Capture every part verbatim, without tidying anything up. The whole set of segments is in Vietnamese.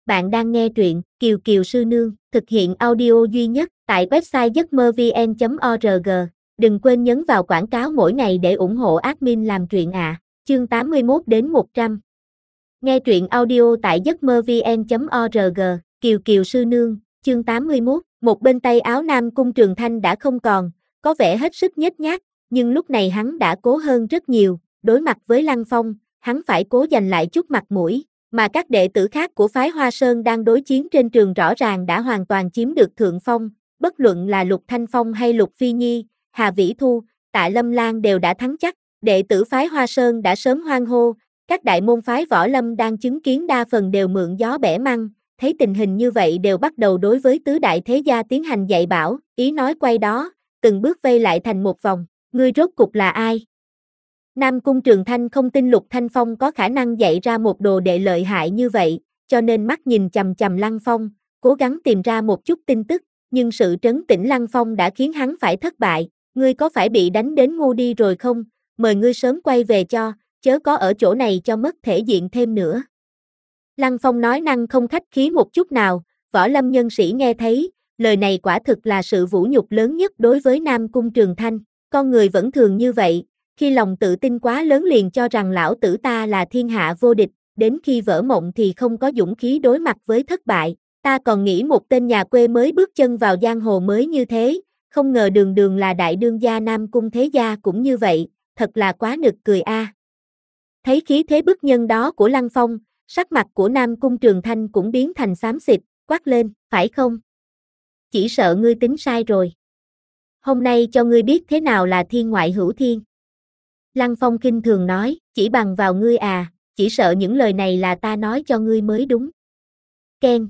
Bạn đang nghe truyện Kiều Kiều Sư Nương, thực hiện audio duy nhất tại website giấc mơ vn chấm org. Đừng quên nhấn vào quảng cáo mỗi ngày để ủng hộ admin làm truyện ạ. À. Chương tám mươi mốt đến một trăm. Nghe truyện audio tại giấc mơ vn chấm org. Kiều Kiều Sư Nương, chương tám mươi mốt. Một bên tay áo Nam Cung Trường Thanh đã không còn, có vẻ hết sức nhếch nhác, nhưng lúc này hắn đã cố hơn rất nhiều. Đối mặt với Lăng Phong, hắn phải cố giành lại chút mặt mũi. Mà các đệ tử khác của phái Hoa Sơn đang đối chiến trên trường rõ ràng đã hoàn toàn chiếm được thượng phong, bất luận là Lục Thanh Phong hay Lục Phi Nhi, Hà Vĩ Thu, Tạ Lâm Lan đều đã thắng chắc. Đệ tử phái Hoa Sơn đã sớm hoan hô, các đại môn phái võ lâm đang chứng kiến đa phần đều mượn gió bẻ măng, thấy tình hình như vậy đều bắt đầu đối với tứ đại thế gia tiến hành dạy bảo, ý nói quay đó, từng bước vây lại thành một vòng. Ngươi rốt cục là ai? Nam Cung Trường Thanh không tin Lục Thanh Phong có khả năng dạy ra một đồ đệ lợi hại như vậy, cho nên mắt nhìn chằm chằm Lăng Phong, cố gắng tìm ra một chút tin tức, nhưng sự trấn tĩnh Lăng Phong đã khiến hắn phải thất bại. Ngươi có phải bị đánh đến ngu đi rồi không? Mời ngươi sớm quay về cho, chớ có ở chỗ này cho mất thể diện thêm nữa. Lăng Phong nói năng không khách khí một chút nào, võ lâm nhân sĩ nghe thấy, lời này quả thực là sự vũ nhục lớn nhất đối với Nam Cung Trường Thanh. Con người vẫn thường như vậy, khi lòng tự tin quá lớn liền cho rằng lão tử ta là thiên hạ vô địch, đến khi vỡ mộng thì không có dũng khí đối mặt với thất bại. Ta còn nghĩ một tên nhà quê mới bước chân vào giang hồ mới như thế, không ngờ đường đường là đại đương gia Nam Cung thế gia cũng như vậy, thật là quá nực cười a. À. Thấy khí thế bức nhân đó của Lăng Phong, sắc mặt của Nam Cung Trường Thanh cũng biến thành xám xịt, quát lên, phải không? Chỉ sợ ngươi tính sai rồi. Hôm nay cho ngươi biết thế nào là thiên ngoại hữu thiên. Lăng Phong khinh thường nói, chỉ bằng vào ngươi à, chỉ sợ những lời này là ta nói cho ngươi mới đúng. Ken.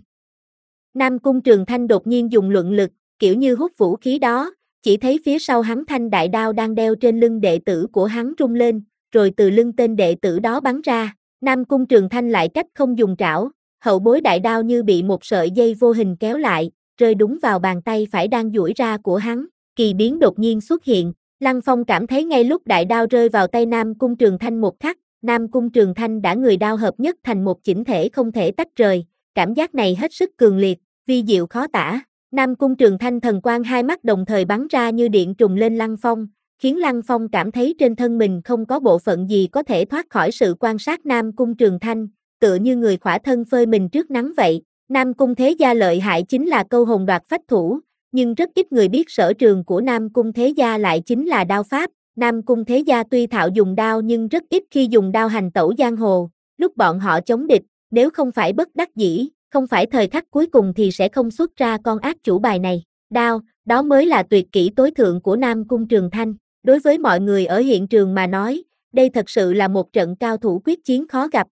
Nam Cung Trường Thanh đột nhiên dùng luận lực, kiểu như hút vũ khí đó, chỉ thấy phía sau hắn thanh đại đao đang đeo trên lưng đệ tử của hắn rung lên, rồi từ lưng tên đệ tử đó bắn ra. Nam Cung Trường Thanh lại cách không dùng trảo, hậu bối đại đao như bị một sợi dây vô hình kéo lại, rơi đúng vào bàn tay phải đang duỗi ra của hắn. Kỳ biến đột nhiên xuất hiện. Lăng Phong cảm thấy ngay lúc đại đao rơi vào tay Nam Cung Trường Thanh một khắc, Nam Cung Trường Thanh đã người đao hợp nhất thành một chỉnh thể không thể tách rời, cảm giác này hết sức cường liệt, vi diệu khó tả. Nam Cung Trường Thanh thần quang hai mắt đồng thời bắn ra như điện trùng lên Lăng Phong, khiến Lăng Phong cảm thấy trên thân mình không có bộ phận gì có thể thoát khỏi sự quan sát Nam Cung Trường Thanh, tựa như người khỏa thân phơi mình trước nắng vậy. Nam Cung thế gia lợi hại chính là câu hồn đoạt phách thủ, nhưng rất ít người biết sở trường của Nam Cung thế gia lại chính là đao pháp. Nam Cung thế gia tuy thạo dùng đao nhưng rất ít khi dùng đao hành tẩu giang hồ, lúc bọn họ chống địch, nếu không phải bất đắc dĩ, không phải thời khắc cuối cùng thì sẽ không xuất ra con ác chủ bài này. Đao, đó mới là tuyệt kỹ tối thượng của Nam Cung Trường Thanh. Đối với mọi người ở hiện trường mà nói, đây thật sự là một trận cao thủ quyết chiến khó gặp.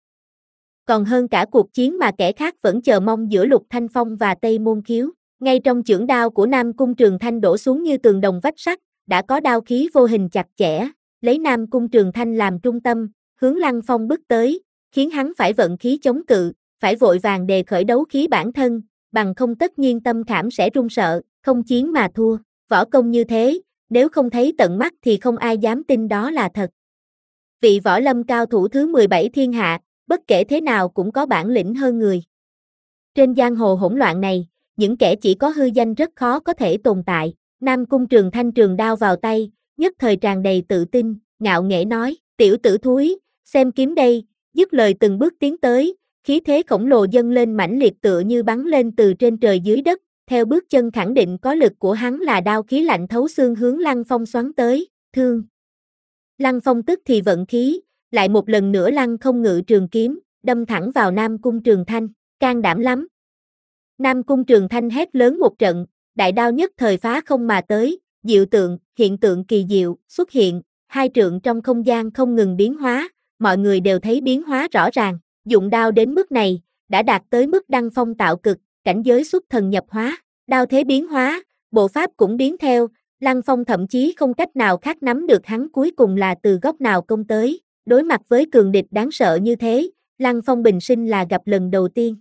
Còn hơn cả cuộc chiến mà kẻ khác vẫn chờ mong giữa Lục Thanh Phong và Tây Môn Khiếu. Ngay trong chưởng đao của Nam Cung Trường Thanh đổ xuống như tường đồng vách sắt, đã có đao khí vô hình chặt chẽ, lấy Nam Cung Trường Thanh làm trung tâm, hướng Lăng Phong bước tới, khiến hắn phải vận khí chống cự, phải vội vàng đề khởi đấu khí bản thân, bằng không tất nhiên tâm khảm sẽ run sợ, không chiến mà thua. Võ công như thế, nếu không thấy tận mắt thì không ai dám tin đó là thật. Vị võ lâm cao thủ thứ mười bảy thiên hạ, bất kể thế nào cũng có bản lĩnh hơn người. Trên giang hồ hỗn loạn này, những kẻ chỉ có hư danh rất khó có thể tồn tại. Nam Cung Trường Thanh trường đao vào tay, nhất thời tràn đầy tự tin, ngạo nghễ nói, tiểu tử thúi, xem kiếm đây, dứt lời từng bước tiến tới, khí thế khổng lồ dâng lên mãnh liệt tựa như bắn lên từ trên trời dưới đất, theo bước chân khẳng định có lực của hắn là đao khí lạnh thấu xương hướng Lăng Phong xoắn tới, thương. Lăng Phong tức thì vận khí, lại một lần nữa lăng không ngự trường kiếm, đâm thẳng vào Nam Cung Trường Thanh, can đảm lắm. Nam Cung Trường Thanh hét lớn một trận, đại đao nhất thời phá không mà tới, diệu tượng, hiện tượng kỳ diệu, xuất hiện, hai trượng trong không gian không ngừng biến hóa, mọi người đều thấy biến hóa rõ ràng, dụng đao đến mức này, đã đạt tới mức đăng phong tạo cực, cảnh giới xuất thần nhập hóa, đao thế biến hóa, bộ pháp cũng biến theo, Lăng Phong thậm chí không cách nào khác nắm được hắn cuối cùng là từ góc nào công tới, đối mặt với cường địch đáng sợ như thế, Lăng Phong bình sinh là gặp lần đầu tiên.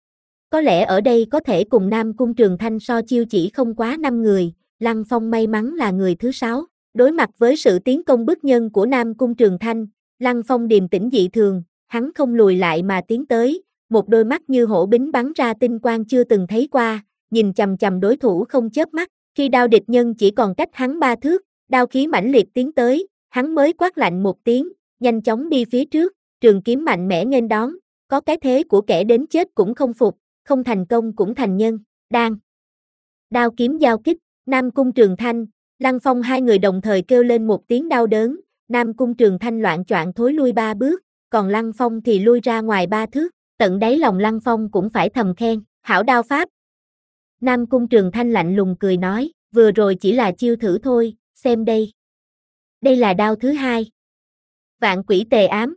Có lẽ ở đây có thể cùng Nam Cung Trường Thanh so chiêu chỉ không quá năm người, Lăng Phong may mắn là người thứ sáu. Đối mặt với sự tiến công bức nhân của Nam Cung Trường Thanh, Lăng Phong điềm tĩnh dị thường, hắn không lùi lại mà tiến tới, một đôi mắt như hổ bính bắn ra tinh quang chưa từng thấy qua, nhìn chằm chằm đối thủ không chớp mắt, khi đao địch nhân chỉ còn cách hắn ba thước, đao khí mãnh liệt tiến tới, hắn mới quát lạnh một tiếng, nhanh chóng đi phía trước, trường kiếm mạnh mẽ nghênh đón, có cái thế của kẻ đến chết cũng không phục, không thành công cũng thành nhân, đang. Đao kiếm giao kích, Nam Cung Trường Thanh, Lăng Phong hai người đồng thời kêu lên một tiếng đau đớn, Nam Cung Trường Thanh loạng choạng thối lui ba bước, còn Lăng Phong thì lui ra ngoài ba thước, tận đáy lòng Lăng Phong cũng phải thầm khen, hảo đao pháp. Nam Cung Trường Thanh lạnh lùng cười nói, vừa rồi chỉ là chiêu thử thôi, xem đây. Đây là đao thứ hai. Vạn quỷ tề ám.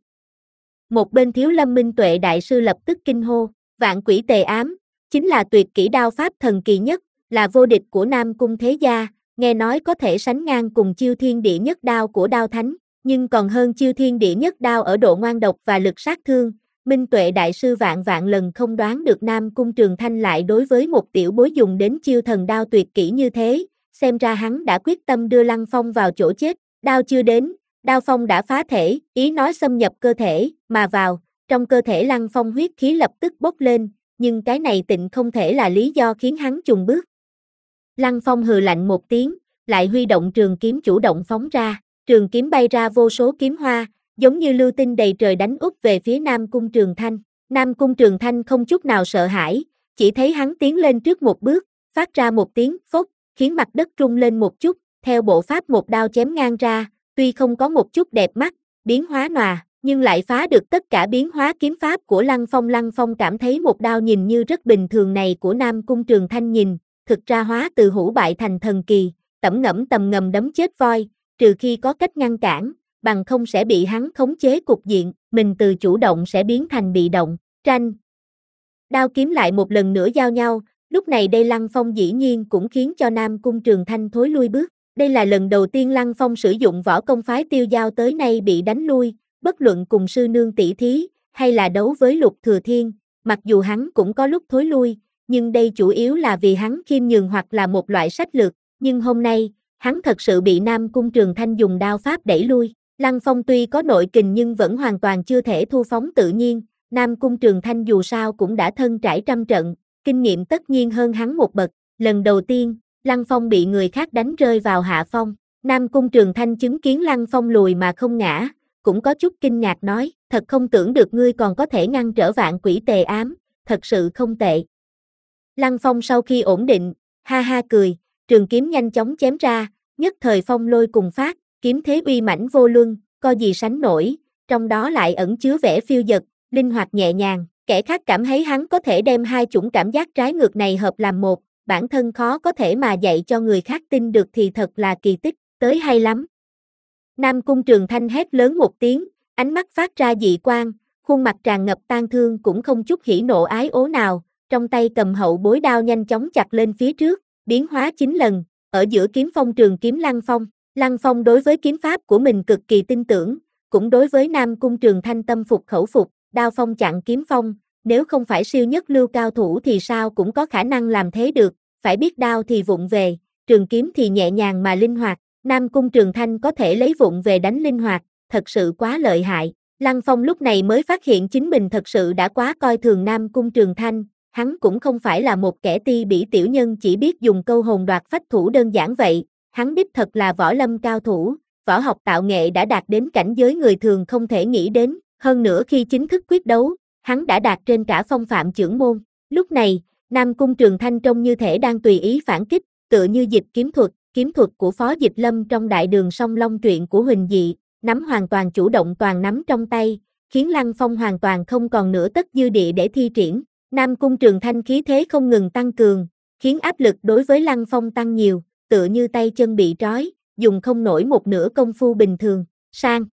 Một bên Thiếu Lâm Minh Tuệ đại sư lập tức kinh hô, Vạn quỷ tề ám, chính là tuyệt kỹ đao pháp thần kỳ nhất, là vô địch của Nam Cung thế gia, nghe nói có thể sánh ngang cùng chiêu thiên địa nhất đao của đao thánh, nhưng còn hơn chiêu thiên địa nhất đao ở độ ngoan độc và lực sát thương. Minh Tuệ đại sư vạn vạn lần không đoán được Nam Cung Trường Thanh lại đối với một tiểu bối dùng đến chiêu thần đao tuyệt kỹ như thế, xem ra hắn đã quyết tâm đưa Lăng Phong vào chỗ chết, đao chưa đến, đao phong đã phá thể, ý nói xâm nhập cơ thể, mà vào, trong cơ thể Lăng Phong huyết khí lập tức bốc lên, nhưng cái này tịnh không thể là lý do khiến hắn chùn bước. Lăng Phong hừ lạnh một tiếng, lại huy động trường kiếm chủ động phóng ra, trường kiếm bay ra vô số kiếm hoa, giống như lưu tinh đầy trời đánh úp về phía Nam Cung Trường Thanh. Nam Cung Trường Thanh không chút nào sợ hãi, chỉ thấy hắn tiến lên trước một bước, phát ra một tiếng phốc, khiến mặt đất rung lên một chút, theo bộ pháp một đao chém ngang ra, tuy không có một chút đẹp mắt, biến hóa nòa, nhưng lại phá được tất cả biến hóa kiếm pháp của Lăng Phong. Lăng Phong cảm thấy một đao nhìn như rất bình thường này của Nam Cung Trường Thanh nhìn, thực ra hóa từ hữu bại thành thần kỳ, tẩm ngẫm tầm ngầm đấm chết voi, trừ khi có cách ngăn cản, bằng không sẽ bị hắn khống chế cục diện, mình từ chủ động sẽ biến thành bị động, tranh. Đao kiếm lại một lần nữa giao nhau, lúc này đây Lăng Phong dĩ nhiên cũng khiến cho Nam Cung Trường Thanh thối lui bước. Đây là lần đầu tiên Lăng Phong sử dụng võ công phái Tiêu Giao tới nay bị đánh lui, bất luận cùng sư nương tỷ thí, hay là đấu với Lục Thừa Thiên, mặc dù hắn cũng có lúc thối lui, nhưng đây chủ yếu là vì hắn khiêm nhường hoặc là một loại sách lược, nhưng hôm nay, hắn thật sự bị Nam Cung Trường Thanh dùng đao pháp đẩy lui. Lăng Phong tuy có nội kình nhưng vẫn hoàn toàn chưa thể thu phóng tự nhiên, Nam Cung Trường Thanh dù sao cũng đã thân trải trăm trận, kinh nghiệm tất nhiên hơn hắn một bậc, lần đầu tiên, Lăng Phong bị người khác đánh rơi vào hạ phong, Nam Cung Trường Thanh chứng kiến Lăng Phong lùi mà không ngã, cũng có chút kinh ngạc nói, thật không tưởng được ngươi còn có thể ngăn trở vạn quỷ tề ám, thật sự không tệ. Lăng Phong sau khi ổn định, ha ha cười, trường kiếm nhanh chóng chém ra, nhất thời phong lôi cùng phát, kiếm thế uy mãnh vô luân, có gì sánh nổi, trong đó lại ẩn chứa vẻ phiêu dật, linh hoạt nhẹ nhàng, kẻ khác cảm thấy hắn có thể đem hai chủng cảm giác trái ngược này hợp làm một, bản thân khó có thể mà dạy cho người khác tin được thì thật là kỳ tích, tới hay lắm. Nam Cung Trường Thanh hét lớn một tiếng, ánh mắt phát ra dị quang, khuôn mặt tràn ngập tang thương cũng không chút hỉ nộ ái ố nào, trong tay cầm hậu bối đao nhanh chóng chặt lên phía trước, biến hóa chín lần, ở giữa kiếm phong trường kiếm Lăng Phong. Lăng Phong đối với kiếm pháp của mình cực kỳ tin tưởng, cũng đối với Nam Cung Trường Thanh tâm phục khẩu phục, đao phong chặn kiếm phong, nếu không phải siêu nhất lưu cao thủ thì sao cũng có khả năng làm thế được, phải biết đao thì vụng về, trường kiếm thì nhẹ nhàng mà linh hoạt, Nam Cung Trường Thanh có thể lấy vụng về đánh linh hoạt, thật sự quá lợi hại. Lăng Phong lúc này mới phát hiện chính mình thật sự đã quá coi thường Nam Cung Trường Thanh, hắn cũng không phải là một kẻ ti bỉ tiểu nhân chỉ biết dùng câu hồn đoạt phách thủ đơn giản vậy, hắn đích thật là võ lâm cao thủ, võ học tạo nghệ đã đạt đến cảnh giới người thường không thể nghĩ đến, hơn nữa khi chính thức quyết đấu, hắn đã đạt trên cả phong phạm chưởng môn. Lúc này, Nam Cung Trường Thanh trông như thể đang tùy ý phản kích, tựa như dịch kiếm thuật, kiếm thuật của Phó Dịch Lâm trong Đại Đường Song Long truyện của Huỳnh Dị, nắm hoàn toàn chủ động toàn nắm trong tay, khiến Lăng Phong hoàn toàn không còn nửa tấc dư địa để thi triển. Nam Cung Trường Thanh khí thế không ngừng tăng cường, khiến áp lực đối với Lăng Phong tăng nhiều, tựa như tay chân bị trói, dùng không nổi một nửa công phu bình thường. Sang.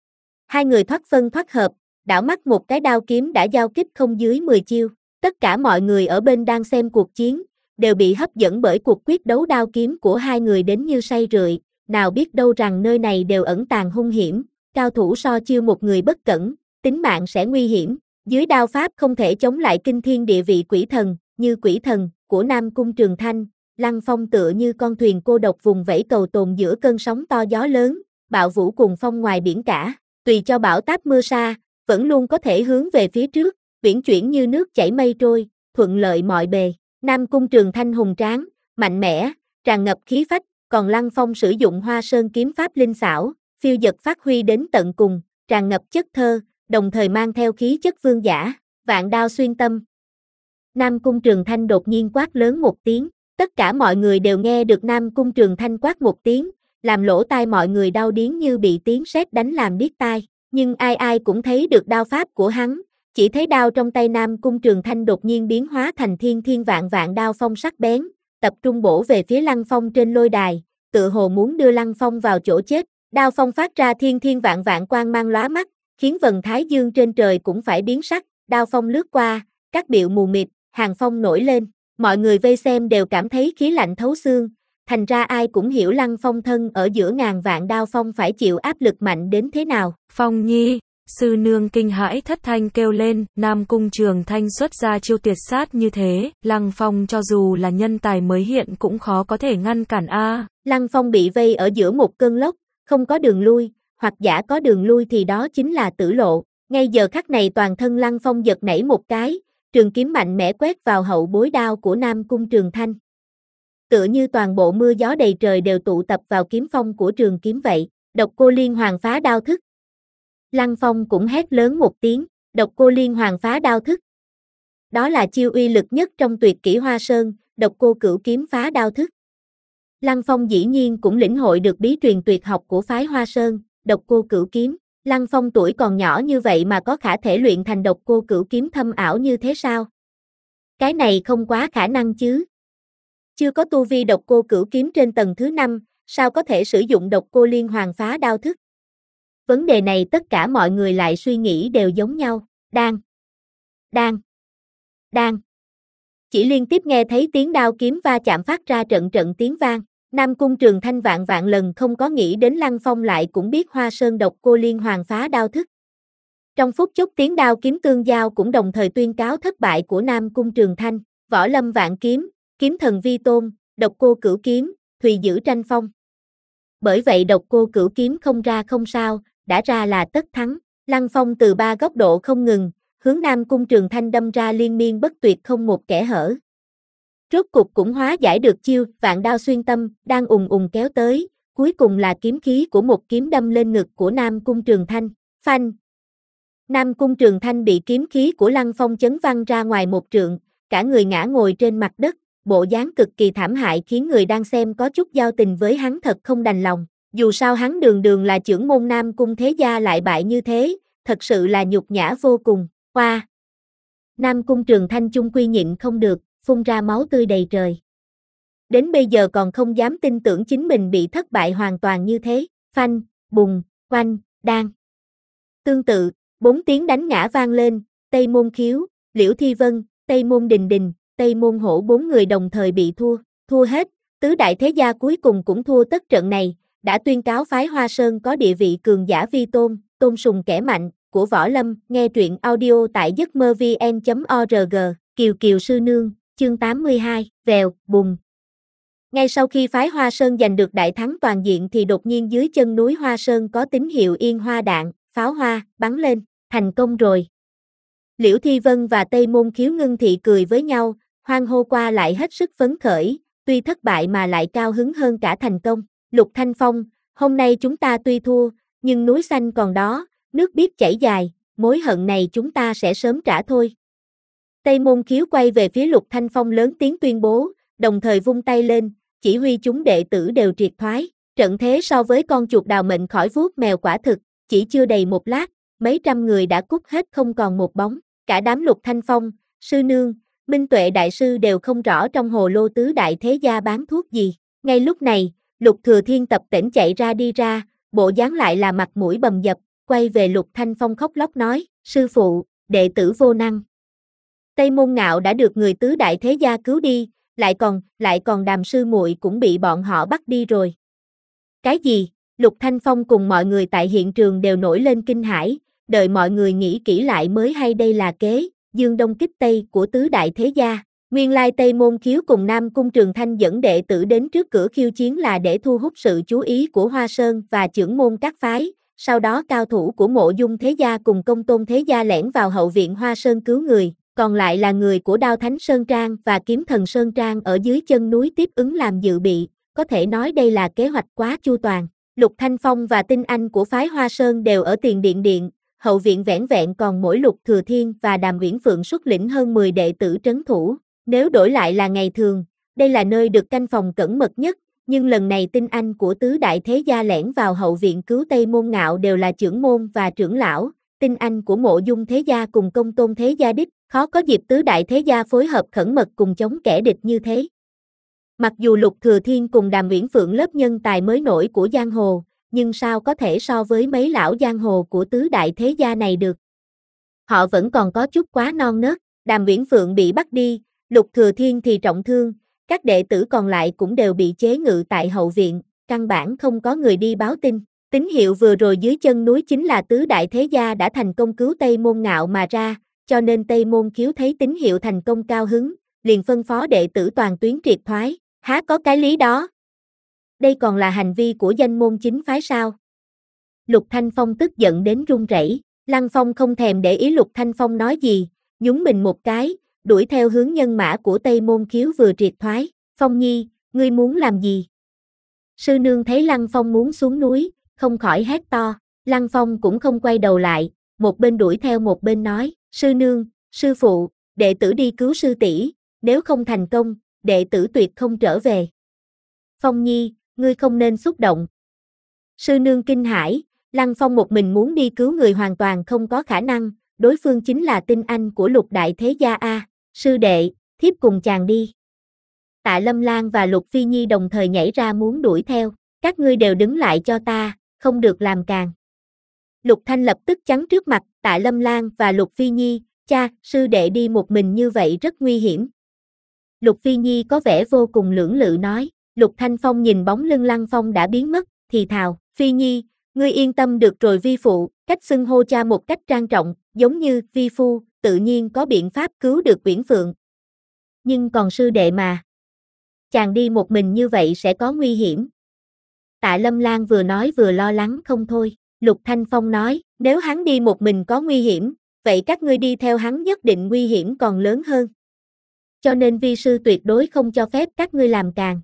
Hai người thoát phân thoát hợp, đảo mắt một cái đao kiếm đã giao kích không dưới mười chiêu. Tất cả mọi người ở bên đang xem cuộc chiến, đều bị hấp dẫn bởi cuộc quyết đấu đao kiếm của hai người đến như say rượu, nào biết đâu rằng nơi này đều ẩn tàng hung hiểm, cao thủ so chiêu một người bất cẩn, tính mạng sẽ nguy hiểm. Dưới đao pháp không thể chống lại kinh thiên địa vị quỷ thần, như quỷ thần của Nam Cung Trường Thanh, Lăng Phong tựa như con thuyền cô độc vùng vẫy cầu tồn giữa cơn sóng to gió lớn, bạo vũ cùng phong ngoài biển cả, tùy cho bão táp mưa sa, vẫn luôn có thể hướng về phía trước, uyển chuyển như nước chảy mây trôi, thuận lợi mọi bề. Nam Cung Trường Thanh hùng tráng, mạnh mẽ, tràn ngập khí phách, còn Lăng Phong sử dụng Hoa Sơn kiếm pháp linh xảo, phiêu dật phát huy đến tận cùng, tràn ngập chất thơ, đồng thời mang theo khí chất vương giả, vạn đao xuyên tâm. Nam Cung Trường Thanh đột nhiên quát lớn một tiếng, tất cả mọi người đều nghe được Nam Cung Trường Thanh quát một tiếng, làm lỗ tai mọi người đau điếng như bị tiếng sét đánh làm điếc tai, nhưng ai ai cũng thấy được đao pháp của hắn, chỉ thấy đao trong tay Nam Cung Trường Thanh đột nhiên biến hóa thành thiên thiên vạn vạn đao phong sắc bén, tập trung bổ về phía Lăng Phong trên lôi đài, tựa hồ muốn đưa Lăng Phong vào chỗ chết. Đao phong phát ra thiên thiên vạn vạn quang mang lóa mắt, khiến vầng thái dương trên trời cũng phải biến sắc, đao phong lướt qua, các điệu mù mịt, hàng phong nổi lên, mọi người vây xem đều cảm thấy khí lạnh thấu xương, thành ra ai cũng hiểu Lăng Phong thân ở giữa ngàn vạn đao phong phải chịu áp lực mạnh đến thế nào. Phong Nhi, sư nương kinh hãi thất thanh kêu lên, Nam Cung Trường Thanh xuất ra chiêu tuyệt sát như thế, Lăng Phong cho dù là nhân tài mới hiện cũng khó có thể ngăn cản a. Lăng Phong bị vây ở giữa một cơn lốc, không có đường lui, hoặc giả có đường lui thì đó chính là tử lộ. Ngay giờ khắc này toàn thân Lăng Phong giật nảy một cái, trường kiếm mạnh mẽ quét vào hậu bối đao của Nam Cung Trường Thanh. Tựa như toàn bộ mưa gió đầy trời đều tụ tập vào kiếm phong của trường kiếm vậy, Độc Cô Liên Hoàn phá đao thức. Lăng Phong cũng hét lớn một tiếng, Độc Cô Liên Hoàn phá đao thức. Đó là chiêu uy lực nhất trong tuyệt kỹ Hoa Sơn, Độc Cô Cửu kiếm phá đao thức. Lăng Phong dĩ nhiên cũng lĩnh hội được bí truyền tuyệt học của phái Hoa Sơn, Độc Cô Cửu kiếm. Lăng Phong tuổi còn nhỏ như vậy mà có khả thể luyện thành Độc Cô Cửu kiếm thâm ảo như thế sao? Cái này không quá khả năng chứ. Chưa có tu vi Độc Cô Cửu kiếm trên tầng thứ năm, sao có thể sử dụng Độc Cô Liên Hoàn phá đao thức? Vấn đề này tất cả mọi người lại suy nghĩ đều giống nhau, đang, đang, đang. Chỉ liên tiếp nghe thấy tiếng đao kiếm va chạm phát ra trận trận tiếng vang. Nam Cung Trường Thanh vạn vạn lần không có nghĩ đến Lăng Phong lại cũng biết Hoa Sơn Độc Cô Liên Hoàn phá đao thức. Trong phút chốc tiếng đao kiếm tương giao cũng đồng thời tuyên cáo thất bại của Nam Cung Trường Thanh, Võ Lâm Vạn Kiếm, Kiếm Thần Vi Tôn, Độc Cô Cửu kiếm, Thùy Giữ tranh phong. Bởi vậy Độc Cô Cửu kiếm không ra không sao, đã ra là tất thắng. Lăng Phong từ ba góc độ không ngừng, hướng Nam Cung Trường Thanh đâm ra liên miên bất tuyệt không một kẽ hở. Rốt cục cũng hóa giải được chiêu vạn đao xuyên tâm, đang ùng ùng kéo tới, cuối cùng là kiếm khí của một kiếm đâm lên ngực của Nam Cung Trường Thanh, phanh. Nam Cung Trường Thanh bị kiếm khí của Lăng Phong chấn văng ra ngoài một trượng, cả người ngã ngồi trên mặt đất, bộ dáng cực kỳ thảm hại khiến người đang xem có chút giao tình với hắn thật không đành lòng. Dù sao hắn đường đường là chưởng môn Nam Cung thế gia lại bại như thế, thật sự là nhục nhã vô cùng. Qua. Nam Cung Trường Thanh chung quy nhịn không được, phun ra máu tươi đầy trời. Đến bây giờ còn không dám tin tưởng chính mình bị thất bại hoàn toàn như thế. Phanh, bùng, oanh, đan. Tương tự, bốn tiếng đánh ngã vang lên, Tây Môn Khiếu, Liễu Thi Vân, Tây Môn Đình Đình, Tây Môn Hổ bốn người đồng thời bị thua, thua hết. Tứ đại thế gia cuối cùng cũng thua tất trận này, đã tuyên cáo phái Hoa Sơn có địa vị cường giả vi tôn, tôn sùng kẻ mạnh của võ lâm. Nghe truyện audio tại giấc mơ vn chấm org. Kiều Kiều sư nương, chương tám mươi hai, vèo, bùng. Ngay sau khi phái Hoa Sơn giành được đại thắng toàn diện thì đột nhiên dưới chân núi Hoa Sơn có tín hiệu yên hoa đạn, pháo hoa, bắn lên, thành công rồi. Liễu Thi Vân và Tây Môn Khiếu ngưng thị cười với nhau, hoan hô qua lại hết sức phấn khởi, tuy thất bại mà lại cao hứng hơn cả thành công. Lục Thanh Phong, hôm nay chúng ta tuy thua, nhưng núi xanh còn đó, nước biết chảy dài, mối hận này chúng ta sẽ sớm trả thôi. Tây Môn Khiếu quay về phía Lục Thanh Phong lớn tiếng tuyên bố, đồng thời vung tay lên, chỉ huy chúng đệ tử đều triệt thoái. Trận thế so với con chuột đào mệnh khỏi vuốt mèo quả thực, chỉ chưa đầy một lát, mấy trăm người đã cút hết không còn một bóng. Cả đám Lục Thanh Phong, sư nương, Minh Tuệ đại sư đều không rõ trong hồ lô tứ đại thế gia bán thuốc gì. Ngay lúc này, Lục Thừa Thiên tập tễnh chạy ra đi ra, bộ dáng lại là mặt mũi bầm dập, quay về Lục Thanh Phong khóc lóc nói, sư phụ, đệ tử vô năng. Tây Môn Ngạo đã được người tứ đại thế gia cứu đi, lại còn, lại còn Đàm sư muội cũng bị bọn họ bắt đi rồi. Cái gì? Lục Thanh Phong cùng mọi người tại hiện trường đều nổi lên kinh hãi, đợi mọi người nghĩ kỹ lại mới hay đây là kế, Dương Đông kích Tây của tứ đại thế gia. Nguyên lai Tây Môn Khiếu cùng Nam Cung Trường Thanh dẫn đệ tử đến trước cửa khiêu chiến là để thu hút sự chú ý của Hoa Sơn và chưởng môn các phái, sau đó cao thủ của Mộ Dung thế gia cùng Công Tôn thế gia lẻn vào hậu viện Hoa Sơn cứu người, còn lại là người của Đao Thánh Sơn Trang và Kiếm Thần Sơn Trang ở dưới chân núi tiếp ứng làm dự bị, có thể nói đây là kế hoạch quá chu toàn. Lục Thanh Phong và tinh anh của phái Hoa Sơn đều ở tiền điện điện, hậu viện vẻn vẹn còn mỗi Lục Thừa Thiên và Đàm Uyển Phượng xuất lĩnh hơn mười đệ tử trấn thủ. Nếu đổi lại là ngày thường, đây là nơi được canh phòng cẩn mật nhất, nhưng lần này tinh anh của tứ đại thế gia lẻn vào hậu viện cứu Tây Môn Ngạo đều là trưởng môn và trưởng lão, tinh anh của Mộ Dung thế gia cùng Công Tôn thế gia đích, khó có dịp tứ đại thế gia phối hợp khẩn mật cùng chống kẻ địch như thế. Mặc dù Lục Thừa Thiên cùng Đàm Uyển Phượng lớp nhân tài mới nổi của giang hồ, nhưng sao có thể so với mấy lão giang hồ của tứ đại thế gia này được. Họ vẫn còn có chút quá non nớt, Đàm Uyển Phượng bị bắt đi, Lục Thừa Thiên thì trọng thương, các đệ tử còn lại cũng đều bị chế ngự tại hậu viện, căn bản không có người đi báo tin. Tín hiệu vừa rồi dưới chân núi chính là tứ đại thế gia đã thành công cứu Tây Môn Ngạo mà ra, cho nên Tây Môn Khiếu thấy tín hiệu thành công cao hứng, liền phân phó đệ tử toàn tuyến triệt thoái, há có cái lý đó. Đây còn là hành vi của danh môn chính phái sao? Lục Thanh Phong tức giận đến run rẩy, Lăng Phong không thèm để ý Lục Thanh Phong nói gì, nhún mình một cái, đuổi theo hướng nhân mã của Tây Môn Khiếu vừa triệt thoái, Phong Nhi, ngươi muốn làm gì? Sư nương thấy Lăng Phong muốn xuống núi, không khỏi hét to, Lăng Phong cũng không quay đầu lại, một bên đuổi theo một bên nói, sư nương, sư phụ, đệ tử đi cứu sư tỷ, nếu không thành công, đệ tử tuyệt không trở về. Phong Nhi, ngươi không nên xúc động. Sư nương kinh hãi, Lăng Phong một mình muốn đi cứu người hoàn toàn không có khả năng, đối phương chính là tinh anh của Lục đại thế gia a, sư đệ, thiếp cùng chàng đi. Tạ Lâm Lan và Lục Phi Nhi đồng thời nhảy ra muốn đuổi theo, các ngươi đều đứng lại cho ta, không được làm càn. Lục Thanh lập tức chắn trước mặt Tạ Lâm Lan và Lục Phi Nhi, cha, sư đệ đi một mình như vậy rất nguy hiểm. Lục Phi Nhi có vẻ vô cùng lưỡng lự nói, Lục Thanh Phong nhìn bóng lưng Lăng Phong đã biến mất, thì thào, Phi Nhi, ngươi yên tâm được rồi vi phụ, cách xưng hô cha một cách trang trọng, giống như vi phu, tự nhiên có biện pháp cứu được Uyển Phượng. Nhưng còn sư đệ mà. Chàng đi một mình như vậy sẽ có nguy hiểm. Tạ Lâm Lan vừa nói vừa lo lắng không thôi, Lục Thanh Phong nói, nếu hắn đi một mình có nguy hiểm, vậy các ngươi đi theo hắn nhất định nguy hiểm còn lớn hơn. Cho nên vi sư tuyệt đối không cho phép các ngươi làm càn.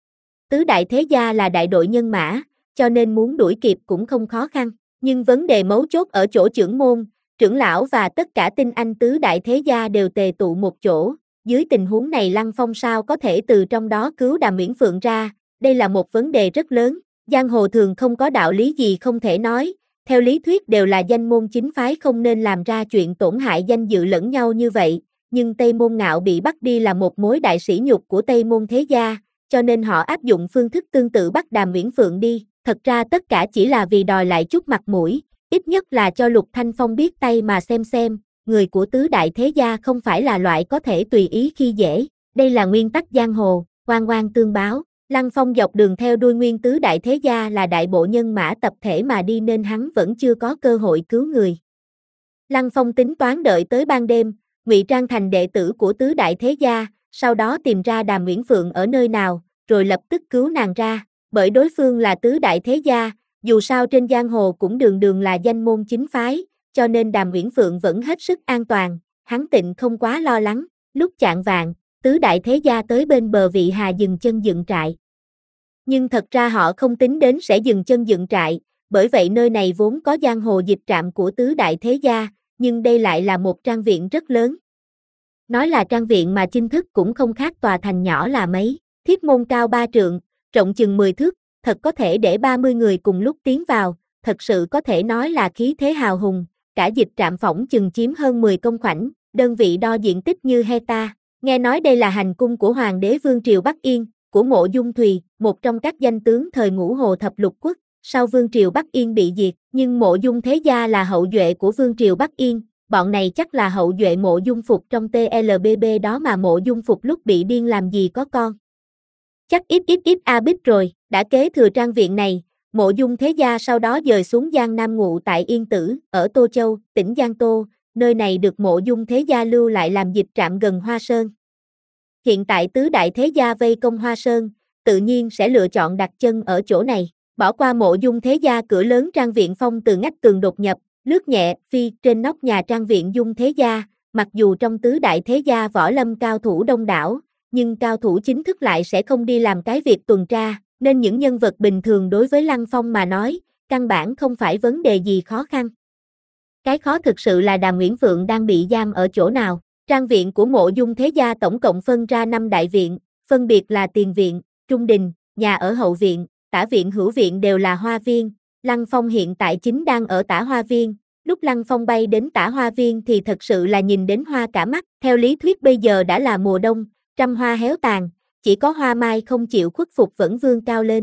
Tứ đại thế gia là đại đội nhân mã, cho nên muốn đuổi kịp cũng không khó khăn, nhưng vấn đề mấu chốt ở chỗ trưởng môn, trưởng lão và tất cả tinh anh tứ đại thế gia đều tề tụ một chỗ, dưới tình huống này Lăng Phong sao có thể từ trong đó cứu Đàm Uyển Phượng ra, đây là một vấn đề rất lớn, giang hồ thường không có đạo lý gì không thể nói, theo lý thuyết đều là danh môn chính phái không nên làm ra chuyện tổn hại danh dự lẫn nhau như vậy, nhưng Tây Môn Ngạo bị bắt đi là một mối đại sỉ nhục của Tây Môn thế gia, cho nên họ áp dụng phương thức tương tự bắt Đàm Uyển Phượng đi, thật ra tất cả chỉ là vì đòi lại chút mặt mũi, ít nhất là cho Lục Thanh Phong biết tay mà xem xem, người của tứ đại thế gia không phải là loại có thể tùy ý khi dễ, đây là nguyên tắc giang hồ, oan oan tương báo. Lăng Phong dọc đường theo đuôi nguyên tứ đại thế gia là đại bộ nhân mã tập thể mà đi nên hắn vẫn chưa có cơ hội cứu người. Lăng Phong tính toán đợi tới ban đêm, ngụy trang thành đệ tử của tứ đại thế gia, sau đó tìm ra Đàm Uyển Phượng ở nơi nào, rồi lập tức cứu nàng ra, bởi đối phương là tứ đại thế gia, dù sao trên giang hồ cũng đường đường là danh môn chính phái, cho nên Đàm Uyển Phượng vẫn hết sức an toàn, hắn tịnh không quá lo lắng, lúc chạng vạng, tứ đại thế gia tới bên bờ Vị Hà dừng chân dựng trại. Nhưng thật ra họ không tính đến sẽ dừng chân dựng trại, bởi vậy nơi này vốn có giang hồ dịch trạm của tứ đại thế gia, nhưng đây lại là một trang viện rất lớn. Nói là trang viện mà chính thức cũng không khác tòa thành nhỏ là mấy, thiết môn cao ba trượng, rộng chừng mười thước, thật có thể để ba mươi người cùng lúc tiến vào, thật sự có thể nói là khí thế hào hùng, cả dịch trạm phỏng chừng chiếm hơn mười công khoảnh, đơn vị đo diện tích như hecta. Nghe nói đây là hành cung của Hoàng đế Vương Triều Bắc Yên, của Mộ Dung Thùy, một trong các danh tướng thời Ngũ Hồ Thập Lục Quốc, sau Vương Triều Bắc Yên bị diệt, nhưng Mộ Dung thế gia là hậu duệ của Vương Triều Bắc Yên, bọn này chắc là hậu duệ Mộ Dung Phục trong tê lờ bê bê đó mà Mộ Dung Phục lúc bị điên làm gì có con. Chắc ít ít ít a bích rồi, đã kế thừa trang viện này, Mộ Dung thế gia sau đó dời xuống Giang Nam ngụ tại Yên Tử, ở Tô Châu, tỉnh Giang Tô, nơi này được Mộ Dung thế gia lưu lại làm dịch trạm gần Hoa Sơn. Hiện tại tứ đại thế gia vây công Hoa Sơn, tự nhiên sẽ lựa chọn đặt chân ở chỗ này. Bỏ qua Mộ Dung Thế Gia cửa lớn trang viện Phong từ ngách tường đột nhập, lướt nhẹ phi trên nóc nhà trang viện Dung Thế Gia, mặc dù trong tứ đại thế gia võ lâm cao thủ đông đảo, nhưng cao thủ chính thức lại sẽ không đi làm cái việc tuần tra, nên những nhân vật bình thường đối với Lăng Phong mà nói, căn bản không phải vấn đề gì khó khăn. Cái khó thực sự là Đàm Uyển Phượng đang bị giam ở chỗ nào. Trang viện của Mộ Dung Thế Gia tổng cộng phân ra năm đại viện, phân biệt là tiền viện, trung đình, nhà ở hậu viện, tả viện hữu viện đều là hoa viên. Lăng Phong hiện tại chính đang ở tả hoa viên. Lúc Lăng Phong bay đến tả hoa viên thì thật sự là nhìn đến hoa cả mắt. Theo lý thuyết bây giờ đã là mùa đông, trăm hoa héo tàn, chỉ có hoa mai không chịu khuất phục vẫn vươn cao lên.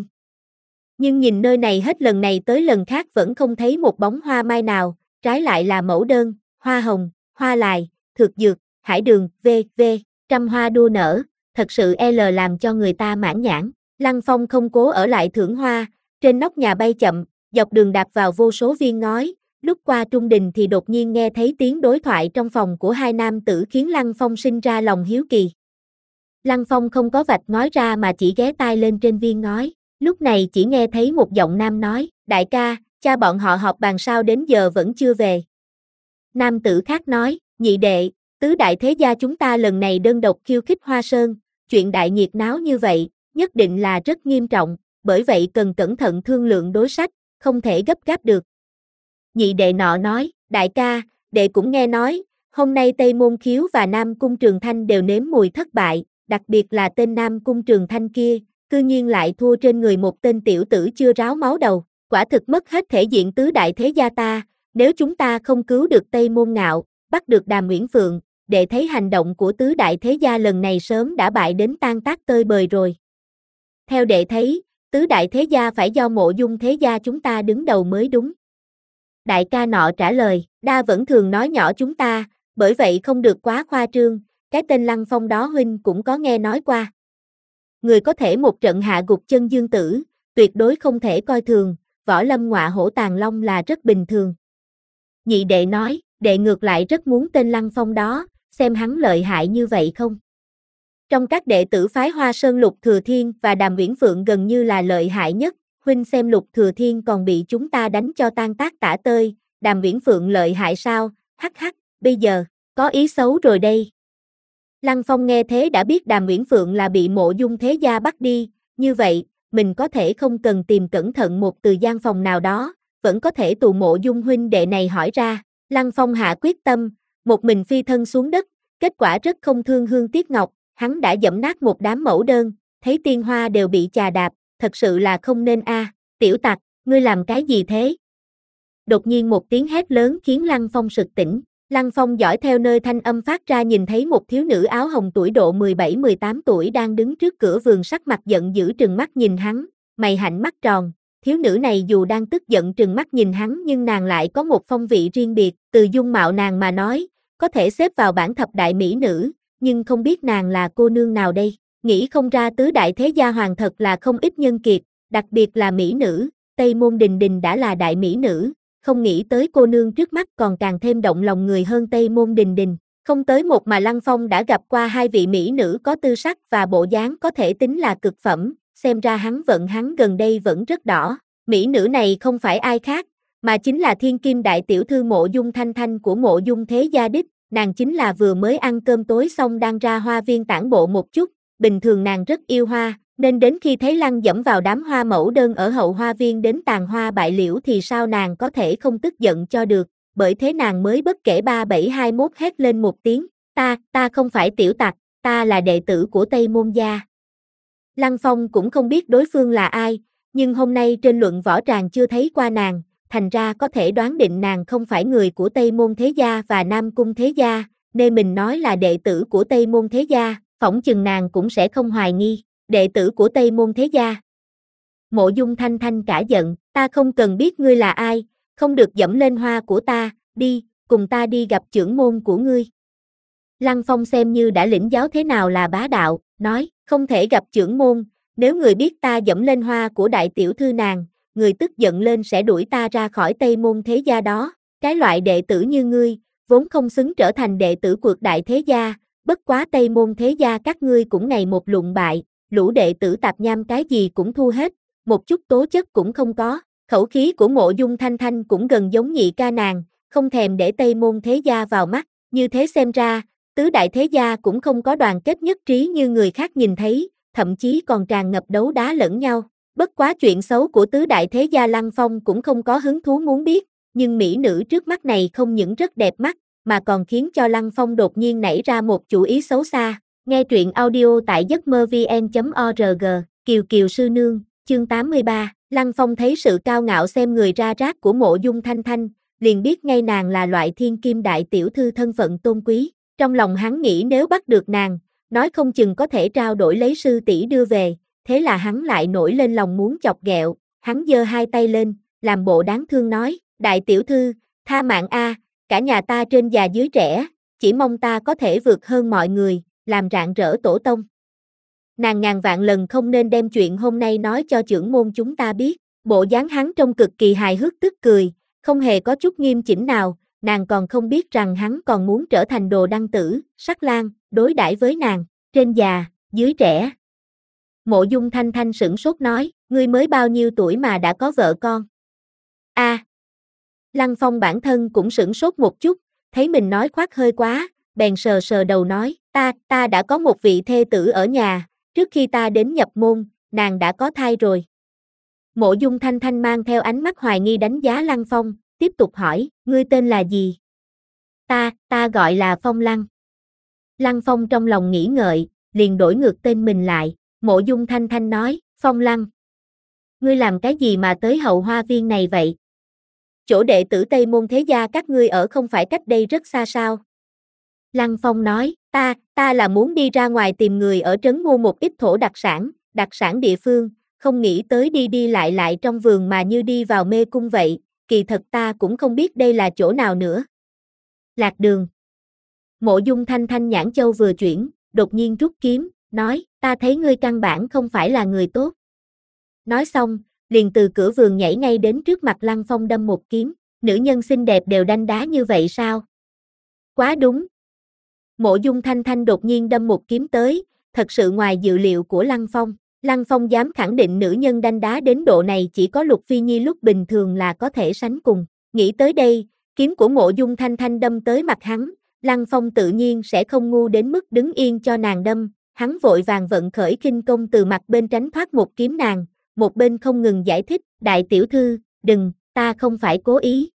Nhưng nhìn nơi này hết lần này tới lần khác vẫn không thấy một bóng hoa mai nào, trái lại là mẫu đơn, hoa hồng, hoa lài, thược dược, hải đường, vân vân, trăm hoa đua nở, thật sự L làm cho người ta mãn nhãn. Lăng Phong không cố ở lại thưởng hoa, trên nóc nhà bay chậm, dọc đường đạp vào vô số viên ngói, lúc qua trung đình thì đột nhiên nghe thấy tiếng đối thoại trong phòng của hai nam tử khiến Lăng Phong sinh ra lòng hiếu kỳ. Lăng Phong không có vạch ngói ra mà chỉ ghé tai lên trên viên ngói, lúc này chỉ nghe thấy một giọng nam nói, đại ca, cha bọn họ họp bàn sao đến giờ vẫn chưa về. Nam tử khác nói, nhị đệ, tứ đại thế gia chúng ta lần này đơn độc khiêu khích Hoa Sơn, chuyện đại nhiệt náo như vậy, nhất định là rất nghiêm trọng, bởi vậy cần cẩn thận thương lượng đối sách, không thể gấp gáp được. Nhị đệ nọ nói, đại ca, đệ cũng nghe nói, hôm nay Tây Môn Khiếu và Nam Cung Trường Thanh đều nếm mùi thất bại, đặc biệt là tên Nam Cung Trường Thanh kia, cư nhiên lại thua trên người một tên tiểu tử chưa ráo máu đầu, quả thực mất hết thể diện tứ đại thế gia ta, nếu chúng ta không cứu được Tây Môn Ngạo, bắt được Đàm Uyển Phượng, đệ thấy hành động của tứ đại thế gia lần này sớm đã bại đến tan tác tơi bời rồi. Theo đệ thấy, tứ đại thế gia phải do Mộ Dung Thế Gia chúng ta đứng đầu mới đúng. Đại ca nọ trả lời, đa vẫn thường nói nhỏ chúng ta, bởi vậy không được quá khoa trương, cái tên Lăng Phong đó huynh cũng có nghe nói qua. Người có thể một trận hạ gục chân dương tử, tuyệt đối không thể coi thường, võ lâm ngọa hổ tàng long là rất bình thường. Nhị đệ nói, đệ ngược lại rất muốn tên Lăng Phong đó, xem hắn lợi hại như vậy không. Trong các đệ tử phái Hoa Sơn Lục Thừa Thiên và Đàm Uyển Phượng gần như là lợi hại nhất, huynh xem Lục Thừa Thiên còn bị chúng ta đánh cho tan tác tả tơi, Đàm Uyển Phượng lợi hại sao, hắc hắc, bây giờ, có ý xấu rồi đây. Lăng Phong nghe thế đã biết Đàm Uyển Phượng là bị Mộ Dung Thế Gia bắt đi, như vậy, mình có thể không cần tìm cẩn thận một từ gian phòng nào đó, vẫn có thể tù Mộ Dung huynh đệ này hỏi ra. Lăng Phong hạ quyết tâm, một mình phi thân xuống đất, kết quả rất không thương hương tiếc ngọc, hắn đã dẫm nát một đám mẫu đơn, thấy tiên hoa đều bị chà đạp, thật sự là không nên a. À. Tiểu tặc, ngươi làm cái gì thế? Đột nhiên một tiếng hét lớn khiến Lăng Phong sực tỉnh. Lăng Phong dõi theo nơi thanh âm phát ra nhìn thấy một thiếu nữ áo hồng tuổi độ mười bảy mười tám tuổi đang đứng trước cửa vườn sắc mặt giận dữ trừng mắt nhìn hắn, mày hạnh mắt tròn. Thiếu nữ này dù đang tức giận trừng mắt nhìn hắn nhưng nàng lại có một phong vị riêng biệt, từ dung mạo nàng mà nói, có thể xếp vào bảng thập đại mỹ nữ, nhưng không biết nàng là cô nương nào đây. Nghĩ không ra tứ đại thế gia hoàng thật là không ít nhân kiệt, đặc biệt là mỹ nữ, Tây Môn Đình Đình đã là đại mỹ nữ, không nghĩ tới cô nương trước mắt còn càng thêm động lòng người hơn Tây Môn Đình Đình. Không tới một mà Lăng Phong đã gặp qua hai vị mỹ nữ có tư sắc và bộ dáng có thể tính là cực phẩm, xem ra hắn vận hắn gần đây vẫn rất đỏ. Mỹ nữ này không phải ai khác, mà chính là thiên kim đại tiểu thư Mộ Dung Thanh Thanh của Mộ Dung Thế Gia đích, nàng chính là vừa mới ăn cơm tối xong đang ra hoa viên tản bộ một chút, bình thường nàng rất yêu hoa, nên đến khi thấy Lăng dẫm vào đám hoa mẫu đơn ở hậu hoa viên đến tàn hoa bại liễu thì sao nàng có thể không tức giận cho được, bởi thế nàng mới bất kể ba bảy hai mốt hét lên một tiếng, ta, ta không phải tiểu tặc, ta là đệ tử của Tây Môn Gia. Lăng Phong cũng không biết đối phương là ai, nhưng hôm nay trên luận võ tràng chưa thấy qua nàng, thành ra có thể đoán định nàng không phải người của Tây Môn Thế Gia và Nam Cung Thế Gia, nên mình nói là đệ tử của Tây Môn Thế Gia, phỏng chừng nàng cũng sẽ không hoài nghi, đệ tử của Tây Môn Thế Gia. Mộ Dung Thanh Thanh cả giận, ta không cần biết ngươi là ai, không được dẫm lên hoa của ta, đi, cùng ta đi gặp trưởng môn của ngươi. Lăng Phong xem như đã lĩnh giáo thế nào là bá đạo, nói, không thể gặp trưởng môn, nếu người biết ta dẫm lên hoa của đại tiểu thư nàng, người tức giận lên sẽ đuổi ta ra khỏi Tây Môn Thế Gia đó, cái loại đệ tử như ngươi, vốn không xứng trở thành đệ tử cuộc đại thế gia, bất quá Tây Môn Thế Gia các ngươi cũng ngày một lụng bại, lũ đệ tử tạp nham cái gì cũng thu hết, một chút tố chất cũng không có. Khẩu khí của Mộ Dung Thanh Thanh cũng gần giống nhị ca nàng, không thèm để Tây Môn thế gia vào mắt, như thế xem ra, tứ đại thế gia cũng không có đoàn kết nhất trí như người khác nhìn thấy, thậm chí còn tràn ngập đấu đá lẫn nhau. Bất quá chuyện xấu của tứ đại thế gia Lăng Phong cũng không có hứng thú muốn biết, nhưng mỹ nữ trước mắt này không những rất đẹp mắt, mà còn khiến cho Lăng Phong đột nhiên nảy ra một chủ ý xấu xa. Nghe truyện audio tại giấc mơ vn chấm org, Kiều Kiều sư nương, chương tám mươi ba, Lăng Phong thấy sự cao ngạo xem người ra rác của Mộ Dung Thanh Thanh, liền biết ngay nàng là loại thiên kim đại tiểu thư thân phận tôn quý. Trong lòng hắn nghĩ nếu bắt được nàng, nói không chừng có thể trao đổi lấy sư tỷ đưa về, thế là hắn lại nổi lên lòng muốn chọc ghẹo, hắn giơ hai tay lên, làm bộ đáng thương nói, đại tiểu thư, tha mạng a, cả nhà ta trên già dưới trẻ, chỉ mong ta có thể vượt hơn mọi người, làm rạng rỡ tổ tông. Nàng ngàn vạn lần không nên đem chuyện hôm nay nói cho trưởng môn chúng ta biết, bộ dáng hắn trông cực kỳ hài hước tức cười, không hề có chút nghiêm chỉnh nào, nàng còn không biết rằng hắn còn muốn trở thành đồ đăng tử, sắc lang, đối đãi với nàng, trên già, dưới trẻ. Mộ Dung Thanh Thanh sửng sốt nói, ngươi mới bao nhiêu tuổi mà đã có vợ con? A. À, Lăng Phong bản thân cũng sửng sốt một chút, thấy mình nói khoác hơi quá, bèn sờ sờ đầu nói, ta, ta đã có một vị thê tử ở nhà, trước khi ta đến nhập môn, nàng đã có thai rồi. Mộ Dung Thanh Thanh mang theo ánh mắt hoài nghi đánh giá Lăng Phong, tiếp tục hỏi, ngươi tên là gì? Ta, ta gọi là Phong Lăng. Lăng Phong trong lòng nghĩ ngợi, liền đổi ngược tên mình lại, Mộ Dung Thanh Thanh nói, Phong Lăng. Ngươi làm cái gì mà tới hậu hoa viên này vậy? Chỗ đệ tử Tây Môn thế gia các ngươi ở không phải cách đây rất xa sao? Lăng Phong nói, ta, ta là muốn đi ra ngoài tìm người ở trấn mua một ít thổ đặc sản, đặc sản địa phương, không nghĩ tới đi đi lại lại trong vườn mà như đi vào mê cung vậy, kỳ thật ta cũng không biết đây là chỗ nào nữa. Lạc đường. Mộ Dung Thanh Thanh nhãn châu vừa chuyển, đột nhiên rút kiếm, nói, ta thấy ngươi căn bản không phải là người tốt. Nói xong, liền từ cửa vườn nhảy ngay đến trước mặt Lăng Phong đâm một kiếm, nữ nhân xinh đẹp đều đanh đá như vậy sao? Quá đúng. Mộ Dung Thanh Thanh đột nhiên đâm một kiếm tới, thật sự ngoài dự liệu của Lăng Phong. Lăng Phong dám khẳng định nữ nhân đanh đá đến độ này chỉ có Lục Phi Nhi lúc bình thường là có thể sánh cùng. Nghĩ tới đây, kiếm của Mộ Dung Thanh Thanh đâm tới mặt hắn, Lăng Phong tự nhiên sẽ không ngu đến mức đứng yên cho nàng đâm, hắn vội vàng vận khởi khinh công từ mặt bên tránh thoát một kiếm nàng, một bên không ngừng giải thích, đại tiểu thư, đừng, ta không phải cố ý.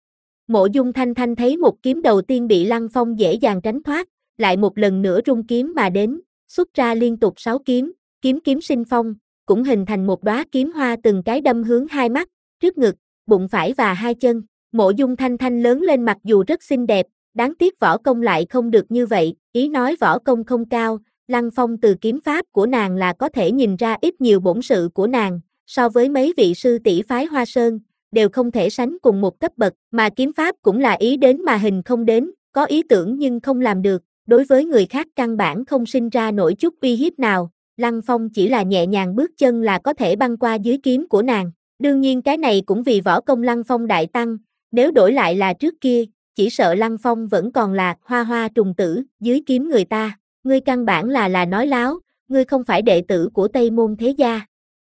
Mộ Dung Thanh Thanh thấy một kiếm đầu tiên bị Lăng Phong dễ dàng tránh thoát, lại một lần nữa rung kiếm mà đến, xuất ra liên tục sáu kiếm, kiếm kiếm sinh phong, cũng hình thành một đóa kiếm hoa từng cái đâm hướng hai mắt, trước ngực, bụng phải và hai chân. Mộ Dung Thanh Thanh lớn lên mặc dù rất xinh đẹp, đáng tiếc võ công lại không được như vậy, ý nói võ công không cao, Lăng Phong từ kiếm pháp của nàng là có thể nhìn ra ít nhiều bổn sự của nàng, so với mấy vị sư tỷ phái Hoa Sơn, đều không thể sánh cùng một cấp bậc, mà kiếm pháp cũng là ý đến mà hình không đến, có ý tưởng nhưng không làm được, đối với người khác căn bản không sinh ra nổi chút uy hiếp nào, Lăng Phong chỉ là nhẹ nhàng bước chân là có thể băng qua dưới kiếm của nàng, đương nhiên cái này cũng vì võ công Lăng Phong đại tăng, nếu đổi lại là trước kia, chỉ sợ Lăng Phong vẫn còn là hoa hoa trùng tử dưới kiếm người ta, ngươi căn bản là là nói láo, ngươi không phải đệ tử của Tây Môn thế gia.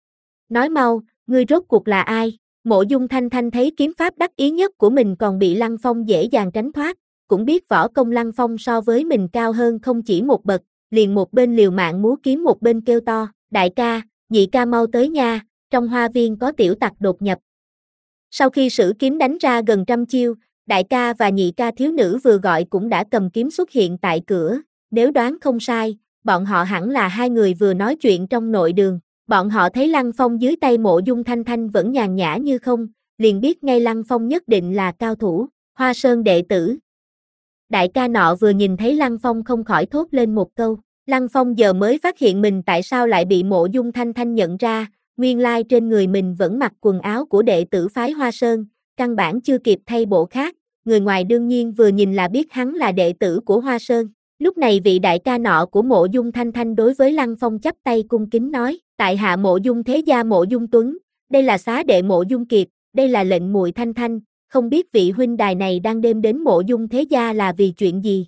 Nói mau, ngươi rốt cuộc là ai? Mộ Dung Thanh Thanh thấy kiếm pháp đắc ý nhất của mình còn bị Lăng Phong dễ dàng tránh thoát, cũng biết võ công Lăng Phong so với mình cao hơn không chỉ một bậc, liền một bên liều mạng múa kiếm một bên kêu to, đại ca, nhị ca mau tới nha, trong hoa viên có tiểu tặc đột nhập. Sau khi sử kiếm đánh ra gần trăm chiêu, đại ca và nhị ca thiếu nữ vừa gọi cũng đã cầm kiếm xuất hiện tại cửa, nếu đoán không sai, bọn họ hẳn là hai người vừa nói chuyện trong nội đường. Bọn họ thấy Lăng Phong dưới tay Mộ Dung Thanh Thanh vẫn nhàn nhã như không, liền biết ngay Lăng Phong nhất định là cao thủ, Hoa Sơn đệ tử. Đại ca nọ vừa nhìn thấy Lăng Phong không khỏi thốt lên một câu, Lăng Phong giờ mới phát hiện mình tại sao lại bị Mộ Dung Thanh Thanh nhận ra, nguyên lai trên người mình vẫn mặc quần áo của đệ tử phái Hoa Sơn, căn bản chưa kịp thay bộ khác, người ngoài đương nhiên vừa nhìn là biết hắn là đệ tử của Hoa Sơn. Lúc này vị đại ca nọ của Mộ Dung Thanh Thanh đối với Lăng Phong chắp tay cung kính nói, tại hạ Mộ Dung thế gia Mộ Dung Tuấn, đây là xá đệ Mộ Dung Kiệt, đây là lệnh muội Thanh Thanh, không biết vị huynh đài này đang đêm đến Mộ Dung thế gia là vì chuyện gì.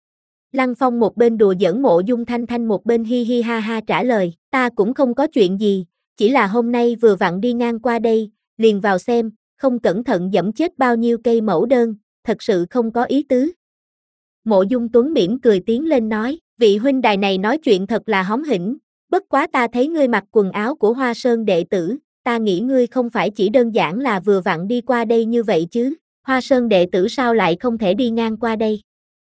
Lăng Phong một bên đùa giỡn Mộ Dung Thanh Thanh một bên hi hi ha ha trả lời, ta cũng không có chuyện gì, chỉ là hôm nay vừa vặn đi ngang qua đây, liền vào xem, không cẩn thận giẫm chết bao nhiêu cây mẫu đơn, thật sự không có ý tứ. Mộ Dung Tuấn mỉm cười tiến lên nói, vị huynh đài này nói chuyện thật là hóm hỉnh, bất quá ta thấy ngươi mặc quần áo của Hoa Sơn đệ tử, ta nghĩ ngươi không phải chỉ đơn giản là vừa vặn đi qua đây như vậy chứ, Hoa Sơn đệ tử sao lại không thể đi ngang qua đây?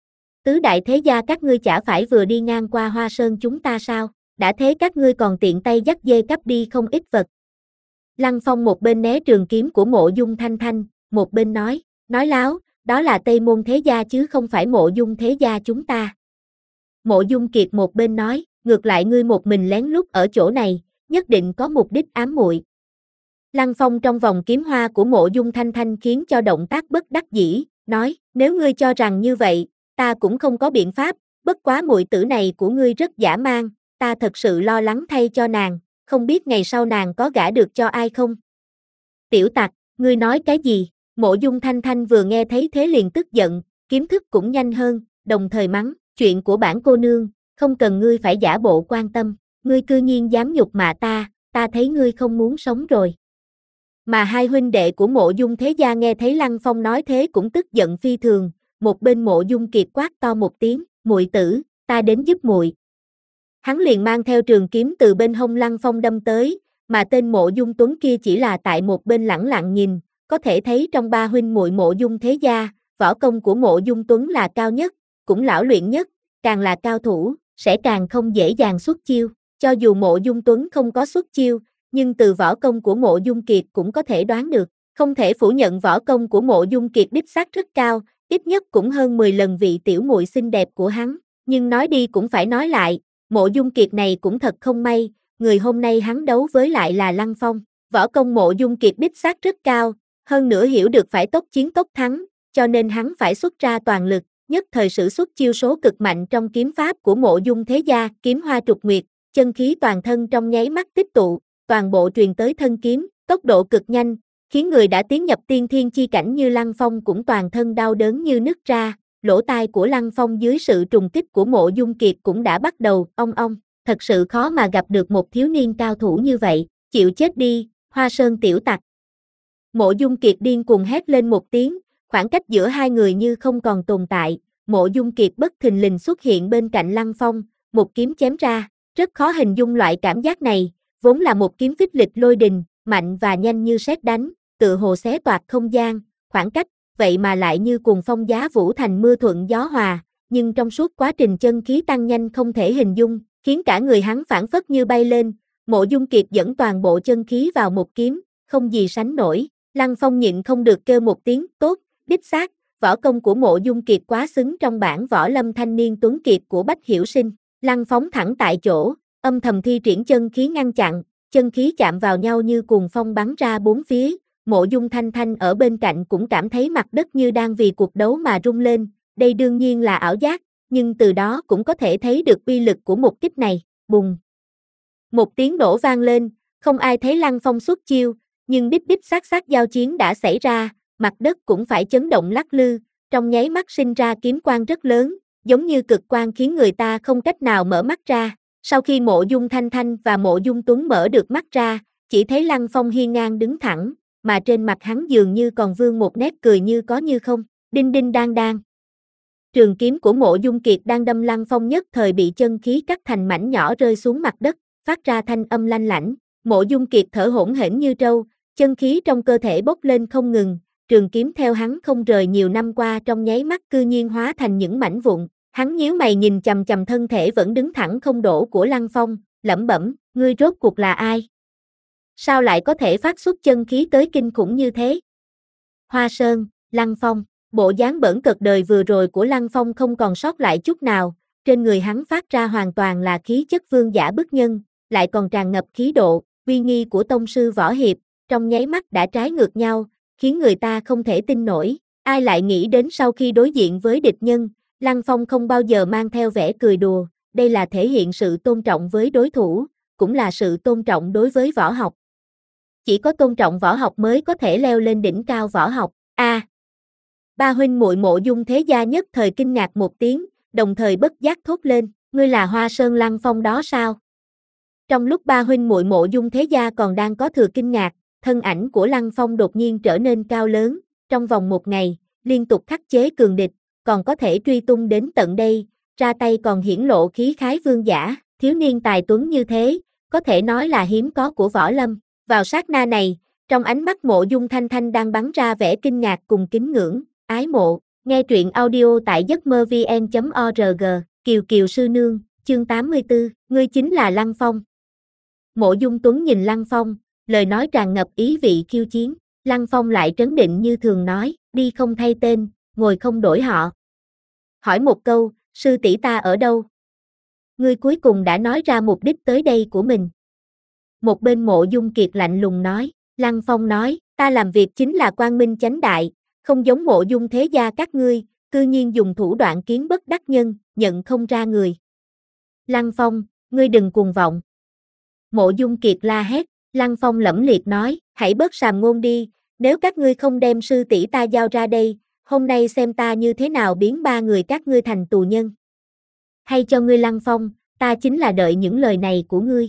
Tứ đại thế gia các ngươi chả phải vừa đi ngang qua Hoa Sơn chúng ta sao, đã thế các ngươi còn tiện tay dắt dê cắp đi không ít vật. Lăng Phong một bên né trường kiếm của Mộ Dung Thanh Thanh, một bên nói, nói láo, đó là Tây Môn thế gia chứ không phải Mộ Dung thế gia chúng ta. Mộ Dung Kiệt một bên nói, ngược lại ngươi một mình lén lút ở chỗ này, nhất định có mục đích ám muội. Lăng Phong trong vòng kiếm hoa của Mộ Dung Thanh Thanh khiến cho động tác bất đắc dĩ, nói, nếu ngươi cho rằng như vậy, ta cũng không có biện pháp, bất quá muội tử này của ngươi rất dã man, ta thật sự lo lắng thay cho nàng, không biết ngày sau nàng có gả được cho ai không? Tiểu tặc, ngươi nói cái gì? Mộ Dung Thanh Thanh vừa nghe thấy thế liền tức giận, kiếm thức cũng nhanh hơn, đồng thời mắng, chuyện của bản cô nương, không cần ngươi phải giả bộ quan tâm, ngươi cư nhiên dám nhục mạ ta, ta thấy ngươi không muốn sống rồi. Mà hai huynh đệ của Mộ Dung thế gia nghe thấy Lăng Phong nói thế cũng tức giận phi thường, một bên Mộ Dung Kiệt quát to một tiếng, muội tử, ta đến giúp muội. Hắn liền mang theo trường kiếm từ bên hông Lăng Phong đâm tới, mà tên Mộ Dung Tuấn kia chỉ là tại một bên lẳng lặng nhìn, có thể thấy trong ba huynh muội Mộ Dung thế gia, võ công của Mộ Dung Tuấn là cao nhất, cũng lão luyện nhất, càng là cao thủ, sẽ càng không dễ dàng xuất chiêu. Cho dù Mộ Dung Tuấn không có xuất chiêu, nhưng từ võ công của Mộ Dung Kiệt cũng có thể đoán được, không thể phủ nhận võ công của Mộ Dung Kiệt đích xác rất cao, ít nhất cũng hơn mười lần vị tiểu muội xinh đẹp của hắn, nhưng nói đi cũng phải nói lại, Mộ Dung Kiệt này cũng thật không may, người hôm nay hắn đấu với lại là Lăng Phong, võ công Mộ Dung Kiệt đích xác rất cao, hơn nữa hiểu được phải tốc chiến tốc thắng, cho nên hắn phải xuất ra toàn lực, nhất thời sử xuất chiêu số cực mạnh trong kiếm pháp của Mộ Dung thế gia, kiếm hoa trục nguyệt, chân khí toàn thân trong nháy mắt tích tụ, toàn bộ truyền tới thân kiếm, tốc độ cực nhanh, khiến người đã tiến nhập tiên thiên chi cảnh như Lăng Phong cũng toàn thân đau đớn như nứt ra, lỗ tai của Lăng Phong dưới sự trùng kích của Mộ Dung Kiệt cũng đã bắt đầu ong ong, thật sự khó mà gặp được một thiếu niên cao thủ như vậy, chịu chết đi, Hoa Sơn tiểu tặc. Mộ Dung Kiệt điên cuồng hét lên một tiếng, khoảng cách giữa hai người như không còn tồn tại, Mộ Dung Kiệt bất thình lình xuất hiện bên cạnh Lăng Phong, một kiếm chém ra, rất khó hình dung loại cảm giác này, vốn là một kiếm phích lịch lôi đình, mạnh và nhanh như sét đánh, tự hồ xé toạc không gian, khoảng cách, vậy mà lại như cuồng phong giá vũ thành mưa thuận gió hòa, nhưng trong suốt quá trình chân khí tăng nhanh không thể hình dung, khiến cả người hắn phảng phất như bay lên, Mộ Dung Kiệt dẫn toàn bộ chân khí vào một kiếm, không gì sánh nổi, Lăng Phong nhịn không được kêu một tiếng, tốt, đích xác, võ công của Mộ Dung Kiệt quá xứng trong bản võ lâm thanh niên tuấn kiệt của Bách Hiểu Sinh, Lăng phóng thẳng tại chỗ, âm thầm thi triển chân khí ngăn chặn, chân khí chạm vào nhau như cuồng phong bắn ra bốn phía, Mộ Dung Thanh Thanh ở bên cạnh cũng cảm thấy mặt đất như đang vì cuộc đấu mà rung lên, đây đương nhiên là ảo giác, nhưng từ đó cũng có thể thấy được uy lực của một kích này, bùng. Một tiếng nổ vang lên, không ai thấy Lăng Phong xuất chiêu, nhưng đích đích xác xác giao chiến đã xảy ra, mặt đất cũng phải chấn động lắc lư, trong nháy mắt sinh ra kiếm quang rất lớn, giống như cực quang khiến người ta không cách nào mở mắt ra. Sau khi Mộ Dung Thanh Thanh và Mộ Dung Tuấn mở được mắt ra, chỉ thấy Lăng Phong hiên ngang đứng thẳng, mà trên mặt hắn dường như còn vương một nét cười như có như không, đinh đinh đang đang. Trường kiếm của Mộ Dung Kiệt đang đâm Lăng Phong nhất thời bị chân khí cắt thành mảnh nhỏ rơi xuống mặt đất, phát ra thanh âm lanh lảnh, Mộ Dung Kiệt thở hổn hển như trâu, chân khí trong cơ thể bốc lên không ngừng, trường kiếm theo hắn không rời nhiều năm qua trong nháy mắt cư nhiên hóa thành những mảnh vụn. Hắn nhíu mày nhìn chằm chằm thân thể vẫn đứng thẳng không đổ của Lăng Phong, lẩm bẩm, ngươi rốt cuộc là ai? Sao lại có thể phát xuất chân khí tới kinh khủng như thế? Hoa Sơn, Lăng Phong, bộ dáng bỡn cợt đời vừa rồi của Lăng Phong không còn sót lại chút nào, trên người hắn phát ra hoàn toàn là khí chất vương giả bức nhân, lại còn tràn ngập khí độ, uy nghi của tông sư võ hiệp, trong nháy mắt đã trái ngược nhau, khiến người ta không thể tin nổi, ai lại nghĩ đến sau khi đối diện với địch nhân, Lăng Phong không bao giờ mang theo vẻ cười đùa, đây là thể hiện sự tôn trọng với đối thủ, cũng là sự tôn trọng đối với võ học. Chỉ có tôn trọng võ học mới có thể leo lên đỉnh cao võ học. A. À, ba huynh muội Mộ Dung thế gia nhất thời kinh ngạc một tiếng, đồng thời bất giác thốt lên, ngươi là Hoa Sơn Lăng Phong đó sao? Trong lúc ba huynh muội Mộ Dung Thế Gia còn đang có thừa kinh ngạc, thân ảnh của Lăng Phong đột nhiên trở nên cao lớn, trong vòng một ngày, liên tục khắc chế cường địch, còn có thể truy tung đến tận đây, ra tay còn hiển lộ khí khái vương giả, thiếu niên tài tuấn như thế, có thể nói là hiếm có của võ lâm. Vào sát na này, trong ánh mắt Mộ Dung Thanh Thanh đang bắn ra vẻ kinh ngạc cùng kính ngưỡng, ái mộ. Nghe truyện audio tại giấc mơ vn chấm org, Kiều Kiều sư nương, chương tám mươi tư, ngươi chính là Lăng Phong. Mộ Dung Tuấn nhìn Lăng Phong, lời nói tràn ngập ý vị khiêu chiến, Lăng Phong lại trấn định như thường nói, đi không thay tên, ngồi không đổi họ. Hỏi một câu, sư tỷ ta ở đâu? Ngươi cuối cùng đã nói ra mục đích tới đây của mình. Một bên Mộ Dung Kiệt lạnh lùng nói, Lăng Phong nói, ta làm việc chính là quang minh chánh đại, không giống Mộ Dung Thế Gia các ngươi, cư nhiên dùng thủ đoạn kiến bất đắc nhân, nhận không ra người. Lăng Phong, ngươi đừng cuồng vọng. Mộ Dung Kiệt la hét, Lăng Phong lẫm liệt nói, hãy bớt sàm ngôn đi, nếu các ngươi không đem sư tỷ ta giao ra đây, hôm nay xem ta như thế nào biến ba người các ngươi thành tù nhân. Hay cho ngươi Lăng Phong, ta chính là đợi những lời này của ngươi.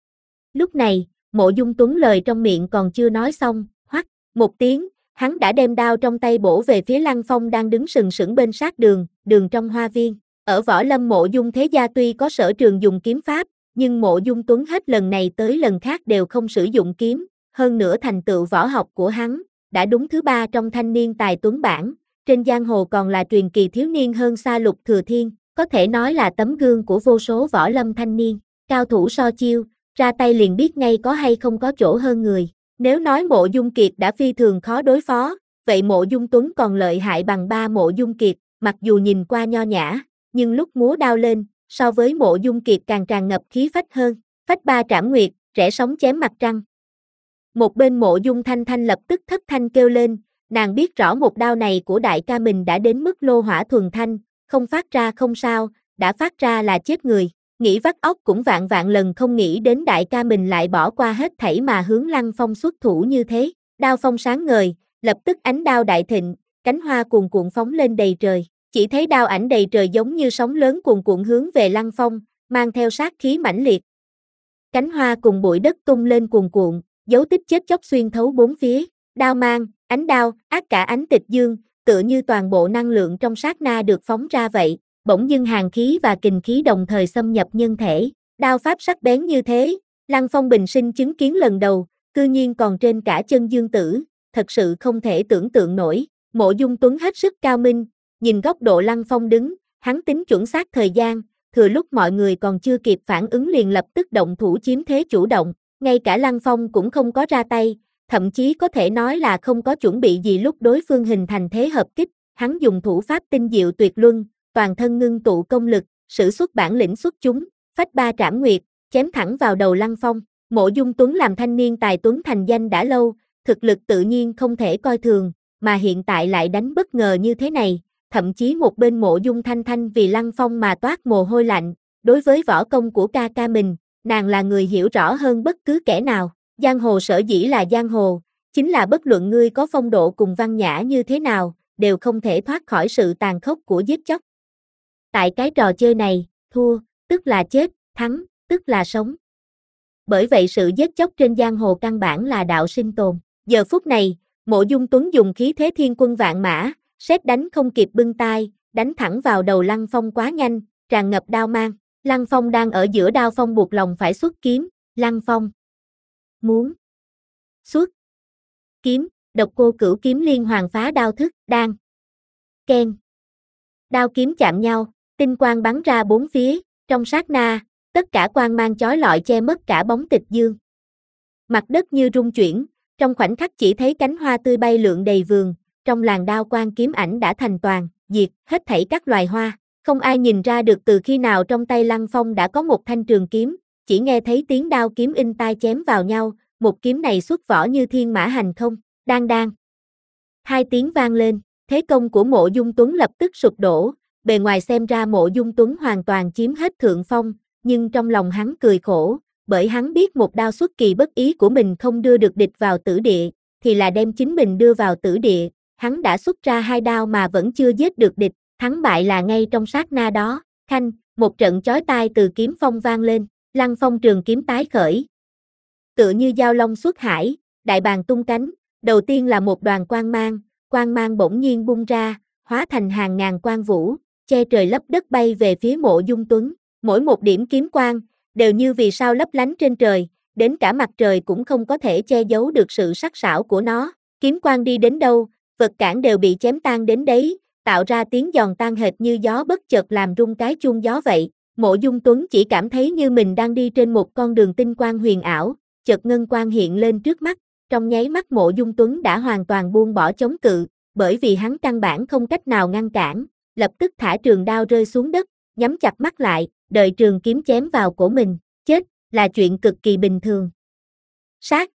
Lúc này, Mộ Dung Tuấn lời trong miệng còn chưa nói xong, hoắc, một tiếng, hắn đã đem đao trong tay bổ về phía Lăng Phong đang đứng sừng sững bên sát đường, đường trong hoa viên. Ở võ lâm Mộ Dung Thế Gia tuy có sở trường dùng kiếm pháp, nhưng Mộ Dung Tuấn hết lần này tới lần khác đều không sử dụng kiếm, hơn nữa thành tựu võ học của hắn, đã đúng thứ ba trong thanh niên tài tuấn bảng, trên giang hồ còn là truyền kỳ thiếu niên hơn xa Lục Thừa Thiên, có thể nói là tấm gương của vô số võ lâm thanh niên, cao thủ so chiêu, ra tay liền biết ngay có hay không có chỗ hơn người. Nếu nói Mộ Dung Kiệt đã phi thường khó đối phó, vậy Mộ Dung Tuấn còn lợi hại bằng ba Mộ Dung Kiệt, mặc dù nhìn qua nho nhã, nhưng lúc múa đao lên, so với Mộ Dung Kiệt càng tràn ngập khí phách hơn, phách ba trảm nguyệt, rẽ sóng chém mặt trăng. Một bên Mộ Dung Thanh Thanh lập tức thất thanh kêu lên, nàng biết rõ một đao này của đại ca mình đã đến mức lô hỏa thuần thanh, không phát ra không sao, đã phát ra là chết người. Nghĩ vắt óc cũng vạn vạn lần không nghĩ đến đại ca mình lại bỏ qua hết thảy mà hướng Lăng Phong xuất thủ như thế. Đao phong sáng ngời, lập tức ánh đao đại thịnh, cánh hoa cuồn cuộn phóng lên đầy trời. Chỉ thấy đao ảnh đầy trời giống như sóng lớn cuồn cuộn hướng về Lăng Phong, mang theo sát khí mãnh liệt. Cánh hoa cùng bụi đất tung lên cuồn cuộn, dấu tích chết chóc xuyên thấu bốn phía. Đao mang, ánh đao, ác cả ánh tịch dương, tựa như toàn bộ năng lượng trong sát na được phóng ra vậy. Bỗng dưng hàn khí và kình khí đồng thời xâm nhập nhân thể, đao pháp sắc bén như thế, Lăng Phong bình sinh chứng kiến lần đầu, cư nhiên còn trên cả chân dương tử, thật sự không thể tưởng tượng nổi. Mộ Dung Tuấn hết sức cao minh, nhìn góc độ Lăng Phong đứng, hắn tính chuẩn xác thời gian, thừa lúc mọi người còn chưa kịp phản ứng liền lập tức động thủ chiếm thế chủ động, ngay cả Lăng Phong cũng không có ra tay, thậm chí có thể nói là không có chuẩn bị gì lúc đối phương hình thành thế hợp kích, hắn dùng thủ pháp tinh diệu tuyệt luân, toàn thân ngưng tụ công lực, sử xuất bản lĩnh xuất chúng, phách ba trảm nguyệt, chém thẳng vào đầu Lăng Phong. Mộ Dung Tuấn làm thanh niên tài tuấn thành danh đã lâu, thực lực tự nhiên không thể coi thường, mà hiện tại lại đánh bất ngờ như thế này, thậm chí một bên Mộ Dung Thanh Thanh vì Lăng Phong mà toát mồ hôi lạnh, đối với võ công của ca ca mình, nàng là người hiểu rõ hơn bất cứ kẻ nào. Giang hồ sở dĩ là giang hồ, chính là bất luận ngươi có phong độ cùng văn nhã như thế nào, đều không thể thoát khỏi sự tàn khốc của giết chóc. Tại cái trò chơi này, thua, tức là chết, thắng, tức là sống. Bởi vậy sự giết chóc trên giang hồ căn bản là đạo sinh tồn. Giờ phút này, Mộ Dung Tuấn dùng khí thế thiên quân vạn mã, sét đánh không kịp bưng tai, đánh thẳng vào đầu Lăng Phong quá nhanh, tràn ngập đao mang. Lăng Phong đang ở giữa đao phong buộc lòng phải xuất kiếm, Lăng Phong muốn xuất kiếm, độc cô cửu kiếm liên hoàn phá đao thức, đan, keng. Đao kiếm chạm nhau, tinh quang bắn ra bốn phía, trong sát na, tất cả quang mang chói lọi che mất cả bóng tịch dương. Mặt đất như rung chuyển, trong khoảnh khắc chỉ thấy cánh hoa tươi bay lượn đầy vườn, trong làn đao quang kiếm ảnh đã thành toàn, diệt hết thảy các loài hoa. Không ai nhìn ra được từ khi nào trong tay Lăng Phong đã có một thanh trường kiếm, chỉ nghe thấy tiếng đao kiếm in tai chém vào nhau, một kiếm này xuất vỏ như thiên mã hành không, đan đan. Hai tiếng vang lên, thế công của Mộ Dung Tuấn lập tức sụp đổ, bề ngoài xem ra Mộ Dung Tuấn hoàn toàn chiếm hết thượng phong, nhưng trong lòng hắn cười khổ, bởi hắn biết một đao xuất kỳ bất ý của mình không đưa được địch vào tử địa, thì là đem chính mình đưa vào tử địa, hắn đã xuất ra hai đao mà vẫn chưa giết được địch, thắng bại là ngay trong sát na đó. Khanh, một trận chói tai từ kiếm phong vang lên, Lăng Phong trường kiếm tái khởi. Tựa như dao long xuất hải, đại bàng tung cánh, đầu tiên là một đoàn quang mang, quang mang bỗng nhiên bung ra, hóa thành hàng ngàn quang vũ, che trời lấp đất bay về phía Mộ Dung Tuấn, mỗi một điểm kiếm quang, đều như vì sao lấp lánh trên trời, đến cả mặt trời cũng không có thể che giấu được sự sắc sảo của nó, kiếm quang đi đến đâu, vật cản đều bị chém tan đến đấy, tạo ra tiếng giòn tan hệt như gió bất chợt làm rung cái chuông gió vậy. Mộ Dung Tuấn chỉ cảm thấy như mình đang đi trên một con đường tinh quang huyền ảo, chợt ngân quang hiện lên trước mắt, trong nháy mắt Mộ Dung Tuấn đã hoàn toàn buông bỏ chống cự, bởi vì hắn căn bản không cách nào ngăn cản, lập tức thả trường đao rơi xuống đất, nhắm chặt mắt lại, đợi trường kiếm chém vào cổ mình, chết, là chuyện cực kỳ bình thường. Sát!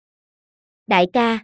Đại ca!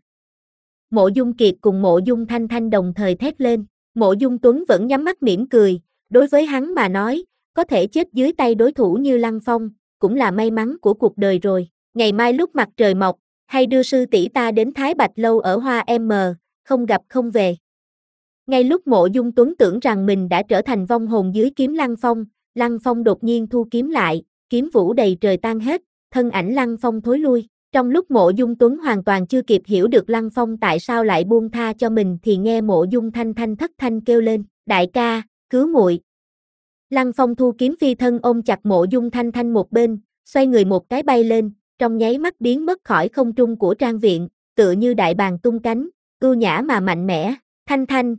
Mộ Dung Kiệt cùng Mộ Dung Thanh Thanh đồng thời thét lên, Mộ Dung Tuấn vẫn nhắm mắt mỉm cười, đối với hắn mà nói, có thể chết dưới tay đối thủ như Lăng Phong, cũng là may mắn của cuộc đời rồi. Ngày mai lúc mặt trời mọc, hay đưa sư tỷ ta đến Thái Bạch Lâu ở Hoa M, không gặp không về. Ngay lúc Mộ Dung Tuấn tưởng rằng mình đã trở thành vong hồn dưới kiếm Lăng Phong, Lăng Phong đột nhiên thu kiếm lại, kiếm vũ đầy trời tan hết, thân ảnh Lăng Phong thối lui. Trong lúc Mộ Dung Tuấn hoàn toàn chưa kịp hiểu được Lăng Phong tại sao lại buông tha cho mình thì nghe Mộ Dung Thanh Thanh thất thanh kêu lên, đại ca, cứu muội. Lăng Phong thu kiếm phi thân ôm chặt Mộ Dung Thanh Thanh một bên, xoay người một cái bay lên, trong nháy mắt biến mất khỏi không trung của trang viện, tựa như đại bàng tung cánh, ưu nhã mà mạnh mẽ. Thanh Thanh.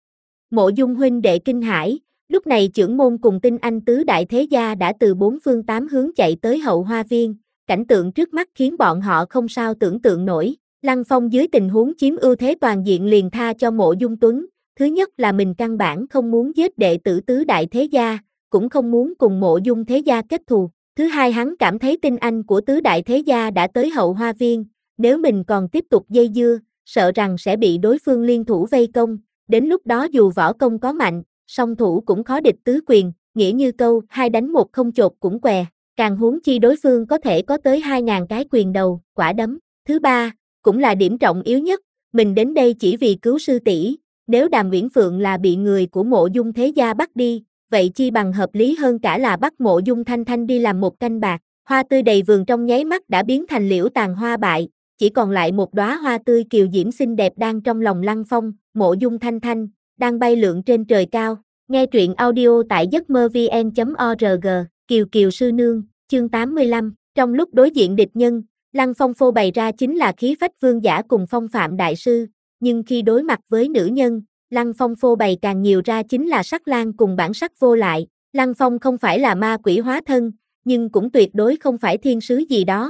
Mộ Dung huynh đệ kinh hãi, lúc này chưởng môn cùng Tinh Anh tứ đại thế gia đã từ bốn phương tám hướng chạy tới Hậu Hoa Viên, cảnh tượng trước mắt khiến bọn họ không sao tưởng tượng nổi. Lăng Phong dưới tình huống chiếm ưu thế toàn diện liền tha cho Mộ Dung Tuấn, thứ nhất là mình căn bản không muốn giết đệ tử tứ đại thế gia, cũng không muốn cùng Mộ Dung thế gia kết thù. Thứ hai hắn cảm thấy Tinh Anh của tứ đại thế gia đã tới Hậu Hoa Viên, nếu mình còn tiếp tục dây dưa, sợ rằng sẽ bị đối phương liên thủ vây công, đến lúc đó dù võ công có mạnh, song thủ cũng khó địch tứ quyền, nghĩa như câu hai đánh một không chột cũng què, càng huống chi đối phương có thể có tới hai ngàn cái quyền đầu, quả đấm. Thứ ba, cũng là điểm trọng yếu nhất, mình đến đây chỉ vì cứu sư tỷ, nếu Đàm Uyển Phượng là bị người của Mộ Dung thế gia bắt đi, vậy chi bằng hợp lý hơn cả là bắt Mộ Dung Thanh Thanh đi làm một canh bạc. Hoa tươi đầy vườn trong nháy mắt đã biến thành liễu tàn hoa bại, chỉ còn lại một đóa hoa tươi kiều diễm xinh đẹp đang trong lòng Lăng Phong. Mộ Dung Thanh Thanh đang bay lượn trên trời cao. Nghe truyện audio tại giấc mơ vn chấm org. Kiều Kiều sư nương, chương tám mươi lăm. Trong lúc đối diện địch nhân, Lăng Phong phô bày ra chính là khí phách vương giả cùng phong phạm đại sư, nhưng khi đối mặt với nữ nhân, Lăng Phong phô bày càng nhiều ra chính là sắc lang cùng bản sắc vô lại. Lăng Phong không phải là ma quỷ hóa thân, nhưng cũng tuyệt đối không phải thiên sứ gì đó.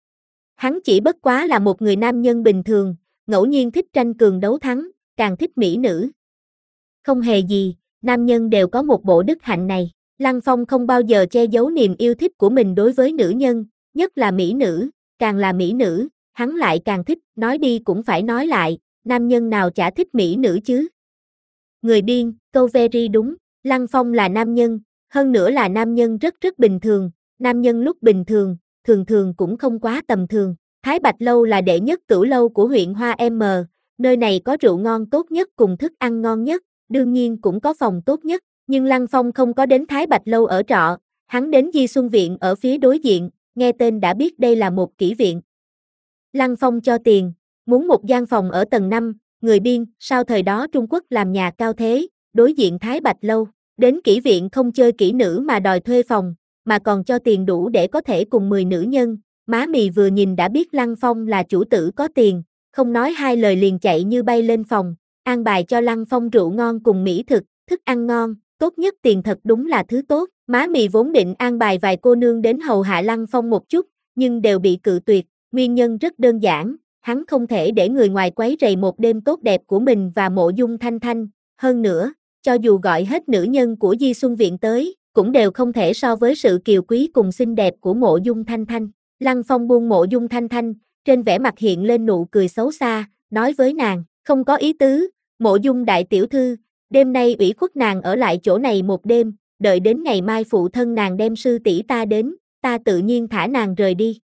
Hắn chỉ bất quá là một người nam nhân bình thường, ngẫu nhiên thích tranh cường đấu thắng, càng thích mỹ nữ. Không hề gì, nam nhân đều có một bộ đức hạnh này. Lăng Phong không bao giờ che giấu niềm yêu thích của mình đối với nữ nhân, nhất là mỹ nữ, càng là mỹ nữ, hắn lại càng thích, nói đi cũng phải nói lại, nam nhân nào chả thích mỹ nữ chứ. Người điên, câu very đúng, Lăng Phong là nam nhân, hơn nữa là nam nhân rất rất bình thường, nam nhân lúc bình thường, thường thường cũng không quá tầm thường. Thái Bạch Lâu là đệ nhất cửu lâu của huyện Hoa M, nơi này có rượu ngon tốt nhất cùng thức ăn ngon nhất, đương nhiên cũng có phòng tốt nhất, nhưng Lăng Phong không có đến Thái Bạch Lâu ở trọ, hắn đến Di Xuân Viện ở phía đối diện, nghe tên đã biết đây là một kỹ viện. Lăng Phong cho tiền, muốn một gian phòng ở tầng năm, người điên, sao thời đó Trung Quốc làm nhà cao thế, đối diện Thái Bạch Lâu, đến kỹ viện không chơi kỹ nữ mà đòi thuê phòng, mà còn cho tiền đủ để có thể cùng mười nữ nhân. Má mì vừa nhìn đã biết Lăng Phong là chủ tử có tiền, không nói hai lời liền chạy như bay lên phòng, an bài cho Lăng Phong rượu ngon cùng mỹ thực, thức ăn ngon, tốt nhất tiền thật đúng là thứ tốt. Má mì vốn định an bài vài cô nương đến hầu hạ Lăng Phong một chút, nhưng đều bị cự tuyệt, nguyên nhân rất đơn giản, hắn không thể để người ngoài quấy rầy một đêm tốt đẹp của mình và Mộ Dung Thanh Thanh, hơn nữa, cho dù gọi hết nữ nhân của Di Xuân Viện tới, cũng đều không thể so với sự kiều quý cùng xinh đẹp của Mộ Dung Thanh Thanh. Lăng Phong buông Mộ Dung Thanh Thanh, trên vẻ mặt hiện lên nụ cười xấu xa, nói với nàng, không có ý tứ, Mộ Dung đại tiểu thư, đêm nay ủy khuất nàng ở lại chỗ này một đêm, đợi đến ngày mai phụ thân nàng đem sư tỷ ta đến, ta tự nhiên thả nàng rời đi.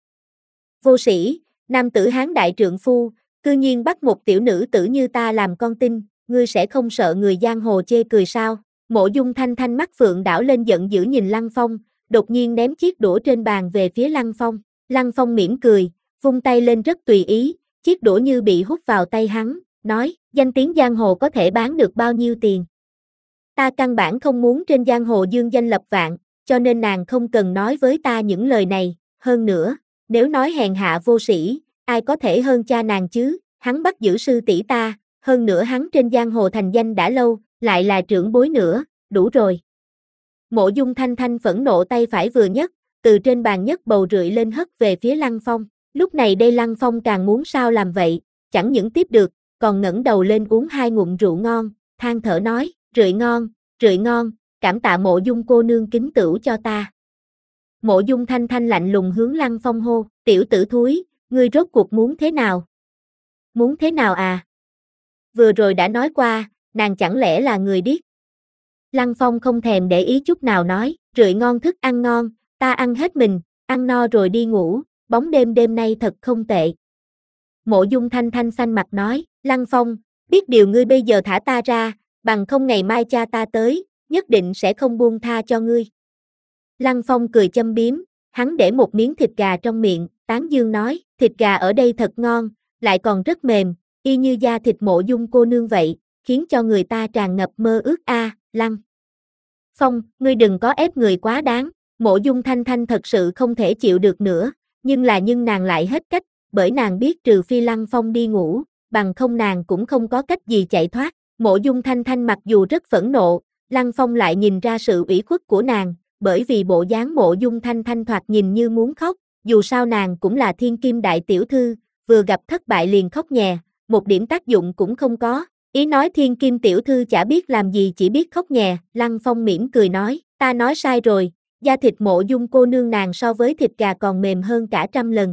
Vô sĩ, nam tử hán đại trượng phu, cư nhiên bắt một tiểu nữ tử như ta làm con tin, ngươi sẽ không sợ người giang hồ chê cười sao? Mộ Dung Thanh Thanh mắt phượng đảo lên giận dữ nhìn Lăng Phong, đột nhiên ném chiếc đũa trên bàn về phía Lăng Phong. Lăng Phong mỉm cười, vung tay lên rất tùy ý, chiếc đũa như bị hút vào tay hắn, nói, danh tiếng giang hồ có thể bán được bao nhiêu tiền. Ta căn bản không muốn trên giang hồ dương danh lập vạn, cho nên nàng không cần nói với ta những lời này, hơn nữa, nếu nói hèn hạ vô sĩ, ai có thể hơn cha nàng chứ, hắn bắt giữ sư tỷ ta, hơn nữa hắn trên giang hồ thành danh đã lâu, lại là trưởng bối nữa, đủ rồi. Mộ Dung Thanh Thanh phẫn nộ tay phải vừa nhấc, từ trên bàn nhấc bầu rượu lên hất về phía Lăng Phong, lúc này đây Lăng Phong càng muốn sao làm vậy, chẳng những tiếp được, còn ngẩng đầu lên uống hai ngụm rượu ngon, than thở nói, rượu ngon, rượu ngon, cảm tạ Mộ Dung cô nương kính tửu cho ta. Mộ Dung Thanh Thanh lạnh lùng hướng Lăng Phong hô, tiểu tử thúi, ngươi rốt cuộc muốn thế nào? Muốn thế nào à? Vừa rồi đã nói qua, nàng chẳng lẽ là người điếc? Lăng Phong không thèm để ý chút nào nói, rượu ngon thức ăn ngon, ta ăn hết mình, ăn no rồi đi ngủ, bóng đêm đêm nay thật không tệ. Mộ Dung Thanh Thanh xanh mặt nói, Lăng Phong, biết điều ngươi bây giờ thả ta ra, bằng không ngày mai cha ta tới, nhất định sẽ không buông tha cho ngươi. Lăng Phong cười châm biếm, hắn để một miếng thịt gà trong miệng, tán dương nói, thịt gà ở đây thật ngon, lại còn rất mềm, y như da thịt Mộ Dung cô nương vậy, khiến cho người ta tràn ngập mơ ước a. À, Lăng Phong, ngươi đừng có ép người quá đáng. Mộ Dung Thanh Thanh thật sự không thể chịu được nữa, nhưng là nhưng nàng lại hết cách, bởi nàng biết trừ phi Lăng Phong đi ngủ, bằng không nàng cũng không có cách gì chạy thoát. Mộ Dung Thanh Thanh mặc dù rất phẫn nộ, Lăng Phong lại nhìn ra sự ủy khuất của nàng, bởi vì bộ dáng Mộ Dung Thanh Thanh thoạt nhìn như muốn khóc, dù sao nàng cũng là thiên kim đại tiểu thư, vừa gặp thất bại liền khóc nhè, một điểm tác dụng cũng không có. Ý nói thiên kim tiểu thư chả biết làm gì chỉ biết khóc nhè, Lăng Phong mỉm cười nói, ta nói sai rồi, da thịt Mộ Dung cô nương nàng so với thịt gà còn mềm hơn cả trăm lần.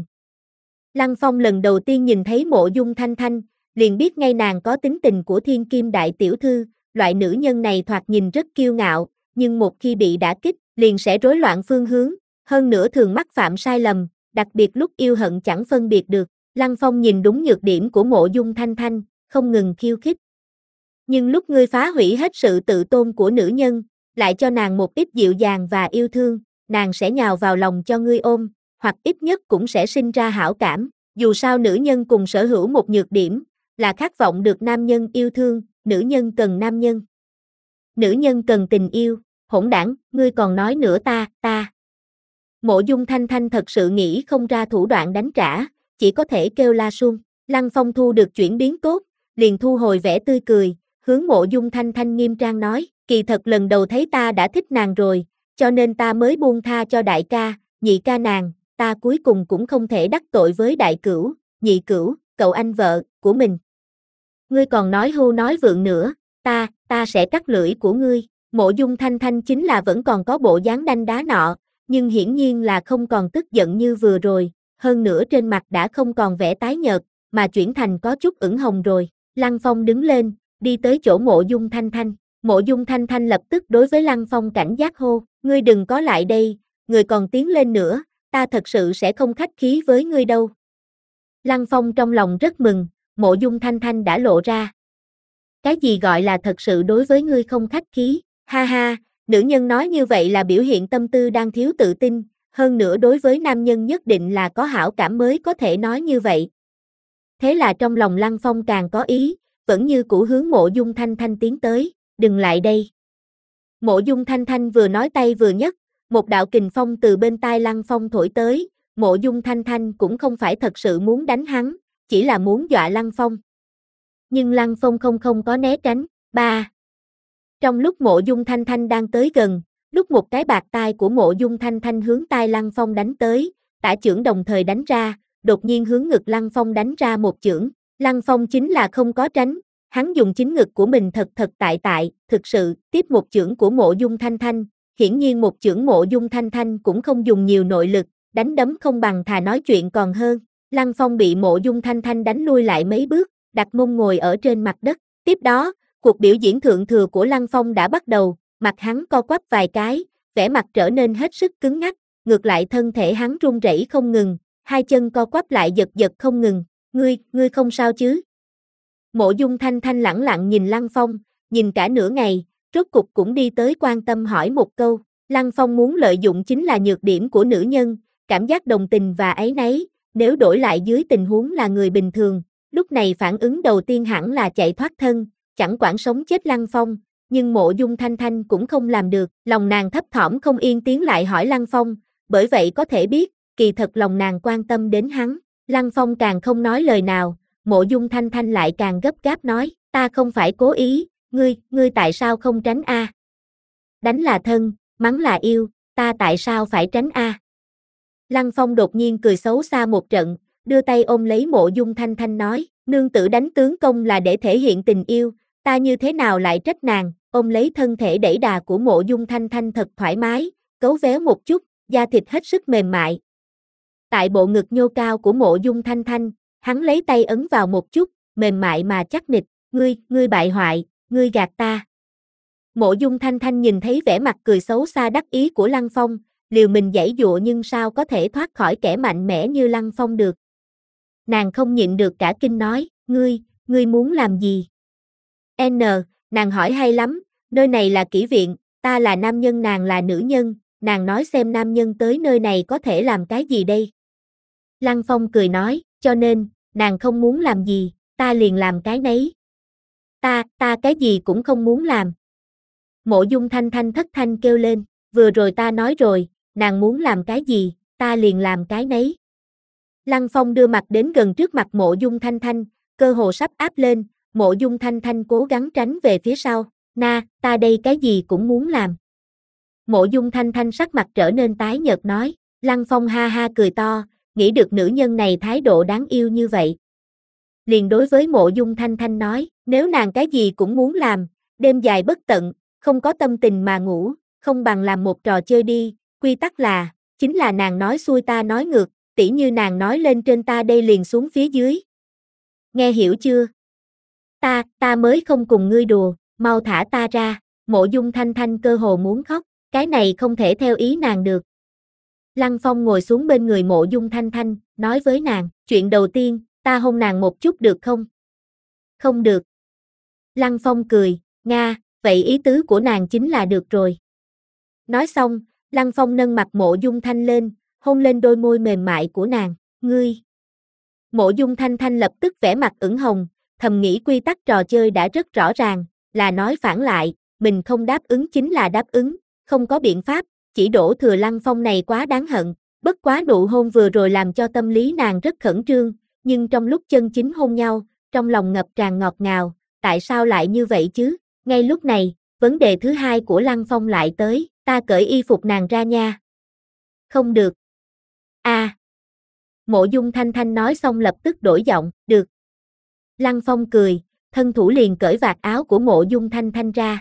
Lăng Phong lần đầu tiên nhìn thấy Mộ Dung Thanh Thanh, liền biết ngay nàng có tính tình của thiên kim đại tiểu thư, loại nữ nhân này thoạt nhìn rất kiêu ngạo, nhưng một khi bị đả kích, liền sẽ rối loạn phương hướng, hơn nữa thường mắc phạm sai lầm, đặc biệt lúc yêu hận chẳng phân biệt được. Lăng Phong nhìn đúng nhược điểm của Mộ Dung Thanh Thanh, không ngừng khiêu khích. Nhưng lúc ngươi phá hủy hết sự tự tôn của nữ nhân, lại cho nàng một ít dịu dàng và yêu thương, nàng sẽ nhào vào lòng cho ngươi ôm, hoặc ít nhất cũng sẽ sinh ra hảo cảm. Dù sao nữ nhân cùng sở hữu một nhược điểm, là khát vọng được nam nhân yêu thương, nữ nhân cần nam nhân. Nữ nhân cần tình yêu, hỗn đảng, ngươi còn nói nữa ta, ta. Mộ Dung Thanh Thanh thật sự nghĩ không ra thủ đoạn đánh trả, chỉ có thể kêu la suông. Lăng Phong thu được chuyển biến tốt, liền thu hồi vẻ tươi cười, hướng Mộ Dung Thanh Thanh nghiêm trang nói, kỳ thật lần đầu thấy ta đã thích nàng rồi, cho nên ta mới buông tha cho đại ca, nhị ca nàng, ta cuối cùng cũng không thể đắc tội với đại cửu, nhị cửu, cậu anh vợ của mình. Ngươi còn nói hưu nói vượng nữa, ta, ta sẽ cắt lưỡi của ngươi. Mộ Dung Thanh Thanh chính là vẫn còn có bộ dáng đanh đá nọ, nhưng hiển nhiên là không còn tức giận như vừa rồi, hơn nữa trên mặt đã không còn vẻ tái nhợt, mà chuyển thành có chút ửng hồng rồi. Lăng Phong đứng lên, đi tới chỗ Mộ Dung Thanh Thanh. Mộ Dung Thanh Thanh lập tức đối với Lăng Phong cảnh giác hô, ngươi đừng có lại đây, người còn tiến lên nữa, ta thật sự sẽ không khách khí với ngươi đâu. Lăng Phong trong lòng rất mừng, Mộ Dung Thanh Thanh đã lộ ra. Cái gì gọi là thật sự đối với ngươi không khách khí, ha ha, nữ nhân nói như vậy là biểu hiện tâm tư đang thiếu tự tin, hơn nữa đối với nam nhân nhất định là có hảo cảm mới có thể nói như vậy. Thế là trong lòng Lăng Phong càng có ý, vẫn như cũ hướng Mộ Dung Thanh Thanh tiến tới, đừng lại đây. Mộ Dung Thanh Thanh vừa nói tay vừa nhấc, một đạo kình phong từ bên tai Lăng Phong thổi tới, Mộ Dung Thanh Thanh cũng không phải thật sự muốn đánh hắn, chỉ là muốn dọa Lăng Phong. Nhưng Lăng Phong không không có né tránh, ba. Trong lúc Mộ Dung Thanh Thanh đang tới gần, lúc một cái bạt tai của Mộ Dung Thanh Thanh hướng tai Lăng Phong đánh tới, tả chưởng đồng thời đánh ra, đột nhiên hướng ngực Lăng Phong đánh ra một chưởng, Lăng Phong chính là không có tránh, hắn dùng chính ngực của mình thật thật tại tại, thực sự, tiếp một chưởng của Mộ Dung Thanh Thanh, hiển nhiên một chưởng Mộ Dung Thanh Thanh cũng không dùng nhiều nội lực, đánh đấm không bằng thà nói chuyện còn hơn. Lăng Phong bị Mộ Dung Thanh Thanh đánh lui lại mấy bước, đặt mông ngồi ở trên mặt đất. Tiếp đó, cuộc biểu diễn thượng thừa của Lăng Phong đã bắt đầu, mặt hắn co quắp vài cái, vẻ mặt trở nên hết sức cứng ngắc, ngược lại thân thể hắn run rẩy không ngừng, hai chân co quắp lại giật giật không ngừng. Ngươi, ngươi không sao chứ? Mộ Dung Thanh Thanh lẳng lặng nhìn Lăng Phong, nhìn cả nửa ngày, rốt cục cũng đi tới quan tâm hỏi một câu. Lăng Phong muốn lợi dụng chính là nhược điểm của nữ nhân, cảm giác đồng tình và áy náy, nếu đổi lại dưới tình huống là người bình thường, lúc này phản ứng đầu tiên hẳn là chạy thoát thân, chẳng quản sống chết Lăng Phong, nhưng Mộ Dung Thanh Thanh cũng không làm được, lòng nàng thấp thỏm không yên tiến lại hỏi Lăng Phong, bởi vậy có thể biết, kỳ thật lòng nàng quan tâm đến hắn. Lăng Phong càng không nói lời nào, Mộ Dung Thanh Thanh lại càng gấp gáp nói, ta không phải cố ý, ngươi, ngươi tại sao không tránh a? Đánh là thân, mắng là yêu, ta tại sao phải tránh a? Lăng Phong đột nhiên cười xấu xa một trận, đưa tay ôm lấy Mộ Dung Thanh Thanh nói, nương tử đánh tướng công là để thể hiện tình yêu, ta như thế nào lại trách nàng, ôm lấy thân thể đẩy đà của Mộ Dung Thanh Thanh thật thoải mái, cấu véo một chút, da thịt hết sức mềm mại. Tại bộ ngực nhô cao của Mộ Dung Thanh Thanh, hắn lấy tay ấn vào một chút, mềm mại mà chắc nịch, ngươi, ngươi bại hoại, ngươi gạt ta. Mộ Dung Thanh Thanh nhìn thấy vẻ mặt cười xấu xa đắc ý của Lăng Phong, liều mình giãy dụa nhưng sao có thể thoát khỏi kẻ mạnh mẽ như Lăng Phong được. Nàng không nhịn được cả kinh nói, ngươi, ngươi muốn làm gì? N, nàng hỏi hay lắm, nơi này là kỹ viện, ta là nam nhân nàng là nữ nhân, nàng nói xem nam nhân tới nơi này có thể làm cái gì đây? Lăng Phong cười nói, cho nên, nàng không muốn làm gì, ta liền làm cái nấy. Ta, ta cái gì cũng không muốn làm. Mộ Dung Thanh Thanh thất thanh kêu lên, vừa rồi ta nói rồi, nàng muốn làm cái gì, ta liền làm cái nấy. Lăng Phong đưa mặt đến gần trước mặt Mộ Dung Thanh Thanh, cơ hồ sắp áp lên, Mộ Dung Thanh Thanh cố gắng tránh về phía sau, na, ta đây cái gì cũng muốn làm. Mộ Dung Thanh Thanh sắc mặt trở nên tái nhợt nói, Lăng Phong ha ha cười to, nghĩ được nữ nhân này thái độ đáng yêu như vậy. Liền đối với Mộ Dung Thanh Thanh nói, nếu nàng cái gì cũng muốn làm, đêm dài bất tận, không có tâm tình mà ngủ, không bằng làm một trò chơi đi, quy tắc là, chính là nàng nói xuôi ta nói ngược, tỉ như nàng nói lên trên ta đây liền xuống phía dưới. Nghe hiểu chưa? Ta, ta mới không cùng ngươi đùa, mau thả ta ra, Mộ Dung Thanh Thanh cơ hồ muốn khóc, cái này không thể theo ý nàng được. Lăng Phong ngồi xuống bên người Mộ Dung Thanh Thanh, nói với nàng, chuyện đầu tiên, ta hôn nàng một chút được không? Không được. Lăng Phong cười, nga, vậy ý tứ của nàng chính là được rồi. Nói xong, Lăng Phong nâng mặt Mộ Dung Thanh lên, hôn lên đôi môi mềm mại của nàng, ngươi. Mộ Dung Thanh Thanh lập tức vẻ mặt ửng hồng, thầm nghĩ quy tắc trò chơi đã rất rõ ràng, là nói phản lại, mình không đáp ứng chính là đáp ứng, không có biện pháp, chỉ đổ thừa Lăng Phong này quá đáng hận, bất quá nụ hôn vừa rồi làm cho tâm lý nàng rất khẩn trương, nhưng trong lúc chân chính hôn nhau, trong lòng ngập tràn ngọt ngào, tại sao lại như vậy chứ? Ngay lúc này, vấn đề thứ hai của Lăng Phong lại tới, ta cởi y phục nàng ra nha. Không được. A. À. Mộ Dung Thanh Thanh nói xong lập tức đổi giọng, được. Lăng Phong cười, thân thủ liền cởi vạt áo của Mộ Dung Thanh Thanh ra.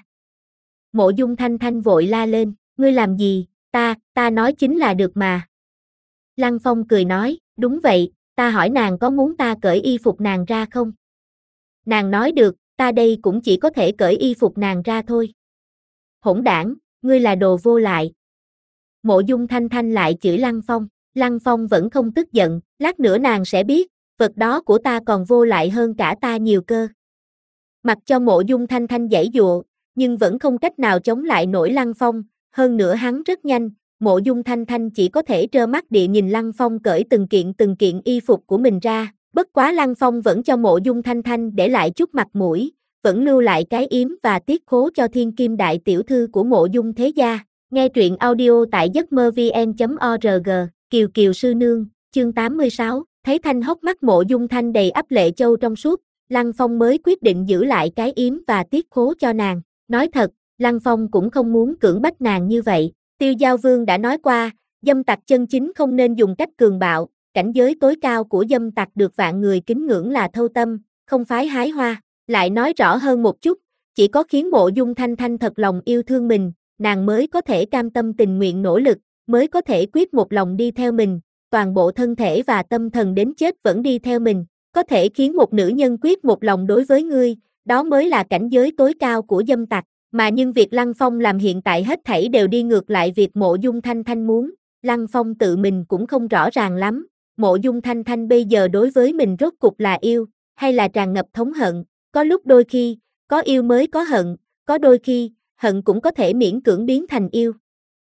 Mộ Dung Thanh Thanh vội la lên, ngươi làm gì, ta, ta nói chính là được mà. Lăng Phong cười nói, đúng vậy, ta hỏi nàng có muốn ta cởi y phục nàng ra không? Nàng nói được, ta đây cũng chỉ có thể cởi y phục nàng ra thôi. Hỗn đảng, ngươi là đồ vô lại. Mộ Dung Thanh Thanh lại chửi Lăng Phong, Lăng Phong vẫn không tức giận, lát nữa nàng sẽ biết, vật đó của ta còn vô lại hơn cả ta nhiều cơ. Mặc cho Mộ Dung Thanh Thanh giãy giụa, nhưng vẫn không cách nào chống lại nổi Lăng Phong, hơn nữa hắn rất nhanh, Mộ Dung Thanh Thanh chỉ có thể trơ mắt địa nhìn Lăng Phong cởi từng kiện từng kiện y phục của mình ra, bất quá Lăng Phong vẫn cho Mộ Dung Thanh Thanh để lại chút mặt mũi, vẫn lưu lại cái yếm và tiết khố cho thiên kim đại tiểu thư của Mộ Dung thế gia. Nghe truyện audio tại giấc mơ vn chấm org, Kiều Kiều sư nương, chương tám mươi sáu, thấy Thanh hốc mắt Mộ Dung Thanh đầy ắp lệ châu trong suốt, Lăng Phong mới quyết định giữ lại cái yếm và tiết khố cho nàng. Nói thật, Lăng Phong cũng không muốn cưỡng bách nàng như vậy. Tiêu Giao Vương đã nói qua, dâm tặc chân chính không nên dùng cách cường bạo, cảnh giới tối cao của dâm tặc được vạn người kính ngưỡng là thâu tâm, không phái hái hoa. Lại nói rõ hơn một chút, chỉ có khiến Mộ Dung Thanh Thanh thật lòng yêu thương mình, nàng mới có thể cam tâm tình nguyện nỗ lực, mới có thể quyết một lòng đi theo mình, toàn bộ thân thể và tâm thần đến chết vẫn đi theo mình, có thể khiến một nữ nhân quyết một lòng đối với ngươi, đó mới là cảnh giới tối cao của dâm tặc, mà nhưng việc Lăng Phong làm hiện tại hết thảy đều đi ngược lại việc Mộ Dung Thanh Thanh muốn, Lăng Phong tự mình cũng không rõ ràng lắm, Mộ Dung Thanh Thanh bây giờ đối với mình rốt cục là yêu, hay là tràn ngập thống hận, có lúc đôi khi, có yêu mới có hận, có đôi khi, hận cũng có thể miễn cưỡng biến thành yêu.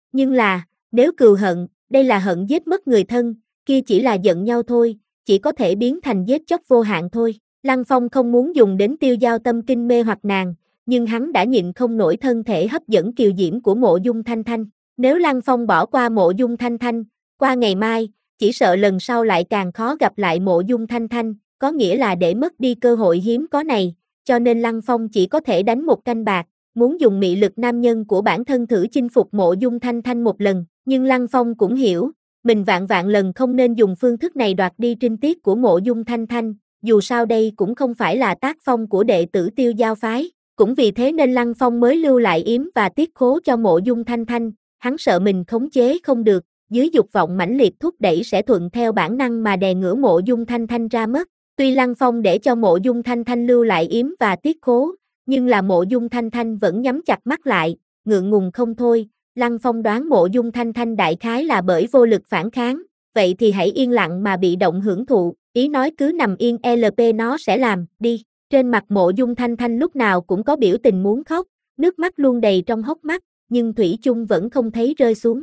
Nhưng là, nếu cừu hận, đây là hận giết mất người thân, kia chỉ là giận nhau thôi, chỉ có thể biến thành giết chóc vô hạn thôi. Lăng Phong không muốn dùng đến tiêu giao tâm kinh mê hoặc nàng, nhưng hắn đã nhịn không nổi thân thể hấp dẫn kiều diễm của Mộ Dung Thanh Thanh. Nếu Lăng Phong bỏ qua Mộ Dung Thanh Thanh, qua ngày mai, chỉ sợ lần sau lại càng khó gặp lại Mộ Dung Thanh Thanh, có nghĩa là để mất đi cơ hội hiếm có này, cho nên Lăng Phong chỉ có thể đánh một canh bạc, muốn dùng mị lực nam nhân của bản thân thử chinh phục Mộ Dung Thanh Thanh một lần, nhưng Lăng Phong cũng hiểu, mình vạn vạn lần không nên dùng phương thức này đoạt đi trinh tiết của Mộ Dung Thanh Thanh, dù sao đây cũng không phải là tác phong của đệ tử tiêu giao phái, cũng vì thế nên Lăng Phong mới lưu lại yếm và tiết khố cho Mộ Dung Thanh Thanh, hắn sợ mình khống chế không được, dưới dục vọng mãnh liệt thúc đẩy sẽ thuận theo bản năng mà đè ngửa Mộ Dung Thanh Thanh ra mất. Tuy Lăng Phong để cho Mộ Dung Thanh Thanh lưu lại yếm và tiết khố, nhưng là Mộ Dung Thanh Thanh vẫn nhắm chặt mắt lại, ngượng ngùng không thôi. Lăng Phong đoán Mộ Dung Thanh Thanh đại khái là bởi vô lực phản kháng, vậy thì hãy yên lặng mà bị động hưởng thụ, ý nói cứ nằm yên lờ pê nó sẽ làm, đi. Trên mặt Mộ Dung Thanh Thanh lúc nào cũng có biểu tình muốn khóc, nước mắt luôn đầy trong hốc mắt, nhưng thủy chung vẫn không thấy rơi xuống.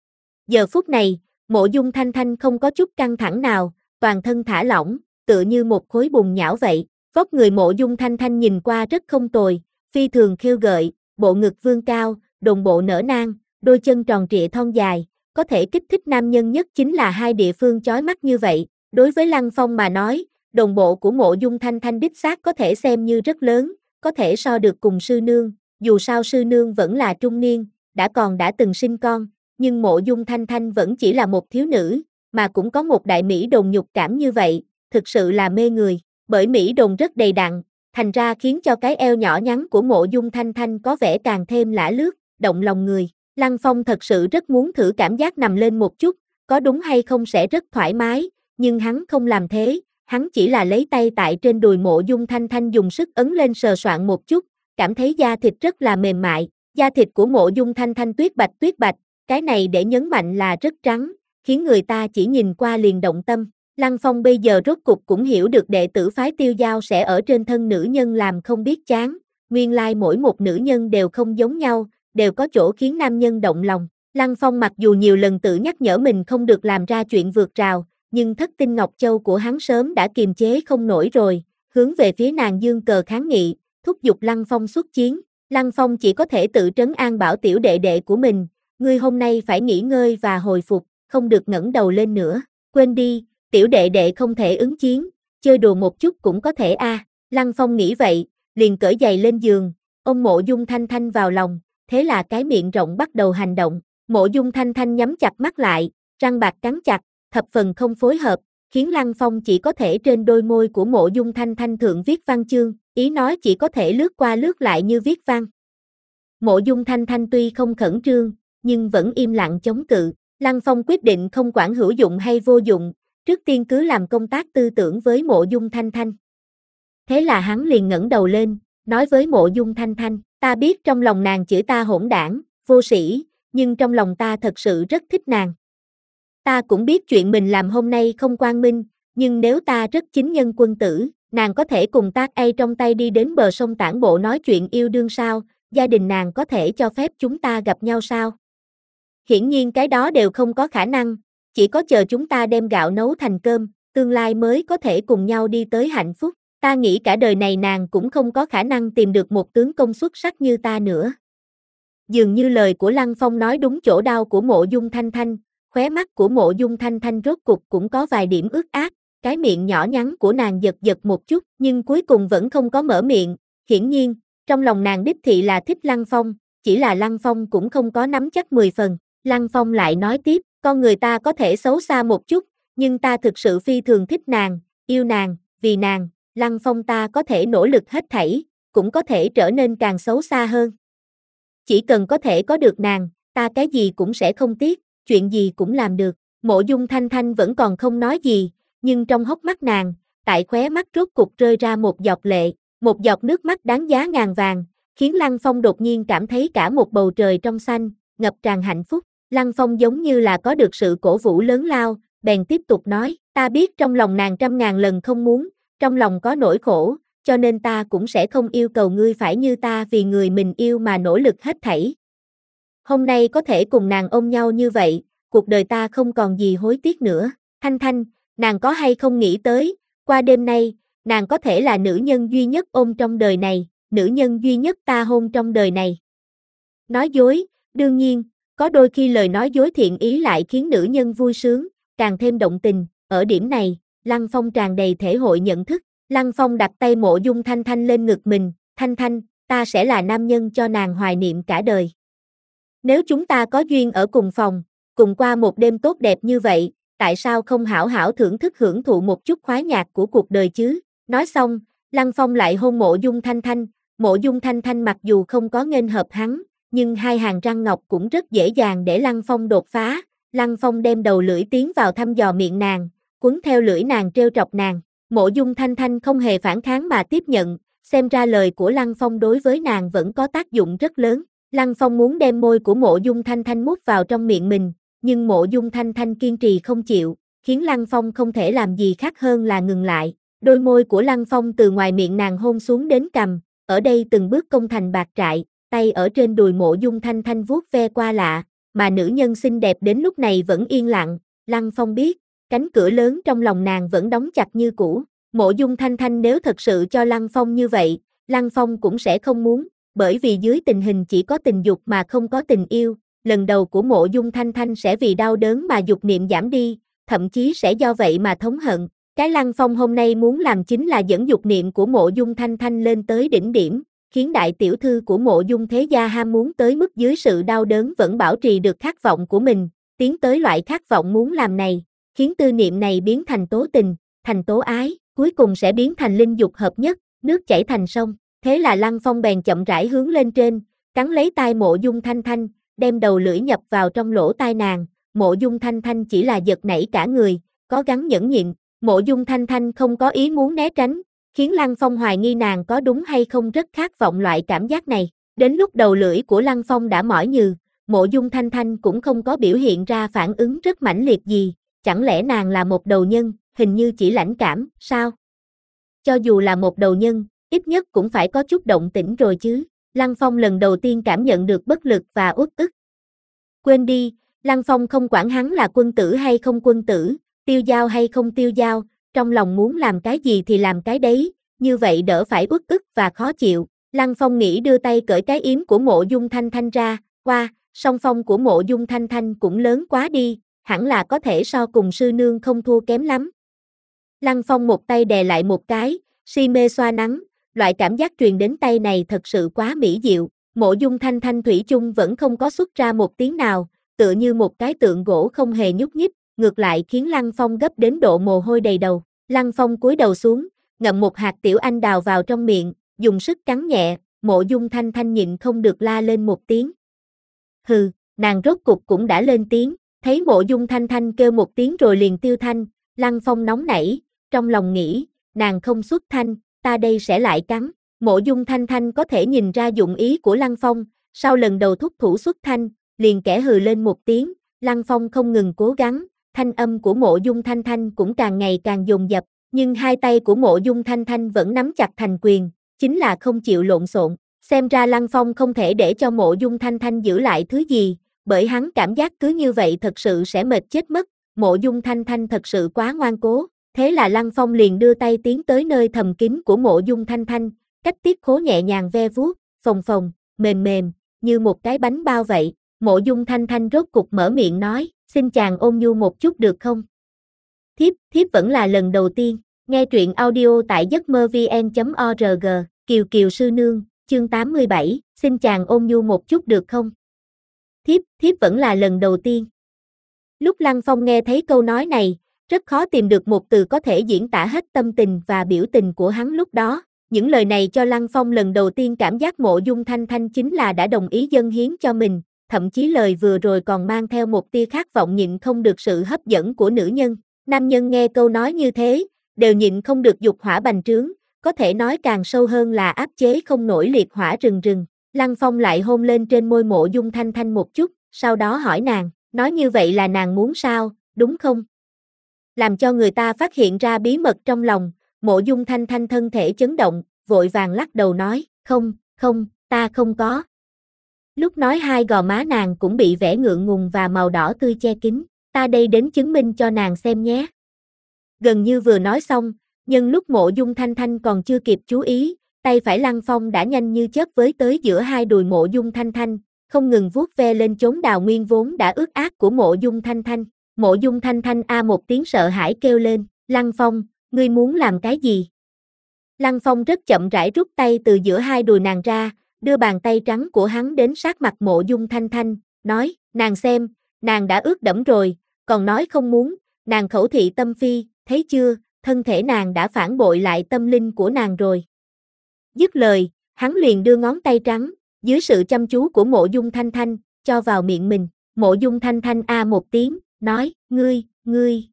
Giờ phút này, Mộ Dung Thanh Thanh không có chút căng thẳng nào, toàn thân thả lỏng, tựa như một khối bùn nhão vậy. Vóc người Mộ Dung Thanh Thanh nhìn qua rất không tồi, phi thường khiêu gợi, bộ ngực vươn cao, đồn bộ nở nang, đôi chân tròn trịa thon dài, có thể kích thích nam nhân nhất chính là hai địa phương chói mắt như vậy. Đối với Lăng Phong mà nói, đồng bộ của Mộ Dung Thanh Thanh đích xác có thể xem như rất lớn, có thể so được cùng sư nương, dù sao sư nương vẫn là trung niên, đã còn đã từng sinh con, nhưng Mộ Dung Thanh Thanh vẫn chỉ là một thiếu nữ, mà cũng có một đại mỹ đồn nhục cảm như vậy, thực sự là mê người, bởi mỹ đồn rất đầy đặn, thành ra khiến cho cái eo nhỏ nhắn của Mộ Dung Thanh Thanh có vẻ càng thêm lả lướt, động lòng người. Lăng Phong thật sự rất muốn thử cảm giác nằm lên một chút, có đúng hay không sẽ rất thoải mái, nhưng hắn không làm thế, hắn chỉ là lấy tay tại trên đùi Mộ Dung Thanh Thanh dùng sức ấn lên sờ soạn một chút, cảm thấy da thịt rất là mềm mại, da thịt của Mộ Dung Thanh Thanh tuyết bạch tuyết bạch, cái này để nhấn mạnh là rất trắng, khiến người ta chỉ nhìn qua liền động tâm. Lăng Phong bây giờ rốt cục cũng hiểu được đệ tử phái tiêu giao sẽ ở trên thân nữ nhân làm không biết chán, nguyên lai mỗi một nữ nhân đều không giống nhau, đều có chỗ khiến nam nhân động lòng. Lăng Phong mặc dù nhiều lần tự nhắc nhở mình không được làm ra chuyện vượt rào, nhưng thất tinh Ngọc Châu của hắn sớm đã kiềm chế không nổi rồi, hướng về phía nàng dương cờ kháng nghị, thúc giục Lăng Phong xuất chiến. Lăng Phong chỉ có thể tự trấn an bảo tiểu đệ đệ của mình, ngươi hôm nay phải nghỉ ngơi và hồi phục, không được ngẩng đầu lên nữa, quên đi, tiểu đệ đệ không thể ứng chiến, chơi đùa một chút cũng có thể a. À. Lăng Phong nghĩ vậy, liền cởi giày lên giường, ôm Mộ Dung Thanh Thanh vào lòng, thế là cái miệng rộng bắt đầu hành động, Mộ Dung Thanh Thanh nhắm chặt mắt lại, răng bạc cắn chặt, thập phần không phối hợp, khiến Lăng Phong chỉ có thể trên đôi môi của Mộ Dung Thanh Thanh thượng viết văn chương, ý nói chỉ có thể lướt qua lướt lại như viết văn. Mộ Dung Thanh Thanh tuy không khẩn trương, nhưng vẫn im lặng chống cự, Lăng Phong quyết định không quản hữu dụng hay vô dụng, trước tiên cứ làm công tác tư tưởng với Mộ Dung Thanh Thanh. Thế là hắn liền ngẩng đầu lên, nói với Mộ Dung Thanh Thanh, ta biết trong lòng nàng chửi ta hỗn đảng, vô sĩ, nhưng trong lòng ta thật sự rất thích nàng. Ta cũng biết chuyện mình làm hôm nay không quang minh, nhưng nếu ta rất chính nhân quân tử, nàng có thể cùng tác ai trong tay đi đến bờ sông tản bộ nói chuyện yêu đương sao, gia đình nàng có thể cho phép chúng ta gặp nhau sao? Hiển nhiên cái đó đều không có khả năng, chỉ có chờ chúng ta đem gạo nấu thành cơm, tương lai mới có thể cùng nhau đi tới hạnh phúc. Ta nghĩ cả đời này nàng cũng không có khả năng tìm được một tướng công xuất sắc như ta nữa. Dường như lời của Lăng Phong nói đúng chỗ đau của Mộ Dung Thanh Thanh, khóe mắt của Mộ Dung Thanh Thanh rốt cục cũng có vài điểm ướt át, cái miệng nhỏ nhắn của nàng giật giật một chút, nhưng cuối cùng vẫn không có mở miệng, hiển nhiên, trong lòng nàng đích thị là thích Lăng Phong, chỉ là Lăng Phong cũng không có nắm chắc mười phần. Lăng Phong lại nói tiếp, con người ta có thể xấu xa một chút, nhưng ta thực sự phi thường thích nàng, yêu nàng, vì nàng, Lăng Phong ta có thể nỗ lực hết thảy, cũng có thể trở nên càng xấu xa hơn. Chỉ cần có thể có được nàng, ta cái gì cũng sẽ không tiếc, chuyện gì cũng làm được. Mộ Dung Thanh Thanh vẫn còn không nói gì, nhưng trong hốc mắt nàng, tại khóe mắt rốt cục rơi ra một giọt lệ, một giọt nước mắt đáng giá ngàn vàng, khiến Lăng Phong đột nhiên cảm thấy cả một bầu trời trong xanh, ngập tràn hạnh phúc. Lăng Phong giống như là có được sự cổ vũ lớn lao, bèn tiếp tục nói, ta biết trong lòng nàng trăm ngàn lần không muốn, trong lòng có nỗi khổ, cho nên ta cũng sẽ không yêu cầu ngươi phải như ta vì người mình yêu mà nỗ lực hết thảy. Hôm nay có thể cùng nàng ôm nhau như vậy, cuộc đời ta không còn gì hối tiếc nữa. Thanh Thanh, nàng có hay không nghĩ tới, qua đêm nay, nàng có thể là nữ nhân duy nhất ôm trong đời này, nữ nhân duy nhất ta hôn trong đời này. Nói dối, đương nhiên, có đôi khi lời nói dối thiện ý lại khiến nữ nhân vui sướng, càng thêm động tình, ở điểm này, Lăng Phong tràn đầy thể hội nhận thức. Lăng Phong đặt tay Mộ Dung Thanh Thanh lên ngực mình, Thanh Thanh, ta sẽ là nam nhân cho nàng hoài niệm cả đời. Nếu chúng ta có duyên ở cùng phòng, cùng qua một đêm tốt đẹp như vậy, tại sao không hảo hảo thưởng thức hưởng thụ một chút khoái nhạc của cuộc đời chứ? Nói xong, Lăng Phong lại hôn Mộ Dung Thanh Thanh, Mộ Dung Thanh Thanh mặc dù không có nghênh hợp hắn, nhưng hai hàng răng ngọc cũng rất dễ dàng để Lăng Phong đột phá. Lăng Phong đem đầu lưỡi tiến vào thăm dò miệng nàng, quấn theo lưỡi nàng trêu chọc nàng. Mộ Dung Thanh Thanh không hề phản kháng mà tiếp nhận, xem ra lời của Lăng Phong đối với nàng vẫn có tác dụng rất lớn. Lăng Phong muốn đem môi của Mộ Dung Thanh Thanh mút vào trong miệng mình, nhưng Mộ Dung Thanh Thanh kiên trì không chịu, khiến Lăng Phong không thể làm gì khác hơn là ngừng lại. Đôi môi của Lăng Phong từ ngoài miệng nàng hôn xuống đến cằm, ở đây từng bước công thành bạc trại, tay ở trên đùi Mộ Dung Thanh Thanh vuốt ve qua lạ, mà nữ nhân xinh đẹp đến lúc này vẫn yên lặng. Lăng Phong biết, cánh cửa lớn trong lòng nàng vẫn đóng chặt như cũ. Mộ Dung Thanh Thanh nếu thật sự cho Lăng Phong như vậy, Lăng Phong cũng sẽ không muốn, bởi vì dưới tình hình chỉ có tình dục mà không có tình yêu, lần đầu của Mộ Dung Thanh Thanh sẽ vì đau đớn mà dục niệm giảm đi, thậm chí sẽ do vậy mà thống hận. Cái Lăng Phong hôm nay muốn làm chính là dẫn dục niệm của Mộ Dung Thanh Thanh lên tới đỉnh điểm, khiến đại tiểu thư của Mộ Dung thế gia ham muốn tới mức dưới sự đau đớn vẫn bảo trì được khát vọng của mình, tiến tới loại khát vọng muốn làm này, khiến tư niệm này biến thành tố tình, thành tố ái, cuối cùng sẽ biến thành linh dục hợp nhất, nước chảy thành sông. Thế là Lăng Phong bèn chậm rãi hướng lên trên, cắn lấy tai Mộ Dung Thanh Thanh, đem đầu lưỡi nhập vào trong lỗ tai nàng. Mộ Dung Thanh Thanh chỉ là giật nảy cả người, có gắng nhẫn nhịn. Mộ Dung Thanh Thanh không có ý muốn né tránh, khiến Lăng Phong hoài nghi nàng có đúng hay không rất khát vọng loại cảm giác này. Đến lúc đầu lưỡi của Lăng Phong đã mỏi nhừ, Mộ Dung Thanh Thanh cũng không có biểu hiện ra phản ứng rất mãnh liệt gì, chẳng lẽ nàng là một đầu nhân, hình như chỉ lãnh cảm, sao? Cho dù là một đầu nhân, ít nhất cũng phải có chút động tĩnh rồi chứ. Lăng Phong lần đầu tiên cảm nhận được bất lực và uất ức. Quên đi, Lăng Phong không quản hắn là quân tử hay không quân tử, tiêu dao hay không tiêu dao, trong lòng muốn làm cái gì thì làm cái đấy, như vậy đỡ phải uất ức và khó chịu. Lăng Phong nghĩ đưa tay cởi cái yếm của Mộ Dung Thanh Thanh ra, qua, song phong của Mộ Dung Thanh Thanh cũng lớn quá đi, hẳn là có thể so cùng sư nương không thua kém lắm. Lăng Phong một tay đè lại một cái, si mê xoa nắng, loại cảm giác truyền đến tay này thật sự quá mỹ diệu. Mộ Dung Thanh Thanh thủy chung vẫn không có xuất ra một tiếng nào, tựa như một cái tượng gỗ không hề nhúc nhích, ngược lại khiến Lăng Phong gấp đến độ mồ hôi đầy đầu. Lăng Phong cúi đầu xuống, ngậm một hạt tiểu anh đào vào trong miệng, dùng sức cắn nhẹ. Mộ Dung Thanh Thanh nhịn không được la lên một tiếng. Hừ, nàng rốt cục cũng đã lên tiếng, thấy Mộ Dung Thanh Thanh kêu một tiếng rồi liền tiêu thanh, Lăng Phong nóng nảy, trong lòng nghĩ, nàng không xuất thanh, ta đây sẽ lại cắn. Mộ Dung Thanh Thanh có thể nhìn ra dụng ý của Lăng Phong, sau lần đầu thúc thủ xuất thanh, liền kẽ hừ lên một tiếng. Lăng Phong không ngừng cố gắng, thanh âm của Mộ Dung Thanh Thanh cũng càng ngày càng dồn dập, nhưng hai tay của Mộ Dung Thanh Thanh vẫn nắm chặt thành quyền, chính là không chịu lộn xộn. Xem ra Lăng Phong không thể để cho Mộ Dung Thanh Thanh giữ lại thứ gì, bởi hắn cảm giác cứ như vậy thật sự sẽ mệt chết mất. Mộ Dung Thanh Thanh thật sự quá ngoan cố, thế là Lăng Phong liền đưa tay tiến tới nơi thầm kín của Mộ Dung Thanh Thanh, cách tiết khố nhẹ nhàng ve vuốt, phồng phồng, mềm mềm, như một cái bánh bao vậy. Mộ Dung Thanh Thanh rốt cục mở miệng nói, xin chàng ôn nhu một chút được không? Thiếp, thiếp vẫn là lần đầu tiên, nghe truyện audio tại giấc mơ vn chấm org, Kiều Kiều sư nương, chương tám mươi bảy, xin chàng ôn nhu một chút được không? Thiếp, thiếp vẫn là lần đầu tiên. Lúc Lăng Phong nghe thấy câu nói này, rất khó tìm được một từ có thể diễn tả hết tâm tình và biểu tình của hắn lúc đó. Những lời này cho Lăng Phong lần đầu tiên cảm giác Mộ Dung Thanh Thanh chính là đã đồng ý dâng hiến cho mình, thậm chí lời vừa rồi còn mang theo một tia khát vọng nhịn không được sự hấp dẫn của nữ nhân. Nam nhân nghe câu nói như thế, đều nhịn không được dục hỏa bành trướng, có thể nói càng sâu hơn là áp chế không nổi liệt hỏa rừng rừng. Lăng Phong lại hôn lên trên môi Mộ Dung Thanh Thanh một chút, sau đó hỏi nàng, nói như vậy là nàng muốn sao, đúng không? Làm cho người ta phát hiện ra bí mật trong lòng, Mộ Dung Thanh Thanh thân thể chấn động, vội vàng lắc đầu nói, không, không, ta không có. Lúc nói hai gò má nàng cũng bị vẻ ngượng ngùng và màu đỏ tươi che kín, ta đây đến chứng minh cho nàng xem nhé. Gần như vừa nói xong, nhân lúc Mộ Dung Thanh Thanh còn chưa kịp chú ý, tay phải Lăng Phong đã nhanh như chớp với tới giữa hai đùi Mộ Dung Thanh Thanh, không ngừng vuốt ve lên chốn đào nguyên vốn đã ướt át của Mộ Dung Thanh Thanh. Mộ Dung Thanh Thanh a một tiếng sợ hãi kêu lên, Lăng Phong, ngươi muốn làm cái gì? Lăng Phong rất chậm rãi rút tay từ giữa hai đùi nàng ra, đưa bàn tay trắng của hắn đến sát mặt Mộ Dung Thanh Thanh, nói, nàng xem, nàng đã ướt đẫm rồi, còn nói không muốn, nàng khẩu thị tâm phi, thấy chưa, thân thể nàng đã phản bội lại tâm linh của nàng rồi. Dứt lời, hắn liền đưa ngón tay trắng, dưới sự chăm chú của Mộ Dung Thanh Thanh, cho vào miệng mình. Mộ Dung Thanh Thanh a một tiếng, nói, ngươi, ngươi.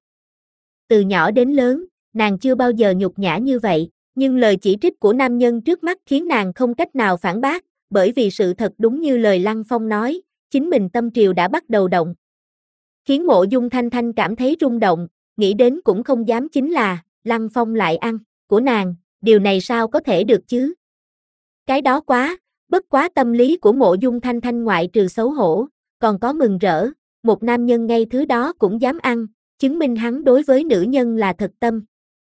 Từ nhỏ đến lớn, nàng chưa bao giờ nhục nhã như vậy, nhưng lời chỉ trích của nam nhân trước mắt khiến nàng không cách nào phản bác, bởi vì sự thật đúng như lời Lăng Phong nói, chính mình tâm triều đã bắt đầu động. Khiến Mộ Dung Thanh Thanh cảm thấy rung động, nghĩ đến cũng không dám chính là, Lăng Phong lại ăn, của nàng, điều này sao có thể được chứ? Cái đó quá, bất quá tâm lý của Mộ Dung Thanh Thanh ngoại trừ xấu hổ, còn có mừng rỡ, một nam nhân ngay thứ đó cũng dám ăn, chứng minh hắn đối với nữ nhân là thật tâm.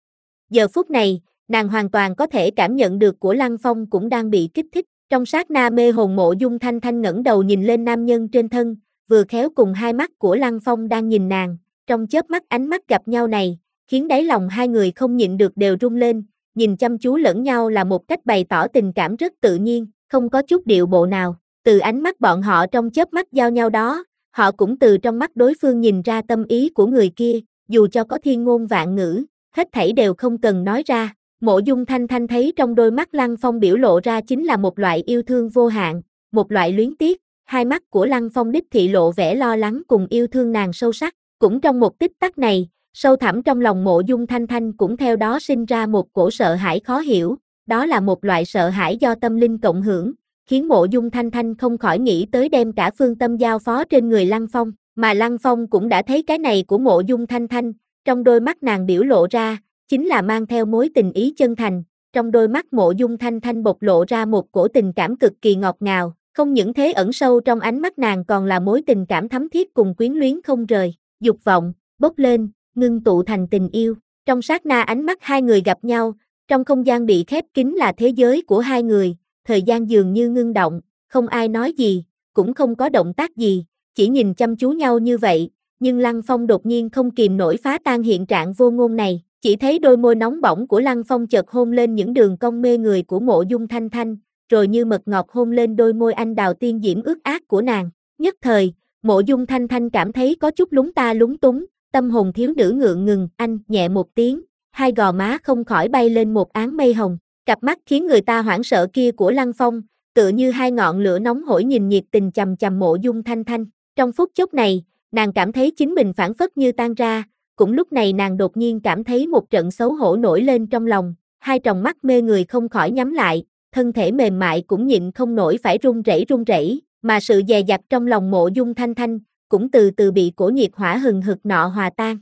Giờ phút này, nàng hoàn toàn có thể cảm nhận được của Lăng Phong cũng đang bị kích thích, trong sát na mê hồn Mộ Dung Thanh Thanh ngẩng đầu nhìn lên nam nhân trên thân, vừa khéo cùng hai mắt của Lăng Phong đang nhìn nàng, trong chớp mắt ánh mắt gặp nhau này, khiến đáy lòng hai người không nhịn được đều rung lên, nhìn chăm chú lẫn nhau là một cách bày tỏ tình cảm rất tự nhiên, không có chút điệu bộ nào, từ ánh mắt bọn họ trong chớp mắt giao nhau đó, họ cũng từ trong mắt đối phương nhìn ra tâm ý của người kia, dù cho có thiên ngôn vạn ngữ, hết thảy đều không cần nói ra. Mộ Dung Thanh Thanh thấy trong đôi mắt Lăng Phong biểu lộ ra chính là một loại yêu thương vô hạn, một loại luyến tiếc, hai mắt của Lăng Phong đích thị lộ vẻ lo lắng cùng yêu thương nàng sâu sắc, cũng trong một tích tắc này, sâu thẳm trong lòng Mộ Dung Thanh Thanh cũng theo đó sinh ra một cổ sợ hãi khó hiểu, đó là một loại sợ hãi do tâm linh cộng hưởng, khiến Mộ Dung Thanh Thanh không khỏi nghĩ tới đem cả phương tâm giao phó trên người Lăng Phong, mà Lăng Phong cũng đã thấy cái này của Mộ Dung Thanh Thanh, trong đôi mắt nàng biểu lộ ra, chính là mang theo mối tình ý chân thành, trong đôi mắt Mộ Dung Thanh Thanh bộc lộ ra một cổ tình cảm cực kỳ ngọt ngào, không những thế ẩn sâu trong ánh mắt nàng còn là mối tình cảm thắm thiết cùng quyến luyến không rời, dục vọng, bốc lên, ngưng tụ thành tình yêu, trong sát na ánh mắt hai người gặp nhau, trong không gian bị khép kín là thế giới của hai người, thời gian dường như ngưng động, không ai nói gì, cũng không có động tác gì, chỉ nhìn chăm chú nhau như vậy, nhưng Lăng Phong đột nhiên không kìm nổi phá tan hiện trạng vô ngôn này, chỉ thấy đôi môi nóng bỏng của Lăng Phong chợt hôn lên những đường cong mê người của Mộ Dung Thanh Thanh, rồi như mật ngọt hôn lên đôi môi anh đào tiên diễm ướt át của nàng. Nhất thời, Mộ Dung Thanh Thanh cảm thấy có chút lúng ta lúng túng, tâm hồn thiếu nữ ngượng ngừng, anh nhẹ một tiếng, hai gò má không khỏi bay lên một áng mây hồng, cặp mắt khiến người ta hoảng sợ kia của Lăng Phong, tựa như hai ngọn lửa nóng hổi nhìn nhiệt tình chằm chằm Mộ Dung Thanh Thanh. Trong phút chốc này, nàng cảm thấy chính mình phảng phất như tan ra, cũng lúc này nàng đột nhiên cảm thấy một trận xấu hổ nổi lên trong lòng, hai tròng mắt mê người không khỏi nhắm lại, thân thể mềm mại cũng nhịn không nổi phải run rẩy run rẩy, mà sự dè dặt trong lòng Mộ Dung Thanh Thanh cũng từ từ bị cổ nhiệt hỏa hừng hực nọ hòa tan.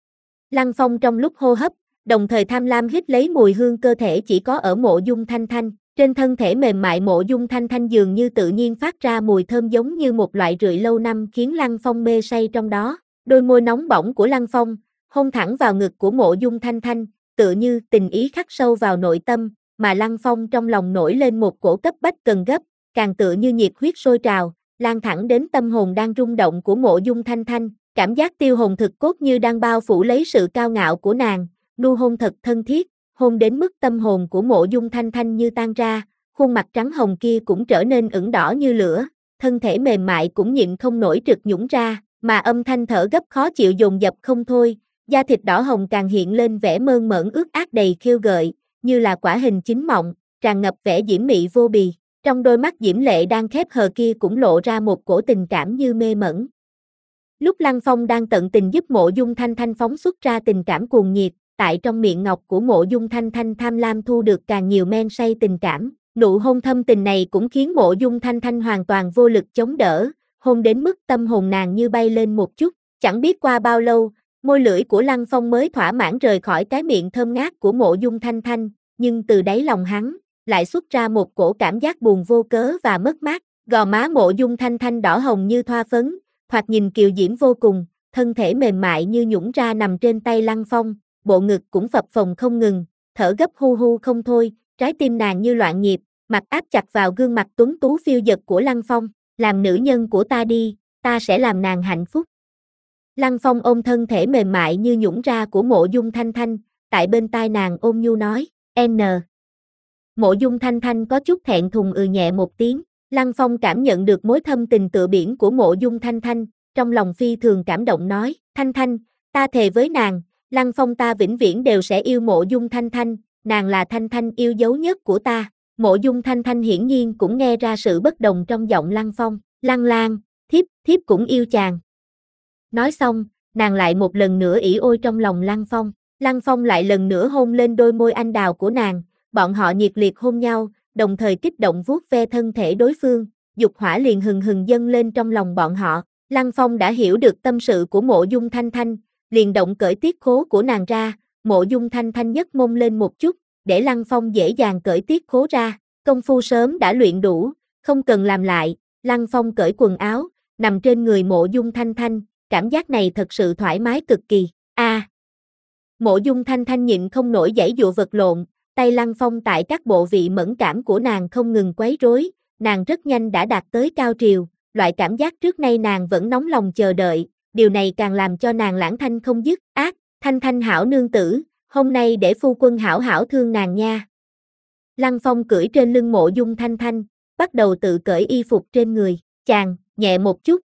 Lăng Phong trong lúc hô hấp, đồng thời tham lam hít lấy mùi hương cơ thể chỉ có ở Mộ Dung Thanh Thanh, trên thân thể mềm mại Mộ Dung Thanh Thanh dường như tự nhiên phát ra mùi thơm giống như một loại rượu lâu năm khiến Lăng Phong mê say trong đó, đôi môi nóng bỏng của Lăng Phong hôn thẳng vào ngực của Mộ Dung Thanh Thanh, tựa như tình ý khắc sâu vào nội tâm, mà Lăng Phong trong lòng nổi lên một cổ cấp bách cần gấp, càng tựa như nhiệt huyết sôi trào, lan thẳng đến tâm hồn đang rung động của Mộ Dung Thanh Thanh, cảm giác tiêu hồn thực cốt như đang bao phủ lấy sự cao ngạo của nàng, nu hôn thật thân thiết, hôn đến mức tâm hồn của Mộ Dung Thanh Thanh như tan ra, khuôn mặt trắng hồng kia cũng trở nên ửng đỏ như lửa, thân thể mềm mại cũng nhịn không nổi trực nhũng ra, mà âm thanh thở gấp khó chịu dồn dập không thôi, da thịt đỏ hồng càng hiện lên vẻ mơn mởn ướt át đầy khiêu gợi, như là quả hình chín mọng, tràn ngập vẻ diễm mị vô bì. Trong đôi mắt diễm lệ đang khép hờ kia cũng lộ ra một cổ tình cảm như mê mẩn. Lúc Lăng Phong đang tận tình giúp Mộ Dung Thanh Thanh phóng xuất ra tình cảm cuồng nhiệt, tại trong miệng ngọc của Mộ Dung Thanh Thanh tham lam thu được càng nhiều men say tình cảm, nụ hôn thâm tình này cũng khiến Mộ Dung Thanh Thanh hoàn toàn vô lực chống đỡ, hôn đến mức tâm hồn nàng như bay lên một chút, chẳng biết qua bao lâu, môi lưỡi của Lăng Phong mới thỏa mãn rời khỏi cái miệng thơm ngát của Mộ Dung Thanh Thanh, nhưng từ đáy lòng hắn lại xuất ra một cổ cảm giác buồn vô cớ và mất mát, Gò má Mộ Dung Thanh Thanh đỏ hồng như thoa phấn, thoạt nhìn kiều diễm vô cùng, thân thể mềm mại như nhũn ra nằm trên tay Lăng Phong, bộ ngực cũng phập phồng không ngừng, thở gấp hu hu không thôi, trái tim nàng như loạn nhịp, mặt áp chặt vào gương mặt tuấn tú phiêu dật của Lăng Phong, làm nữ nhân của ta đi, ta sẽ làm nàng hạnh phúc. Lăng Phong ôm thân thể mềm mại như nhũn ra của Mộ Dung Thanh Thanh, tại bên tai nàng ôm nhu nói, N. Mộ Dung Thanh Thanh có chút thẹn thùng ừ nhẹ một tiếng, Lăng Phong cảm nhận được mối thâm tình tựa biển của Mộ Dung Thanh Thanh, trong lòng phi thường cảm động nói, Thanh Thanh, ta thề với nàng, Lăng Phong ta vĩnh viễn đều sẽ yêu Mộ Dung Thanh Thanh, nàng là Thanh Thanh yêu dấu nhất của ta. Mộ Dung Thanh Thanh hiển nhiên cũng nghe ra sự bất đồng trong giọng Lăng Phong, Lăng Lang, thiếp, thiếp cũng yêu chàng. Nói xong, nàng lại một lần nữa ỉ ôi trong lòng Lăng Phong, Lăng Phong lại lần nữa hôn lên đôi môi anh đào của nàng, bọn họ nhiệt liệt hôn nhau, đồng thời kích động vuốt ve thân thể đối phương, dục hỏa liền hừng hừng dâng lên trong lòng bọn họ. Lăng Phong đã hiểu được tâm sự của Mộ Dung Thanh Thanh, liền động cởi tiết khố của nàng ra, Mộ Dung Thanh Thanh nhấc mông lên một chút, để Lăng Phong dễ dàng cởi tiết khố ra, công phu sớm đã luyện đủ, không cần làm lại, Lăng Phong cởi quần áo, nằm trên người Mộ Dung Thanh Thanh, cảm giác này thật sự thoải mái cực kỳ, a. À, Mộ Dung Thanh Thanh nhịn không nổi giãy giụa vật lộn, tay Lăng Phong tại các bộ vị mẫn cảm của nàng không ngừng quấy rối, nàng rất nhanh đã đạt tới cao triều, loại cảm giác trước nay nàng vẫn nóng lòng chờ đợi, điều này càng làm cho nàng lãng thanh không dứt, ác, Thanh Thanh hảo nương tử, hôm nay để phu quân hảo hảo thương nàng nha. Lăng Phong cưỡi trên lưng Mộ Dung Thanh Thanh, bắt đầu tự cởi y phục trên người, chàng, nhẹ một chút.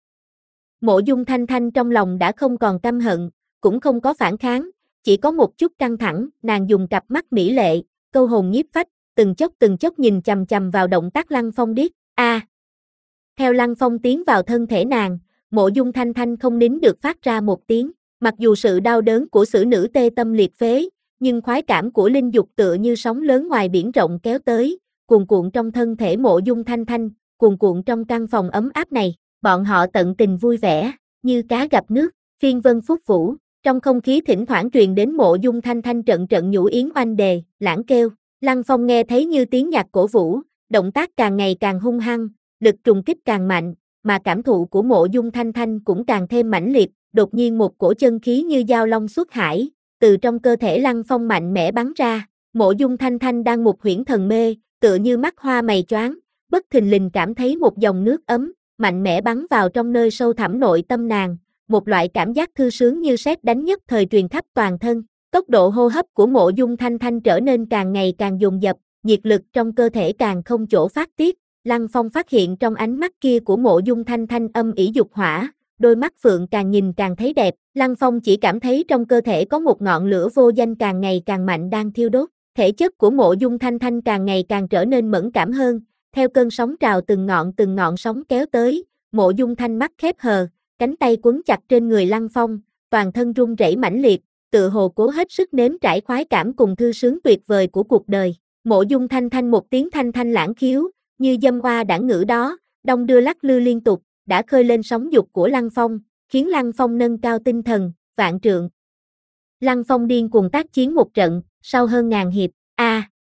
Mộ Dung Thanh Thanh trong lòng đã không còn căm hận, cũng không có phản kháng, chỉ có một chút căng thẳng, nàng dùng cặp mắt mỹ lệ, câu hồn nhiếp phách, từng chốc từng chốc nhìn chằm chằm vào động tác Lăng Phong điếc, a. À. Theo Lăng Phong tiến vào thân thể nàng, Mộ Dung Thanh Thanh không nín được phát ra một tiếng, mặc dù sự đau đớn của xử nữ tê tâm liệt phế, nhưng khoái cảm của linh dục tựa như sóng lớn ngoài biển rộng kéo tới, cuồn cuộn trong thân thể Mộ Dung Thanh Thanh, cuồn cuộn trong căn phòng ấm áp này, bọn họ tận tình vui vẻ, như cá gặp nước, phiên vân phúc vũ, trong không khí thỉnh thoảng truyền đến Mộ Dung Thanh Thanh trận trận nhũ yến oanh đề, lãng kêu, Lăng Phong nghe thấy như tiếng nhạc cổ vũ, động tác càng ngày càng hung hăng, lực trùng kích càng mạnh, mà cảm thụ của Mộ Dung Thanh Thanh cũng càng thêm mãnh liệt, đột nhiên một cổ chân khí như dao long xuất hải, từ trong cơ thể Lăng Phong mạnh mẽ bắn ra, Mộ Dung Thanh Thanh đang một huyễn thần mê, tựa như mắt hoa mày choáng, bất thình lình cảm thấy một dòng nước ấm, mạnh mẽ bắn vào trong nơi sâu thẳm nội tâm nàng, một loại cảm giác thư sướng như sét đánh nhất thời truyền khắp toàn thân, tốc độ hô hấp của Mộ Dung Thanh Thanh trở nên càng ngày càng dồn dập, nhiệt lực trong cơ thể càng không chỗ phát tiết, Lăng Phong phát hiện trong ánh mắt kia của Mộ Dung Thanh Thanh âm ỉ dục hỏa, đôi mắt phượng càng nhìn càng thấy đẹp, Lăng Phong chỉ cảm thấy trong cơ thể có một ngọn lửa vô danh càng ngày càng mạnh đang thiêu đốt, thể chất của Mộ Dung Thanh Thanh càng ngày càng trở nên mẫn cảm hơn, theo cơn sóng trào từng ngọn từng ngọn sóng kéo tới, Mộ Dung Thanh mắt khép hờ, cánh tay quấn chặt trên người Lăng Phong, toàn thân run rẩy mãnh liệt, tự hồ cố hết sức nếm trải khoái cảm cùng thư sướng tuyệt vời của cuộc đời. Mộ Dung Thanh Thanh một tiếng thanh thanh lãng khiếu, như dâm hoa đãng ngữ đó, đong đưa lắc lư liên tục, đã khơi lên sóng dục của Lăng Phong, khiến Lăng Phong nâng cao tinh thần, vạn trượng. Lăng Phong điên cuồng tác chiến một trận, sau hơn ngàn hiệp, a. À.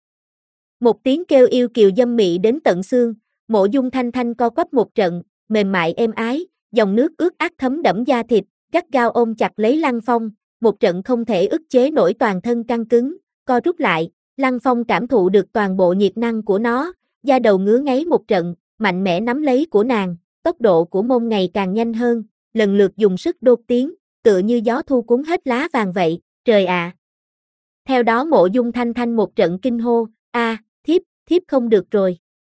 Một tiếng kêu yêu kiều dâm mị đến tận xương, Mộ Dung Thanh Thanh co quắp một trận, mềm mại êm ái, dòng nước ướt át thấm đẫm da thịt, gắt gao ôm chặt lấy Lăng Phong, một trận không thể ức chế nổi toàn thân căng cứng, co rút lại, Lăng Phong cảm thụ được toàn bộ nhiệt năng của nó, da đầu ngứa ngáy một trận, mạnh mẽ nắm lấy của nàng, tốc độ của môn ngày càng nhanh hơn, lần lượt dùng sức đốt tiếng, tựa như gió thu cuốn hết lá vàng vậy, trời ạ. À. Theo đó Mộ Dung Thanh Thanh một trận kinh hô, a, à, thiếp, thiếp không được rồi.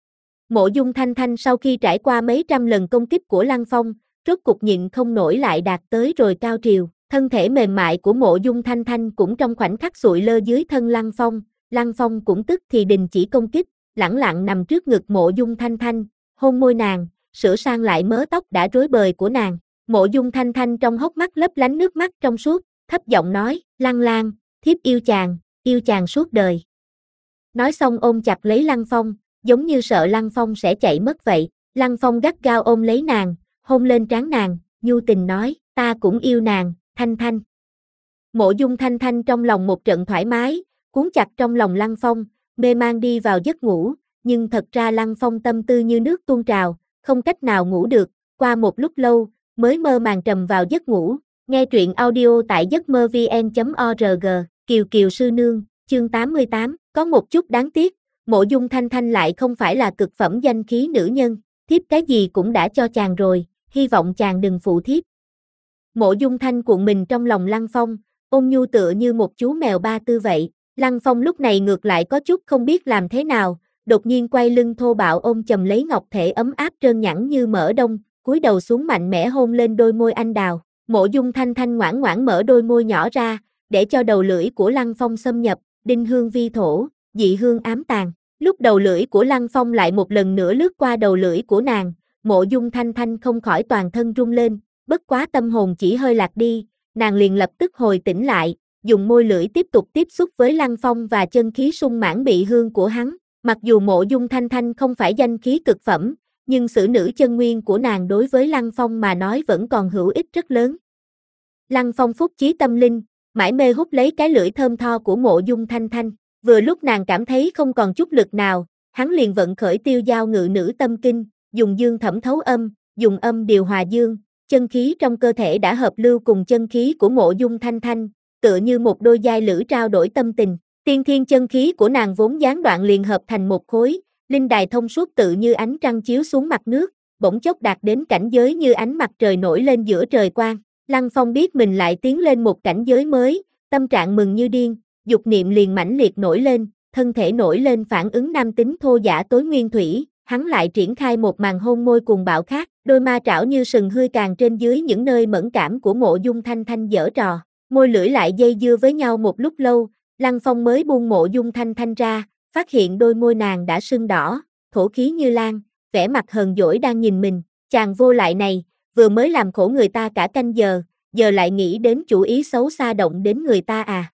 Mộ Dung Thanh Thanh sau khi trải qua mấy trăm lần công kích của Lăng Phong, rốt cục nhịn không nổi lại đạt tới rồi cao triều, thân thể mềm mại của Mộ Dung Thanh Thanh cũng trong khoảnh khắc sụi lơ dưới thân Lăng Phong, Lăng Phong cũng tức thì đình chỉ công kích, lẳng lặng nằm trước ngực Mộ Dung Thanh Thanh, hôn môi nàng, sửa sang lại mớ tóc đã rối bời của nàng. Mộ Dung Thanh Thanh trong hốc mắt lấp lánh nước mắt trong suốt, thấp giọng nói, Lăng Lang, thiếp yêu chàng, yêu chàng suốt đời. Nói xong ôm chặt lấy Lăng Phong, giống như sợ Lăng Phong sẽ chạy mất vậy. Lăng Phong gắt gao ôm lấy nàng, hôn lên trán nàng, nhu tình nói, ta cũng yêu nàng, Thanh Thanh. Mộ Dung Thanh Thanh trong lòng một trận thoải mái, cuốn chặt trong lòng Lăng Phong, mê man đi vào giấc ngủ, nhưng thật ra Lăng Phong tâm tư như nước tuôn trào, không cách nào ngủ được, qua một lúc lâu, mới mơ màng trầm vào giấc ngủ. Nghe truyện audio tại giấc mơ vn chấm org, Kiều Kiều sư nương, chương tám mươi tám, có một chút đáng tiếc, Mộ Dung Thanh Thanh lại không phải là cực phẩm danh khí nữ nhân, thiếp cái gì cũng đã cho chàng rồi, hy vọng chàng đừng phụ thiếp. Mộ Dung Thanh cuộn mình trong lòng Lăng Phong, ôn nhu tựa như một chú mèo ba tư vậy. Lăng Phong lúc này ngược lại có chút không biết làm thế nào, đột nhiên quay lưng thô bạo ôm chầm lấy ngọc thể ấm áp trơn nhẵn như mỡ đông, cúi đầu xuống mạnh mẽ hôn lên đôi môi anh đào. Mộ Dung Thanh Thanh ngoãn ngoãn mở đôi môi nhỏ ra, để cho đầu lưỡi của Lăng Phong xâm nhập, đinh hương vi thổ, dị hương ám tàn. Lúc đầu lưỡi của Lăng Phong lại một lần nữa lướt qua đầu lưỡi của nàng, Mộ Dung Thanh Thanh không khỏi toàn thân rung lên, bất quá tâm hồn chỉ hơi lạc đi, nàng liền lập tức hồi tỉnh lại, dùng môi lưỡi tiếp tục tiếp xúc với Lăng Phong và chân khí sung mãn bị hương của hắn. Mặc dù Mộ Dung Thanh Thanh không phải danh khí cực phẩm, nhưng sử nữ chân nguyên của nàng đối với Lăng Phong mà nói vẫn còn hữu ích rất lớn. Lăng Phong phúc chí tâm linh, mãi mê hút lấy cái lưỡi thơm tho của Mộ Dung Thanh Thanh. Vừa lúc nàng cảm thấy không còn chút lực nào, hắn liền vận khởi tiêu giao ngự nữ tâm kinh, dùng dương thẩm thấu âm, dùng âm điều hòa dương, chân khí trong cơ thể đã hợp lưu cùng chân khí của Mộ Dung Thanh Thanh, tựa như một đôi giai lữ trao đổi tâm tình. Tiên thiên chân khí của nàng vốn gián đoạn liền hợp thành một khối, linh đài thông suốt tự như ánh trăng chiếu xuống mặt nước, bỗng chốc đạt đến cảnh giới như ánh mặt trời nổi lên giữa trời quang. Lăng Phong biết mình lại tiến lên một cảnh giới mới, tâm trạng mừng như điên, dục niệm liền mãnh liệt nổi lên, thân thể nổi lên phản ứng nam tính thô dã tối nguyên thủy, hắn lại triển khai một màn hôn môi cuồng bạo khác, đôi ma trảo như sừng hươi càng trên dưới những nơi mẫn cảm của Mộ Dung Thanh Thanh giở trò, môi lưỡi lại dây dưa với nhau một lúc lâu, Lăng Phong mới buông Mộ Dung Thanh Thanh ra, phát hiện đôi môi nàng đã sưng đỏ, thổ khí như lan, vẻ mặt hờn dỗi đang nhìn mình, chàng vô lại này, vừa mới làm khổ người ta cả canh giờ, giờ lại nghĩ đến chủ ý xấu xa động đến người ta à.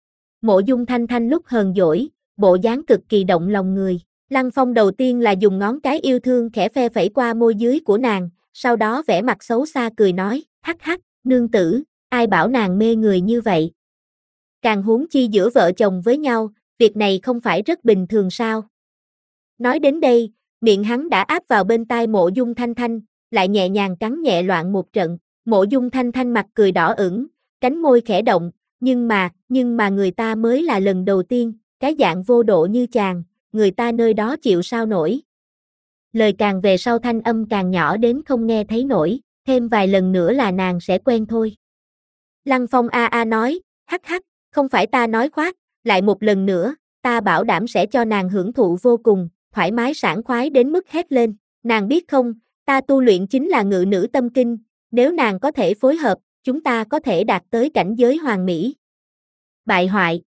Mộ Dung Thanh Thanh lúc hờn dỗi, bộ dáng cực kỳ động lòng người. Lăng Phong đầu tiên là dùng ngón cái yêu thương khẽ phe phẩy qua môi dưới của nàng, sau đó vẻ mặt xấu xa cười nói, hắc hắc, nương tử, ai bảo nàng mê người như vậy. Càng huống chi giữa vợ chồng với nhau, việc này không phải rất bình thường sao. Nói đến đây, miệng hắn đã áp vào bên tai Mộ Dung Thanh Thanh, lại nhẹ nhàng cắn nhẹ loạn một trận, Mộ Dung Thanh Thanh mặt cười đỏ ửng, cánh môi khẽ động, nhưng mà, nhưng mà người ta mới là lần đầu tiên, cái dạng vô độ như chàng, người ta nơi đó chịu sao nổi. Lời càng về sau thanh âm càng nhỏ đến không nghe thấy nổi, thêm vài lần nữa là nàng sẽ quen thôi. Lăng Phong a a nói, hắc hắc, không phải ta nói khoác, lại một lần nữa, ta bảo đảm sẽ cho nàng hưởng thụ vô cùng, thoải mái sảng khoái đến mức hét lên, nàng biết không, ta tu luyện chính là ngự nữ tâm kinh, nếu nàng có thể phối hợp, chúng ta có thể đạt tới cảnh giới hoàn mỹ. Bại hoại.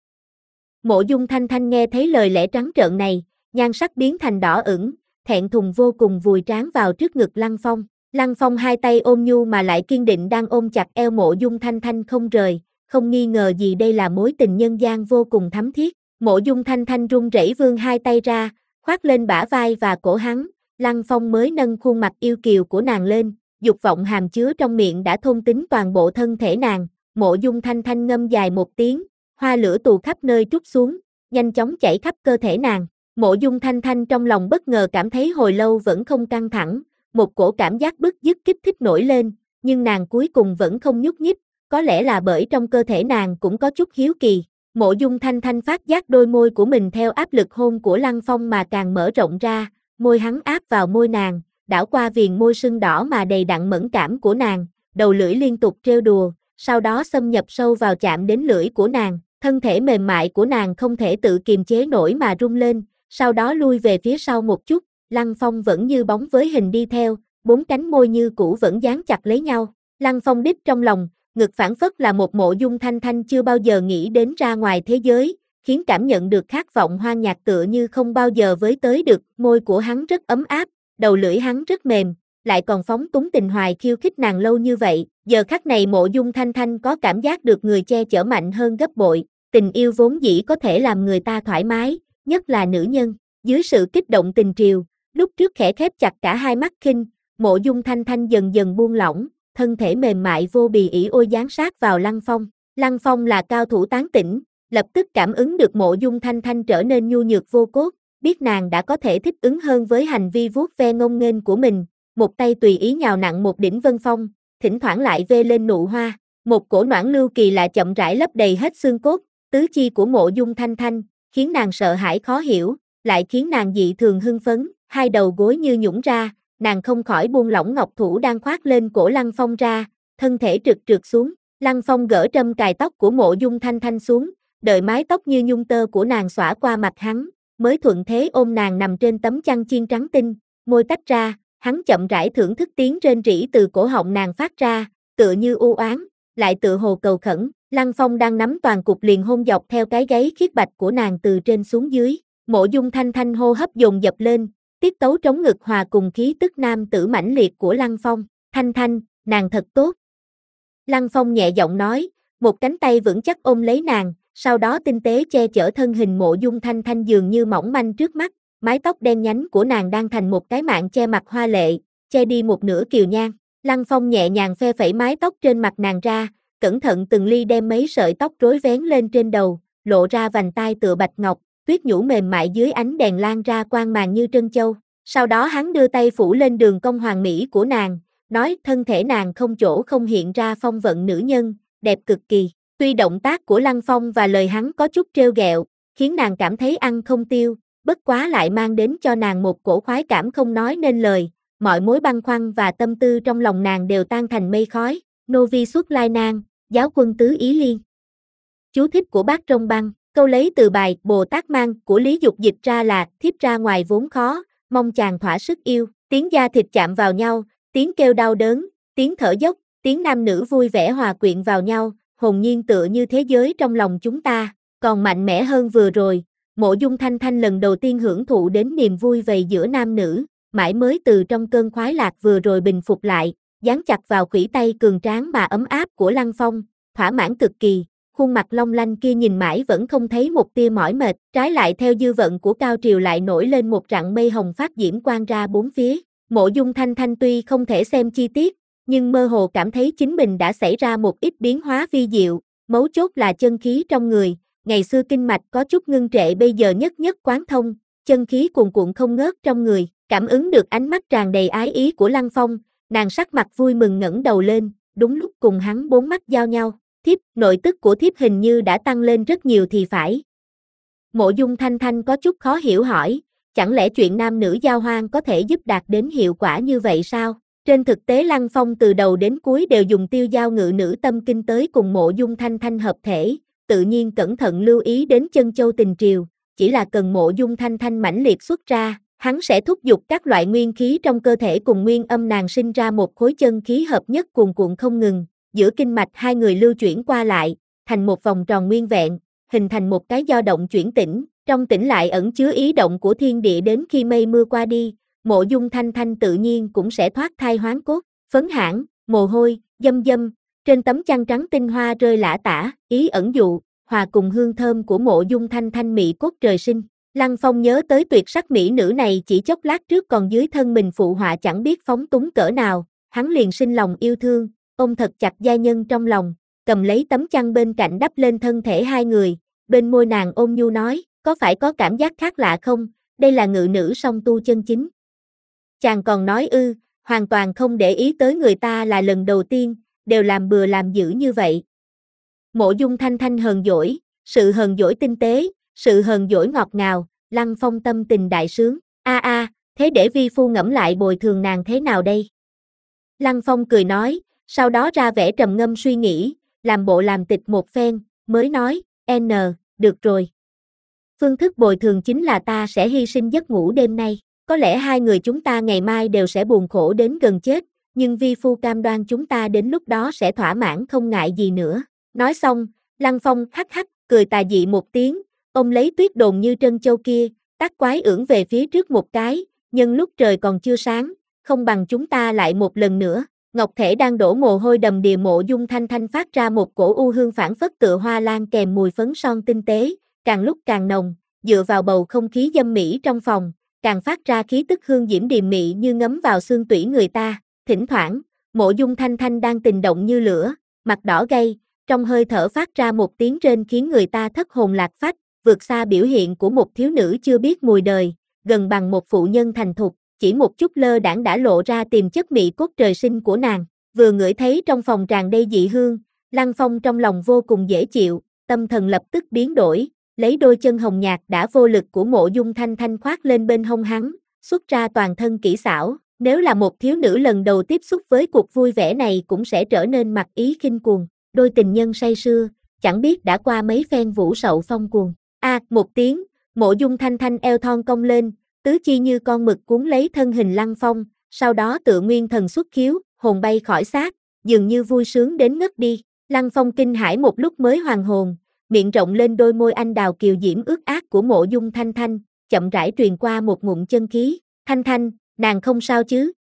Mộ Dung Thanh Thanh nghe thấy lời lẽ trắng trợn này, nhan sắc biến thành đỏ ửng, thẹn thùng vô cùng vùi trán vào trước ngực Lăng Phong. Lăng Phong hai tay ôm nhu mà lại kiên định đang ôm chặt eo Mộ Dung Thanh Thanh không rời, không nghi ngờ gì đây là mối tình nhân gian vô cùng thắm thiết. Mộ Dung Thanh Thanh run rẩy vươn hai tay ra, khoác lên bả vai và cổ hắn, Lăng Phong mới nâng khuôn mặt yêu kiều của nàng lên, dục vọng hàm chứa trong miệng đã thôn tính toàn bộ thân thể nàng. Mộ Dung Thanh Thanh ngâm dài một tiếng, hoa lửa tù khắp nơi trút xuống, nhanh chóng chảy khắp cơ thể nàng. Mộ Dung Thanh Thanh trong lòng bất ngờ cảm thấy hồi lâu vẫn không căng thẳng, một cổ cảm giác bứt rứt kích thích nổi lên, nhưng nàng cuối cùng vẫn không nhúc nhích, có lẽ là bởi trong cơ thể nàng cũng có chút hiếu kỳ. Mộ Dung Thanh Thanh phát giác đôi môi của mình theo áp lực hôn của Lăng Phong mà càng mở rộng ra, môi hắn áp vào môi nàng, đảo qua viền môi sưng đỏ mà đầy đặn mẫn cảm của nàng, đầu lưỡi liên tục trêu đùa, sau đó xâm nhập sâu vào chạm đến lưỡi của nàng, thân thể mềm mại của nàng không thể tự kiềm chế nổi mà rung lên, sau đó lui về phía sau một chút, Lăng Phong vẫn như bóng với hình đi theo, bốn cánh môi như cũ vẫn dán chặt lấy nhau. Lăng Phong đích trong lòng, ngực phảng phất là một Mộ Dung Thanh Thanh chưa bao giờ nghĩ đến ra ngoài thế giới, khiến cảm nhận được khát vọng hoang nhạc tựa như không bao giờ với tới được, môi của hắn rất ấm áp, đầu lưỡi hắn rất mềm, lại còn phóng túng tình hoài khiêu khích nàng lâu như vậy, giờ khắc này Mộ Dung Thanh Thanh có cảm giác được người che chở mạnh hơn gấp bội, tình yêu vốn dĩ có thể làm người ta thoải mái, nhất là nữ nhân, dưới sự kích động tình triều, lúc trước khẽ khép chặt cả hai mắt khinh, Mộ Dung Thanh Thanh dần dần buông lỏng, thân thể mềm mại vô bì ỉ ôi dán sát vào Lăng Phong. Lăng Phong là cao thủ tán tỉnh, lập tức cảm ứng được Mộ Dung Thanh Thanh trở nên nhu nhược vô cốt, biết nàng đã có thể thích ứng hơn với hành vi vuốt ve ngông nghênh của mình, một tay tùy ý nhào nặng một đỉnh vân phong, thỉnh thoảng lại vê lên nụ hoa. Một cổ noãn lưu kỳ lạ chậm rãi lấp đầy hết xương cốt, tứ chi của Mộ Dung Thanh Thanh, khiến nàng sợ hãi khó hiểu, lại khiến nàng dị thường hưng phấn, hai đầu gối như nhũn ra, nàng không khỏi buông lỏng ngọc thủ đang khoác lên cổ Lăng Phong ra, thân thể trượt trượt xuống. Lăng Phong gỡ trâm cài tóc của Mộ Dung Thanh Thanh xuống, đợi mái tóc như nhung tơ của nàng xõa qua mặt hắn, mới thuận thế ôm nàng nằm trên tấm chăn chiên trắng tinh, môi tách ra, hắn chậm rãi thưởng thức tiếng rên rỉ từ cổ họng nàng phát ra, tựa như u oán, lại tựa hồ cầu khẩn. Lăng Phong đang nắm toàn cục liền hôn dọc theo cái gáy khiết bạch của nàng từ trên xuống dưới. Mộ Dung Thanh Thanh hô hấp dồn dập lên, tiết tấu trống ngực hòa cùng khí tức nam tử mãnh liệt của Lăng Phong. Thanh Thanh, nàng thật tốt. Lăng Phong nhẹ giọng nói, một cánh tay vững chắc ôm lấy nàng, sau đó tinh tế che chở thân hình Mộ Dung Thanh Thanh dường như mỏng manh trước mắt, mái tóc đen nhánh của nàng đang thành một cái mạng che mặt hoa lệ, che đi một nửa kiều nhan. Lăng Phong nhẹ nhàng phe phẩy mái tóc trên mặt nàng ra, cẩn thận từng ly đem mấy sợi tóc rối vén lên trên đầu, lộ ra vành tai tựa bạch ngọc, tuyết nhũ mềm mại dưới ánh đèn lan ra quang màng như trân châu. Sau đó hắn đưa tay phủ lên đường cong hoàn mỹ của nàng, nói thân thể nàng không chỗ không hiện ra phong vận nữ nhân, đẹp cực kỳ. Tuy động tác của Lăng Phong và lời hắn có chút trêu ghẹo, khiến nàng cảm thấy ăn không tiêu, bất quá lại mang đến cho nàng một cổ khoái cảm không nói nên lời, mọi mối băn khoăn và tâm tư trong lòng nàng đều tan thành mây khói. Novi xuất lai nang, giáo quân tứ ý liên. Chú thích của Bác Trong Băng, câu lấy từ bài Bồ Tát Mang của Lý Dục dịch ra là thiếp ra ngoài vốn khó, mong chàng thỏa sức yêu, tiếng da thịt chạm vào nhau, tiếng kêu đau đớn, tiếng thở dốc, tiếng nam nữ vui vẻ hòa quyện vào nhau, hồn nhiên tựa như thế giới trong lòng chúng ta, còn mạnh mẽ hơn vừa rồi. Mộ Dung Thanh Thanh lần đầu tiên hưởng thụ đến niềm vui vầy giữa nam nữ, mãi mới từ trong cơn khoái lạc vừa rồi bình phục lại, dán chặt vào khuỷu tay cường tráng mà ấm áp của Lăng Phong, thỏa mãn cực kỳ, khuôn mặt long lanh kia nhìn mãi vẫn không thấy một tia mỏi mệt, trái lại theo dư vận của cao triều lại nổi lên một rặng mây hồng phát diễm quang ra bốn phía. Mộ Dung Thanh Thanh tuy không thể xem chi tiết, nhưng mơ hồ cảm thấy chính mình đã xảy ra một ít biến hóa vi diệu, mấu chốt là chân khí trong người, ngày xưa kinh mạch có chút ngưng trệ bây giờ nhất nhất quán thông, chân khí cuồn cuộn không ngớt trong người, cảm ứng được ánh mắt tràn đầy ái ý của Lăng Phong, nàng sắc mặt vui mừng ngẩng đầu lên, đúng lúc cùng hắn bốn mắt giao nhau, thiếp, nội tức của thiếp hình như đã tăng lên rất nhiều thì phải. Mộ Dung Thanh Thanh có chút khó hiểu hỏi, chẳng lẽ chuyện nam nữ giao hoan có thể giúp đạt đến hiệu quả như vậy sao? Trên thực tế Lăng Phong từ đầu đến cuối đều dùng tiêu giao ngự nữ tâm kinh tới cùng Mộ Dung Thanh Thanh hợp thể, tự nhiên cẩn thận lưu ý đến chân châu tình triều, chỉ là cần Mộ Dung Thanh Thanh mãnh liệt xuất ra, hắn sẽ thúc giục các loại nguyên khí trong cơ thể cùng nguyên âm nàng sinh ra một khối chân khí hợp nhất cuồn cuộn không ngừng, giữa kinh mạch hai người lưu chuyển qua lại, thành một vòng tròn nguyên vẹn, hình thành một cái do động chuyển tĩnh, trong tĩnh lại ẩn chứa ý động của thiên địa đến khi mây mưa qua đi, Mộ Dung Thanh Thanh tự nhiên cũng sẽ thoát thai hoán cốt, phấn hãn, mồ hôi, dâm dâm, trên tấm chăn trắng tinh hoa rơi lả tả, ý ẩn dụ, hòa cùng hương thơm của Mộ Dung Thanh Thanh mị cốt trời sinh. Lăng Phong nhớ tới tuyệt sắc mỹ nữ này chỉ chốc lát trước còn dưới thân mình phụ họa chẳng biết phóng túng cỡ nào, hắn liền sinh lòng yêu thương, ôm thật chặt giai nhân trong lòng, cầm lấy tấm chăn bên cạnh đắp lên thân thể hai người, bên môi nàng ôn nhu nói, có phải có cảm giác khác lạ không, đây là ngự nữ song tu chân chính. Chàng còn nói ư, hoàn toàn không để ý tới người ta là lần đầu tiên, đều làm bừa làm dữ như vậy. Mộ Dung Thanh Thanh hờn dỗi, sự hờn dỗi tinh tế, sự hờn dỗi ngọt ngào, Lăng Phong tâm tình đại sướng, a a, thế để vi phu ngẫm lại bồi thường nàng thế nào đây? Lăng Phong cười nói, sau đó ra vẻ trầm ngâm suy nghĩ, làm bộ làm tịch một phen, mới nói, N, được rồi. Phương thức bồi thường chính là ta sẽ hy sinh giấc ngủ đêm nay, có lẽ hai người chúng ta ngày mai đều sẽ buồn khổ đến gần chết, nhưng vi phu cam đoan chúng ta đến lúc đó sẽ thỏa mãn không ngại gì nữa. Nói xong, Lăng Phong hắc hắc, cười tà dị một tiếng, ông lấy tuyết đồn như trân châu kia, tác quái ưỡn về phía trước một cái, nhân lúc trời còn chưa sáng, không bằng chúng ta lại một lần nữa. Ngọc thể đang đổ mồ hôi đầm đìa. Mộ Dung Thanh Thanh phát ra một cổ u hương phảng phất tựa hoa lan kèm mùi phấn son tinh tế, càng lúc càng nồng, dựa vào bầu không khí dâm mỹ trong phòng, càng phát ra khí tức hương diễm điềm mị như ngấm vào xương tủy người ta. Thỉnh thoảng, Mộ Dung Thanh Thanh đang tình động như lửa, mặt đỏ gay, trong hơi thở phát ra một tiếng rên khiến người ta thất hồn lạc phách, vượt xa biểu hiện của một thiếu nữ chưa biết mùi đời, gần bằng một phụ nhân thành thục. chỉ một chút lơ đãng đã lộ ra tiềm chất mỹ cốt trời sinh của nàng. Vừa ngửi thấy trong phòng tràn đầy dị hương, Lăng Phong trong lòng vô cùng dễ chịu, tâm thần lập tức biến đổi, lấy đôi chân hồng nhạt đã vô lực của Mộ Dung Thanh Thanh khoác lên bên hông hắn, xuất ra toàn thân kỹ xảo. Nếu là một thiếu nữ lần đầu tiếp xúc với cuộc vui vẻ này cũng sẽ trở nên mặc ý khinh cuồng. Đôi tình nhân say sưa, chẳng biết đã qua mấy phen vũ sậu phong cuồng. A, à, một tiếng, Mộ Dung Thanh Thanh eo thon cong lên, tứ chi như con mực cuốn lấy thân hình Lăng Phong, sau đó tự nguyên thần xuất khiếu, hồn bay khỏi xác, dường như vui sướng đến ngất đi. Lăng Phong kinh hãi một lúc mới hoàn hồn, miệng rộng lên đôi môi anh đào kiều diễm ướt át của Mộ Dung Thanh Thanh, chậm rãi truyền qua một ngụm chân khí. Thanh Thanh, nàng không sao chứ?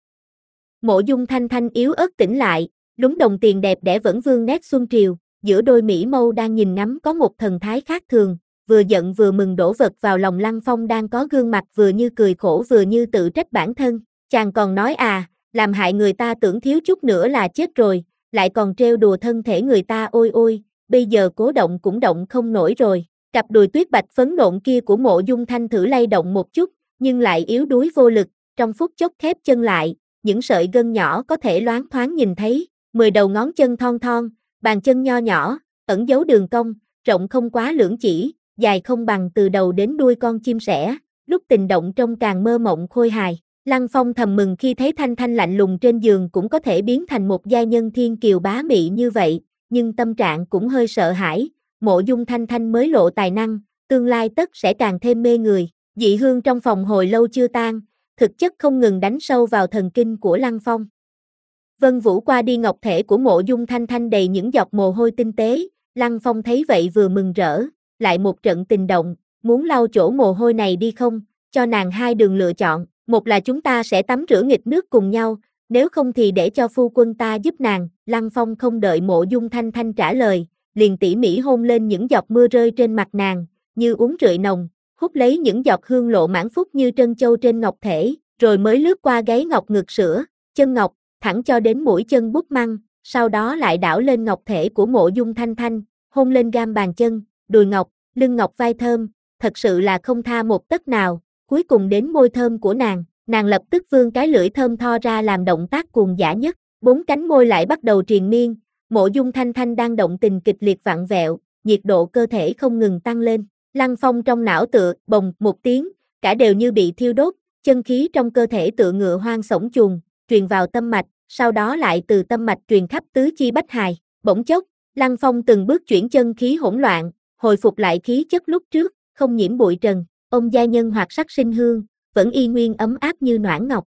Mộ Dung Thanh Thanh yếu ớt tỉnh lại, lúng đồng tiền đẹp đẽ vẫn vương nét xuân triều, giữa đôi mỹ mâu đang nhìn ngắm có một thần thái khác thường, vừa giận vừa mừng đổ vật vào lòng Lăng Phong đang có gương mặt vừa như cười khổ vừa như tự trách bản thân. Chàng còn nói à, làm hại người ta tưởng thiếu chút nữa là chết rồi, lại còn trêu đùa thân thể người ta ôi ôi, bây giờ cố động cũng động không nổi rồi. Cặp đùi tuyết bạch phấn nộn kia của Mộ Dung Thanh thử lay động một chút, nhưng lại yếu đuối vô lực, trong phút chốc khép chân lại, những sợi gân nhỏ có thể loáng thoáng nhìn thấy, mười đầu ngón chân thon thon, bàn chân nho nhỏ, ẩn giấu đường cong, rộng không quá lưỡng chỉ, dài không bằng từ đầu đến đuôi con chim sẻ, lúc tình động trông càng mơ mộng khôi hài. Lăng Phong thầm mừng khi thấy Thanh Thanh lạnh lùng trên giường cũng có thể biến thành một giai nhân thiên kiều bá mị như vậy, nhưng tâm trạng cũng hơi sợ hãi, Mộ Dung Thanh Thanh mới lộ tài năng, tương lai tất sẽ càng thêm mê người. Dị hương trong phòng hồi lâu chưa tan, thực chất không ngừng đánh sâu vào thần kinh của Lăng Phong. Vân Vũ qua đi ngọc thể của Mộ Dung Thanh Thanh đầy những giọt mồ hôi tinh tế, Lăng Phong thấy vậy vừa mừng rỡ, lại một trận tình động, muốn lau chỗ mồ hôi này đi không, cho nàng hai đường lựa chọn, một là chúng ta sẽ tắm rửa nghịch nước cùng nhau, nếu không thì để cho phu quân ta giúp nàng. Lăng Phong không đợi Mộ Dung Thanh Thanh trả lời, liền tỉ mỉ hôn lên những giọt mưa rơi trên mặt nàng, như uống rượu nồng, hút lấy những giọt hương lộ mãn phúc như trân châu trên ngọc thể, rồi mới lướt qua gáy ngọc ngực sữa, chân ngọc, thẳng cho đến mũi chân bút măng, sau đó lại đảo lên ngọc thể của Mộ Dung Thanh Thanh, hôn lên gam bàn chân, đùi ngọc, lưng ngọc vai thơm, thật sự là không tha một tấc nào, cuối cùng đến môi thơm của nàng, nàng lập tức vươn cái lưỡi thơm tho ra làm động tác cuồng dã nhất, bốn cánh môi lại bắt đầu triền miên, Mộ Dung Thanh Thanh đang động tình kịch liệt vặn vẹo, nhiệt độ cơ thể không ngừng tăng lên. Lăng Phong trong não tựa, bồng, một tiếng, cả đều như bị thiêu đốt, chân khí trong cơ thể tựa ngựa hoang sổng chuồng, truyền vào tâm mạch, sau đó lại từ tâm mạch truyền khắp tứ chi bách hài. Bỗng chốc, Lăng Phong từng bước chuyển chân khí hỗn loạn, hồi phục lại khí chất lúc trước, không nhiễm bụi trần, ông gia nhân hoặc sắc sinh hương, vẫn y nguyên ấm áp như noãn ngọc.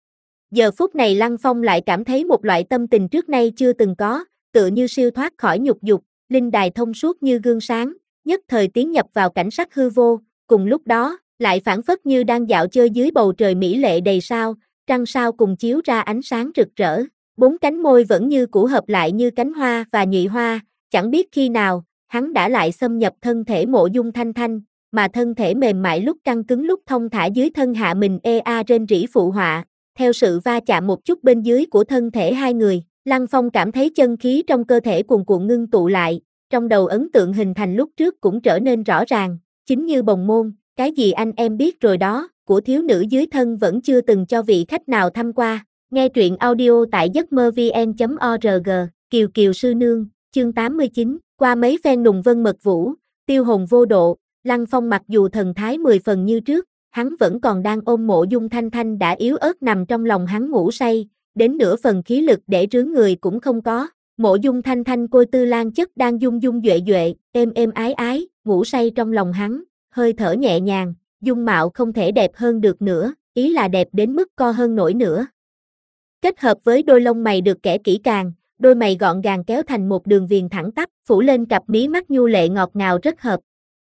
Giờ phút này Lăng Phong lại cảm thấy một loại tâm tình trước nay chưa từng có, tựa như siêu thoát khỏi nhục dục, linh đài thông suốt như gương sáng, nhất thời tiến nhập vào cảnh sắc hư vô, cùng lúc đó, lại phảng phất như đang dạo chơi dưới bầu trời mỹ lệ đầy sao, trăng sao cùng chiếu ra ánh sáng rực rỡ, bốn cánh môi vẫn như cũ hợp lại như cánh hoa và nhụy hoa, chẳng biết khi nào, hắn đã lại xâm nhập thân thể Mộ Dung Thanh Thanh, mà thân thể mềm mại lúc căng cứng lúc thông thả dưới thân hạ mình ê a rên rỉ phụ họa, theo sự va chạm một chút bên dưới của thân thể hai người, Lăng Phong cảm thấy chân khí trong cơ thể cuồn cuộn ngưng tụ lại, trong đầu ấn tượng hình thành lúc trước cũng trở nên rõ ràng, chính như bồng môn, cái gì anh em biết rồi đó, của thiếu nữ dưới thân vẫn chưa từng cho vị khách nào thăm qua. Nghe truyện audio tại giấc mơ vn chấm org, Kiều Kiều Sư Nương, chương tám mươi chín, qua mấy phen nùng vân mật vũ, tiêu hồn vô độ, Lăng Phong mặc dù thần thái mười phần như trước, hắn vẫn còn đang ôm Mộ Dung Thanh Thanh đã yếu ớt nằm trong lòng hắn ngủ say, đến nửa phần khí lực để rướn người cũng không có. Mộ Dung Thanh Thanh côi tư lan chất đang dung dung duệ duệ, êm êm ái ái, ngủ say trong lòng hắn, hơi thở nhẹ nhàng, dung mạo không thể đẹp hơn được nữa, ý là đẹp đến mức co hơn nổi nữa. Kết hợp với đôi lông mày được kẻ kỹ càng, đôi mày gọn gàng kéo thành một đường viền thẳng tắp, phủ lên cặp mí mắt nhu lệ ngọt ngào rất hợp.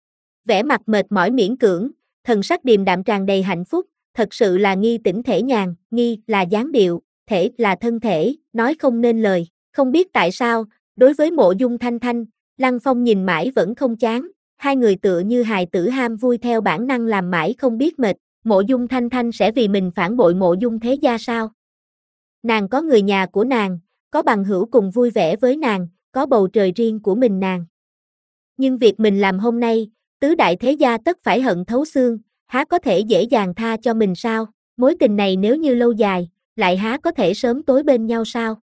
Vẻ mặt mệt mỏi miễn cưỡng, thần sắc điềm đạm tràn đầy hạnh phúc, thật sự là nghi tỉnh thể nhàn, nghi là dáng điệu, thể là thân thể, nói không nên lời. Không biết tại sao, đối với Mộ Dung Thanh Thanh, Lăng Phong nhìn mãi vẫn không chán, hai người tựa như hài tử ham vui theo bản năng làm mãi không biết mệt. Mộ Dung Thanh Thanh sẽ vì mình phản bội Mộ Dung Thế Gia sao? Nàng có người nhà của nàng, có bằng hữu cùng vui vẻ với nàng, có bầu trời riêng của mình nàng. Nhưng việc mình làm hôm nay, tứ đại thế gia tất phải hận thấu xương, há có thể dễ dàng tha cho mình sao? Mối tình này nếu như lâu dài, lại há có thể sớm tối bên nhau sao?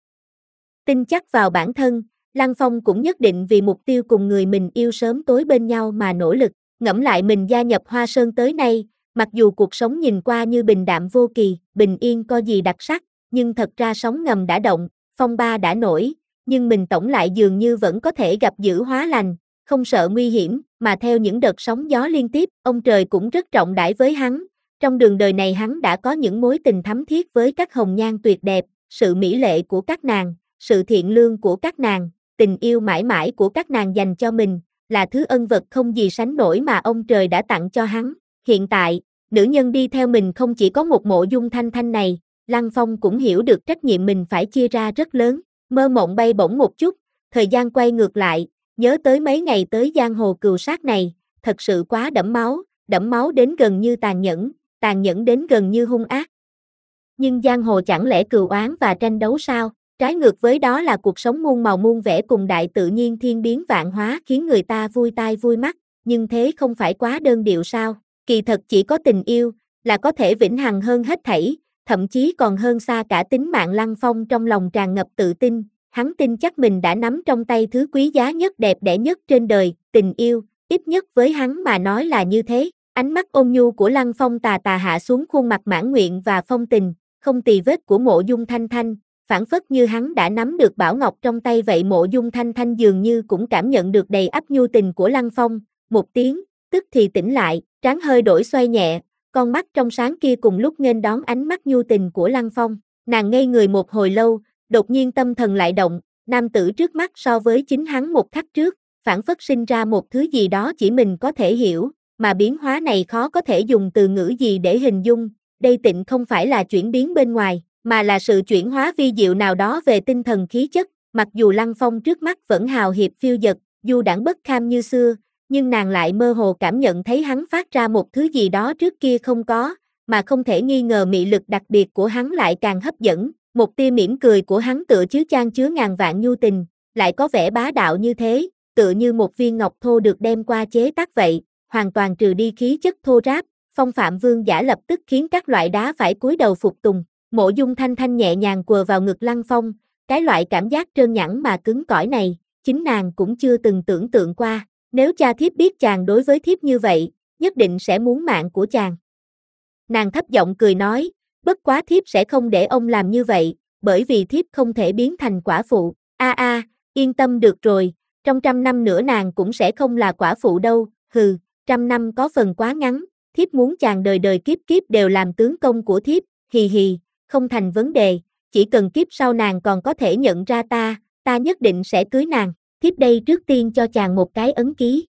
Tin chắc vào bản thân, Lăng Phong cũng nhất định vì mục tiêu cùng người mình yêu sớm tối bên nhau mà nỗ lực. Ngẫm lại mình gia nhập Hoa Sơn tới nay, mặc dù cuộc sống nhìn qua như bình đạm vô kỳ, bình yên có gì đặc sắc, nhưng thật ra sóng ngầm đã động, phong ba đã nổi, nhưng mình tổng lại dường như vẫn có thể gặp dữ hóa lành, không sợ nguy hiểm, mà theo những đợt sóng gió liên tiếp, ông trời cũng rất trọng đãi với hắn. Trong đường đời này hắn đã có những mối tình thắm thiết với các hồng nhan tuyệt đẹp, sự mỹ lệ của các nàng, sự thiện lương của các nàng, tình yêu mãi mãi của các nàng dành cho mình, là thứ ân vật không gì sánh nổi mà ông trời đã tặng cho hắn. Hiện tại, nữ nhân đi theo mình không chỉ có một Mộ Dung Thanh Thanh này, Lăng Phong cũng hiểu được trách nhiệm mình phải chia ra rất lớn, mơ mộng bay bổng một chút, thời gian quay ngược lại, nhớ tới mấy ngày tới giang hồ cừu sát này, thật sự quá đẫm máu, đẫm máu đến gần như tàn nhẫn, tàn nhẫn đến gần như hung ác. Nhưng giang hồ chẳng lẽ cừu oán và tranh đấu sao? Trái ngược với đó là cuộc sống muôn màu muôn vẻ cùng đại tự nhiên thiên biến vạn hóa khiến người ta vui tai vui mắt, nhưng thế không phải quá đơn điệu sao? Kỳ thật chỉ có tình yêu là có thể vĩnh hằng hơn hết thảy, thậm chí còn hơn xa cả tính mạng. Lăng Phong trong lòng tràn ngập tự tin, hắn tin chắc mình đã nắm trong tay thứ quý giá nhất đẹp đẽ nhất trên đời, tình yêu, ít nhất với hắn mà nói là như thế. Ánh mắt ôn nhu của Lăng Phong tà tà hạ xuống khuôn mặt mãn nguyện và phong tình, không tì vết của Mộ Dung Thanh Thanh, phảng phất như hắn đã nắm được bảo ngọc trong tay vậy. Mộ Dung Thanh Thanh dường như cũng cảm nhận được đầy ắp nhu tình của Lăng Phong, một tiếng, tức thì tỉnh lại, trán hơi đổi xoay nhẹ, con mắt trong sáng kia cùng lúc nghênh đón ánh mắt nhu tình của Lăng Phong. Nàng ngây người một hồi lâu, đột nhiên tâm thần lại động, nam tử trước mắt so với chính hắn một khắc trước, phảng phất sinh ra một thứ gì đó chỉ mình có thể hiểu, mà biến hóa này khó có thể dùng từ ngữ gì để hình dung. Đây tịnh không phải là chuyển biến bên ngoài, mà là sự chuyển hóa vi diệu nào đó về tinh thần khí chất. Mặc dù Lăng Phong trước mắt vẫn hào hiệp phiêu dật, dù đãng bất kham như xưa, nhưng nàng lại mơ hồ cảm nhận thấy hắn phát ra một thứ gì đó trước kia không có, mà không thể nghi ngờ mị lực đặc biệt của hắn lại càng hấp dẫn. Một tia mỉm cười của hắn tựa chứa chan chứa ngàn vạn nhu tình, lại có vẻ bá đạo như thế, tựa như một viên ngọc thô được đem qua chế tác vậy, hoàn toàn trừ đi khí chất thô ráp. Phong phạm vương giả lập tức khiến các loại đá phải cúi đầu phục tùng. Mộ Dung Thanh Thanh nhẹ nhàng quờ vào ngực Lăng Phong, cái loại cảm giác trơn nhẵn mà cứng cỏi này, chính nàng cũng chưa từng tưởng tượng qua. Nếu cha thiếp biết chàng đối với thiếp như vậy, nhất định sẽ muốn mạng của chàng. Nàng thấp giọng cười nói, bất quá thiếp sẽ không để ông làm như vậy, bởi vì thiếp không thể biến thành quả phụ. A a, yên tâm được rồi, trong trăm năm nữa nàng cũng sẽ không là quả phụ đâu. Hừ, trăm năm có phần quá ngắn, thiếp muốn chàng đời đời kiếp kiếp đều làm tướng công của thiếp. Hì hì, không thành vấn đề, chỉ cần kiếp sau nàng còn có thể nhận ra ta, ta nhất định sẽ cưới nàng. Thiếp đây trước tiên cho chàng một cái ấn ký.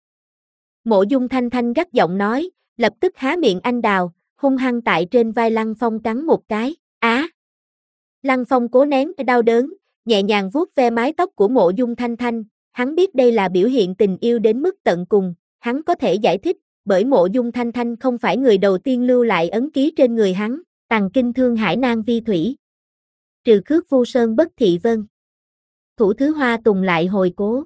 Mộ Dung Thanh Thanh gắt giọng nói, lập tức há miệng anh đào, hung hăng tại trên vai Lăng Phong cắn một cái. Á! À. Lăng Phong cố nén đau đớn, nhẹ nhàng vuốt ve mái tóc của Mộ Dung Thanh Thanh, hắn biết đây là biểu hiện tình yêu đến mức tận cùng, hắn có thể giải thích, bởi Mộ Dung Thanh Thanh không phải người đầu tiên lưu lại ấn ký trên người hắn, tằng kinh thương hải nan vi thủy. Trừ khước vu sơn bất thị vân. Thủ thứ hoa tùng lại hồi cố.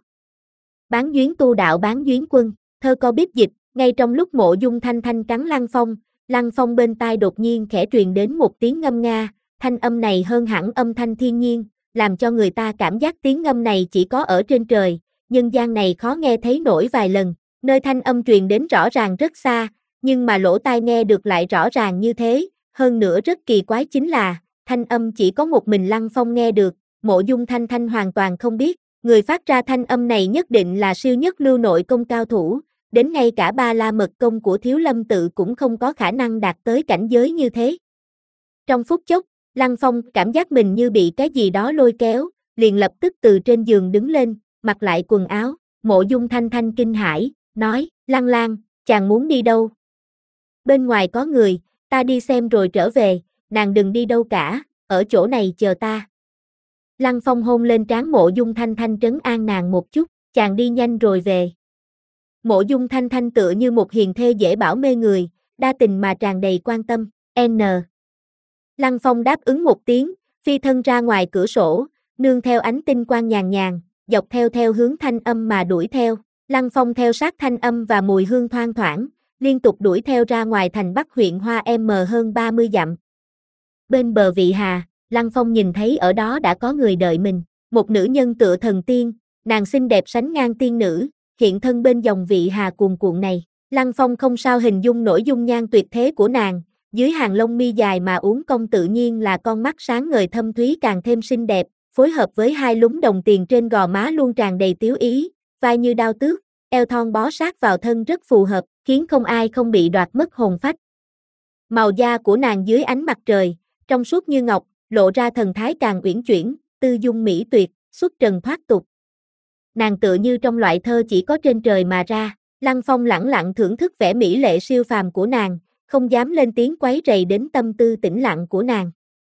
Bán duyến tu đạo bán duyến quân, thơ co biết dịch. Ngay trong lúc Mộ Dung Thanh Thanh cắn Lăng Phong, Lăng Phong bên tai đột nhiên khẽ truyền đến một tiếng ngâm nga, thanh âm này hơn hẳn âm thanh thiên nhiên, làm cho người ta cảm giác tiếng ngâm này chỉ có ở trên trời, nhân gian này khó nghe thấy nổi vài lần. Nơi thanh âm truyền đến rõ ràng rất xa, nhưng mà lỗ tai nghe được lại rõ ràng như thế, hơn nữa rất kỳ quái chính là, thanh âm chỉ có một mình Lăng Phong nghe được. Mộ Dung Thanh Thanh hoàn toàn không biết, người phát ra thanh âm này nhất định là siêu nhất lưu nội công cao thủ, đến ngay cả ba la mật công của Thiếu Lâm tự cũng không có khả năng đạt tới cảnh giới như thế. Trong phút chốc, Lăng Phong cảm giác mình như bị cái gì đó lôi kéo, liền lập tức từ trên giường đứng lên, mặc lại quần áo. Mộ Dung Thanh Thanh kinh hãi, nói, Lăng Lang, chàng muốn đi đâu? Bên ngoài có người, ta đi xem rồi trở về, nàng đừng đi đâu cả, ở chỗ này chờ ta. Lăng Phong hôn lên trán Mộ Dung Thanh Thanh trấn an nàng một chút, chàng đi nhanh rồi về. Mộ Dung Thanh Thanh tựa như một hiền thê dễ bảo mê người, đa tình mà tràn đầy quan tâm. N. Lăng Phong đáp ứng một tiếng, phi thân ra ngoài cửa sổ, nương theo ánh tinh quang nhàn nhàn, dọc theo theo hướng thanh âm mà đuổi theo. Lăng Phong theo sát thanh âm và mùi hương thoang thoảng, liên tục đuổi theo ra ngoài thành Bắc huyện Hoa M hơn ba mươi dặm. Bên bờ vị hà, Lăng Phong nhìn thấy ở đó đã có người đợi mình, một nữ nhân tựa thần tiên, nàng xinh đẹp sánh ngang tiên nữ, hiện thân bên dòng vị hà cuồn cuộn này. Lăng Phong không sao hình dung nổi dung nhan tuyệt thế của nàng, dưới hàng lông mi dài mà uốn cong tự nhiên là con mắt sáng ngời thâm thúy càng thêm xinh đẹp, phối hợp với hai lúm đồng tiền trên gò má luôn tràn đầy tiếu ý, vai như đao tước, eo thon bó sát vào thân rất phù hợp, khiến không ai không bị đoạt mất hồn phách. Màu da của nàng dưới ánh mặt trời, trong suốt như ngọc, lộ ra thần thái càng uyển chuyển, tư dung mỹ tuyệt, xuất trần thoát tục. Nàng tựa như trong loại thơ chỉ có trên trời mà ra. Lăng Phong lẳng lặng thưởng thức vẻ mỹ lệ siêu phàm của nàng, không dám lên tiếng quấy rầy đến tâm tư tĩnh lặng của nàng.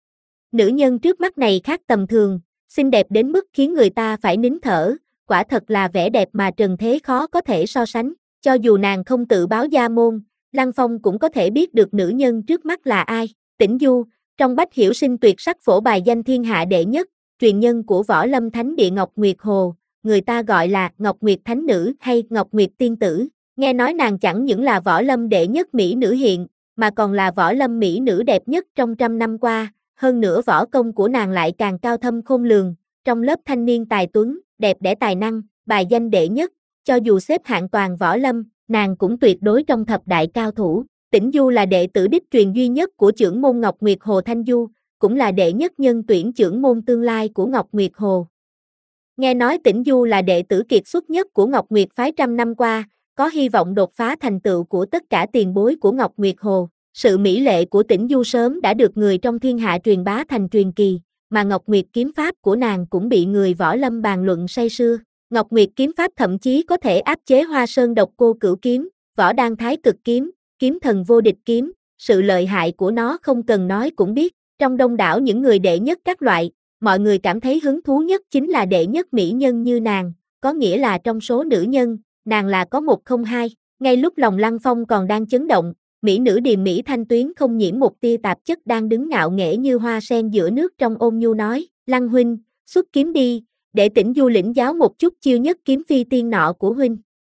Nữ nhân trước mắt này khác tầm thường, xinh đẹp đến mức khiến người ta phải nín thở, quả thật là vẻ đẹp mà trần thế khó có thể so sánh. Cho dù nàng không tự báo gia môn, Lăng Phong cũng có thể biết được nữ nhân trước mắt là ai. Tĩnh Du, trong Bách Hiểu Sinh tuyệt sắc phổ bài danh thiên hạ đệ nhất, truyền nhân của Võ Lâm Thánh Địa Ngọc Nguyệt Hồ, người ta gọi là Ngọc Nguyệt Thánh Nữ hay Ngọc Nguyệt Tiên Tử. Nghe nói nàng chẳng những là Võ Lâm đệ nhất mỹ nữ hiện, mà còn là Võ Lâm mỹ nữ đẹp nhất trong trăm năm qua, hơn nữa võ công của nàng lại càng cao thâm khôn lường, trong lớp thanh niên tài tuấn, đẹp đẽ tài năng, bài danh đệ nhất, cho dù xếp hạng toàn Võ Lâm, nàng cũng tuyệt đối trong thập đại cao thủ. Tĩnh Du là đệ tử đích truyền duy nhất của chưởng môn Ngọc Nguyệt Hồ Thanh Du, cũng là đệ nhất nhân tuyển chưởng môn tương lai của Ngọc Nguyệt Hồ. Nghe nói Tĩnh Du là đệ tử kiệt xuất nhất của Ngọc Nguyệt phái trăm năm qua, có hy vọng đột phá thành tựu của tất cả tiền bối của Ngọc Nguyệt Hồ. Sự mỹ lệ của Tĩnh Du sớm đã được người trong thiên hạ truyền bá thành truyền kỳ, mà Ngọc Nguyệt kiếm pháp của nàng cũng bị người Võ Lâm bàn luận say sưa. Ngọc Nguyệt kiếm pháp thậm chí có thể áp chế Hoa Sơn Độc Cô Cửu kiếm, Võ Đan Thái Cực kiếm, kiếm thần vô địch kiếm, sự lợi hại của nó không cần nói cũng biết. Trong đông đảo những người đệ nhất các loại, mọi người cảm thấy hứng thú nhất chính là đệ nhất mỹ nhân như nàng, có nghĩa là trong số nữ nhân, nàng là có một không hai. Ngay lúc lòng Lăng Phong còn đang chấn động, mỹ nữ điềm mỹ thanh tuyến không nhiễm một tia tạp chất đang đứng ngạo nghễ như hoa sen giữa nước trong ôn nhu nói, Lăng huynh, xuất kiếm đi, để Tĩnh Du lĩnh giáo một chút chiêu nhất kiếm phi tiên nọ của huynh.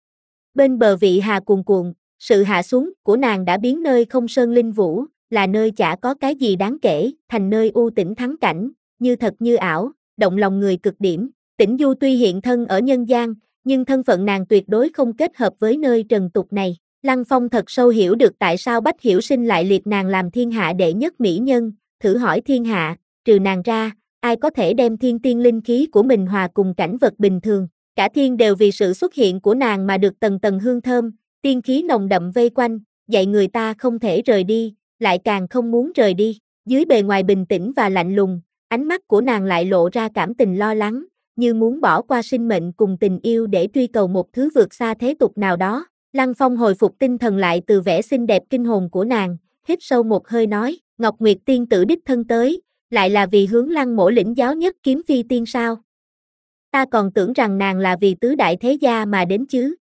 Bên bờ vị hà cuồn cuộn, sự hạ xuống của nàng đã biến nơi không sơn linh vũ, là nơi chả có cái gì đáng kể, thành nơi u tĩnh thắng cảnh, như thật như ảo, động lòng người cực điểm. Tĩnh Du tuy hiện thân ở nhân gian, nhưng thân phận nàng tuyệt đối không kết hợp với nơi trần tục này. Lăng Phong thật sâu hiểu được tại sao Bách Hiểu Sinh lại liệt nàng làm thiên hạ đệ nhất mỹ nhân, thử hỏi thiên hạ, trừ nàng ra, ai có thể đem thiên tiên linh khí của mình hòa cùng cảnh vật bình thường. Cả thiên đều vì sự xuất hiện của nàng mà được tầng tầng hương thơm, tiên khí nồng đậm vây quanh, dạy người ta không thể rời đi, lại càng không muốn rời đi. Dưới bề ngoài bình tĩnh và lạnh lùng, ánh mắt của nàng lại lộ ra cảm tình lo lắng, như muốn bỏ qua sinh mệnh cùng tình yêu để truy cầu một thứ vượt xa thế tục nào đó. Lăng Phong hồi phục tinh thần lại từ vẻ xinh đẹp kinh hồn của nàng, hít sâu một hơi nói, Ngọc Nguyệt tiên tử đích thân tới, lại là vì hướng Lăng mỗ lĩnh giáo nhất kiếm phi tiên sao? Ta còn tưởng rằng nàng là vì tứ đại thế gia mà đến chứ.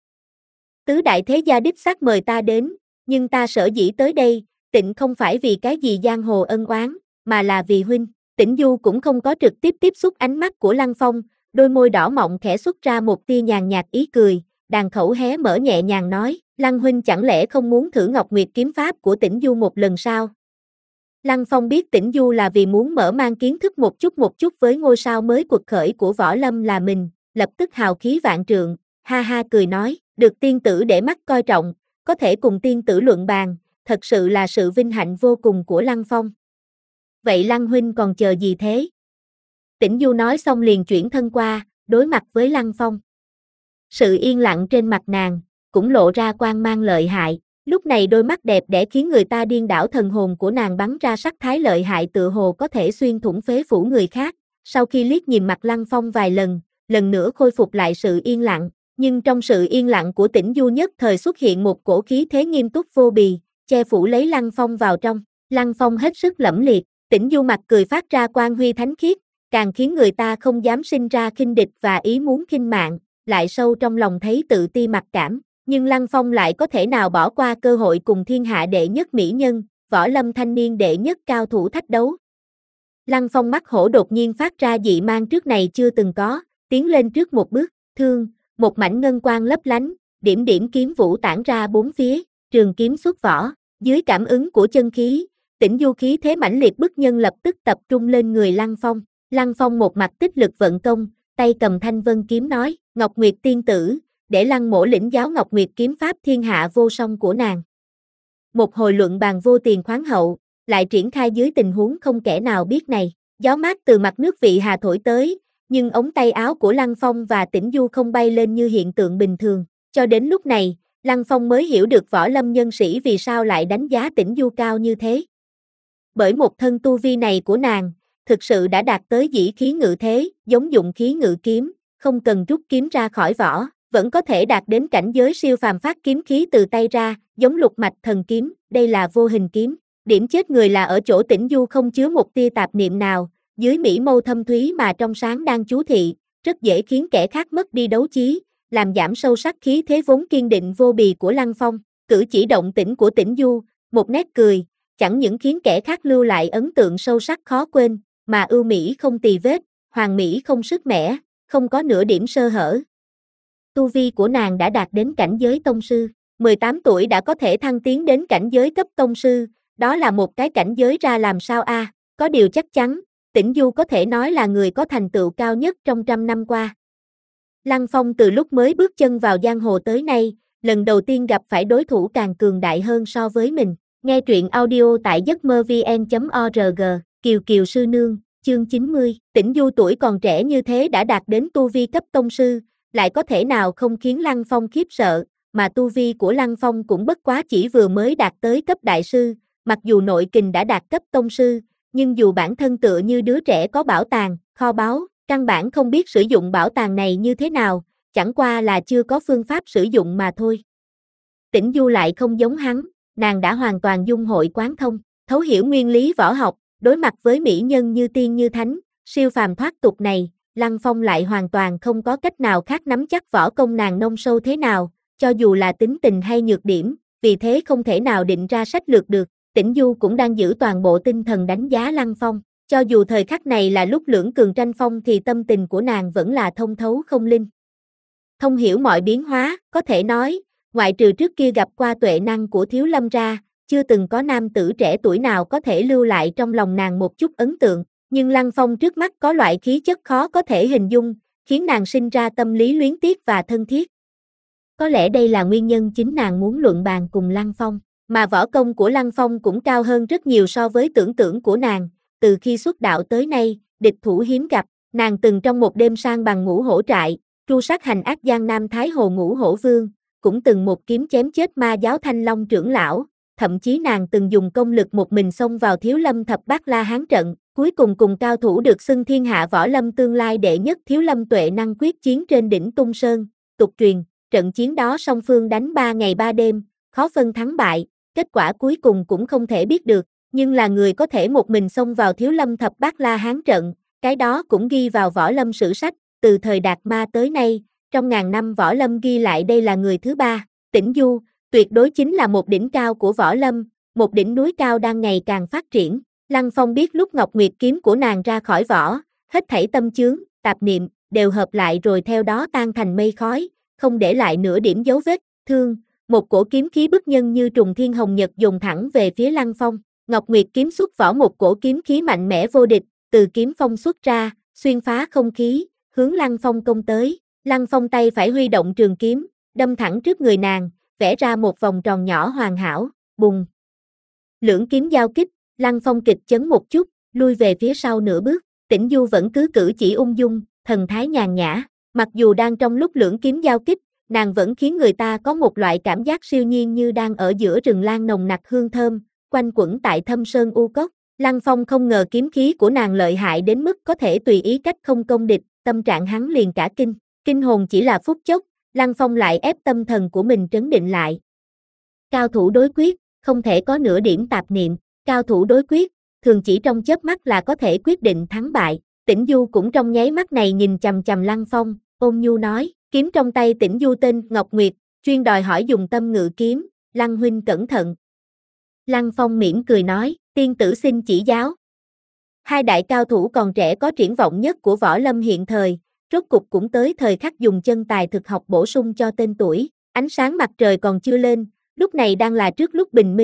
Tứ đại thế gia đích xác mời ta đến, nhưng ta sở dĩ tới đây, tịnh không phải vì cái gì giang hồ ân oán, mà là vì huynh. Tĩnh Du cũng không có trực tiếp tiếp xúc ánh mắt của Lăng Phong, đôi môi đỏ mọng khẽ xuất ra một tia nhàn nhạt ý cười, đàn khẩu hé mở nhẹ nhàng nói, Lăng huynh chẳng lẽ không muốn thử Ngọc Nguyệt kiếm pháp của Tĩnh Du một lần sao? Lăng Phong biết Tĩnh Du là vì muốn mở mang kiến thức một chút một chút với ngôi sao mới quật khởi của Võ Lâm là mình, lập tức hào khí vạn trượng, ha ha cười nói, được tiên tử để mắt coi trọng, có thể cùng tiên tử luận bàn, thật sự là sự vinh hạnh vô cùng của Lăng Phong. Vậy Lăng huynh còn chờ gì thế? Tĩnh Du nói xong liền chuyển thân qua, đối mặt với Lăng Phong. Sự yên lặng trên mặt nàng, cũng lộ ra quang mang lợi hại, lúc này đôi mắt đẹp đẽ khiến người ta điên đảo thần hồn của nàng bắn ra sắc thái lợi hại tựa hồ có thể xuyên thủng phế phủ người khác. Sau khi liếc nhìn mặt Lăng Phong vài lần, lần nữa khôi phục lại sự yên lặng, nhưng trong sự yên lặng của Tĩnh Du nhất thời xuất hiện một cổ khí thế nghiêm túc vô bì, che phủ lấy Lăng Phong vào trong. Lăng Phong hết sức lẫm liệt, Tĩnh Du mặt cười phát ra quang huy thánh khiết, càng khiến người ta không dám sinh ra khinh địch và ý muốn khinh mạng, lại sâu trong lòng thấy tự ti mặc cảm, nhưng Lăng Phong lại có thể nào bỏ qua cơ hội cùng thiên hạ đệ nhất mỹ nhân, Võ Lâm thanh niên đệ nhất cao thủ thách đấu. Lăng Phong mắt hổ đột nhiên phát ra dị mang trước này chưa từng có, tiến lên trước một bước, thương, một mảnh ngân quang lấp lánh, điểm điểm kiếm vũ tản ra bốn phía, trường kiếm xuất vỏ, dưới cảm ứng của chân khí, Tĩnh Du khí thế mãnh liệt bức nhân lập tức tập trung lên người Lăng Phong. Lăng Phong một mặt tích lực vận công, tay cầm Thanh Vân kiếm nói, Ngọc Nguyệt tiên tử, để Lăng mỗ lĩnh giáo Ngọc Nguyệt kiếm pháp thiên hạ vô song của nàng. Một hồi luận bàn vô tiền khoáng hậu, lại triển khai dưới tình huống không kẻ nào biết này. Gió mát từ mặt nước Vị Hà thổi tới, nhưng ống tay áo của Lăng Phong và Tĩnh Du không bay lên như hiện tượng bình thường. Cho đến lúc này, Lăng Phong mới hiểu được võ lâm nhân sĩ vì sao lại đánh giá Tĩnh Du cao như thế. Bởi một thân tu vi này của nàng, thực sự đã đạt tới dĩ khí ngự thế, giống dụng khí ngự kiếm, không cần rút kiếm ra khỏi vỏ, vẫn có thể đạt đến cảnh giới siêu phàm phát kiếm khí từ tay ra, giống lục mạch thần kiếm, đây là vô hình kiếm. Điểm chết người là ở chỗ Tĩnh Du không chứa một tia tạp niệm nào, dưới mỹ mâu thâm thúy mà trong sáng đang chú thị, rất dễ khiến kẻ khác mất đi đấu chí, làm giảm sâu sắc khí thế vốn kiên định vô bì của Lăng Phong. Cử chỉ động tĩnh của Tĩnh Du, một nét cười, chẳng những khiến kẻ khác lưu lại ấn tượng sâu sắc khó quên, mà ưu mỹ không tì vết, hoàn mỹ không sức mẻ, không có nửa điểm sơ hở. Tu vi của nàng đã đạt đến cảnh giới tông sư, mười tám tuổi đã có thể thăng tiến đến cảnh giới cấp tông sư, đó là một cái cảnh giới ra làm sao a? À? Có điều chắc chắn, Tĩnh Du có thể nói là người có thành tựu cao nhất trong trăm năm qua. Lăng Phong từ lúc mới bước chân vào giang hồ tới nay, lần đầu tiên gặp phải đối thủ càng cường đại hơn so với mình. Nghe truyện audio tại giấc mơ vn chấm org, Kiều Kiều sư nương, chương chín mươi. Tĩnh Du tuổi còn trẻ như thế đã đạt đến tu vi cấp tông sư, lại có thể nào không khiến Lăng Phong khiếp sợ, mà tu vi của Lăng Phong cũng bất quá chỉ vừa mới đạt tới cấp đại sư, mặc dù nội kình đã đạt cấp tông sư, nhưng dù bản thân tựa như đứa trẻ có bảo tàng, kho báu, căn bản không biết sử dụng bảo tàng này như thế nào, chẳng qua là chưa có phương pháp sử dụng mà thôi. Tĩnh Du lại không giống hắn, nàng đã hoàn toàn dung hội quán thông, thấu hiểu nguyên lý võ học, đối mặt với mỹ nhân như tiên như thánh, siêu phàm thoát tục này, Lăng Phong lại hoàn toàn không có cách nào khác nắm chắc võ công nàng nông sâu thế nào, cho dù là tính tình hay nhược điểm, vì thế không thể nào định ra sách lược được. Tĩnh Du cũng đang giữ toàn bộ tinh thần đánh giá Lăng Phong, cho dù thời khắc này là lúc lưỡng cường tranh phong thì tâm tình của nàng vẫn là thông thấu không linh. Thông hiểu mọi biến hóa, có thể nói, ngoại trừ trước kia gặp qua tuệ năng của Thiếu Lâm ra, chưa từng có nam tử trẻ tuổi nào có thể lưu lại trong lòng nàng một chút ấn tượng, nhưng Lăng Phong trước mắt có loại khí chất khó có thể hình dung, khiến nàng sinh ra tâm lý luyến tiếc và thân thiết. Có lẽ đây là nguyên nhân chính nàng muốn luận bàn cùng Lăng Phong, mà võ công của Lăng Phong cũng cao hơn rất nhiều so với tưởng tượng của nàng, từ khi xuất đạo tới nay, địch thủ hiếm gặp, nàng từng trong một đêm sang bằng ngũ hổ trại, tru sát hành ác Giang Nam Thái Hồ Ngũ Hổ Vương, cũng từng một kiếm chém chết ma giáo Thanh Long trưởng lão, thậm chí nàng từng dùng công lực một mình xông vào Thiếu Lâm thập bát la hán trận, cuối cùng cùng cao thủ được xưng thiên hạ võ lâm tương lai đệ nhất Thiếu Lâm tuệ năng quyết chiến trên đỉnh Tung Sơn. Tục truyền, trận chiến đó song phương đánh ba ngày ba đêm, khó phân thắng bại, kết quả cuối cùng cũng không thể biết được, nhưng là người có thể một mình xông vào Thiếu Lâm thập bát la hán trận, cái đó cũng ghi vào võ lâm sử sách, từ thời Đạt Ma tới nay, trong ngàn năm võ lâm ghi lại đây là người thứ ba. Tĩnh Du, tuyệt đối chính là một đỉnh cao của võ lâm, một đỉnh núi cao đang ngày càng phát triển. Lăng Phong biết lúc Ngọc Nguyệt kiếm của nàng ra khỏi vỏ, hết thảy tâm chướng, tạp niệm, đều hợp lại rồi theo đó tan thành mây khói, không để lại nửa điểm dấu vết. Thương, một cổ kiếm khí bức nhân như trùng thiên hồng nhật dồn thẳng về phía Lăng Phong. Ngọc Nguyệt kiếm xuất vỏ một cổ kiếm khí mạnh mẽ vô địch, từ kiếm phong xuất ra, xuyên phá không khí, hướng Lăng Phong công tới. Lăng Phong tay phải huy động trường kiếm, đâm thẳng trước người nàng, vẽ ra một vòng tròn nhỏ hoàn hảo, bùng. Lưỡng kiếm giao kích, Lăng Phong kịch chấn một chút, lui về phía sau nửa bước. Tĩnh Du vẫn cứ cử chỉ ung dung, thần thái nhàn nhã, mặc dù đang trong lúc lưỡng kiếm giao kích, nàng vẫn khiến người ta có một loại cảm giác siêu nhiên như đang ở giữa rừng lan nồng nặc hương thơm, quanh quẩn tại thâm sơn u cốc. Lăng Phong không ngờ kiếm khí của nàng lợi hại đến mức có thể tùy ý cách không công địch, tâm trạng hắn liền cả kinh, kinh hồn chỉ là phút chốc, Lăng Phong lại ép tâm thần của mình trấn định lại. Cao thủ đối quyết, không thể có nửa điểm tạp niệm, cao thủ đối quyết, thường chỉ trong chớp mắt là có thể quyết định thắng bại. Tĩnh Du cũng trong nháy mắt này nhìn chằm chằm Lăng Phong, ôn nhu nói, kiếm trong tay Tĩnh Du tên Ngọc Nguyệt, chuyên đòi hỏi dùng tâm ngự kiếm, Lăng huynh cẩn thận. Lăng Phong mỉm cười nói, tiên tử xin chỉ giáo. Hai đại cao thủ còn trẻ có triển vọng nhất của võ lâm hiện thời, rốt cục cũng tới thời khắc dùng chân tài thực học bổ sung cho tên tuổi. Ánh sáng mặt trời còn chưa lên, lúc này đang là trước lúc bình minh,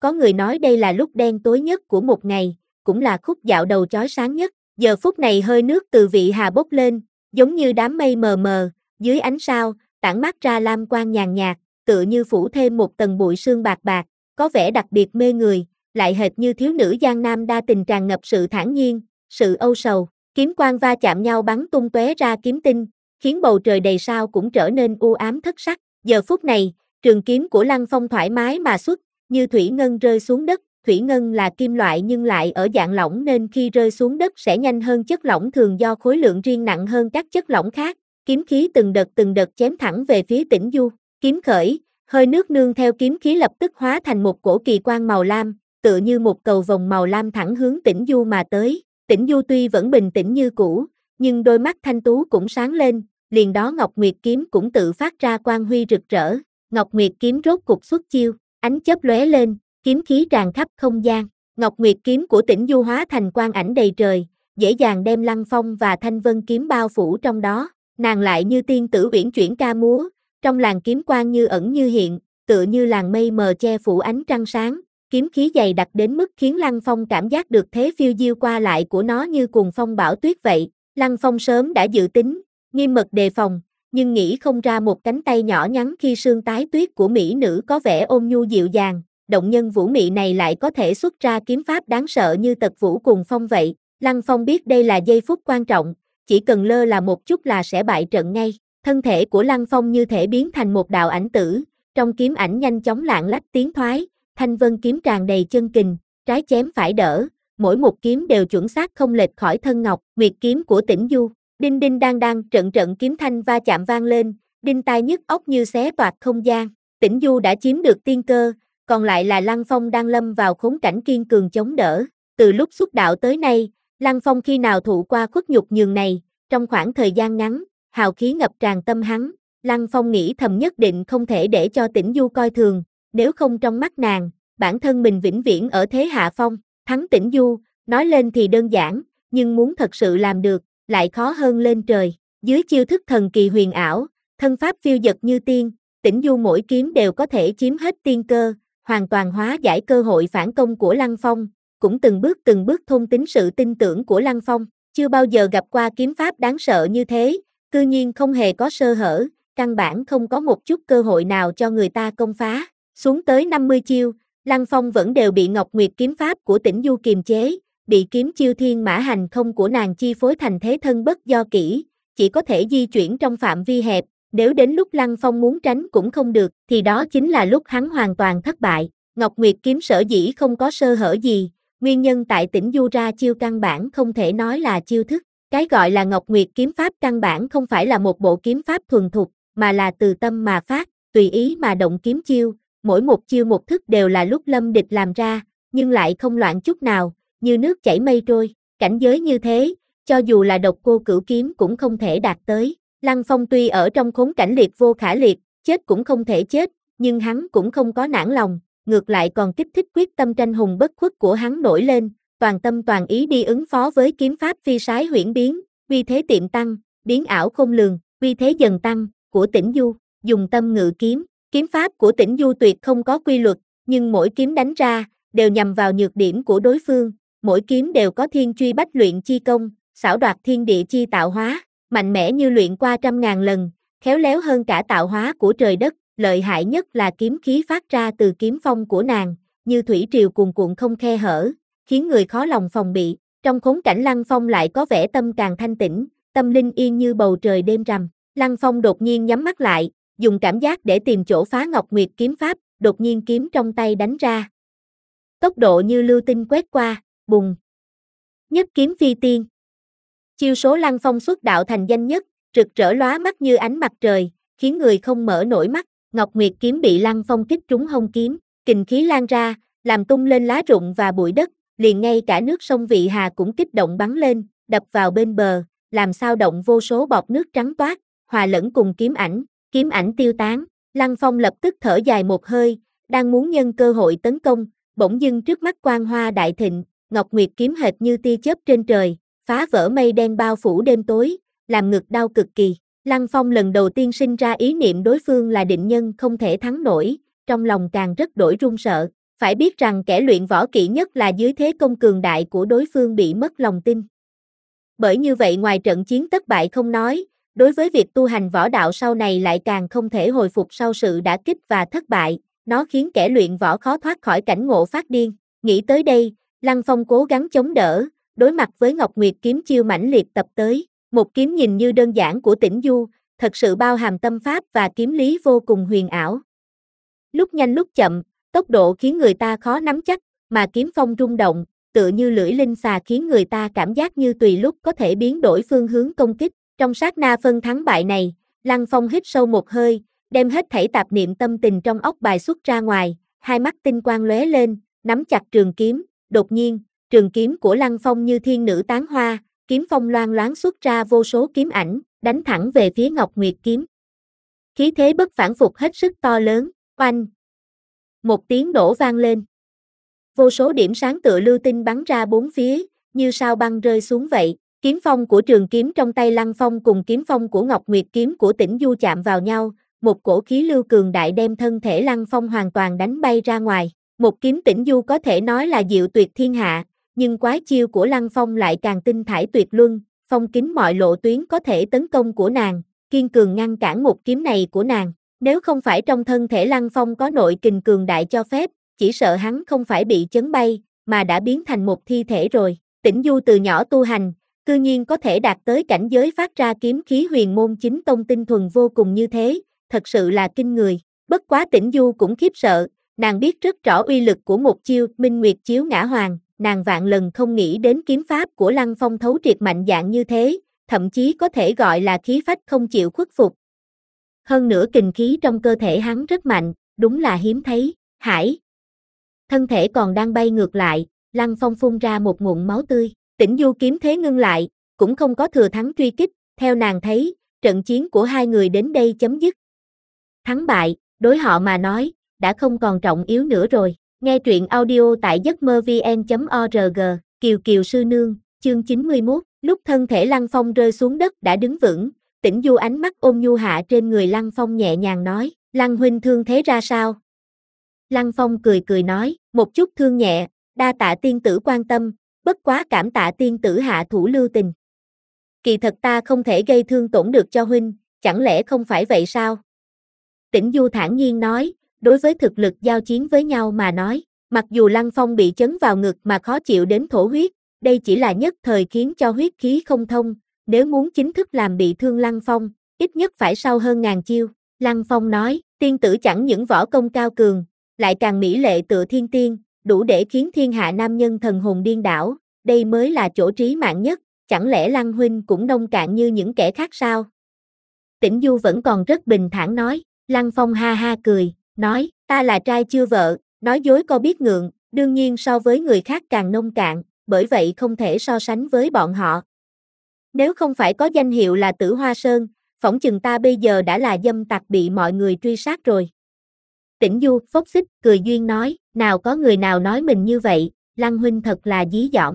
Có người nói đây là lúc đen tối nhất của một ngày, cũng là khúc dạo đầu chói sáng nhất. Giờ phút này hơi nước từ vị hà bốc lên, giống như đám mây mờ mờ, dưới ánh sao, tản mát ra lam quang nhàn nhạt, tựa như phủ thêm một tầng bụi sương bạc bạc, có vẻ đặc biệt mê người, lại hệt như thiếu nữ Giang Nam đa tình tràn ngập sự thản nhiên, sự âu sầu. Kiếm quang va chạm nhau bắn tung tóe ra kiếm tinh, khiến bầu trời đầy sao cũng trở nên u ám thất sắc. Giờ phút này, trường kiếm của Lăng Phong thoải mái mà xuất, như thủy ngân rơi xuống đất. Thủy ngân là kim loại nhưng lại ở dạng lỏng nên khi rơi xuống đất sẽ nhanh hơn chất lỏng thường do khối lượng riêng nặng hơn các chất lỏng khác. Kiếm khí từng đợt từng đợt chém thẳng về phía Tĩnh Du. Kiếm khởi, hơi nước nương theo kiếm khí lập tức hóa thành một cổ kỳ quang màu lam, tựa như một cầu vồng màu lam thẳng hướng Tĩnh Du mà tới. Tĩnh Du tuy vẫn bình tĩnh như cũ, nhưng đôi mắt thanh tú cũng sáng lên, liền đó Ngọc Nguyệt kiếm cũng tự phát ra quang huy rực rỡ. Ngọc Nguyệt kiếm rốt cục xuất chiêu, ánh chớp lóe lên, kiếm khí tràn khắp không gian. Ngọc Nguyệt kiếm của Tĩnh Du hóa thành quang ảnh đầy trời, dễ dàng đem Lăng Phong và Thanh Vân kiếm bao phủ trong đó. Nàng lại như tiên tử uyển chuyển ca múa, trong làn kiếm quang như ẩn như hiện, tựa như làn mây mờ che phủ ánh trăng sáng. Kiếm khí dày đặc đến mức khiến Lăng Phong cảm giác được thế phiêu diêu qua lại của nó như cuồng phong bão tuyết vậy. Lăng Phong sớm đã dự tính, nghiêm mật đề phòng, nhưng nghĩ không ra một cánh tay nhỏ nhắn khi sương tái tuyết của mỹ nữ có vẻ ôn nhu dịu dàng, động nhân vũ mị này lại có thể xuất ra kiếm pháp đáng sợ như tật vũ cuồng phong vậy. Lăng Phong biết đây là giây phút quan trọng, chỉ cần lơ là một chút là sẽ bại trận ngay. Thân thể của Lăng Phong như thể biến thành một đạo ảnh tử, trong kiếm ảnh nhanh chóng lạng lách tiến thoái. Thanh Vân kiếm tràn đầy chân kình, trái chém phải đỡ, mỗi một kiếm đều chuẩn xác không lệch khỏi thân Ngọc Nguyệt kiếm của Tĩnh Du. Đinh đinh đang đang trận trận kiếm thanh va chạm vang lên, đinh tai nhức óc như xé toạc không gian. Tĩnh Du đã chiếm được tiên cơ, còn lại là Lăng Phong đang lâm vào khốn cảnh kiên cường chống đỡ. Từ lúc xuất đạo tới nay, Lăng Phong khi nào thụ qua khuất nhục nhường này, trong khoảng thời gian ngắn, hào khí ngập tràn tâm hắn. Lăng Phong nghĩ thầm nhất định không thể để cho Tĩnh Du coi thường, nếu không trong mắt nàng, bản thân mình vĩnh viễn ở thế hạ phong. Thắng Tĩnh Du, nói lên thì đơn giản, nhưng muốn thật sự làm được, lại khó hơn lên trời. Dưới chiêu thức thần kỳ huyền ảo, thân pháp phiêu dật như tiên, Tĩnh Du mỗi kiếm đều có thể chiếm hết tiên cơ, hoàn toàn hóa giải cơ hội phản công của Lăng Phong, cũng từng bước từng bước thôn tính sự tin tưởng của Lăng Phong. Chưa bao giờ gặp qua kiếm pháp đáng sợ như thế, cư nhiên không hề có sơ hở, căn bản không có một chút cơ hội nào cho người ta công phá. Xuống tới năm mươi chiêu, Lăng Phong vẫn đều bị Ngọc Nguyệt kiếm pháp của Tĩnh Du kiềm chế, bị kiếm chiêu thiên mã hành không của nàng chi phối thành thế thân bất do kỹ, chỉ có thể di chuyển trong phạm vi hẹp, nếu đến lúc Lăng Phong muốn tránh cũng không được, thì đó chính là lúc hắn hoàn toàn thất bại. Ngọc Nguyệt kiếm sở dĩ không có sơ hở gì, nguyên nhân tại Tĩnh Du ra chiêu căn bản không thể nói là chiêu thức. Cái gọi là Ngọc Nguyệt kiếm pháp căn bản không phải là một bộ kiếm pháp thuần thục, mà là từ tâm mà phát, tùy ý mà động kiếm chiêu. Mỗi một chiêu một thức đều là lúc lâm địch làm ra, nhưng lại không loạn chút nào, như nước chảy mây trôi. Cảnh giới như thế, cho dù là độc cô cửu kiếm cũng không thể đạt tới. Lăng Phong tuy ở trong khốn cảnh liệt vô khả liệt, chết cũng không thể chết, nhưng hắn cũng không có nản lòng, ngược lại còn kích thích quyết tâm tranh hùng bất khuất của hắn nổi lên, toàn tâm toàn ý đi ứng phó với kiếm pháp phi sái huyễn biến, uy thế tiệm tăng, biến ảo khôn lường, uy thế dần tăng, của Tĩnh Du, dùng tâm ngự kiếm. Kiếm pháp của Tĩnh Du tuyệt không có quy luật, nhưng mỗi kiếm đánh ra, đều nhằm vào nhược điểm của đối phương, mỗi kiếm đều có thiên truy bách luyện chi công, xảo đoạt thiên địa chi tạo hóa, mạnh mẽ như luyện qua trăm ngàn lần, khéo léo hơn cả tạo hóa của trời đất, lợi hại nhất là kiếm khí phát ra từ kiếm phong của nàng, như thủy triều cuồn cuộn không khe hở, khiến người khó lòng phòng bị. Trong khốn cảnh Lăng Phong lại có vẻ tâm càng thanh tĩnh, tâm linh yên như bầu trời đêm rằm. Lăng Phong đột nhiên nhắm mắt lại, dùng cảm giác để tìm chỗ phá Ngọc Nguyệt kiếm pháp, đột nhiên kiếm trong tay đánh ra. Tốc độ như lưu tinh quét qua, bùng. Nhất kiếm phi tiên. Chiêu số Lăng Phong xuất đạo thành danh nhất, rực rỡ lóa mắt như ánh mặt trời, khiến người không mở nổi mắt. Ngọc Nguyệt kiếm bị Lăng Phong kích trúng hông kiếm, kình khí lan ra, làm tung lên lá rụng và bụi đất, liền ngay cả nước sông Vị Hà cũng kích động bắn lên, đập vào bên bờ, làm sao động vô số bọt nước trắng toát, hòa lẫn cùng kiếm ảnh. Kiếm ảnh tiêu tán, Lăng Phong lập tức thở dài một hơi, đang muốn nhân cơ hội tấn công, bỗng dưng trước mắt quang hoa đại thịnh, Ngọc Nguyệt kiếm hệt như tia chớp trên trời, phá vỡ mây đen bao phủ đêm tối, làm ngực đau cực kỳ. Lăng Phong lần đầu tiên sinh ra ý niệm đối phương là định nhân không thể thắng nổi, trong lòng càng rất đổi run sợ, Phải biết rằng kẻ luyện võ kỹ nhất là dưới thế công cường đại của đối phương bị mất lòng tin. Bởi như vậy ngoài trận chiến thất bại không nói, đối với việc tu hành võ đạo sau này lại càng không thể hồi phục sau sự đả kích và thất bại, nó khiến kẻ luyện võ khó thoát khỏi cảnh ngộ phát điên. Nghĩ tới đây, Lăng Phong cố gắng chống đỡ, đối mặt với Ngọc Nguyệt kiếm chiêu mãnh liệt tập tới. Một kiếm nhìn như đơn giản của Tĩnh Du, thật sự bao hàm tâm pháp và kiếm lý vô cùng huyền ảo. Lúc nhanh lúc chậm, tốc độ khiến người ta khó nắm chắc, mà kiếm phong rung động, tựa như lưỡi linh xà khiến người ta cảm giác như tùy lúc có thể biến đổi phương hướng công kích. Trong sát na phân thắng bại này, Lăng Phong hít sâu một hơi, đem hết thảy tạp niệm tâm tình trong óc bài xuất ra ngoài, hai mắt tinh quang lóe lên, nắm chặt trường kiếm. Đột nhiên, trường kiếm của Lăng Phong như thiên nữ tán hoa, kiếm phong loang loáng xuất ra vô số kiếm ảnh, đánh thẳng về phía Ngọc Nguyệt kiếm. Khí thế bất phản phục hết sức to lớn, oanh! Một tiếng nổ vang lên. Vô số điểm sáng tựa lưu tinh bắn ra bốn phía, như sao băng rơi xuống vậy. Kiếm phong của trường kiếm trong tay Lăng Phong cùng kiếm phong của Ngọc Nguyệt kiếm của Tĩnh Du chạm vào nhau, một cổ khí lưu cường đại đem thân thể Lăng Phong hoàn toàn đánh bay ra ngoài. Một kiếm Tĩnh Du có thể nói là diệu tuyệt thiên hạ, nhưng quái chiêu của Lăng Phong lại càng tinh thải tuyệt luân, phong kín mọi lộ tuyến có thể tấn công của nàng, kiên cường ngăn cản một kiếm này của nàng. Nếu không phải trong thân thể Lăng Phong có nội kình cường đại cho phép, chỉ sợ hắn không phải bị chấn bay, mà đã biến thành một thi thể rồi. Tĩnh Du từ nhỏ tu hành, cư nhiên có thể đạt tới cảnh giới phát ra kiếm khí huyền môn chính tông tinh thuần vô cùng như thế, thật sự là kinh người. Bất quá Tĩnh Du cũng khiếp sợ, nàng biết rất rõ uy lực của một chiêu Minh Nguyệt chiếu ngã hoàng, nàng vạn lần không nghĩ đến kiếm pháp của Lăng Phong thấu triệt mạnh dạng như thế, thậm chí có thể gọi là khí phách không chịu khuất phục. Hơn nữa kình khí trong cơ thể hắn rất mạnh, đúng là hiếm thấy. Hải! Thân thể còn đang bay ngược lại, Lăng Phong phun ra một ngụm máu tươi. Tĩnh Du kiếm thế ngưng lại, cũng không có thừa thắng truy kích, theo nàng thấy, trận chiến của hai người đến đây chấm dứt. Thắng bại, đối họ mà nói, đã không còn trọng yếu nữa rồi. Nghe truyện audio tại giấc mơ vn chấm org, Kiều Kiều sư nương, chương chín mươi mốt, lúc thân thể Lăng Phong rơi xuống đất đã đứng vững, Tĩnh Du ánh mắt ôn nhu hạ trên người Lăng Phong nhẹ nhàng nói, Lăng huynh thương thế ra sao? Lăng Phong cười cười nói, một chút thương nhẹ, đa tạ tiên tử quan tâm, bất quá cảm tạ tiên tử hạ thủ lưu tình. Kỳ thật ta không thể gây thương tổn được cho huynh, chẳng lẽ không phải vậy sao? Tĩnh Du thản nhiên nói, đối với thực lực giao chiến với nhau mà nói, mặc dù Lăng Phong bị chấn vào ngực mà khó chịu đến thổ huyết, đây chỉ là nhất thời khiến cho huyết khí không thông, nếu muốn chính thức làm bị thương Lăng Phong, ít nhất phải sau hơn ngàn chiêu. Lăng Phong nói, tiên tử chẳng những võ công cao cường, lại càng mỹ lệ tựa thiên tiên, đủ để khiến thiên hạ nam nhân thần hồn điên đảo, đây mới là chỗ trí mạng nhất, chẳng lẽ Lăng huynh cũng nông cạn như những kẻ khác sao? Tĩnh Du vẫn còn rất bình thản nói, Lăng Phong ha ha cười, nói, ta là trai chưa vợ, nói dối có biết ngượng, đương nhiên so với người khác càng nông cạn, bởi vậy không thể so sánh với bọn họ. Nếu không phải có danh hiệu là Tử Hoa Sơn, phỏng chừng ta bây giờ đã là dâm tặc bị mọi người truy sát rồi. Tĩnh Du phốc xích cười duyên nói, nào có người nào nói mình như vậy, Lăng huynh thật là dí dỏm.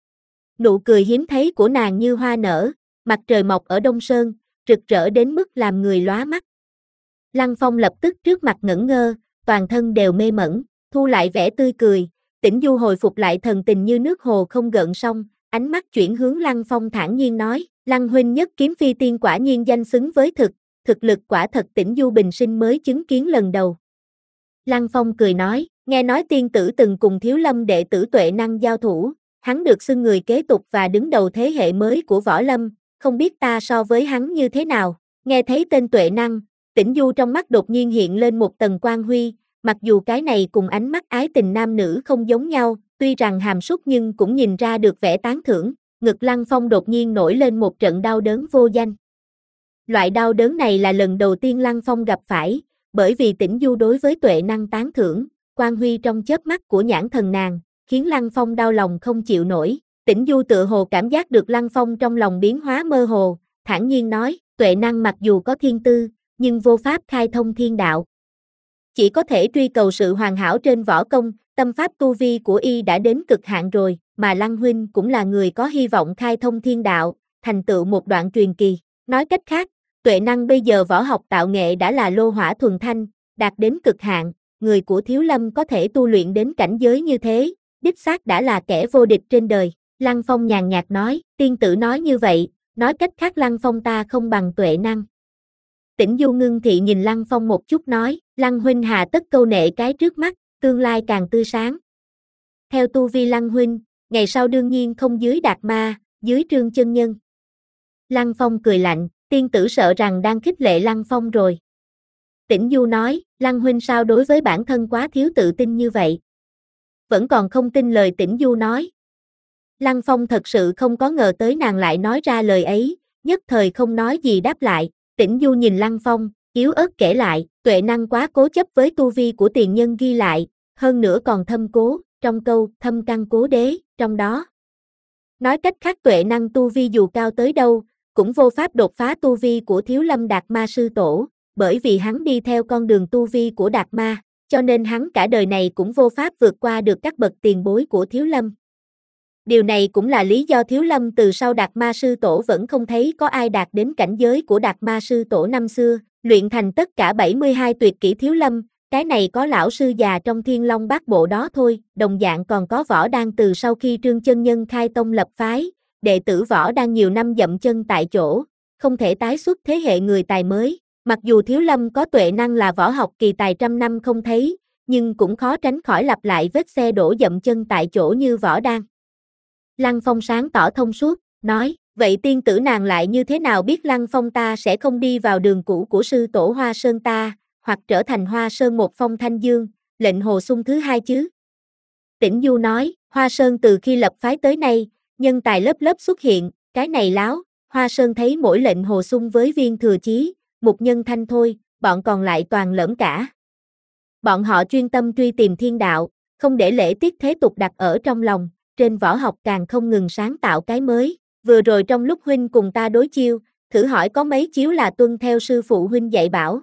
Nụ cười hiếm thấy của nàng như hoa nở, mặt trời mọc ở Đông Sơn, rực rỡ đến mức làm người lóa mắt. Lăng Phong lập tức trước mặt ngẩn ngơ, toàn thân đều mê mẩn, thu lại vẻ tươi cười, Tĩnh Du hồi phục lại thần tình như nước hồ không gợn sóng, ánh mắt chuyển hướng Lăng Phong thản nhiên nói, Lăng huynh nhất kiếm phi tiên quả nhiên danh xứng với thực, thực lực quả thật Tĩnh Du bình sinh mới chứng kiến lần đầu. Lăng Phong cười nói, nghe nói tiên tử từng cùng Thiếu Lâm đệ tử Tuệ Năng giao thủ, hắn được xưng người kế tục và đứng đầu thế hệ mới của võ lâm, không biết ta so với hắn như thế nào. Nghe thấy tên Tuệ Năng, Tĩnh Du trong mắt đột nhiên hiện lên một tầng quang huy, mặc dù cái này cùng ánh mắt ái tình nam nữ không giống nhau, tuy rằng hàm súc nhưng cũng nhìn ra được vẻ tán thưởng, ngực Lăng Phong đột nhiên nổi lên một trận đau đớn vô danh. Loại đau đớn này là lần đầu tiên Lăng Phong gặp phải, bởi vì Tĩnh Du đối với Tuệ Năng tán thưởng, quang huy trong chớp mắt của nhãn thần nàng, khiến Lăng Phong đau lòng không chịu nổi. Tĩnh Du tự hồ cảm giác được Lăng Phong trong lòng biến hóa mơ hồ, thản nhiên nói, Tuệ Năng mặc dù có thiên tư, nhưng vô pháp khai thông thiên đạo. Chỉ có thể truy cầu sự hoàn hảo trên võ công, tâm pháp tu vi của y đã đến cực hạn rồi, mà Lăng huynh cũng là người có hy vọng khai thông thiên đạo, thành tựu một đoạn truyền kỳ. Nói cách khác, Tuệ Năng bây giờ võ học tạo nghệ đã là lô hỏa thuần thanh, đạt đến cực hạn, người của Thiếu Lâm có thể tu luyện đến cảnh giới như thế, đích xác đã là kẻ vô địch trên đời. Lăng Phong nhàn nhạt nói, tiên tử nói như vậy, nói cách khác Lăng Phong ta không bằng tuệ năng. Tĩnh Du ngưng thị nhìn Lăng Phong một chút nói, Lăng huynh hà tất câu nệ cái trước mắt, tương lai càng tươi sáng. Theo tu vi Lăng huynh, ngày sau đương nhiên không dưới Đạt Ma, dưới Trương chân nhân. Lăng Phong cười lạnh, tiên tử sợ rằng đang khích lệ Lăng Phong rồi. Tĩnh Du nói, Lăng huynh sao đối với bản thân quá thiếu tự tin như vậy? Vẫn còn không tin lời Tĩnh Du nói. Lăng Phong thật sự không có ngờ tới nàng lại nói ra lời ấy, nhất thời không nói gì đáp lại. Tĩnh Du nhìn Lăng Phong, yếu ớt kể lại, tuệ năng quá cố chấp với tu vi của tiền nhân ghi lại, hơn nữa còn thâm cố, trong câu thâm căn cố đế, trong đó. Nói cách khác tuệ năng tu vi dù cao tới đâu, cũng vô pháp đột phá tu vi của Thiếu Lâm Đạt Ma sư tổ, bởi vì hắn đi theo con đường tu vi của Đạt Ma, cho nên hắn cả đời này cũng vô pháp vượt qua được các bậc tiền bối của Thiếu Lâm. Điều này cũng là lý do Thiếu Lâm từ sau Đạt Ma sư tổ vẫn không thấy có ai đạt đến cảnh giới của Đạt Ma sư tổ năm xưa, luyện thành tất cả bảy mươi hai tuyệt kỹ Thiếu Lâm, cái này có lão sư già trong Thiên Long Bát Bộ đó thôi, đồng dạng còn có Võ Đan từ sau khi Trương chân nhân khai tông lập phái, đệ tử Võ Đan nhiều năm dậm chân tại chỗ, không thể tái xuất thế hệ người tài mới. Mặc dù Thiếu Lâm có tuệ năng là võ học kỳ tài trăm năm không thấy, nhưng cũng khó tránh khỏi lặp lại vết xe đổ dậm chân tại chỗ như Võ Đan. Lăng Phong sáng tỏ thông suốt, nói, vậy tiên tử nàng lại như thế nào biết Lăng Phong ta sẽ không đi vào đường cũ của sư tổ Hoa Sơn ta, hoặc trở thành Hoa Sơn một phong thanh dương, lệnh hồ sung thứ hai chứ? Tĩnh Du nói, Hoa Sơn từ khi lập phái tới nay, nhân tài lớp lớp xuất hiện, cái này láo, Hoa Sơn thấy mỗi lệnh hồ sung với Viên Thừa Chí, một nhân thanh thôi, bọn còn lại toàn lỡm cả. Bọn họ chuyên tâm truy tìm thiên đạo, không để lễ tiết thế tục đặt ở trong lòng, trên võ học càng không ngừng sáng tạo cái mới. Vừa rồi trong lúc huynh cùng ta đối chiêu, thử hỏi có mấy chiếu là tuân theo sư phụ huynh dạy bảo.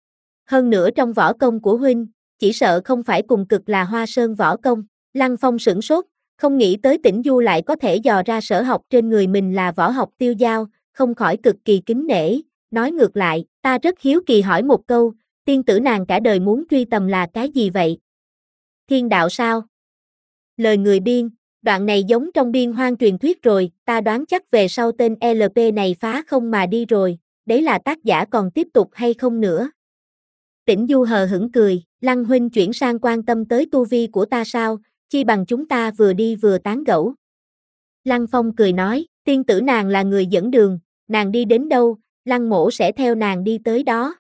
Hơn nữa trong võ công của huynh, chỉ sợ không phải cùng cực là Hoa Sơn võ công. Lăng Phong sửng sốt, không nghĩ tới Tĩnh Du lại có thể dò ra sở học trên người mình là võ học tiêu dao, không khỏi cực kỳ kính nể. Nói ngược lại, ta rất hiếu kỳ hỏi một câu, tiên tử nàng cả đời muốn truy tầm là cái gì vậy? Thiên đạo sao? Lời người biên, đoạn này giống trong biên hoang truyền thuyết rồi, ta đoán chắc về sau tên lờ pê này phá không mà đi rồi, đấy là tác giả còn tiếp tục hay không nữa? Tĩnh Du hờ hững cười, Lăng huynh chuyển sang quan tâm tới tu vi của ta sao, chi bằng chúng ta vừa đi vừa tán gẫu. Lăng Phong cười nói, tiên tử nàng là người dẫn đường, nàng đi đến đâu, Lăng mỗ sẽ theo nàng đi tới đó.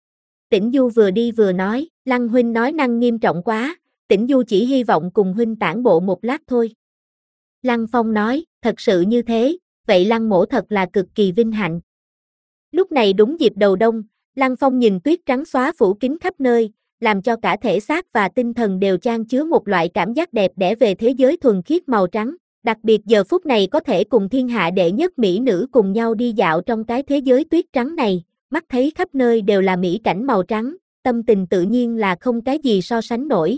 Tĩnh Du vừa đi vừa nói, Lăng huynh nói năng nghiêm trọng quá, Tĩnh Du chỉ hy vọng cùng huynh tản bộ một lát thôi. Lăng Phong nói, thật sự như thế, vậy Lăng mỗ thật là cực kỳ vinh hạnh. Lúc này đúng dịp đầu đông, Lăng Phong nhìn tuyết trắng xóa phủ kín khắp nơi, làm cho cả thể xác và tinh thần đều chan chứa một loại cảm giác đẹp đẽ về thế giới thuần khiết màu trắng. Đặc biệt giờ phút này có thể cùng thiên hạ đệ nhất mỹ nữ cùng nhau đi dạo trong cái thế giới tuyết trắng này, mắt thấy khắp nơi đều là mỹ cảnh màu trắng, tâm tình tự nhiên là không cái gì so sánh nổi.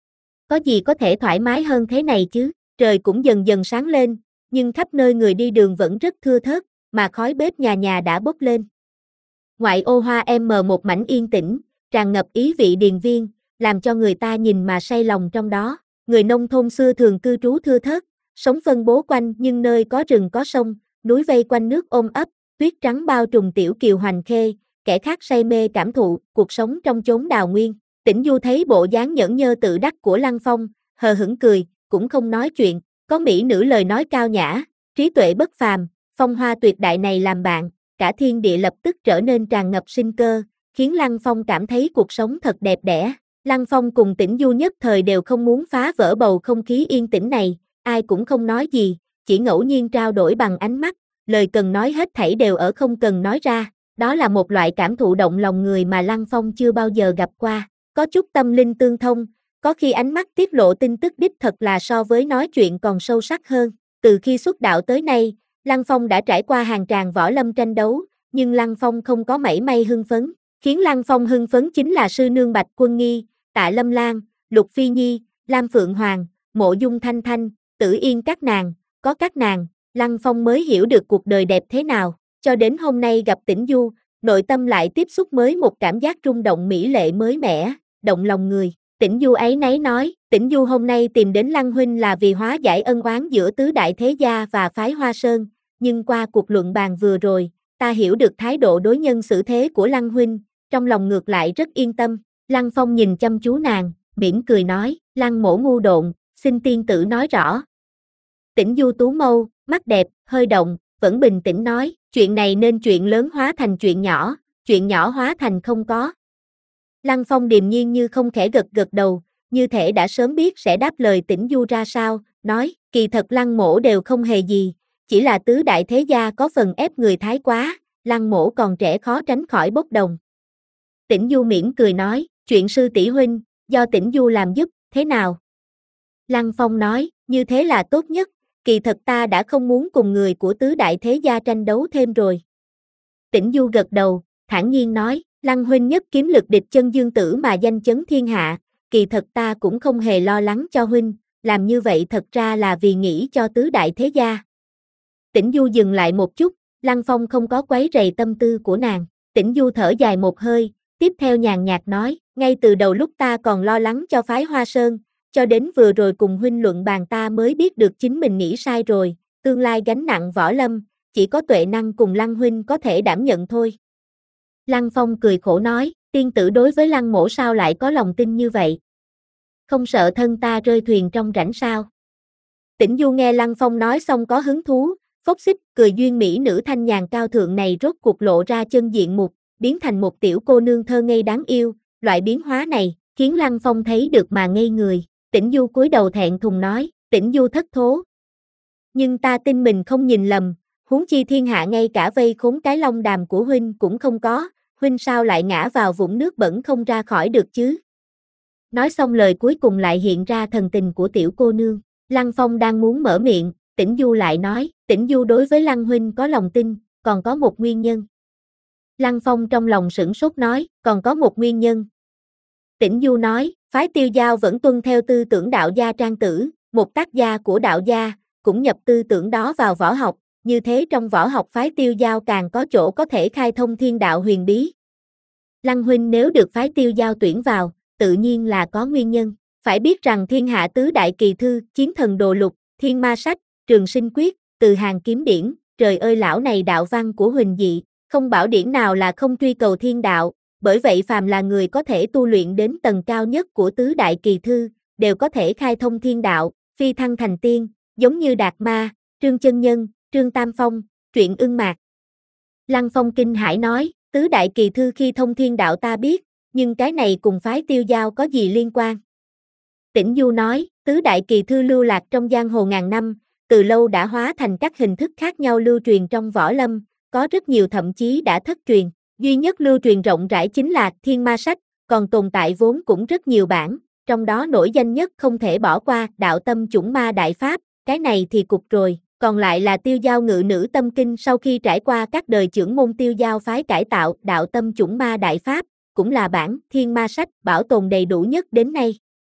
Có gì có thể thoải mái hơn thế này chứ, trời cũng dần dần sáng lên, nhưng khắp nơi người đi đường vẫn rất thưa thớt, mà khói bếp nhà nhà đã bốc lên. Ngoại ô Hoa em một mảnh yên tĩnh, tràn ngập ý vị điền viên, làm cho người ta nhìn mà say lòng trong đó. Người nông thôn xưa thường cư trú thưa thớt, sống phân bố quanh nhưng nơi có rừng có sông, núi vây quanh nước ôm ấp, tuyết trắng bao trùm tiểu kiều hoành khê, kẻ khác say mê cảm thụ cuộc sống trong chốn đào nguyên. Tĩnh Du thấy bộ dáng nhẫn nhơ tự đắc của Lăng Phong, hờ hững cười, cũng không nói chuyện, có mỹ nữ lời nói cao nhã, trí tuệ bất phàm, phong hoa tuyệt đại này làm bạn, cả thiên địa lập tức trở nên tràn ngập sinh cơ, khiến Lăng Phong cảm thấy cuộc sống thật đẹp đẽ. Lăng Phong cùng Tĩnh Du nhất thời đều không muốn phá vỡ bầu không khí yên tĩnh này, ai cũng không nói gì, chỉ ngẫu nhiên trao đổi bằng ánh mắt, lời cần nói hết thảy đều ở không cần nói ra, đó là một loại cảm thụ động lòng người mà Lăng Phong chưa bao giờ gặp qua, có chút tâm linh tương thông, có khi ánh mắt tiết lộ tin tức đích thật là so với nói chuyện còn sâu sắc hơn. Từ khi xuất đạo tới nay, Lăng Phong đã trải qua hàng tràng võ lâm tranh đấu, nhưng Lăng Phong không có mảy may hưng phấn, khiến Lăng Phong hưng phấn chính là sư nương Bạch Quân Nghi, Tạ Lâm Lan, Lục Phi Nhi, Lam Phượng Hoàng, Mộ Dung Thanh Thanh, Tử Yên các nàng, có các nàng, Lăng Phong mới hiểu được cuộc đời đẹp thế nào, cho đến hôm nay gặp Tĩnh Du, nội tâm lại tiếp xúc mới một cảm giác rung động mỹ lệ mới mẻ, động lòng người. Tĩnh Du áy náy nói, Tĩnh Du hôm nay tìm đến Lăng huynh là vì hóa giải ân oán giữa tứ đại thế gia và phái Hoa Sơn, nhưng qua cuộc luận bàn vừa rồi, ta hiểu được thái độ đối nhân xử thế của Lăng huynh, trong lòng ngược lại rất yên tâm. Lăng Phong nhìn chăm chú nàng, mỉm cười nói, Lăng mỗ ngu độn, xin tiên tử nói rõ. Tĩnh Du tú mâu, mắt đẹp, hơi động, vẫn bình tĩnh nói, chuyện này nên chuyện lớn hóa thành chuyện nhỏ, chuyện nhỏ hóa thành không có. Lăng Phong điềm nhiên như không khẽ gật gật đầu, như thể đã sớm biết sẽ đáp lời Tĩnh Du ra sao, nói, kỳ thật Lăng mỗ đều không hề gì, chỉ là tứ đại thế gia có phần ép người thái quá, Lăng mỗ còn trẻ khó tránh khỏi bốc đồng. Tĩnh Du mỉm cười nói, chuyện sư tỷ huynh, do Tĩnh Du làm giúp, thế nào? Lăng Phong nói, như thế là tốt nhất, kỳ thật ta đã không muốn cùng người của tứ đại thế gia tranh đấu thêm rồi. Tĩnh Du gật đầu, thản nhiên nói, Lăng huynh nhất kiếm lực địch chân dương tử mà danh chấn thiên hạ, kỳ thật ta cũng không hề lo lắng cho huynh, làm như vậy thật ra là vì nghĩ cho tứ đại thế gia. Tĩnh Du dừng lại một chút, Lăng Phong không có quấy rầy tâm tư của nàng, Tĩnh Du thở dài một hơi, tiếp theo nhàn nhạt nói, ngay từ đầu lúc ta còn lo lắng cho phái Hoa Sơn, cho đến vừa rồi cùng huynh luận bàn ta mới biết được chính mình nghĩ sai rồi, tương lai gánh nặng võ lâm, chỉ có Tuệ Năng cùng Lăng huynh có thể đảm nhận thôi. Lăng Phong cười khổ nói, tiên tử đối với Lăng mỗ sao lại có lòng tin như vậy? Không sợ thân ta rơi thuyền trong rãnh sao? Tĩnh Du nghe Lăng Phong nói xong có hứng thú, phốc xích, cười duyên mỹ nữ thanh nhàn cao thượng này rốt cuộc lộ ra chân diện mục, biến thành một tiểu cô nương thơ ngây đáng yêu, loại biến hóa này, khiến Lăng Phong thấy được mà ngây người. Tĩnh Du cúi đầu thẹn thùng nói, Tĩnh Du thất thố. Nhưng ta tin mình không nhìn lầm, huống chi thiên hạ ngay cả vây khốn cái long đàm của huynh cũng không có, huynh sao lại ngã vào vũng nước bẩn không ra khỏi được chứ? Nói xong lời cuối cùng lại hiện ra thần tình của tiểu cô nương. Lăng Phong đang muốn mở miệng, Tĩnh Du lại nói, Tĩnh Du đối với Lăng huynh có lòng tin, còn có một nguyên nhân. Lăng Phong trong lòng sửng sốt nói, còn có một nguyên nhân. Tĩnh Du nói, phái Tiêu Giao vẫn tuân theo tư tưởng đạo gia Trang Tử, một tác gia của đạo gia, cũng nhập tư tưởng đó vào võ học, như thế trong võ học phái Tiêu Giao càng có chỗ có thể khai thông thiên đạo huyền bí. Lăng huynh nếu được phái Tiêu Giao tuyển vào, tự nhiên là có nguyên nhân, phải biết rằng thiên hạ tứ đại kỳ thư, chiến thần đồ lục, thiên ma sách, trường sinh quyết, từ hàng kiếm điển, trời ơi lão này đạo văn của huỳnh dị, không bảo điển nào là không truy cầu thiên đạo, bởi vậy phàm là người có thể tu luyện đến tầng cao nhất của tứ đại kỳ thư, đều có thể khai thông thiên đạo, phi thăng thành tiên, giống như Đạt Ma, Trương Chân Nhân, Trương Tam Phong, Truyện Ưng Mạc. Lăng Phong kinh hãi nói, tứ đại kỳ thư khi thông thiên đạo ta biết, nhưng cái này cùng phái Tiêu Giao có gì liên quan? Tĩnh Du nói, tứ đại kỳ thư lưu lạc trong giang hồ ngàn năm, từ lâu đã hóa thành các hình thức khác nhau lưu truyền trong võ lâm, có rất nhiều thậm chí đã thất truyền. Duy nhất lưu truyền rộng rãi chính là Thiên Ma Sách, còn tồn tại vốn cũng rất nhiều bản, trong đó nổi danh nhất không thể bỏ qua Đạo Tâm Chủng Ma Đại Pháp, cái này thì cục rồi, còn lại là Tiêu Giao Ngự Nữ Tâm Kinh sau khi trải qua các đời trưởng môn Tiêu Giao phái cải tạo Đạo Tâm Chủng Ma Đại Pháp, cũng là bản Thiên Ma Sách bảo tồn đầy đủ nhất đến nay.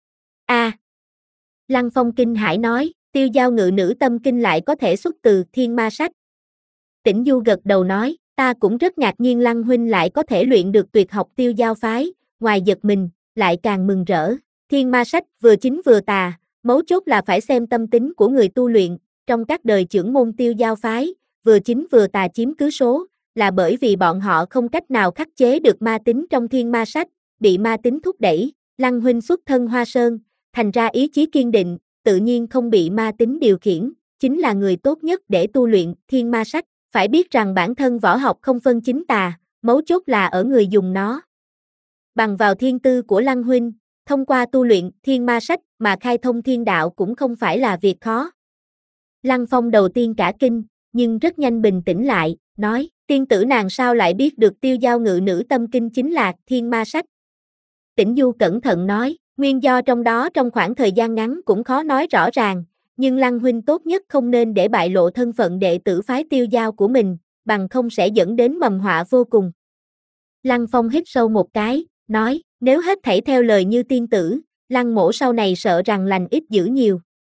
A. À, Lăng Phong kinh hãi nói, Tiêu Giao Ngự Nữ Tâm Kinh lại có thể xuất từ Thiên Ma Sách. Tĩnh Du gật đầu nói, ta cũng rất ngạc nhiên Lăng huynh lại có thể luyện được tuyệt học Tiêu Giao phái, ngoài giật mình, lại càng mừng rỡ. Thiên Ma Sách vừa chính vừa tà, mấu chốt là phải xem tâm tính của người tu luyện, trong các đời trưởng môn Tiêu Giao phái, vừa chính vừa tà chiếm cứ số, là bởi vì bọn họ không cách nào khắc chế được ma tính trong Thiên Ma Sách, bị ma tính thúc đẩy. Lăng huynh xuất thân Hoa Sơn, thành ra ý chí kiên định, tự nhiên không bị ma tính điều khiển, chính là người tốt nhất để tu luyện Thiên Ma Sách. Phải biết rằng bản thân võ học không phân chính tà, mấu chốt là ở người dùng nó. Bằng vào thiên tư của Lăng huynh, thông qua tu luyện Thiên Ma Sách mà khai thông thiên đạo cũng không phải là việc khó. Lăng Phong đầu tiên cả kinh, nhưng rất nhanh bình tĩnh lại, nói, tiên tử nàng sao lại biết được Tiêu Giao Ngự Nữ Tâm Kinh chính là Thiên Ma Sách? Tĩnh Du cẩn thận nói, nguyên do trong đó trong khoảng thời gian ngắn cũng khó nói rõ ràng, nhưng Lăng huynh tốt nhất không nên để bại lộ thân phận đệ tử phái Tiêu Giao của mình, bằng không sẽ dẫn đến mầm họa vô cùng. Lăng Phong hít sâu một cái, nói, nếu hết thảy theo lời như tiên tử, Lăng mỗ sau này sợ rằng lành ít dữ nhiều.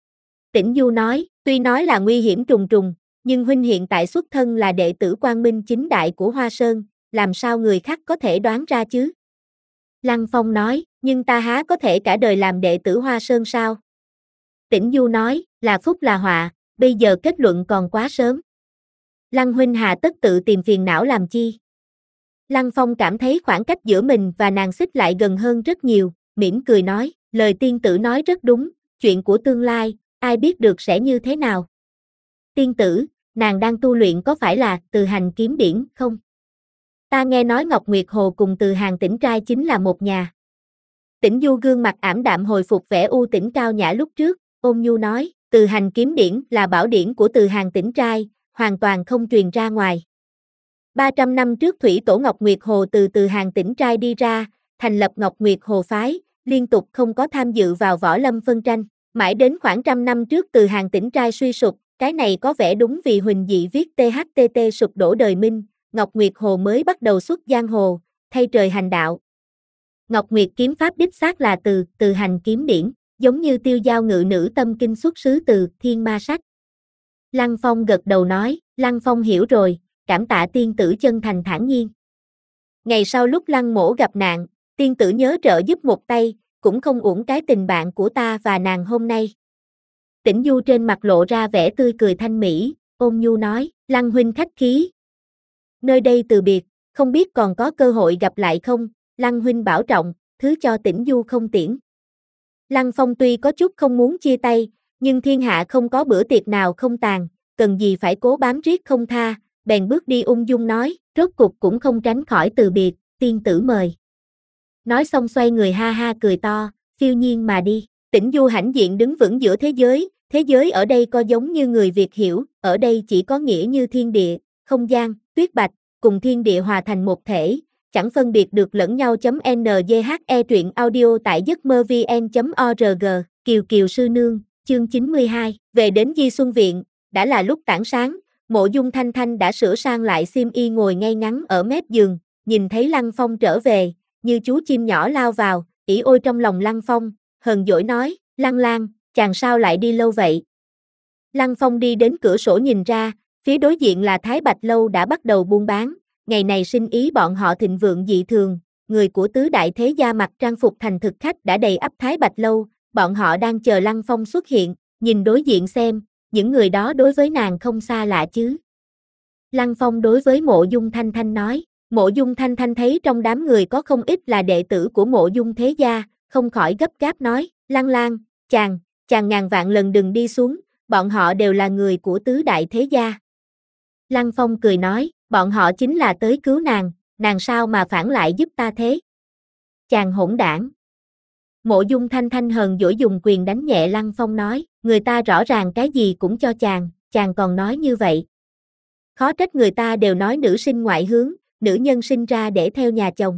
Tĩnh Du nói, tuy nói là nguy hiểm trùng trùng, nhưng huynh hiện tại xuất thân là đệ tử Quang Minh chính đại của Hoa Sơn, làm sao người khác có thể đoán ra chứ? Lăng Phong nói, nhưng ta há có thể cả đời làm đệ tử Hoa Sơn sao? Tĩnh Du nói, là phúc là họa, bây giờ kết luận còn quá sớm. Lăng huynh hà tất tự tìm phiền não làm chi? Lăng Phong cảm thấy khoảng cách giữa mình và nàng xích lại gần hơn rất nhiều, mỉm cười nói, lời tiên tử nói rất đúng, chuyện của tương lai, ai biết được sẽ như thế nào. Tiên tử, nàng đang tu luyện có phải là Từ Hành kiếm điển không? Ta nghe nói Ngọc Nguyệt Hồ cùng Từ Hàng Tĩnh trai chính là một nhà. Tĩnh Du gương mặt ảm đạm hồi phục vẻ u tĩnh cao nhã lúc trước, ôn nhu nói, Từ Hành kiếm điển là bảo điển của Từ Hàng Tĩnh trai, hoàn toàn không truyền ra ngoài. ba trăm năm trước Thủy Tổ Ngọc Nguyệt Hồ từ Từ Hàng Tĩnh trai đi ra, thành lập Ngọc Nguyệt Hồ phái, liên tục không có tham dự vào võ lâm phân tranh. Mãi đến khoảng trăm năm trước Từ Hàng Tĩnh trai suy sụp, cái này có vẻ đúng vì Huỳnh Dị viết tê hát tê tê sụp đổ đời Minh, Ngọc Nguyệt Hồ mới bắt đầu xuất giang hồ, thay trời hành đạo. Ngọc Nguyệt kiếm pháp đích xác là từ Từ Hành kiếm điển, giống như Tiêu Giao ngự nữ tâm kinh xuất xứ từ Thiên Ma sách. Lăng Phong gật đầu nói, Lăng Phong hiểu rồi, cảm tạ tiên tử chân thành thản nhiên. Ngày sau lúc Lăng mỗ gặp nạn, tiên tử nhớ trợ giúp một tay, cũng không uổng cái tình bạn của ta và nàng hôm nay. Tĩnh Du trên mặt lộ ra vẻ tươi cười thanh mỹ, ôn nhu nói, Lăng huynh khách khí. Nơi đây từ biệt, không biết còn có cơ hội gặp lại không, Lăng huynh bảo trọng, thứ cho Tĩnh Du không tiễn. Lăng Phong tuy có chút không muốn chia tay, nhưng thiên hạ không có bữa tiệc nào không tàn, cần gì phải cố bám riết không tha, bèn bước đi ung dung nói, rốt cục cũng không tránh khỏi từ biệt, tiên tử mời. Nói xong xoay người ha ha cười to, phiêu nhiên mà đi. Tĩnh Du hãnh diện đứng vững giữa thế giới, thế giới ở đây có giống như người Việt hiểu, ở đây chỉ có nghĩa như thiên địa, không gian, tuyết bạch, cùng thiên địa hòa thành một thể, chẳng phân biệt được lẫn nhau. .nzhe truyện audio tại giấc mơ vn.org, Kiều Kiều sư nương, chương chín mươi hai, về đến Di Xuân Viện, đã là lúc tảng sáng, Mộ Dung Thanh Thanh đã sửa sang lại xiêm y ngồi ngay ngắn ở mép giường, nhìn thấy Lăng Phong trở về, như chú chim nhỏ lao vào, ỉ ôi trong lòng Lăng Phong, hờn dỗi nói, Lăng Lang, chàng sao lại đi lâu vậy? Lăng Phong đi đến cửa sổ nhìn ra, phía đối diện là Thái Bạch Lâu đã bắt đầu buôn bán, ngày này sinh ý bọn họ thịnh vượng dị thường, người của tứ đại thế gia mặc trang phục thành thực khách đã đầy ắp Thái Bạch Lâu, bọn họ đang chờ Lăng Phong xuất hiện, nhìn đối diện xem, những người đó đối với nàng không xa lạ chứ. Lăng Phong đối với Mộ Dung Thanh Thanh nói, Mộ Dung Thanh Thanh thấy trong đám người có không ít là đệ tử của Mộ Dung thế gia, không khỏi gấp gáp nói, Lăng Lang, chàng, chàng ngàn vạn lần đừng đi xuống, bọn họ đều là người của tứ đại thế gia. Lăng Phong cười nói, bọn họ chính là tới cứu nàng, nàng sao mà phản lại giúp ta thế? Chàng hỗn đảng. Mộ Dung Thanh Thanh hờn dỗi dùng quyền đánh nhẹ Lăng Phong nói, người ta rõ ràng cái gì cũng cho chàng, chàng còn nói như vậy. Khó trách người ta đều nói nữ sinh ngoại hướng, nữ nhân sinh ra để theo nhà chồng.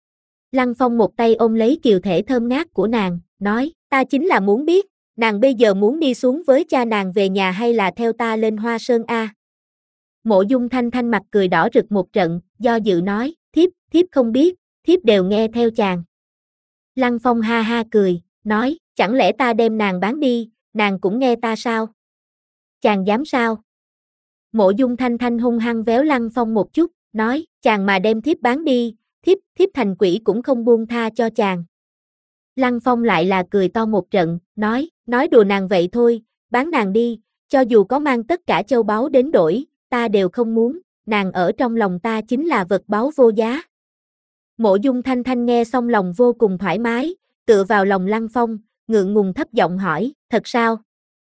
Lăng Phong một tay ôm lấy kiều thể thơm ngát của nàng, nói, ta chính là muốn biết, nàng bây giờ muốn đi xuống với cha nàng về nhà hay là theo ta lên Hoa Sơn a? Mộ Dung Thanh Thanh mặt cười đỏ rực một trận, do dự nói, thiếp, thiếp không biết, thiếp đều nghe theo chàng. Lăng Phong ha ha cười, nói, chẳng lẽ ta đem nàng bán đi, nàng cũng nghe ta sao? Chàng dám sao? Mộ Dung Thanh Thanh hung hăng véo Lăng Phong một chút, nói, chàng mà đem thiếp bán đi, thiếp, thiếp thành quỷ cũng không buông tha cho chàng. Lăng Phong lại là cười to một trận, nói, nói đùa nàng vậy thôi, bán nàng đi, cho dù có mang tất cả châu báu đến đổi, ta đều không muốn, nàng ở trong lòng ta chính là vật báu vô giá. Mộ Dung Thanh Thanh nghe xong lòng vô cùng thoải mái, tựa vào lòng Lăng Phong, ngượng ngùng thấp giọng hỏi, thật sao?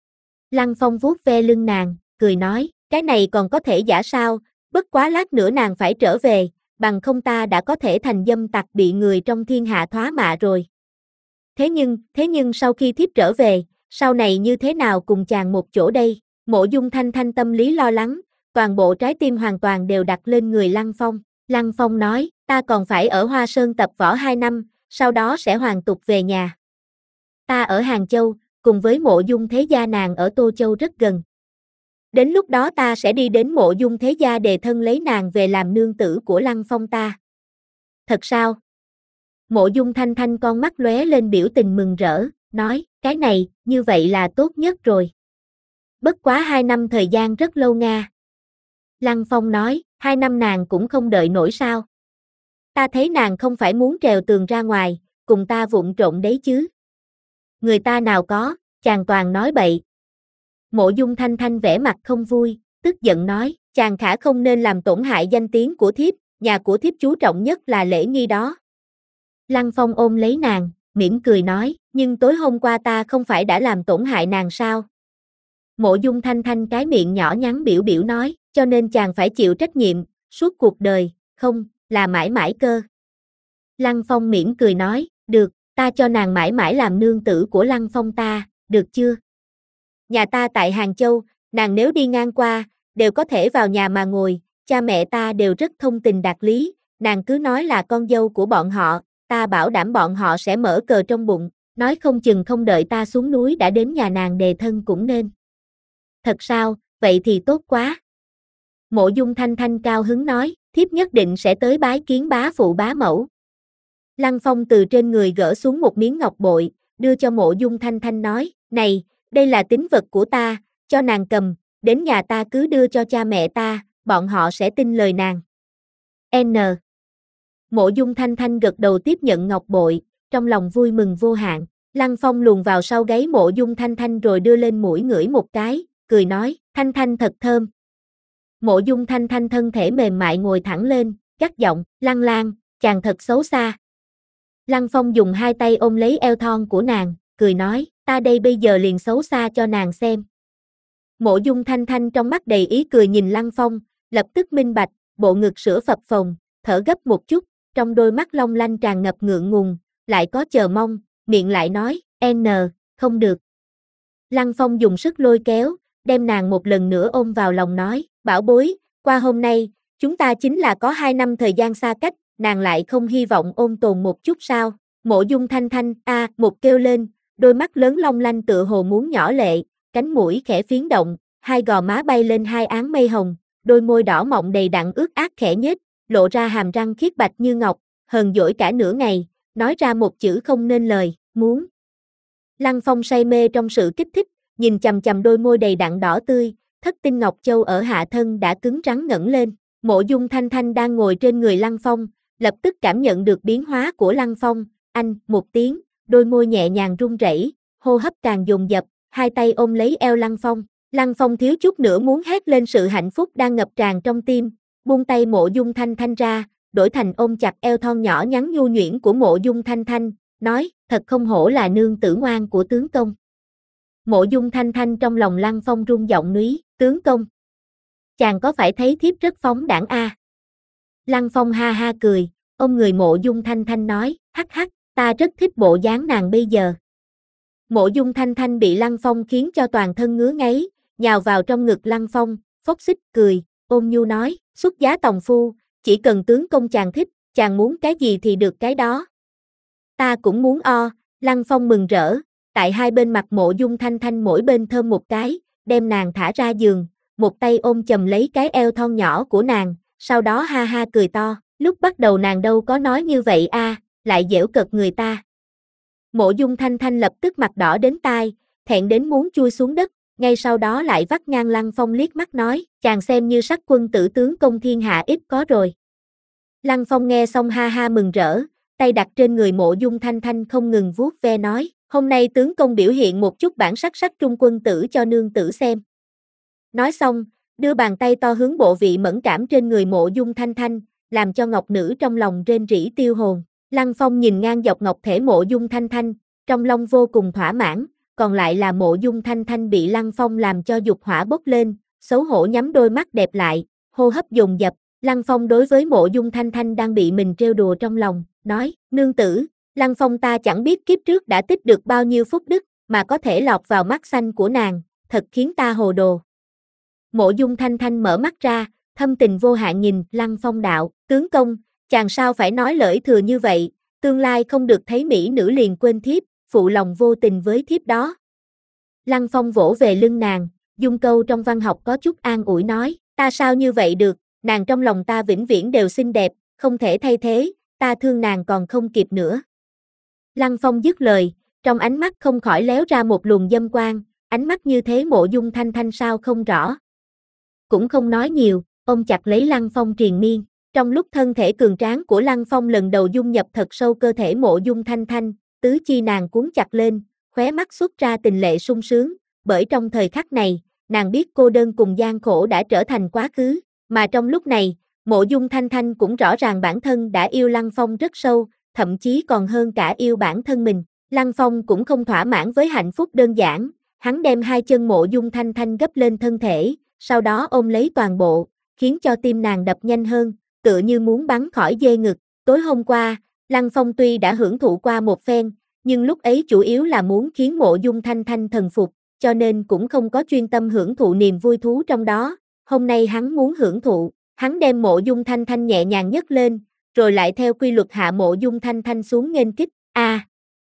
Lăng Phong vuốt ve lưng nàng, cười nói, cái này còn có thể giả sao, bất quá lát nữa nàng phải trở về, bằng không ta đã có thể thành dâm tặc bị người trong thiên hạ thoá mạ rồi. Thế nhưng, thế nhưng sau khi thiếp trở về, sau này như thế nào cùng chàng một chỗ đây? Mộ Dung Thanh Thanh tâm lý lo lắng, toàn bộ trái tim hoàn toàn đều đặt lên người Lăng Phong. Lăng Phong nói, ta còn phải ở Hoa Sơn tập võ hai năm, sau đó sẽ hoàn tục về nhà. Ta ở Hàng Châu, cùng với Mộ Dung thế gia nàng ở Tô Châu rất gần. Đến lúc đó ta sẽ đi đến Mộ Dung thế gia đề thân lấy nàng về làm nương tử của Lăng Phong ta. Thật sao? Mộ Dung Thanh Thanh con mắt lóe lên biểu tình mừng rỡ, nói, cái này, như vậy là tốt nhất rồi. Bất quá hai năm thời gian rất lâu nga. Lăng Phong nói, hai năm nàng cũng không đợi nổi sao. ta thấy nàng không phải muốn trèo tường ra ngoài, cùng ta vụng trộn đấy chứ. Người ta nào có, chàng toàn nói bậy. Mộ Dung Thanh Thanh vẻ mặt không vui, tức giận nói, chàng khả không nên làm tổn hại danh tiếng của thiếp, nhà của thiếp chú trọng nhất là lễ nghi đó. Lăng Phong ôm lấy nàng, mỉm cười nói, nhưng tối hôm qua ta không phải đã làm tổn hại nàng sao? Mộ Dung Thanh Thanh cái miệng nhỏ nhắn biểu biểu nói, cho nên chàng phải chịu trách nhiệm, suốt cuộc đời, không, là mãi mãi cơ. Lăng Phong mỉm cười nói, được, ta cho nàng mãi mãi làm nương tử của Lăng Phong ta, được chưa? Nhà ta tại Hàng Châu, nàng nếu đi ngang qua, đều có thể vào nhà mà ngồi, cha mẹ ta đều rất thông tình đạt lý, nàng cứ nói là con dâu của bọn họ, ta bảo đảm bọn họ sẽ mở cờ trong bụng, nói không chừng không đợi ta xuống núi đã đến nhà nàng đề thân cũng nên. Thật sao, vậy thì tốt quá. Mộ Dung Thanh Thanh cao hứng nói, thiếp nhất định sẽ tới bái kiến bá phụ bá mẫu. Lăng Phong từ trên người gỡ xuống một miếng ngọc bội, đưa cho Mộ Dung Thanh Thanh nói, này, đây là tín vật của ta, cho nàng cầm, đến nhà ta cứ đưa cho cha mẹ ta, bọn họ sẽ tin lời nàng. N. Mộ Dung Thanh Thanh gật đầu tiếp nhận ngọc bội, trong lòng vui mừng vô hạn. Lăng Phong luồn vào sau gáy Mộ Dung Thanh Thanh rồi đưa lên mũi ngửi một cái, cười nói, Thanh Thanh thật thơm. Mộ Dung Thanh Thanh thân thể mềm mại ngồi thẳng lên, gắt giọng, Lăng Lan, chàng thật xấu xa. Lăng Phong dùng hai tay ôm lấy eo thon của nàng, cười nói, ta đây bây giờ liền xấu xa cho nàng xem. Mộ Dung Thanh Thanh trong mắt đầy ý cười nhìn Lăng Phong, lập tức minh bạch, bộ ngực sữa phập phồng, thở gấp một chút, trong đôi mắt long lanh tràn ngập ngượng ngùng, lại có chờ mong, miệng lại nói, N, không được. Lăng Phong dùng sức lôi kéo, đem nàng một lần nữa ôm vào lòng nói, bảo bối, qua hôm nay, chúng ta chính là có hai năm thời gian xa cách, nàng lại không hy vọng ôn tồn một chút sao? Mộ Dung Thanh Thanh, a, một kêu lên, đôi mắt lớn long lanh tựa hồ muốn nhỏ lệ, cánh mũi khẽ phiến động, hai gò má bay lên hai áng mây hồng, đôi môi đỏ mọng đầy đặn ướt át khẽ nhếch, lộ ra hàm răng khiết bạch như ngọc, hờn dỗi cả nửa ngày, nói ra một chữ không nên lời, muốn. Lăng Phong say mê trong sự kích thích, nhìn chằm chằm đôi môi đầy đặn đỏ tươi, thất tinh ngọc châu ở hạ thân đã cứng rắn ngẩng lên. Mộ Dung Thanh Thanh đang ngồi trên người Lăng Phong, lập tức cảm nhận được biến hóa của Lăng Phong, anh, một tiếng, đôi môi nhẹ nhàng run rẩy, hô hấp càng dồn dập, hai tay ôm lấy eo Lăng Phong. Lăng Phong thiếu chút nữa muốn hét lên sự hạnh phúc đang ngập tràn trong tim, buông tay Mộ Dung Thanh Thanh ra, đổi thành ôm chặt eo thon nhỏ nhắn nhu nhuyễn của Mộ Dung Thanh Thanh, nói, thật không hổ là nương tử ngoan của tướng công. Mộ Dung Thanh Thanh trong lòng Lăng Phong rung giọng núi, tướng công. Chàng có phải thấy thiếp rất phóng đãng a? À? Lăng Phong ha ha cười, ôm người Mộ Dung Thanh Thanh nói, hắc hắc, ta rất thích bộ dáng nàng bây giờ. Mộ Dung Thanh Thanh bị Lăng Phong khiến cho toàn thân ngứa ngáy, nhào vào trong ngực Lăng Phong, phốc xích cười, ôm nhu nói, xuất giá tòng phu, chỉ cần tướng công chàng thích, chàng muốn cái gì thì được cái đó. Ta cũng muốn o, Lăng Phong mừng rỡ, tại hai bên mặt Mộ Dung Thanh Thanh mỗi bên thơm một cái, đem nàng thả ra giường, một tay ôm chầm lấy cái eo thon nhỏ của nàng, sau đó ha ha cười to, lúc bắt đầu nàng đâu có nói như vậy a, à, lại giễu cợt người ta. Mộ Dung Thanh Thanh lập tức mặt đỏ đến tai, thẹn đến muốn chui xuống đất, ngay sau đó lại vắt ngang Lăng Phong liếc mắt nói, chàng xem như sắc quân tử tướng công thiên hạ ít có rồi. Lăng Phong nghe xong ha ha mừng rỡ, tay đặt trên người Mộ Dung Thanh Thanh không ngừng vuốt ve nói, hôm nay tướng công biểu hiện một chút bản sắc sắc trung quân tử cho nương tử xem. Nói xong, đưa bàn tay to hướng bộ vị mẫn cảm trên người Mộ Dung Thanh Thanh, làm cho ngọc nữ trong lòng rên rỉ tiêu hồn. Lăng Phong nhìn ngang dọc ngọc thể Mộ Dung Thanh Thanh, trong lòng vô cùng thỏa mãn, còn lại là Mộ Dung Thanh Thanh bị Lăng Phong làm cho dục hỏa bốc lên, xấu hổ nhắm đôi mắt đẹp lại, hô hấp dồn dập. Lăng Phong đối với Mộ Dung Thanh Thanh đang bị mình trêu đùa trong lòng, nói, nương tử, Lăng Phong ta chẳng biết kiếp trước đã tích được bao nhiêu phúc đức, mà có thể lọt vào mắt xanh của nàng, thật khiến ta hồ đồ. Mộ Dung Thanh Thanh mở mắt ra, thâm tình vô hạn nhìn Lăng Phong đạo, tướng công, chàng sao phải nói lời thừa như vậy, tương lai không được thấy mỹ nữ liền quên thiếp, phụ lòng vô tình với thiếp đó. Lăng Phong vỗ về lưng nàng, dùng câu trong văn học có chút an ủi nói, ta sao như vậy được, nàng trong lòng ta vĩnh viễn đều xinh đẹp, không thể thay thế, ta thương nàng còn không kịp nữa. Lăng Phong dứt lời, trong ánh mắt không khỏi léo ra một luồng dâm quang, ánh mắt như thế Mộ Dung Thanh Thanh sao không rõ. Cũng không nói nhiều, ôm chặt lấy Lăng Phong triền miên. Trong lúc thân thể cường tráng của Lăng Phong lần đầu dung nhập thật sâu cơ thể Mộ Dung Thanh Thanh, tứ chi nàng cuốn chặt lên, khóe mắt xuất ra tình lệ sung sướng, bởi trong thời khắc này, nàng biết cô đơn cùng gian khổ đã trở thành quá khứ, mà trong lúc này, Mộ Dung Thanh Thanh cũng rõ ràng bản thân đã yêu Lăng Phong rất sâu, thậm chí còn hơn cả yêu bản thân mình. Lăng Phong cũng không thỏa mãn với hạnh phúc đơn giản, hắn đem hai chân Mộ Dung Thanh Thanh gấp lên thân thể, sau đó ôm lấy toàn bộ, khiến cho tim nàng đập nhanh hơn, tựa như muốn bắn khỏi dê ngực. Tối hôm qua, Lăng Phong tuy đã hưởng thụ qua một phen, nhưng lúc ấy chủ yếu là muốn khiến Mộ Dung Thanh Thanh thần phục, cho nên cũng không có chuyên tâm hưởng thụ niềm vui thú trong đó. Hôm nay hắn muốn hưởng thụ, hắn đem Mộ Dung Thanh Thanh nhẹ nhàng nhấc lên, rồi lại theo quy luật hạ Mộ Dung Thanh Thanh xuống nghênh kích. A! À,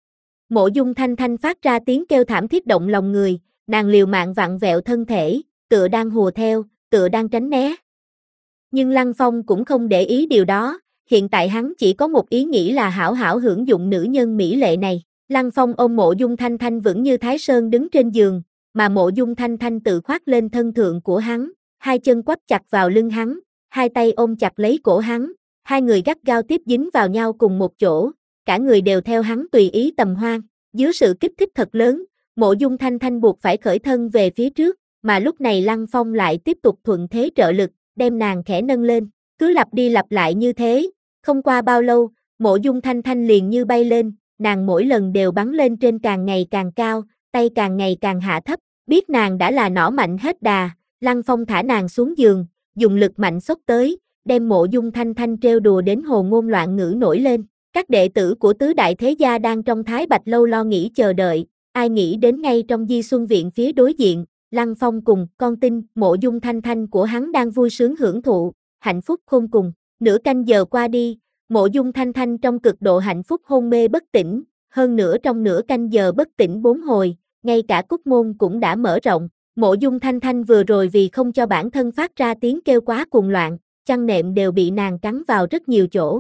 Mộ Dung Thanh Thanh phát ra tiếng kêu thảm thiết động lòng người, nàng liều mạng vặn vẹo thân thể, tựa đang hùa theo, tựa đang tránh né. Nhưng Lăng Phong cũng không để ý điều đó, hiện tại hắn chỉ có một ý nghĩ là hảo hảo hưởng dụng nữ nhân mỹ lệ này. Lăng Phong ôm Mộ Dung Thanh Thanh vững như Thái Sơn đứng trên giường, mà Mộ Dung Thanh Thanh tự khoác lên thân thượng của hắn, hai chân quắp chặt vào lưng hắn, hai tay ôm chặt lấy cổ hắn, hai người gắt gao tiếp dính vào nhau cùng một chỗ, cả người đều theo hắn tùy ý tầm hoan. Dưới sự kích thích thật lớn, Mộ Dung Thanh Thanh buộc phải khởi thân về phía trước, mà lúc này Lăng Phong lại tiếp tục thuận thế trợ lực, đem nàng khẽ nâng lên, cứ lặp đi lặp lại như thế, không qua bao lâu, Mộ Dung Thanh Thanh liền như bay lên, nàng mỗi lần đều bắn lên trên càng ngày càng cao, tay càng ngày càng hạ thấp, biết nàng đã là nỏ mạnh hết đà, Lăng Phong thả nàng xuống giường, dùng lực mạnh xốc tới, đem Mộ Dung Thanh Thanh trêu đùa đến hồ ngôn loạn ngữ nổi lên. Các đệ tử của tứ đại thế gia đang trong Thái Bạch lâu lo nghĩ chờ đợi, ai nghĩ đến ngay trong Di Xuân viện phía đối diện, Lăng Phong cùng con tin Mộ Dung Thanh Thanh của hắn đang vui sướng hưởng thụ, hạnh phúc khôn cùng. Nửa canh giờ qua đi, Mộ Dung Thanh Thanh trong cực độ hạnh phúc hôn mê bất tỉnh, hơn nữa trong nửa canh giờ bất tỉnh bốn hồi, ngay cả cúc môn cũng đã mở rộng. Mộ Dung Thanh Thanh vừa rồi vì không cho bản thân phát ra tiếng kêu quá cuồng loạn, chăn nệm đều bị nàng cắn vào rất nhiều chỗ.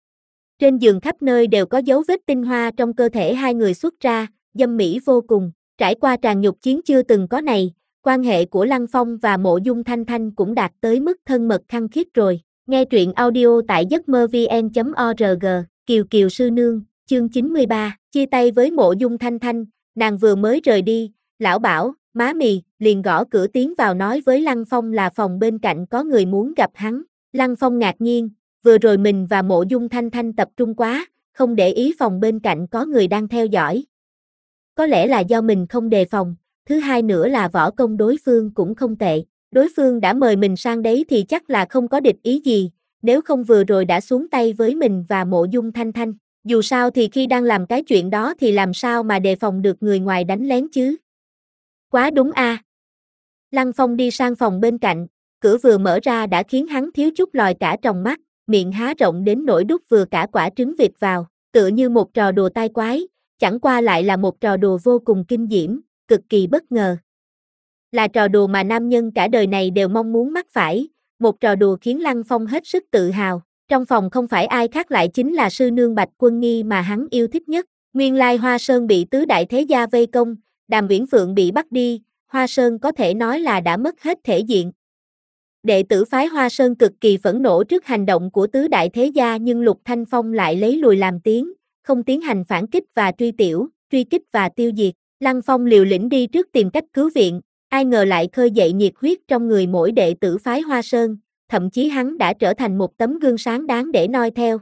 Trên giường khắp nơi đều có dấu vết tinh hoa trong cơ thể hai người xuất ra, dâm mỹ vô cùng. Trải qua tràn nhục chiến chưa từng có này, quan hệ của Lăng Phong và Mộ Dung Thanh Thanh cũng đạt tới mức thân mật khăng khít rồi. Nghe truyện audio tại giấc mơ vn chấm org, Kiều Kiều Sư Nương, chương chín mươi ba, chia tay với Mộ Dung Thanh Thanh, nàng vừa mới rời đi, lão Bảo, má mì, liền gõ cửa tiến vào nói với Lăng Phong là phòng bên cạnh có người muốn gặp hắn. Lăng Phong ngạc nhiên, vừa rồi mình và Mộ Dung Thanh Thanh tập trung quá, không để ý phòng bên cạnh có người đang theo dõi. Có lẽ là do mình không đề phòng, thứ hai nữa là võ công đối phương cũng không tệ, đối phương đã mời mình sang đấy thì chắc là không có địch ý gì, nếu không vừa rồi đã xuống tay với mình và Mộ Dung Thanh Thanh, dù sao thì khi đang làm cái chuyện đó thì làm sao mà đề phòng được người ngoài đánh lén chứ. Quá đúng a. À. Lăng Phong đi sang phòng bên cạnh, cửa vừa mở ra đã khiến hắn thiếu chút lòi cả tròng mắt, miệng há rộng đến nỗi đút vừa cả quả trứng vịt vào, tựa như một trò đùa tai quái, chẳng qua lại là một trò đùa vô cùng kinh diễm, cực kỳ bất ngờ. Là trò đùa mà nam nhân cả đời này đều mong muốn mắc phải, một trò đùa khiến Lăng Phong hết sức tự hào. Trong phòng không phải ai khác lại chính là sư nương Bạch Quân Nghi mà hắn yêu thích nhất. Nguyên lai Hoa Sơn bị tứ đại thế gia vây công, Đàm Uyển Phượng bị bắt đi, Hoa Sơn có thể nói là đã mất hết thể diện. Đệ tử phái Hoa Sơn cực kỳ phẫn nộ trước hành động của tứ đại thế gia, nhưng Lục Thanh Phong lại lấy lùi làm tiến, không tiến hành phản kích và truy tiểu, truy kích và tiêu diệt. Lăng Phong liều lĩnh đi trước tìm cách cứu viện, ai ngờ lại khơi dậy nhiệt huyết trong người mỗi đệ tử phái Hoa Sơn, thậm chí hắn đã trở thành một tấm gương sáng đáng để noi theo.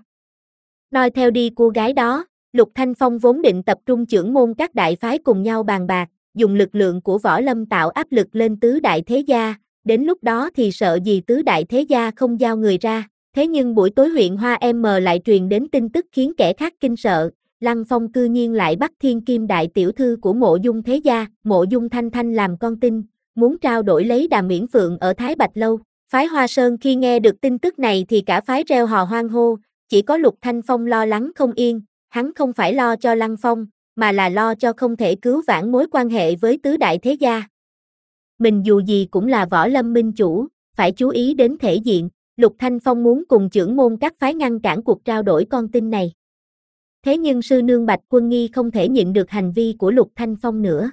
Noi theo đi cô gái đó, Lục Thanh Phong vốn định tập trung chưởng môn các đại phái cùng nhau bàn bạc, dùng lực lượng của võ lâm tạo áp lực lên tứ đại thế gia, đến lúc đó thì sợ gì tứ đại thế gia không giao người ra. Thế nhưng buổi tối huyện Hoa M lại truyền đến tin tức khiến kẻ khác kinh sợ, Lăng Phong cư nhiên lại bắt thiên kim đại tiểu thư của Mộ Dung thế gia, Mộ Dung Thanh Thanh làm con tin, muốn trao đổi lấy Đàm Uyển Phượng ở Thái Bạch lâu. Phái Hoa Sơn khi nghe được tin tức này thì cả phái reo hò hoan hô, chỉ có Lục Thanh Phong lo lắng không yên, hắn không phải lo cho Lăng Phong, mà là lo cho không thể cứu vãn mối quan hệ với tứ đại thế gia. Mình dù gì cũng là võ lâm minh chủ, phải chú ý đến thể diện, Lục Thanh Phong muốn cùng chưởng môn các phái ngăn cản cuộc trao đổi con tin này. Thế nhưng sư nương Bạch Quân Nghi không thể nhịn được hành vi của Lục Thanh Phong nữa.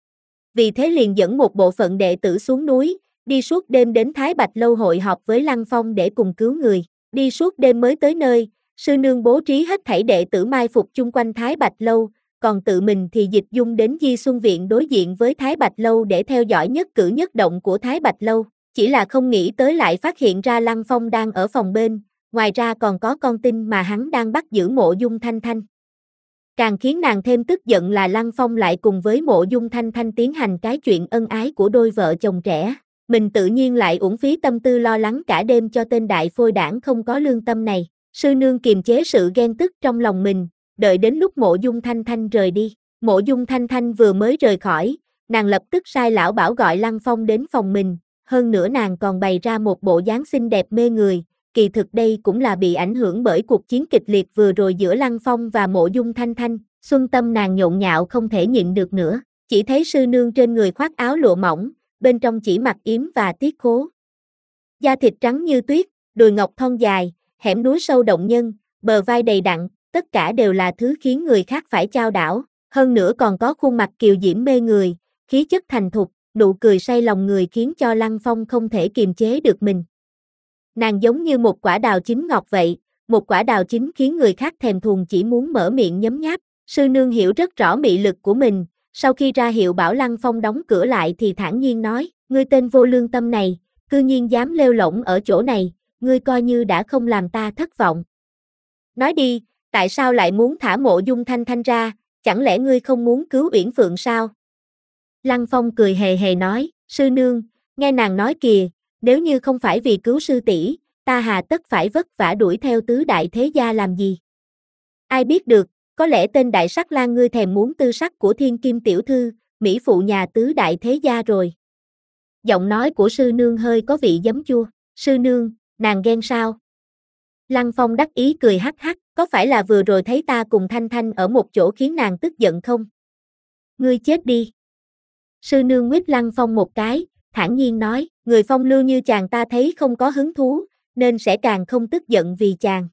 Vì thế liền dẫn một bộ phận đệ tử xuống núi, đi suốt đêm đến Thái Bạch lâu hội họp với Lăng Phong để cùng cứu người. Đi suốt đêm mới tới nơi, sư nương bố trí hết thảy đệ tử mai phục chung quanh Thái Bạch Lâu, còn tự mình thì dịch dung đến Di Xuân Viện đối diện với Thái Bạch Lâu để theo dõi nhất cử nhất động của Thái Bạch Lâu. Chỉ là không nghĩ tới lại phát hiện ra Lăng Phong đang ở phòng bên, ngoài ra còn có con tin mà hắn đang bắt giữ Mộ Dung Thanh Thanh. Càng khiến nàng thêm tức giận là Lăng Phong lại cùng với Mộ Dung Thanh Thanh tiến hành cái chuyện ân ái của đôi vợ chồng trẻ. Mình tự nhiên lại uổng phí tâm tư lo lắng cả đêm cho tên đại phôi đảng không có lương tâm này. Sư nương kiềm chế sự ghen tức trong lòng mình, đợi đến lúc Mộ Dung Thanh Thanh rời đi. Mộ Dung Thanh Thanh vừa mới rời khỏi, nàng lập tức sai lão bảo gọi Lăng Phong đến phòng mình, hơn nữa nàng còn bày ra một bộ dáng xinh đẹp mê người. Kỳ thực đây cũng là bị ảnh hưởng bởi cuộc chiến kịch liệt vừa rồi giữa Lăng Phong và Mộ Dung Thanh Thanh. Xuân tâm nàng nhộn nhạo không thể nhịn được nữa, chỉ thấy sư nương trên người khoác áo lụa mỏng, bên trong chỉ mặc yếm và tiết khố. Da thịt trắng như tuyết, đùi ngọc thon dài, hẻm núi sâu động nhân, bờ vai đầy đặn, tất cả đều là thứ khiến người khác phải chao đảo, hơn nữa còn có khuôn mặt kiều diễm mê người, khí chất thành thục, nụ cười say lòng người khiến cho Lăng Phong không thể kiềm chế được mình. Nàng giống như một quả đào chín ngọt vậy, một quả đào chín khiến người khác thèm thuồng chỉ muốn mở miệng nhấm nháp. Sư nương hiểu rất rõ mị lực của mình, sau khi ra hiệu bảo Lăng Phong đóng cửa lại thì thản nhiên nói, ngươi tên vô lương tâm này, cư nhiên dám lêu lổng ở chỗ này, ngươi coi như đã không làm ta thất vọng. Nói đi, tại sao lại muốn thả Mộ Dung Thanh Thanh ra, chẳng lẽ ngươi không muốn cứu Uyển Phượng sao? Lăng Phong cười hề hề nói, sư nương, nghe nàng nói kìa, nếu như không phải vì cứu sư tỷ, ta hà tất phải vất vả đuổi theo tứ đại thế gia làm gì? Ai biết được, có lẽ tên đại sắc lang ngươi thèm muốn tư sắc của thiên kim tiểu thư, mỹ phụ nhà tứ đại thế gia rồi. Giọng nói của sư nương hơi có vị giấm chua, sư nương, nàng ghen sao? Lăng Phong đắc ý cười hắc hắc, có phải là vừa rồi thấy ta cùng Thanh Thanh ở một chỗ khiến nàng tức giận không? Ngươi chết đi. Sư nương nguyết Lăng Phong một cái, thản nhiên nói, người phong lưu như chàng ta thấy không có hứng thú, nên sẽ càng không tức giận vì chàng.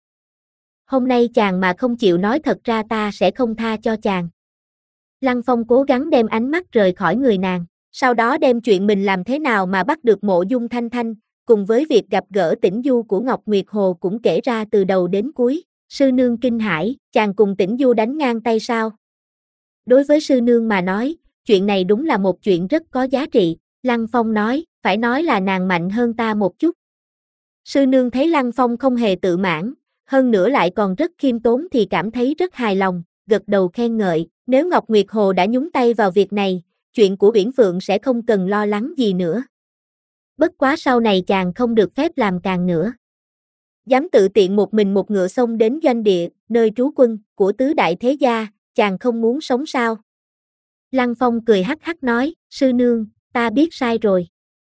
Hôm nay chàng mà không chịu nói thật ra ta sẽ không tha cho chàng. Lăng Phong cố gắng đem ánh mắt rời khỏi người nàng, sau đó đem chuyện mình làm thế nào mà bắt được Mộ Dung Thanh Thanh, cùng với việc gặp gỡ Tĩnh Du của Ngọc Nguyệt Hồ cũng kể ra từ đầu đến cuối. Sư nương kinh hãi, chàng cùng Tĩnh Du đánh ngang tay sao? Đối với sư nương mà nói, chuyện này đúng là một chuyện rất có giá trị. Lăng Phong nói, phải nói là nàng mạnh hơn ta một chút. Sư nương thấy Lăng Phong không hề tự mãn, hơn nữa lại còn rất khiêm tốn thì cảm thấy rất hài lòng, gật đầu khen ngợi, nếu Ngọc Nguyệt Hồ đã nhúng tay vào việc này, chuyện của Uyển Phượng sẽ không cần lo lắng gì nữa. Bất quá sau này chàng không được phép làm càng nữa. Dám tự tiện một mình một ngựa xông đến doanh địa, nơi trú quân của tứ đại thế gia, chàng không muốn sống sao? Lăng Phong cười hắc hắc nói, sư nương, ta biết sai rồi.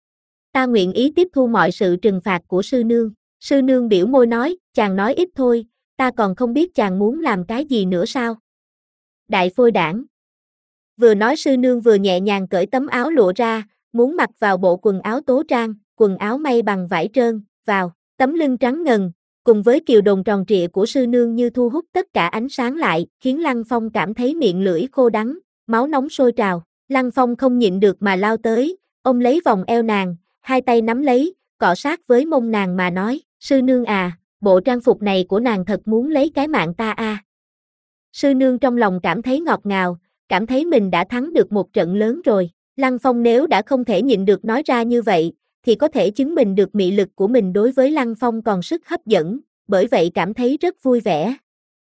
Ta nguyện ý tiếp thu mọi sự trừng phạt của sư nương. Sư nương biểu môi nói, chàng nói ít thôi, ta còn không biết chàng muốn làm cái gì nữa sao? Đại phôi đảng. Vừa nói sư nương vừa nhẹ nhàng cởi tấm áo lụa ra, muốn mặc vào bộ quần áo tố trang, quần áo may bằng vải trơn, vào, tấm lưng trắng ngần, cùng với kiều đồn tròn trịa của sư nương như thu hút tất cả ánh sáng lại, khiến Lăng Phong cảm thấy miệng lưỡi khô đắng, máu nóng sôi trào. Lăng Phong không nhịn được mà lao tới, ôm lấy vòng eo nàng, hai tay nắm lấy, cọ sát với mông nàng mà nói, sư nương à, bộ trang phục này của nàng thật muốn lấy cái mạng ta à. Sư nương trong lòng cảm thấy ngọt ngào, cảm thấy mình đã thắng được một trận lớn rồi. Lăng Phong nếu đã không thể nhịn được nói ra như vậy, thì có thể chứng minh được mị lực của mình đối với Lăng Phong còn sức hấp dẫn, bởi vậy cảm thấy rất vui vẻ.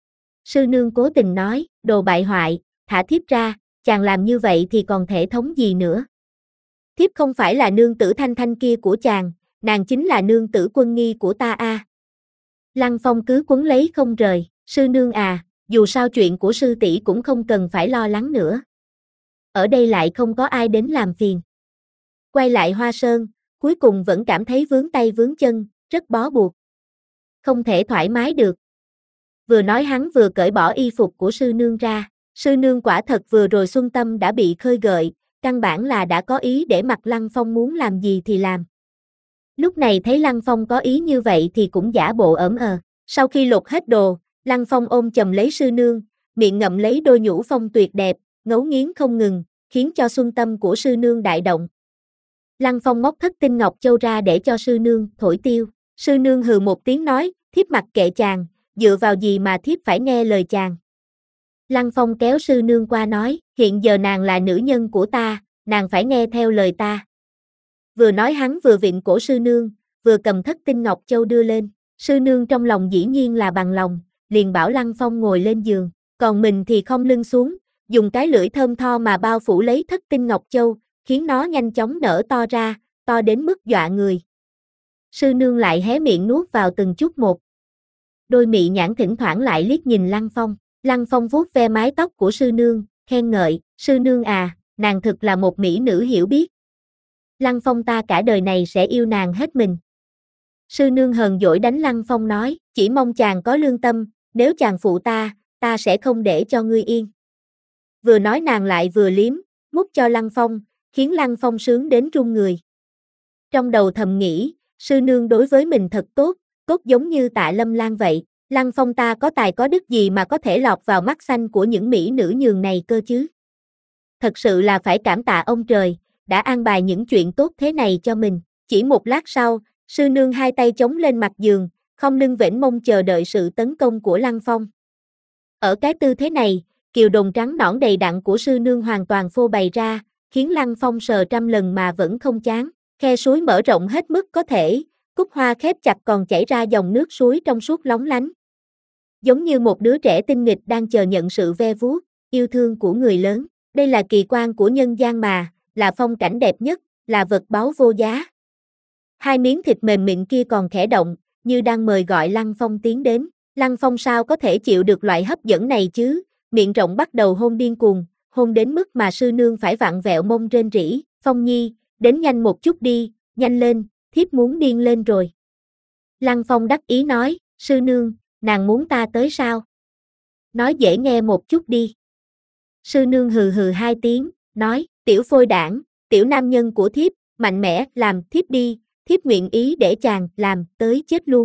Sư nương cố tình nói, đồ bại hoại, thả thiếp ra, chàng làm như vậy thì còn thể thống gì nữa. Thiếp không phải là nương tử Thanh Thanh kia của chàng, nàng chính là nương tử Quân Nghi của ta a. À. Lăng Phong cứ quấn lấy không rời, sư nương à, dù sao chuyện của sư tỷ cũng không cần phải lo lắng nữa. Ở đây lại không có ai đến làm phiền. Quay lại Hoa Sơn, cuối cùng vẫn cảm thấy vướng tay vướng chân, rất bó buộc. Không thể thoải mái được. Vừa nói hắn vừa cởi bỏ y phục của sư nương ra, sư nương quả thật vừa rồi xuân tâm đã bị khơi gợi, căn bản là đã có ý để mặc Lăng Phong muốn làm gì thì làm. Lúc này thấy Lăng Phong có ý như vậy thì cũng giả bộ ỡm ờ. Sau khi lột hết đồ, Lăng Phong ôm chầm lấy sư nương, miệng ngậm lấy đôi nhũ phong tuyệt đẹp, ngấu nghiến không ngừng, khiến cho xuân tâm của sư nương đại động. Lăng Phong móc thất tinh ngọc châu ra để cho sư nương thổi tiêu. Sư nương hừ một tiếng nói, thiếp mặc kệ chàng, dựa vào gì mà thiếp phải nghe lời chàng. Lăng Phong kéo sư nương qua nói, hiện giờ nàng là nữ nhân của ta, nàng phải nghe theo lời ta. Vừa nói hắn vừa vịn cổ sư nương, vừa cầm thất tinh ngọc châu đưa lên, sư nương trong lòng dĩ nhiên là bằng lòng, liền bảo Lăng Phong ngồi lên giường, còn mình thì khom lưng xuống, dùng cái lưỡi thơm tho mà bao phủ lấy thất tinh ngọc châu, khiến nó nhanh chóng nở to ra, to đến mức dọa người. Sư nương lại hé miệng nuốt vào từng chút một. Đôi mị nhãn thỉnh thoảng lại liếc nhìn Lăng Phong, Lăng Phong vuốt ve mái tóc của sư nương, khen ngợi, sư nương à, nàng thực là một mỹ nữ hiểu biết. Lăng Phong ta cả đời này sẽ yêu nàng hết mình. Sư nương hờn dỗi đánh Lăng Phong nói, chỉ mong chàng có lương tâm, nếu chàng phụ ta, ta sẽ không để cho ngươi yên. Vừa nói nàng lại vừa liếm, mút cho Lăng Phong, khiến Lăng Phong sướng đến run người. Trong đầu thầm nghĩ, sư nương đối với mình thật tốt, tốt giống như Tạ Lâm Lan vậy. Lăng Phong ta có tài có đức gì mà có thể lọt vào mắt xanh của những mỹ nữ nhường này cơ chứ? Thật sự là phải cảm tạ ông trời, đã an bài những chuyện tốt thế này cho mình. Chỉ một lát sau, sư nương hai tay chống lên mặt giường, khom lưng vểnh mông chờ đợi sự tấn công của Lăng Phong. Ở cái tư thế này, kiều đồn trắng nõn đầy đặn của sư nương hoàn toàn phô bày ra, khiến Lăng Phong sờ trăm lần mà vẫn không chán. Khe suối mở rộng hết mức có thể, cúc hoa khép chặt còn chảy ra dòng nước suối trong suốt lóng lánh. Giống như một đứa trẻ tinh nghịch đang chờ nhận sự ve vuốt, yêu thương của người lớn. Đây là kỳ quan của nhân gian mà, là phong cảnh đẹp nhất, là vật báu vô giá. Hai miếng thịt mềm mịn kia còn khẽ động, như đang mời gọi Lăng Phong tiến đến. Lăng Phong sao có thể chịu được loại hấp dẫn này chứ, miệng rộng bắt đầu hôn điên cuồng, hôn đến mức mà sư nương phải vặn vẹo mông rên rỉ. Phong nhi, đến nhanh một chút đi, nhanh lên, thiếp muốn điên lên rồi. Lăng Phong đắc ý nói, sư nương, nàng muốn ta tới sao? Nói dễ nghe một chút đi. Sư nương hừ hừ hai tiếng, nói, tiểu phôi đảng, tiểu nam nhân của thiếp, mạnh mẽ, làm thiếp đi, thiếp nguyện ý để chàng làm tới chết luôn.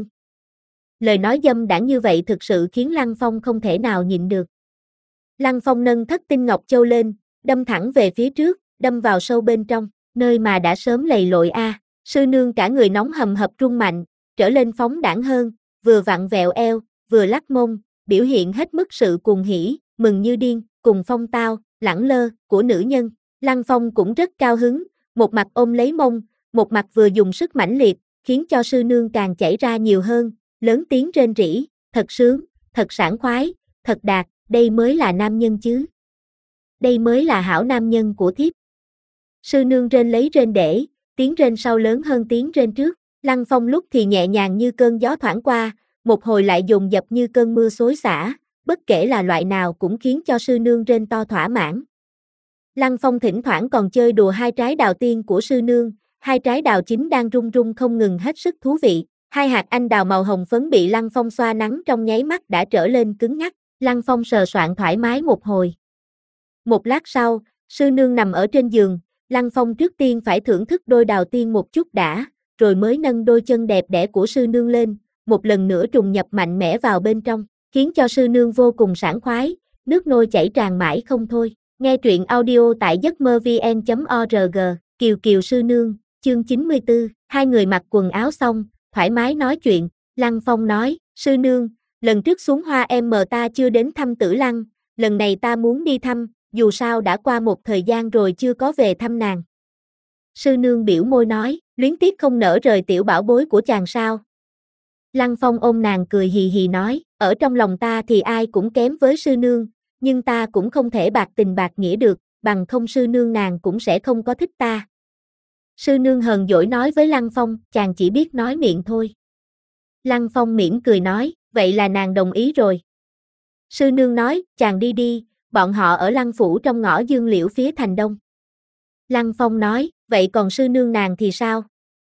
Lời nói dâm đảng như vậy thực sự khiến Lăng Phong không thể nào nhịn được. Lăng Phong nâng thất tinh ngọc châu lên, đâm thẳng về phía trước, đâm vào sâu bên trong, nơi mà đã sớm lầy lội a. À. Sư nương cả người nóng hầm hập rung mạnh, trở lên phóng đãng hơn, vừa vặn vẹo eo, vừa lắc mông, biểu hiện hết mức sự cuồng hỉ, mừng như điên, cùng phong tao, lẳng lơ của nữ nhân. Lăng Phong cũng rất cao hứng, một mặt ôm lấy mông, một mặt vừa dùng sức mãnh liệt, khiến cho sư nương càng chảy ra nhiều hơn, lớn tiếng rên rỉ, thật sướng, thật sảng khoái, thật đạt, đây mới là nam nhân chứ. Đây mới là hảo nam nhân của thiếp. Sư nương rên lấy rên để, tiếng rên sau lớn hơn tiếng rên trước. Lăng Phong lúc thì nhẹ nhàng như cơn gió thoảng qua, một hồi lại dồn dập như cơn mưa xối xả, bất kể là loại nào cũng khiến cho sư nương rên to thỏa mãn. Lăng Phong thỉnh thoảng còn chơi đùa hai trái đào tiên của sư nương, hai trái đào chính đang rung rung không ngừng hết sức thú vị. Hai hạt anh đào màu hồng phấn bị Lăng Phong xoa nắng trong nháy mắt đã trở lên cứng ngắc, Lăng Phong sờ soạn thoải mái một hồi. Một lát sau, sư nương nằm ở trên giường, Lăng Phong trước tiên phải thưởng thức đôi đào tiên một chút đã, rồi mới nâng đôi chân đẹp đẽ của sư nương lên, một lần nữa trùng nhập mạnh mẽ vào bên trong, khiến cho sư nương vô cùng sảng khoái, nước nôi chảy tràn mãi không thôi. Nghe truyện audio tại giấc mơ vn chấm org, Kiều Kiều sư nương, chương chín mươi tư, hai người mặc quần áo xong, thoải mái nói chuyện. Lăng Phong nói, sư nương, lần trước xuống hoa em mờ ta chưa đến thăm Tử Lăng, lần này ta muốn đi thăm, dù sao đã qua một thời gian rồi chưa có về thăm nàng. Sư nương biểu môi nói, luyến tiếc không nỡ rời tiểu bảo bối của chàng sao. Lăng Phong ôm nàng cười hì hì nói, ở trong lòng ta thì ai cũng kém với sư nương, nhưng ta cũng không thể bạc tình bạc nghĩa được, bằng không sư nương nàng cũng sẽ không có thích ta. Sư nương hờn dỗi nói với Lăng Phong, chàng chỉ biết nói miệng thôi. Lăng Phong mỉm cười nói, vậy là nàng đồng ý rồi. Sư nương nói, chàng đi đi, bọn họ ở Lăng phủ trong ngõ Dương Liễu phía thành đông. Lăng Phong nói, vậy còn sư nương nàng thì sao?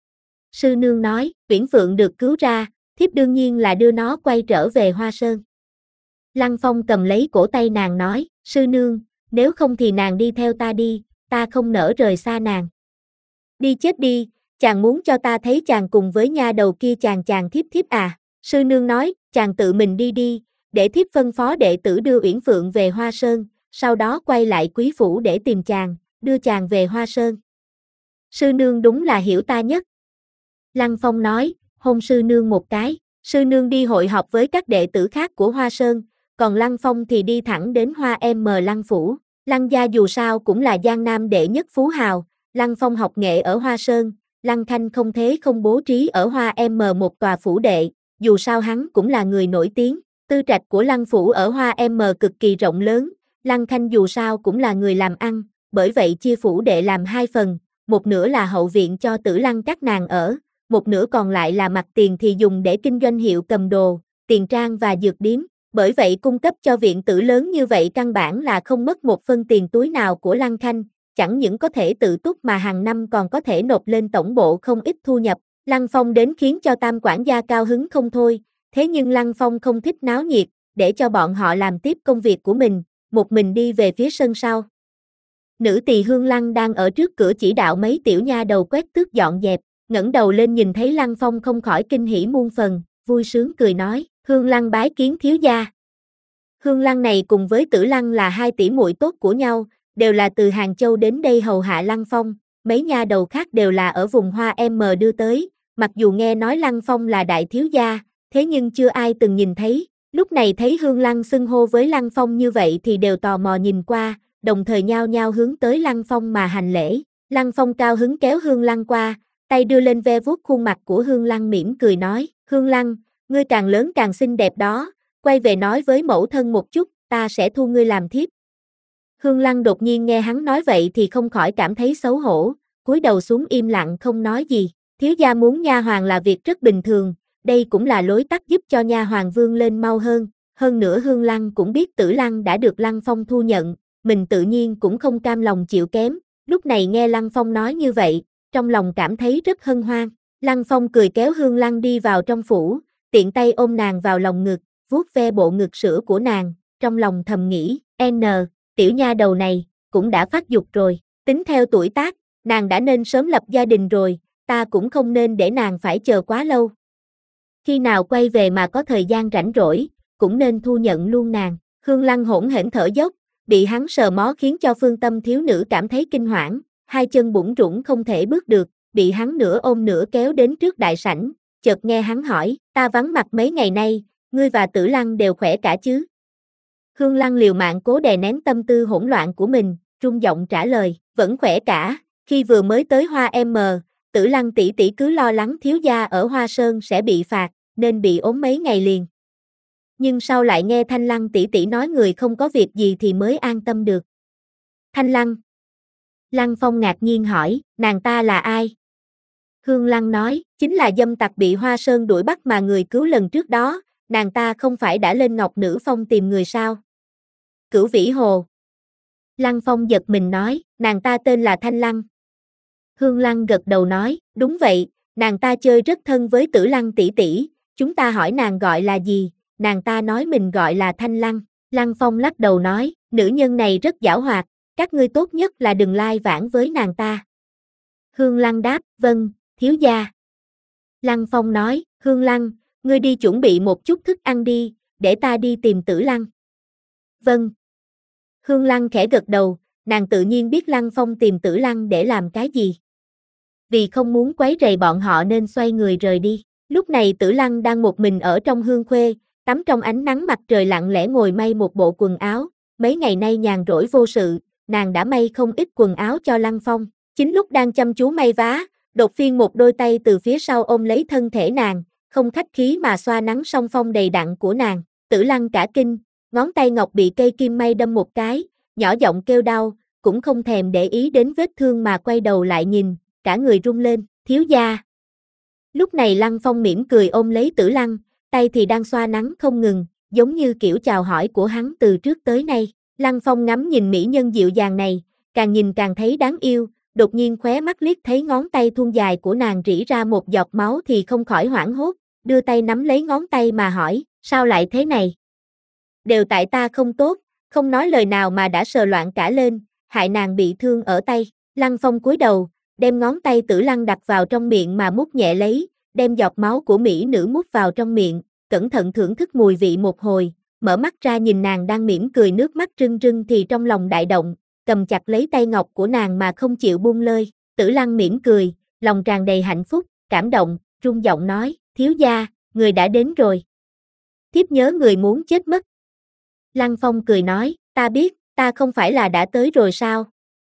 Sư nương nói, Uyển Phượng được cứu ra, thiếp đương nhiên là đưa nó quay trở về Hoa Sơn. Lăng Phong cầm lấy cổ tay nàng nói, sư nương, nếu không thì nàng đi theo ta đi, ta không nỡ rời xa nàng. Đi chết đi, chàng muốn cho ta thấy chàng cùng với nha đầu kia chàng chàng thiếp thiếp à? Sư nương nói, chàng tự mình đi đi, để thiếp phân phó đệ tử đưa Uyển Phượng về Hoa Sơn, sau đó quay lại quý phủ để tìm chàng, đưa chàng về Hoa Sơn. Sư nương đúng là hiểu ta nhất. Lăng Phong nói, hôn sư nương một cái, Sư nương đi hội họp với các đệ tử khác của Hoa Sơn, còn Lăng Phong thì đi thẳng đến Hoa M Lăng Phủ. Lăng gia dù sao cũng là Giang Nam đệ nhất phú hào, Lăng Phong học nghệ ở Hoa Sơn, Lăng Khanh không thế không bố trí ở Hoa M một tòa phủ đệ, dù sao hắn cũng là người nổi tiếng. Tư trạch của Lăng Phủ ở Hoa M cực kỳ rộng lớn, Lăng Khanh dù sao cũng là người làm ăn, bởi vậy chia phủ đệ làm hai phần, một nửa là hậu viện cho Tử Lăng các nàng ở, một nửa còn lại là mặt tiền thì dùng để kinh doanh hiệu cầm đồ, tiền trang và dược điếm. Bởi vậy cung cấp cho viện tử lớn như vậy căn bản là không mất một phân tiền túi nào của Lăng Khanh, chẳng những có thể tự túc mà hàng năm còn có thể nộp lên tổng bộ không ít thu nhập. Lăng Phong đến khiến cho Tam quản gia cao hứng không thôi, thế nhưng Lăng Phong không thích náo nhiệt, để cho bọn họ làm tiếp công việc của mình, một mình đi về phía sân sau. Nữ tỳ Hương Lăng đang ở trước cửa chỉ đạo mấy tiểu nha đầu quét tước dọn dẹp, ngẩng đầu lên nhìn thấy Lăng Phong không khỏi kinh hỉ muôn phần, vui sướng cười nói, Hương Lăng bái kiến thiếu gia. Hương Lăng này cùng với Tử Lăng là hai tỷ muội tốt của nhau, đều là từ Hàng Châu đến đây hầu hạ Lăng Phong, mấy nha đầu khác đều là ở vùng Hoa M đưa tới, mặc dù nghe nói Lăng Phong là đại thiếu gia, thế nhưng chưa ai từng nhìn thấy, lúc này thấy Hương Lăng xưng hô với Lăng Phong như vậy thì đều tò mò nhìn qua, đồng thời nhao nhao hướng tới Lăng Phong mà hành lễ. Lăng Phong cao hứng kéo Hương Lăng qua, tay đưa lên ve vuốt khuôn mặt của Hương Lăng mỉm cười nói, Hương Lăng, ngươi càng lớn càng xinh đẹp đó, quay về nói với mẫu thân một chút, ta sẽ thu ngươi làm thiếp. Hương Lăng đột nhiên nghe hắn nói vậy thì không khỏi cảm thấy xấu hổ, cúi đầu xuống im lặng không nói gì. Thiếu gia muốn nha hoàn là việc rất bình thường, đây cũng là lối tắt giúp cho nha hoàn vươn lên mau hơn, hơn nữa Hương Lăng cũng biết Tử Lăng đã được Lăng Phong thu nhận, mình tự nhiên cũng không cam lòng chịu kém, lúc này nghe Lăng Phong nói như vậy, trong lòng cảm thấy rất hân hoan. Lăng Phong cười kéo Hương Lăng đi vào trong phủ, tiện tay ôm nàng vào lòng ngực, vuốt ve bộ ngực sữa của nàng, trong lòng thầm nghĩ, N, tiểu nha đầu này, cũng đã phát dục rồi, tính theo tuổi tác, nàng đã nên sớm lập gia đình rồi, ta cũng không nên để nàng phải chờ quá lâu. Khi nào quay về mà có thời gian rảnh rỗi, cũng nên thu nhận luôn nàng. Hương Lăng hỗn hển thở dốc, bị hắn sờ mó khiến cho phương tâm thiếu nữ cảm thấy kinh hoảng, hai chân bủn rủn không thể bước được, bị hắn nửa ôm nửa kéo đến trước đại sảnh, chợt nghe hắn hỏi, ta vắng mặt mấy ngày nay, ngươi và Tử Lăng đều khỏe cả chứ? Hương Lăng liều mạng cố đè nén tâm tư hỗn loạn của mình, run giọng trả lời, vẫn khỏe cả, khi vừa mới tới Hoa M, Tử Lăng tỷ tỷ cứ lo lắng thiếu gia ở Hoa Sơn sẽ bị phạt, nên bị ốm mấy ngày liền. Nhưng sau lại nghe Thanh Lăng tỷ tỷ nói người không có việc gì thì mới an tâm được. Thanh Lăng. Lăng Phong ngạc nhiên hỏi, nàng ta là ai? Hương Lăng nói, chính là dâm tặc bị Hoa Sơn đuổi bắt mà người cứu lần trước đó, nàng ta không phải đã lên Ngọc Nữ Phong tìm người sao? Cửu Vĩ Hồ. Lăng Phong giật mình nói, nàng ta tên là Thanh Lăng. Hương Lăng gật đầu nói, đúng vậy, nàng ta chơi rất thân với Tử Lăng tỷ tỷ, chúng ta hỏi nàng gọi là gì, nàng ta nói mình gọi là Thanh Lăng. Lăng Phong lắc đầu nói, nữ nhân này rất giảo hoạt, các ngươi tốt nhất là đừng lai vãng với nàng ta. Hương Lăng đáp, vâng, thiếu gia. Lăng Phong nói, Hương Lăng, ngươi đi chuẩn bị một chút thức ăn đi, để ta đi tìm Tử Lăng. Vâng. Hương Lăng khẽ gật đầu, nàng tự nhiên biết Lăng Phong tìm Tử Lăng để làm cái gì. Vì không muốn quấy rầy bọn họ nên xoay người rời đi. Lúc này Tử Lăng đang một mình ở trong hương khuê, tắm trong ánh nắng mặt trời lặng lẽ ngồi may một bộ quần áo. Mấy ngày nay nhàn rỗi vô sự, nàng đã may không ít quần áo cho Lăng Phong. Chính lúc đang chăm chú may vá, đột phiên một đôi tay từ phía sau ôm lấy thân thể nàng, không khách khí mà xoa nắng song phong đầy đặn của nàng. Tử Lăng cả kinh, ngón tay ngọc bị cây kim may đâm một cái, nhỏ giọng kêu đau, cũng không thèm để ý đến vết thương mà quay đầu lại nhìn, cả người run lên, thiếu gia. Lúc này Lăng Phong mỉm cười ôm lấy Tử Lăng, tay thì đang xoa nắng không ngừng, giống như kiểu chào hỏi của hắn từ trước tới nay. Lăng Phong ngắm nhìn mỹ nhân dịu dàng này, càng nhìn càng thấy đáng yêu, đột nhiên khóe mắt liếc thấy ngón tay thon dài của nàng rỉ ra một giọt máu thì không khỏi hoảng hốt, đưa tay nắm lấy ngón tay mà hỏi, sao lại thế này? Đều tại ta không tốt, không nói lời nào mà đã sờ loạn cả lên, hại nàng bị thương ở tay. Lăng Phong cúi đầu, đem ngón tay Tử Lăng đặt vào trong miệng mà mút nhẹ lấy, đem giọt máu của mỹ nữ mút vào trong miệng, cẩn thận thưởng thức mùi vị một hồi, mở mắt ra nhìn nàng đang mỉm cười nước mắt rưng rưng thì trong lòng đại động, cầm chặt lấy tay ngọc của nàng mà không chịu buông lơi. Tử Lăng mỉm cười, lòng tràn đầy hạnh phúc, cảm động, run giọng nói, thiếu gia, người đã đến rồi. Thiếp nhớ người muốn chết mất. Lăng Phong cười nói, ta biết, ta không phải là đã tới rồi sao?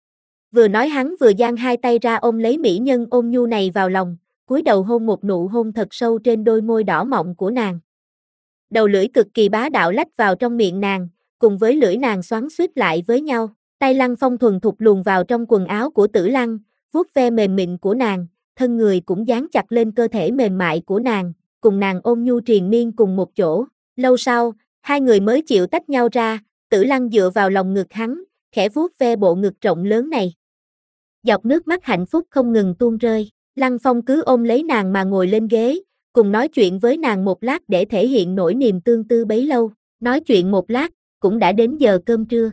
Vừa nói hắn vừa giang hai tay ra ôm lấy mỹ nhân ôn nhu này vào lòng, cúi đầu hôn một nụ hôn thật sâu trên đôi môi đỏ mọng của nàng. Đầu lưỡi cực kỳ bá đạo lách vào trong miệng nàng, cùng với lưỡi nàng xoắn xuýt lại với nhau. Tay Lăng Phong thuần thục luồn vào trong quần áo của Tử Lăng, vuốt ve mềm mịn của nàng, thân người cũng dán chặt lên cơ thể mềm mại của nàng, cùng nàng ôm nhu triền miên cùng một chỗ. Lâu sau, hai người mới chịu tách nhau ra, Tử Lăng dựa vào lòng ngực hắn, khẽ vuốt ve bộ ngực rộng lớn này. Giọt nước mắt hạnh phúc không ngừng tuôn rơi, Lăng Phong cứ ôm lấy nàng mà ngồi lên ghế, cùng nói chuyện với nàng một lát để thể hiện nỗi niềm tương tư bấy lâu. Nói chuyện một lát, cũng đã đến giờ cơm trưa.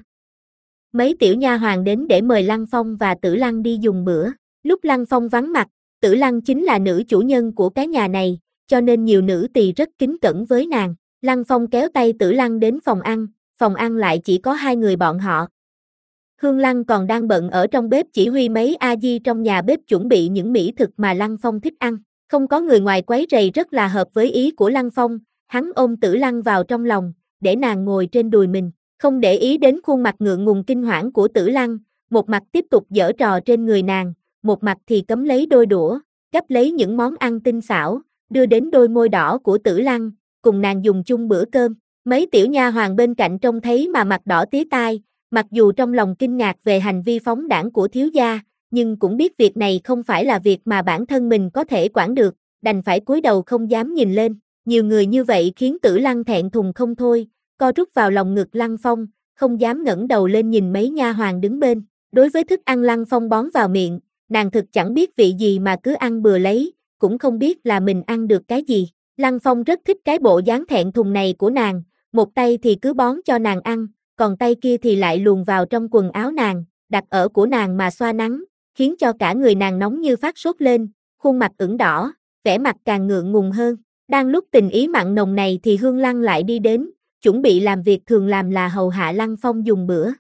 Mấy tiểu nha hoàn đến để mời Lăng Phong và Tử Lăng đi dùng bữa. Lúc Lăng Phong vắng mặt, Tử Lăng chính là nữ chủ nhân của cái nhà này, cho nên nhiều nữ tỳ rất kính cẩn với nàng. Lăng Phong kéo tay Tử Lăng đến phòng ăn, phòng ăn lại chỉ có hai người bọn họ. Hương Lăng còn đang bận ở trong bếp chỉ huy mấy a di trong nhà bếp chuẩn bị những mỹ thực mà Lăng Phong thích ăn. Không có người ngoài quấy rầy rất là hợp với ý của Lăng Phong, hắn ôm Tử Lăng vào trong lòng, để nàng ngồi trên đùi mình, không để ý đến khuôn mặt ngượng ngùng kinh hoảng của Tử Lăng, một mặt tiếp tục giở trò trên người nàng, một mặt thì cấm lấy đôi đũa, gắp lấy những món ăn tinh xảo, đưa đến đôi môi đỏ của Tử Lăng, cùng nàng dùng chung bữa cơm. Mấy tiểu nha hoàn bên cạnh trông thấy mà mặt đỏ tía tai, mặc dù trong lòng kinh ngạc về hành vi phóng đãng của thiếu gia, nhưng cũng biết việc này không phải là việc mà bản thân mình có thể quản được, đành phải cúi đầu không dám nhìn lên. Nhiều người như vậy khiến Tử Lăng thẹn thùng không thôi, co rút vào lòng ngực Lăng Phong, không dám ngẩng đầu lên nhìn mấy nha hoàn đứng bên. Đối với thức ăn Lăng Phong bón vào miệng, nàng thực chẳng biết vị gì mà cứ ăn bừa lấy, cũng không biết là mình ăn được cái gì. Lăng Phong rất thích cái bộ dáng thẹn thùng này của nàng, một tay thì cứ bón cho nàng ăn, còn tay kia thì lại luồn vào trong quần áo nàng, đặt ở của nàng mà xoa nắng, khiến cho cả người nàng nóng như phát sốt lên, khuôn mặt ửng đỏ, vẻ mặt càng ngượng ngùng hơn. Đang lúc tình ý mặn nồng này thì Hương Lăng lại đi đến, chuẩn bị làm việc thường làm là hầu hạ Lăng Phong dùng bữa.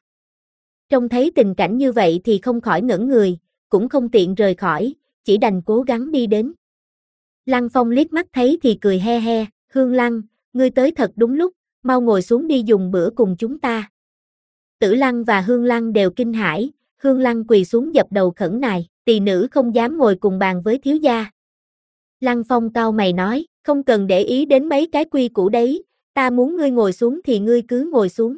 Trông thấy tình cảnh như vậy thì không khỏi ngẩn người, cũng không tiện rời khỏi, chỉ đành cố gắng đi đến. Lăng Phong liếc mắt thấy thì cười he he, Hương Lăng, ngươi tới thật đúng lúc, mau ngồi xuống đi dùng bữa cùng chúng ta. Tử Lăng và Hương Lăng đều kinh hãi, Hương Lăng quỳ xuống dập đầu khẩn nài, tỳ nữ không dám ngồi cùng bàn với thiếu gia. Lăng Phong cau mày nói, không cần để ý đến mấy cái quy củ đấy, ta muốn ngươi ngồi xuống thì ngươi cứ ngồi xuống.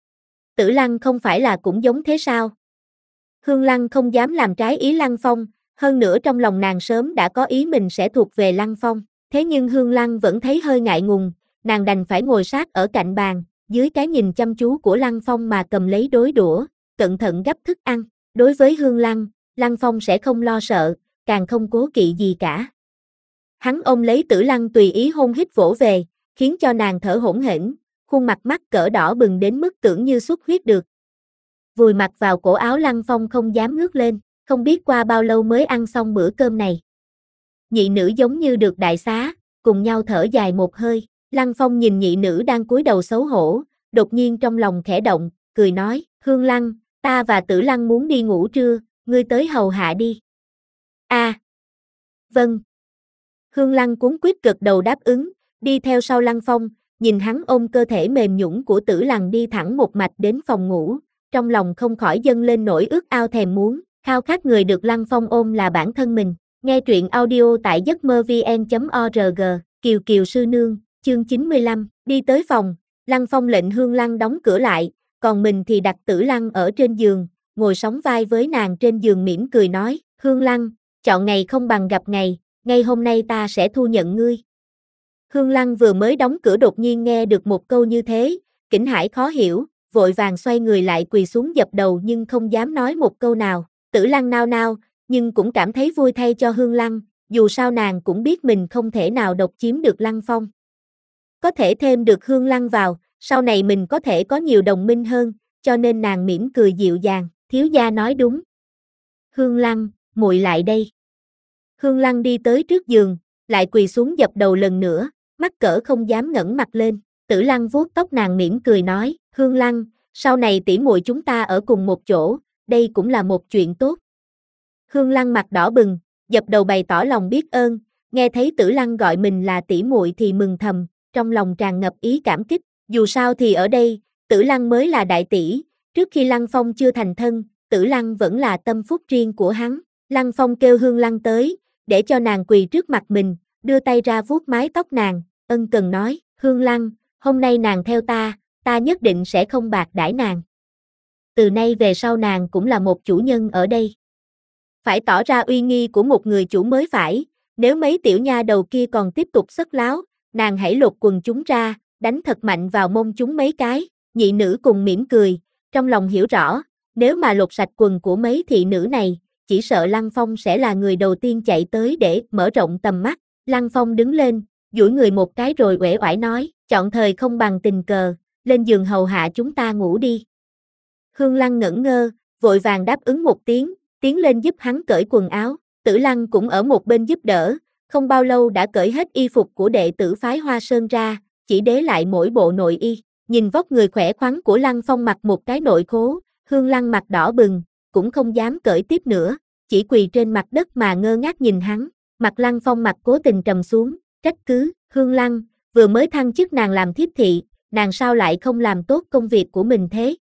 Tử Lăng không phải là cũng giống thế sao? Hương Lăng không dám làm trái ý Lăng Phong, hơn nữa trong lòng nàng sớm đã có ý mình sẽ thuộc về Lăng Phong, thế nhưng Hương Lăng vẫn thấy hơi ngại ngùng, nàng đành phải ngồi sát ở cạnh bàn, dưới cái nhìn chăm chú của Lăng Phong mà cầm lấy đôi đũa, cẩn thận gắp thức ăn. Đối với Hương Lăng, Lăng Phong sẽ không lo sợ, càng không cố kỵ gì cả. Hắn ôm lấy Tử Lăng tùy ý hôn hít vỗ về, khiến cho nàng thở hổn hển, khuôn mặt mắt cỡ đỏ bừng đến mức tưởng như xuất huyết được. Vùi mặt vào cổ áo Lăng Phong không dám ngước lên, không biết qua bao lâu mới ăn xong bữa cơm này. Nhị nữ giống như được đại xá, cùng nhau thở dài một hơi. Lăng Phong nhìn nhị nữ đang cúi đầu xấu hổ, đột nhiên trong lòng khẽ động, cười nói, Hương Lăng, ta và Tử Lăng muốn đi ngủ trưa, ngươi tới hầu hạ đi. A, à, vâng. Hương Lăng cuống quýt gật đầu đáp ứng, đi theo sau Lăng Phong, nhìn hắn ôm cơ thể mềm nhũn của Tử Lăng đi thẳng một mạch đến phòng ngủ, trong lòng không khỏi dâng lên nỗi ước ao thèm muốn, khao khát người được Lăng Phong ôm là bản thân mình. Nghe truyện audio tại giấc mơ vn chấm org, Kiều Kiều sư nương, chương chín mươi lăm, đi tới phòng, Lăng Phong lệnh Hương Lăng đóng cửa lại, còn mình thì đặt Tử Lăng ở trên giường, ngồi sóng vai với nàng trên giường mỉm cười nói, Hương Lăng, chọn ngày không bằng gặp ngày, ngay hôm nay ta sẽ thu nhận ngươi. Hương Lăng vừa mới đóng cửa đột nhiên nghe được một câu như thế, kinh hãi khó hiểu, vội vàng xoay người lại quỳ xuống dập đầu nhưng không dám nói một câu nào. Tử Lăng nao nao, nhưng cũng cảm thấy vui thay cho Hương Lăng, dù sao nàng cũng biết mình không thể nào độc chiếm được Lăng Phong. Có thể thêm được Hương Lăng vào, sau này mình có thể có nhiều đồng minh hơn, cho nên nàng mỉm cười dịu dàng, thiếu gia nói đúng. Hương Lăng, muội lại đây. Hương Lăng đi tới trước giường, lại quỳ xuống dập đầu lần nữa, mắc cỡ không dám ngẩng mặt lên. Tử Lăng vuốt tóc nàng mỉm cười nói, Hương Lăng, sau này tỷ muội chúng ta ở cùng một chỗ, đây cũng là một chuyện tốt. Hương Lăng mặt đỏ bừng, dập đầu bày tỏ lòng biết ơn, Nghe thấy Tử Lăng gọi mình là tỷ muội thì mừng thầm, trong lòng tràn ngập ý cảm kích, dù sao thì ở đây, Tử Lăng mới là đại tỷ, trước khi Lăng Phong chưa thành thân, Tử Lăng vẫn là tâm phúc riêng của hắn. Lăng Phong kêu Hương Lăng tới, để cho nàng quỳ trước mặt mình, đưa tay ra vuốt mái tóc nàng, ân cần nói, Hương Lăng, hôm nay nàng theo ta, ta nhất định sẽ không bạc đãi nàng. Từ nay về sau nàng cũng là một chủ nhân ở đây. Phải tỏ ra uy nghi của một người chủ mới phải, nếu mấy tiểu nha đầu kia còn tiếp tục sất láo, nàng hãy lột quần chúng ra, đánh thật mạnh vào mông chúng mấy cái. Nhị nữ cùng mỉm cười, trong lòng hiểu rõ, nếu mà lột sạch quần của mấy thị nữ này, chỉ sợ Lăng Phong sẽ là người đầu tiên chạy tới để mở rộng tầm mắt. Lăng Phong đứng lên, duỗi người một cái rồi uể oải nói, chọn thời không bằng tình cờ, lên giường hầu hạ chúng ta ngủ đi. Hương Lăng ngẩn ngơ, vội vàng đáp ứng một tiếng, tiến lên giúp hắn cởi quần áo. Tử Lăng cũng ở một bên giúp đỡ, không bao lâu đã cởi hết y phục của đệ tử phái Hoa Sơn ra, chỉ đế lại mỗi bộ nội y. Nhìn vóc người khỏe khoắn của Lăng Phong mặc một cái nội khố, Hương Lăng mặt đỏ bừng, cũng không dám cởi tiếp nữa, chỉ quỳ trên mặt đất mà ngơ ngác nhìn hắn. Mặt Lăng Phong mặt cố tình trầm xuống, trách cứ, Hương Lăng, vừa mới thăng chức nàng làm thiếp thị, nàng sao lại không làm tốt công việc của mình thế?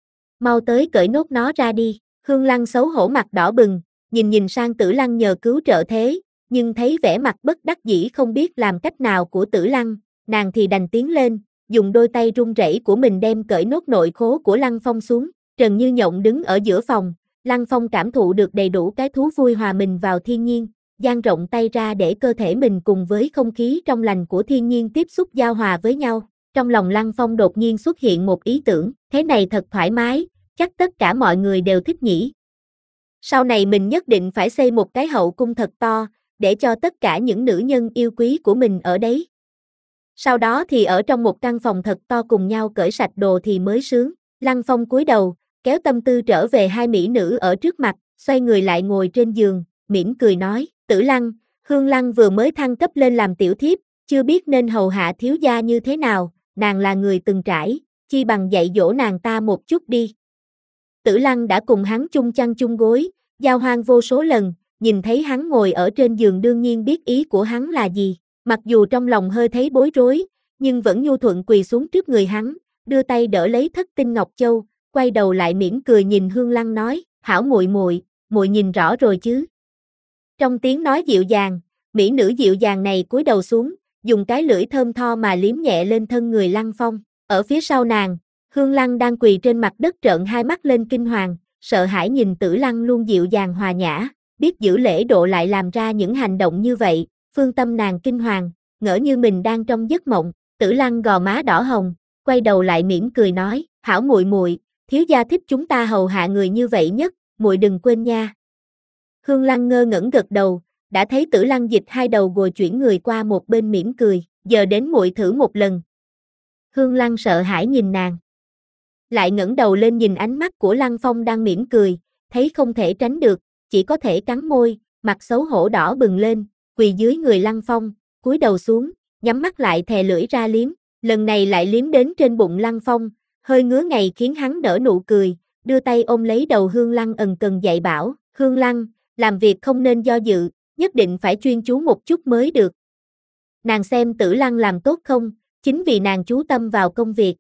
Mau tới cởi nốt nó ra đi. Hương Lăng xấu hổ mặt đỏ bừng, nhìn nhìn sang Tử Lăng nhờ cứu trợ thế, nhưng thấy vẻ mặt bất đắc dĩ không biết làm cách nào của Tử Lăng, nàng thì đành tiến lên, dùng đôi tay run rẩy của mình đem cởi nốt nội khố của Lăng Phong xuống. Trần Như Nhộng đứng ở giữa phòng, Lăng Phong cảm thụ được đầy đủ cái thú vui hòa mình vào thiên nhiên, dang rộng tay ra để cơ thể mình cùng với không khí trong lành của thiên nhiên tiếp xúc giao hòa với nhau. Trong lòng Lăng Phong đột nhiên xuất hiện một ý tưởng, thế này thật thoải mái, chắc tất cả mọi người đều thích nhỉ. Sau này mình nhất định phải xây một cái hậu cung thật to, để cho tất cả những nữ nhân yêu quý của mình ở đấy. Sau đó thì ở trong một căn phòng thật to cùng nhau cởi sạch đồ thì mới sướng. Lăng Phong cúi đầu, kéo tâm tư trở về hai mỹ nữ ở trước mặt, xoay người lại ngồi trên giường, mỉm cười nói, Tử Lăng, Hương Lăng vừa mới thăng cấp lên làm tiểu thiếp, chưa biết nên hầu hạ thiếu gia như thế nào, nàng là người từng trải, chi bằng dạy dỗ nàng ta một chút đi. Tử Lăng đã cùng hắn chung chăn chung gối, giao hoan vô số lần, nhìn thấy hắn ngồi ở trên giường đương nhiên biết ý của hắn là gì, mặc dù trong lòng hơi thấy bối rối, nhưng vẫn nhu thuận quỳ xuống trước người hắn, đưa tay đỡ lấy thất tinh ngọc châu, quay đầu lại mỉm cười nhìn Hương Lăng nói, hảo muội muội, muội nhìn rõ rồi chứ? Trong tiếng nói dịu dàng, mỹ nữ dịu dàng này cúi đầu xuống, dùng cái lưỡi thơm tho mà liếm nhẹ lên thân người Lăng Phong. Ở phía sau nàng, Hương Lăng đang quỳ trên mặt đất trợn hai mắt lên kinh hoàng, sợ hãi nhìn Tử Lăng luôn dịu dàng hòa nhã, biết giữ lễ độ lại làm ra những hành động như vậy, phương tâm nàng kinh hoàng, ngỡ như mình đang trong giấc mộng. Tử Lăng gò má đỏ hồng, quay đầu lại mỉm cười nói, hảo muội muội, thiếu gia thích chúng ta hầu hạ người như vậy nhất, muội đừng quên nha. Hương Lăng ngơ ngẩn gật đầu, đã thấy Tử Lăng dịch hai đầu gồi chuyển người qua một bên mỉm cười, giờ đến muội thử một lần. Hương Lăng sợ hãi nhìn nàng, lại ngẩng đầu lên nhìn ánh mắt của Lăng Phong đang mỉm cười, thấy không thể tránh được, chỉ có thể cắn môi, mặt xấu hổ đỏ bừng lên, quỳ dưới người Lăng Phong, cúi đầu xuống, nhắm mắt lại thè lưỡi ra liếm, lần này lại liếm đến trên bụng Lăng Phong, hơi ngứa ngày khiến hắn nở nụ cười, đưa tay ôm lấy đầu Hương Lăng ần cần dạy bảo, Hương Lăng, làm việc không nên do dự, nhất định phải chuyên chú một chút mới được. Nàng xem Tử Lăng làm tốt không, chính vì nàng chú tâm vào công việc.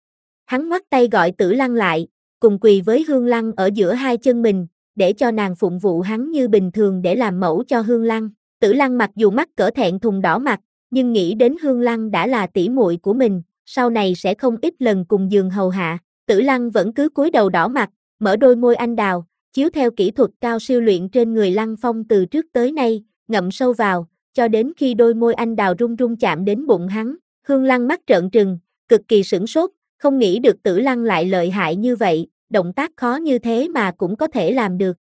Hắn ngoắt tay gọi Tử Lăng lại, cùng quỳ với Hương Lăng ở giữa hai chân mình, để cho nàng phụng vụ hắn như bình thường để làm mẫu cho Hương Lăng. Tử Lăng mặc dù mắt cỡ thẹn thùng đỏ mặt, nhưng nghĩ đến Hương Lăng đã là tỷ muội của mình, sau này sẽ không ít lần cùng giường hầu hạ. Tử Lăng vẫn cứ cúi đầu đỏ mặt, mở đôi môi anh đào, chiếu theo kỹ thuật cao siêu luyện trên người Lăng Phong từ trước tới nay, ngậm sâu vào, cho đến khi đôi môi anh đào run run chạm đến bụng hắn. Hương Lăng mắt trợn trừng, cực kỳ sửng sốt, không nghĩ được Tử Lăng lại lợi hại như vậy, động tác khó như thế mà cũng có thể làm được.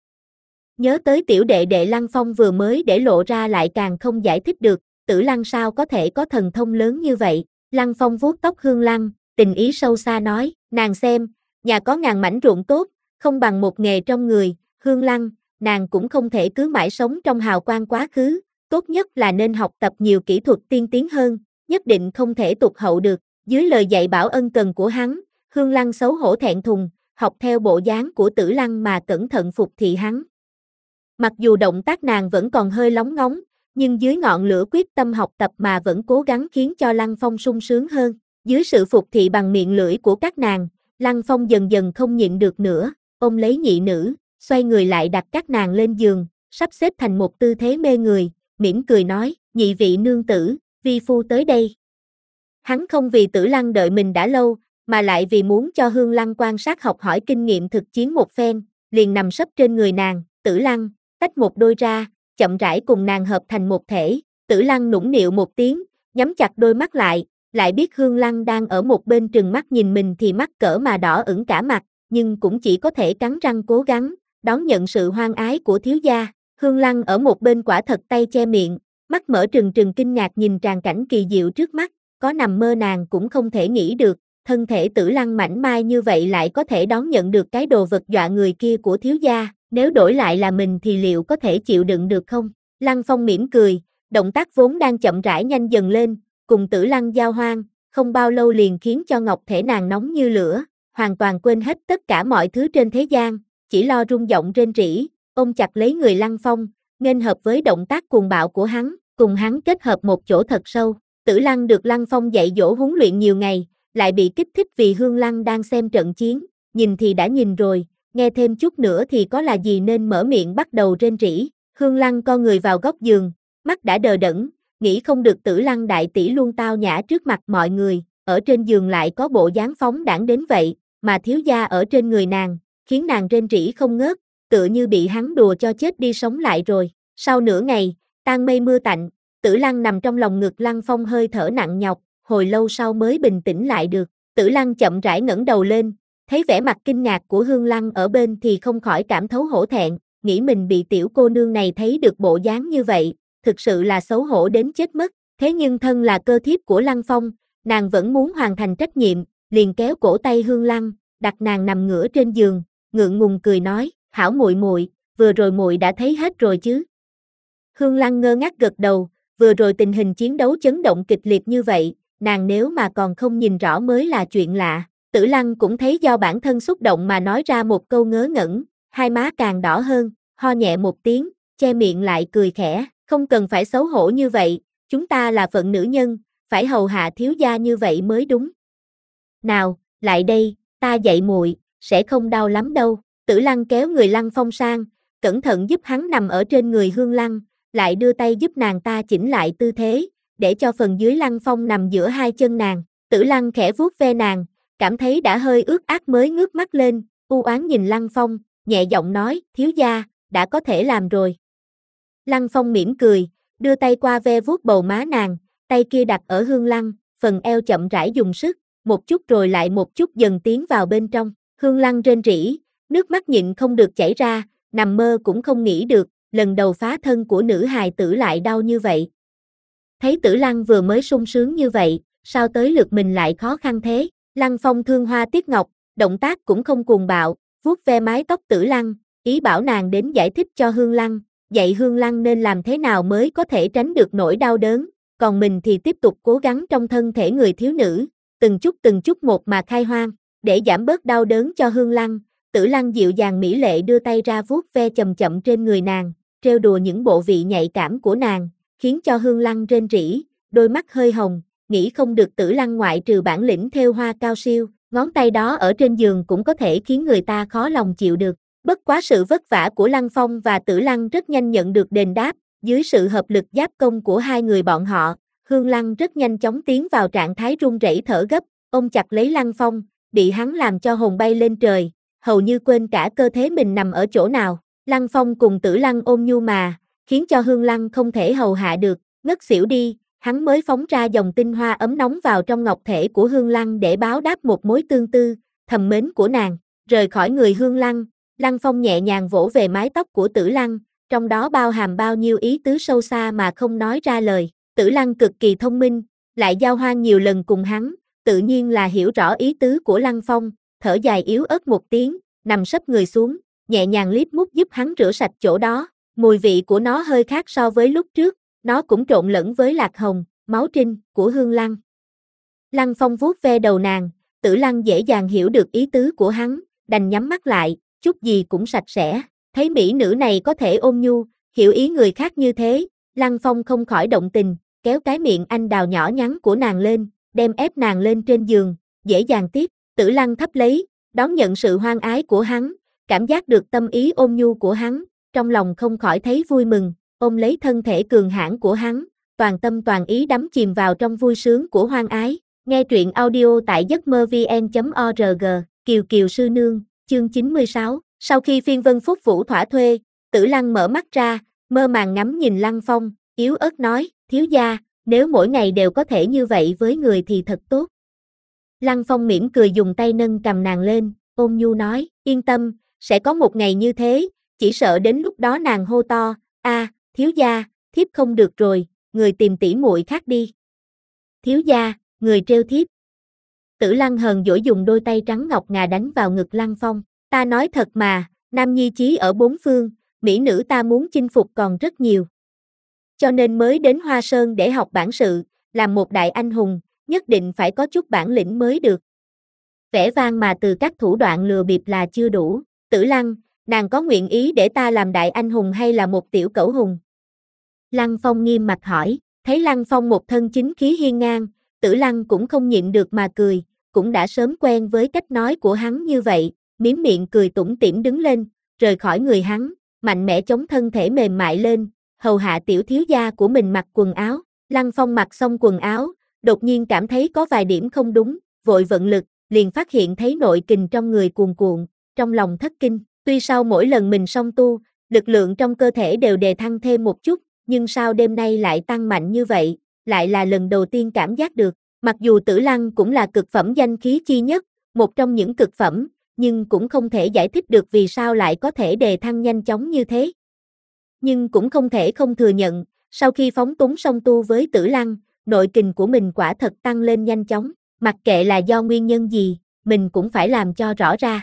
Nhớ tới tiểu đệ đệ Lăng Phong vừa mới để lộ ra lại càng không giải thích được, Tử Lăng sao có thể có thần thông lớn như vậy. Lăng Phong vuốt tóc Hương Lăng, tình ý sâu xa nói, nàng xem, nhà có ngàn mảnh ruộng tốt, không bằng một nghề trong người, Hương Lăng, nàng cũng không thể cứ mãi sống trong hào quang quá khứ, tốt nhất là nên học tập nhiều kỹ thuật tiên tiến hơn, nhất định không thể tụt hậu được. Dưới lời dạy bảo ân cần của hắn, Hương Lăng xấu hổ thẹn thùng, học theo bộ dáng của Tử Lăng mà cẩn thận phục thị hắn. Mặc dù động tác nàng vẫn còn hơi lóng ngóng, nhưng dưới ngọn lửa quyết tâm học tập mà vẫn cố gắng khiến cho Lăng Phong sung sướng hơn. Dưới sự phục thị bằng miệng lưỡi của các nàng, Lăng Phong dần dần không nhịn được nữa, ôm lấy nhị nữ, xoay người lại đặt các nàng lên giường, sắp xếp thành một tư thế mê người, mỉm cười nói, nhị vị nương tử, vi phu tới đây. Hắn không vì Tử Lăng đợi mình đã lâu, mà lại vì muốn cho Hương Lăng quan sát học hỏi kinh nghiệm thực chiến một phen, liền nằm sấp trên người nàng. Tử Lăng tách một đôi ra, chậm rãi cùng nàng hợp thành một thể. Tử Lăng nũng nịu một tiếng, nhắm chặt đôi mắt lại, lại biết Hương Lăng đang ở một bên trừng mắt nhìn mình thì mắt cỡ mà đỏ ửng cả mặt, nhưng cũng chỉ có thể cắn răng cố gắng, đón nhận sự hoan ái của thiếu gia. Hương Lăng ở một bên quả thật tay che miệng, mắt mở trừng trừng kinh ngạc nhìn tràn cảnh kỳ diệu trước mắt, có nằm mơ nàng cũng không thể nghĩ được, thân thể Tử Lăng mảnh mai như vậy lại có thể đón nhận được cái đồ vật dọa người kia của thiếu gia, nếu đổi lại là mình thì liệu có thể chịu đựng được không? Lăng Phong mỉm cười, động tác vốn đang chậm rãi nhanh dần lên, cùng Tử Lăng giao hoan, không bao lâu liền khiến cho ngọc thể nàng nóng như lửa, hoàn toàn quên hết tất cả mọi thứ trên thế gian, chỉ lo rung giọng rên rỉ, ôm chặt lấy người Lăng Phong, nghênh hợp với động tác cuồng bạo của hắn, cùng hắn kết hợp một chỗ thật sâu. Tử Lăng được Lăng Phong dạy dỗ huấn luyện nhiều ngày, lại bị kích thích vì Hương Lăng đang xem trận chiến, nhìn thì đã nhìn rồi, nghe thêm chút nữa thì có là gì nên mở miệng bắt đầu rên rỉ. Hương Lăng co người vào góc giường, mắt đã đờ đẫn, nghĩ không được Tử Lăng đại tỷ luôn tao nhã trước mặt mọi người, ở trên giường lại có bộ dáng phóng đãng đến vậy, mà thiếu gia ở trên người nàng, khiến nàng rên rỉ không ngớt, tựa như bị hắn đùa cho chết đi sống lại rồi. Sau nửa ngày, tan mây mưa tạnh, Tử Lăng nằm trong lòng ngực Lăng Phong hơi thở nặng nhọc, hồi lâu sau mới bình tĩnh lại được. Tử Lăng chậm rãi ngẩng đầu lên, thấy vẻ mặt kinh ngạc của Hương Lăng ở bên thì không khỏi cảm thấu hổ thẹn, nghĩ mình bị tiểu cô nương này thấy được bộ dáng như vậy, thực sự là xấu hổ đến chết mất. Thế nhưng thân là cơ thiếp của Lăng Phong, nàng vẫn muốn hoàn thành trách nhiệm, liền kéo cổ tay Hương Lăng, đặt nàng nằm ngửa trên giường, ngượng ngùng cười nói, hảo muội muội, vừa rồi muội đã thấy hết rồi chứ? Hương Lăng ngơ ngác gật đầu, vừa rồi tình hình chiến đấu chấn động kịch liệt như vậy, nàng nếu mà còn không nhìn rõ mới là chuyện lạ. Tử Lăng cũng thấy do bản thân xúc động mà nói ra một câu ngớ ngẩn, hai má càng đỏ hơn, ho nhẹ một tiếng, che miệng lại cười khẽ, không cần phải xấu hổ như vậy, chúng ta là phận nữ nhân, phải hầu hạ thiếu gia như vậy mới đúng. Nào, lại đây, ta dạy muội, sẽ không đau lắm đâu. Tử Lăng kéo người Lăng Phong sang, cẩn thận giúp hắn nằm ở trên người Hương Lăng, lại đưa tay giúp nàng ta chỉnh lại tư thế, để cho phần dưới Lăng Phong nằm giữa hai chân nàng. Tử Lăng khẽ vuốt ve nàng, cảm thấy đã hơi ướt át mới ngước mắt lên, u oán nhìn Lăng Phong, nhẹ giọng nói, thiếu gia, đã có thể làm rồi. Lăng Phong mỉm cười, đưa tay qua ve vuốt bầu má nàng, tay kia đặt ở Hương Lăng, phần eo chậm rãi dùng sức, một chút rồi lại một chút dần tiến vào bên trong. Hương Lăng rên rỉ, nước mắt nhịn không được chảy ra, nằm mơ cũng không nghĩ được, lần đầu phá thân của nữ hài tử lại đau như vậy. Thấy Tử Lăng vừa mới sung sướng như vậy, sao tới lượt mình lại khó khăn thế? Lăng Phong thương hoa tiếc ngọc, động tác cũng không cuồng bạo, vuốt ve mái tóc Tử Lăng, ý bảo nàng đến giải thích cho Hương Lăng, dạy Hương Lăng nên làm thế nào mới có thể tránh được nỗi đau đớn, còn mình thì tiếp tục cố gắng trong thân thể người thiếu nữ, từng chút từng chút một mà khai hoang, để giảm bớt đau đớn cho Hương Lăng. Tử Lăng dịu dàng mỹ lệ đưa tay ra vuốt ve chậm chậm trên người nàng, trêu đùa những bộ vị nhạy cảm của nàng, khiến cho Hương Lăng rên rỉ, đôi mắt hơi hồng, nghĩ không được Tử Lăng ngoại trừ bản lĩnh thêu hoa cao siêu, ngón tay đó ở trên giường cũng có thể khiến người ta khó lòng chịu được. Bất quá sự vất vả của Lăng Phong và Tử Lăng rất nhanh nhận được đền đáp, dưới sự hợp lực giáp công của hai người bọn họ, Hương Lăng rất nhanh chóng tiến vào trạng thái run rẩy thở gấp, ôm chặt lấy Lăng Phong, bị hắn làm cho hồn bay lên trời, hầu như quên cả cơ thể mình nằm ở chỗ nào. Lăng Phong cùng Tử Lăng ôm nhu mà, khiến cho Hương Lăng không thể hầu hạ được, ngất xỉu đi, hắn mới phóng ra dòng tinh hoa ấm nóng vào trong ngọc thể của Hương Lăng để báo đáp một mối tương tư, thầm mến của nàng. Rời khỏi người Hương Lăng, Lăng Phong nhẹ nhàng vỗ về mái tóc của Tử Lăng, trong đó bao hàm bao nhiêu ý tứ sâu xa mà không nói ra lời. Tử Lăng cực kỳ thông minh, lại giao hoan nhiều lần cùng hắn, tự nhiên là hiểu rõ ý tứ của Lăng Phong, thở dài yếu ớt một tiếng, nằm sấp người xuống, nhẹ nhàng liếp mút giúp hắn rửa sạch chỗ đó. Mùi vị của nó hơi khác so với lúc trước, nó cũng trộn lẫn với lạc hồng, máu trinh của Hương Lăng. Lăng Phong vuốt ve đầu nàng, Tử Lăng dễ dàng hiểu được ý tứ của hắn, đành nhắm mắt lại, chút gì cũng sạch sẽ. Thấy mỹ nữ này có thể ôn nhu, hiểu ý người khác như thế, Lăng Phong không khỏi động tình, kéo cái miệng anh đào nhỏ nhắn của nàng lên, đem ép nàng lên trên giường, dễ dàng tiếp. Tử Lăng thấp lấy, đón nhận sự hoan ái của hắn, cảm giác được tâm ý ôn nhu của hắn, trong lòng không khỏi thấy vui mừng, ôm lấy thân thể cường hãn của hắn, toàn tâm toàn ý đắm chìm vào trong vui sướng của hoan ái. Nghe truyện audio tại giấc mơ vn chấm org, Kiều Kiều sư nương, chương chín mươi sáu. Sau khi phiên vân phúc vũ thỏa thuê, Tử Lăng mở mắt ra, mơ màng ngắm nhìn Lăng Phong, yếu ớt nói, thiếu gia, nếu mỗi ngày đều có thể như vậy với người thì thật tốt. Lăng Phong mỉm cười dùng tay nâng cầm nàng lên, ôn nhu nói, yên tâm, sẽ có một ngày như thế, chỉ sợ đến lúc đó nàng hô to, a, thiếu gia, thiếp không được rồi, người tìm tỷ muội khác đi. Thiếu gia, người trêu thiếp. Tử Lăng hờn dỗi dùng đôi tay trắng ngọc ngà đánh vào ngực Lăng Phong, ta nói thật mà, nam nhi chí ở bốn phương, mỹ nữ ta muốn chinh phục còn rất nhiều. Cho nên mới đến Hoa Sơn để học bản sự, làm một đại anh hùng, nhất định phải có chút bản lĩnh mới được. Vẻ vang mà từ các thủ đoạn lừa bịp là chưa đủ. Tử Lăng, nàng có nguyện ý để ta làm đại anh hùng hay là một tiểu cẩu hùng? Lăng Phong nghiêm mặt hỏi, thấy Lăng Phong một thân chính khí hiên ngang, Tử Lăng cũng không nhịn được mà cười, cũng đã sớm quen với cách nói của hắn như vậy, miếm miệng cười tủm tỉm đứng lên, rời khỏi người hắn, mạnh mẽ chống thân thể mềm mại lên, hầu hạ tiểu thiếu gia của mình mặc quần áo. Lăng Phong mặc xong quần áo, đột nhiên cảm thấy có vài điểm không đúng, vội vận lực, liền phát hiện thấy nội kình trong người cuồn cuộn, trong lòng thất kinh, tuy sau mỗi lần mình song tu, lực lượng trong cơ thể đều đề thăng thêm một chút, nhưng sao đêm nay lại tăng mạnh như vậy, lại là lần đầu tiên cảm giác được, mặc dù Tử Lăng cũng là cực phẩm danh khí chi nhất, một trong những cực phẩm, nhưng cũng không thể giải thích được vì sao lại có thể đề thăng nhanh chóng như thế. Nhưng cũng không thể không thừa nhận, sau khi phóng túng song tu với Tử Lăng, nội kình của mình quả thật tăng lên nhanh chóng, mặc kệ là do nguyên nhân gì, mình cũng phải làm cho rõ ra.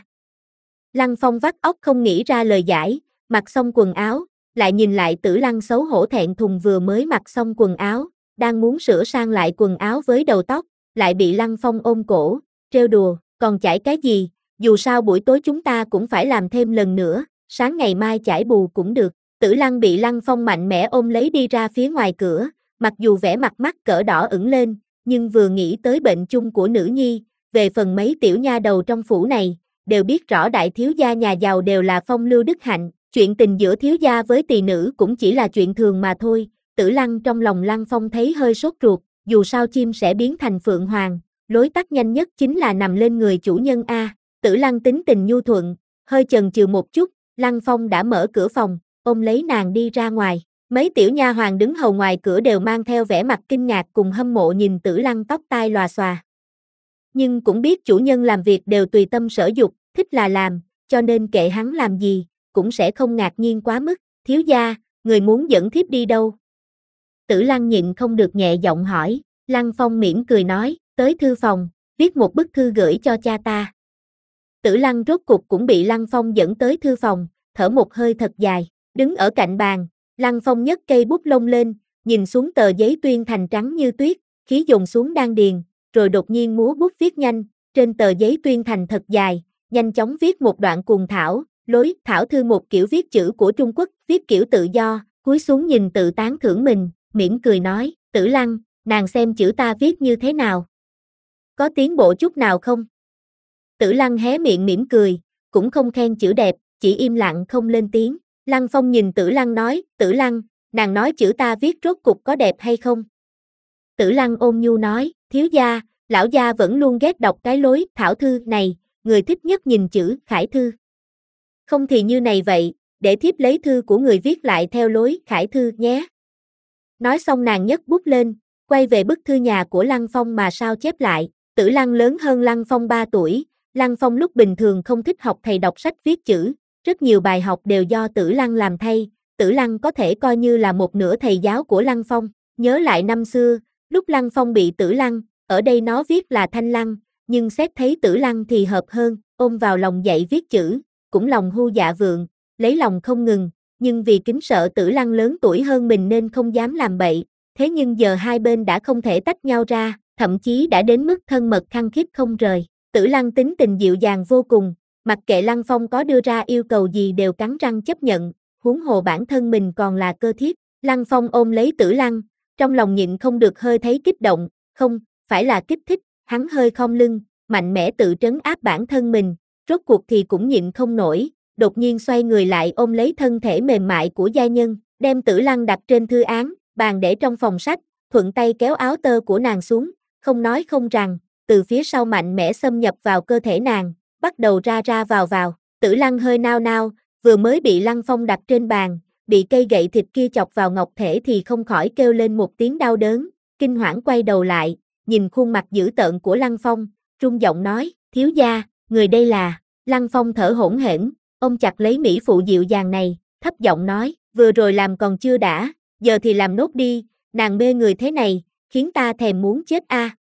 Lăng Phong vắt óc không nghĩ ra lời giải, mặc xong quần áo, lại nhìn lại Tử Lăng xấu hổ thẹn thùng vừa mới mặc xong quần áo, đang muốn sửa sang lại quần áo với đầu tóc, lại bị Lăng Phong ôm cổ, trêu đùa, còn chải cái gì, dù sao buổi tối chúng ta cũng phải làm thêm lần nữa, sáng ngày mai chải bù cũng được. Tử Lăng bị Lăng Phong mạnh mẽ ôm lấy đi ra phía ngoài cửa, mặc dù vẻ mặt mắt cỡ đỏ ửng lên, nhưng vừa nghĩ tới bệnh chung của nữ nhi, về phần mấy tiểu nha đầu trong phủ này, đều biết rõ đại thiếu gia nhà giàu đều là phong lưu đức hạnh, chuyện tình giữa thiếu gia với tỳ nữ cũng chỉ là chuyện thường mà thôi. Tử Lăng trong lòng Lăng Phong thấy hơi sốt ruột, dù sao chim sẽ biến thành phượng hoàng, lối tắt nhanh nhất chính là nằm lên người chủ nhân a. Tử Lăng tính tình nhu thuận, hơi chần chừ một chút, Lăng Phong đã mở cửa phòng, ôm lấy nàng đi ra ngoài. Mấy tiểu nha hoàn đứng hầu ngoài cửa đều mang theo vẻ mặt kinh ngạc cùng hâm mộ nhìn Tử Lăng tóc tai lòa xòa. Nhưng cũng biết chủ nhân làm việc đều tùy tâm sở dục, thích là làm, cho nên kệ hắn làm gì, cũng sẽ không ngạc nhiên quá mức. Thiếu gia, người muốn dẫn thiếp đi đâu? Tử Lăng nhịn không được nhẹ giọng hỏi. Lăng Phong mỉm cười nói, tới thư phòng, viết một bức thư gửi cho cha ta. Tử Lăng rốt cục cũng bị Lăng Phong dẫn tới thư phòng, thở một hơi thật dài, đứng ở cạnh bàn. Lăng Phong nhấc cây bút lông lên, nhìn xuống tờ giấy tuyên thành trắng như tuyết, khí dồn xuống đan điền, rồi đột nhiên múa bút viết nhanh, trên tờ giấy tuyên thành thật dài, nhanh chóng viết một đoạn cuồng thảo, lối thảo thư một kiểu viết chữ của Trung Quốc, viết kiểu tự do, cúi xuống nhìn tự tán thưởng mình, mỉm cười nói, Tử Lăng, nàng xem chữ ta viết như thế nào? Có tiến bộ chút nào không? Tử Lăng hé miệng mỉm cười, cũng không khen chữ đẹp, chỉ im lặng không lên tiếng. Lăng Phong nhìn Tử Lăng nói, Tử Lăng, nàng nói chữ ta viết rốt cục có đẹp hay không? Tử Lăng ôn nhu nói, thiếu gia, lão gia vẫn luôn ghét đọc cái lối thảo thư này, người thích nhất nhìn chữ khải thư. Không thì như này vậy, để thiếp lấy thư của người viết lại theo lối khải thư nhé. Nói xong nàng nhấc bút lên, quay về bức thư nhà của Lăng Phong mà sao chép lại. Tử Lăng lớn hơn Lăng Phong ba tuổi, Lăng Phong lúc bình thường không thích học thầy đọc sách viết chữ, rất nhiều bài học đều do Tử Lăng làm thay, Tử Lăng có thể coi như là một nửa thầy giáo của Lăng Phong. Nhớ lại năm xưa, lúc Lăng Phong bị Tử Lăng, ở đây nó viết là Thanh Lăng, nhưng xét thấy Tử Lăng thì hợp hơn, ôm vào lòng dạy viết chữ, cũng lòng hu dạ vượng, lấy lòng không ngừng, nhưng vì kính sợ Tử Lăng lớn tuổi hơn mình nên không dám làm bậy, thế nhưng giờ hai bên đã không thể tách nhau ra, thậm chí đã đến mức thân mật khăng khít không rời. Tử Lăng tính tình dịu dàng vô cùng, mặc kệ Lăng Phong có đưa ra yêu cầu gì đều cắn răng chấp nhận, huống hồ bản thân mình còn là cơ thiếp. Lăng Phong ôm lấy Tử Lăng, trong lòng nhịn không được hơi thấy kích động, không, phải là kích thích, hắn hơi khom lưng, mạnh mẽ tự trấn áp bản thân mình, rốt cuộc thì cũng nhịn không nổi, đột nhiên xoay người lại ôm lấy thân thể mềm mại của gia nhân, đem Tử Lăng đặt trên thư án, bàn để trong phòng sách, thuận tay kéo áo tơ của nàng xuống, không nói không rằng, từ phía sau mạnh mẽ xâm nhập vào cơ thể nàng, bắt đầu ra ra vào vào, Tử Lăng hơi nao nao, vừa mới bị Lăng Phong đặt trên bàn, bị cây gậy thịt kia chọc vào ngọc thể thì không khỏi kêu lên một tiếng đau đớn, kinh hoảng quay đầu lại, nhìn khuôn mặt dữ tợn của Lăng Phong, run giọng nói, thiếu gia, người đây là, Lăng Phong thở hổn hển, ôm chặt lấy mỹ phụ dịu dàng này, thấp giọng nói, vừa rồi làm còn chưa đã, giờ thì làm nốt đi, nàng mê người thế này, khiến ta thèm muốn chết a.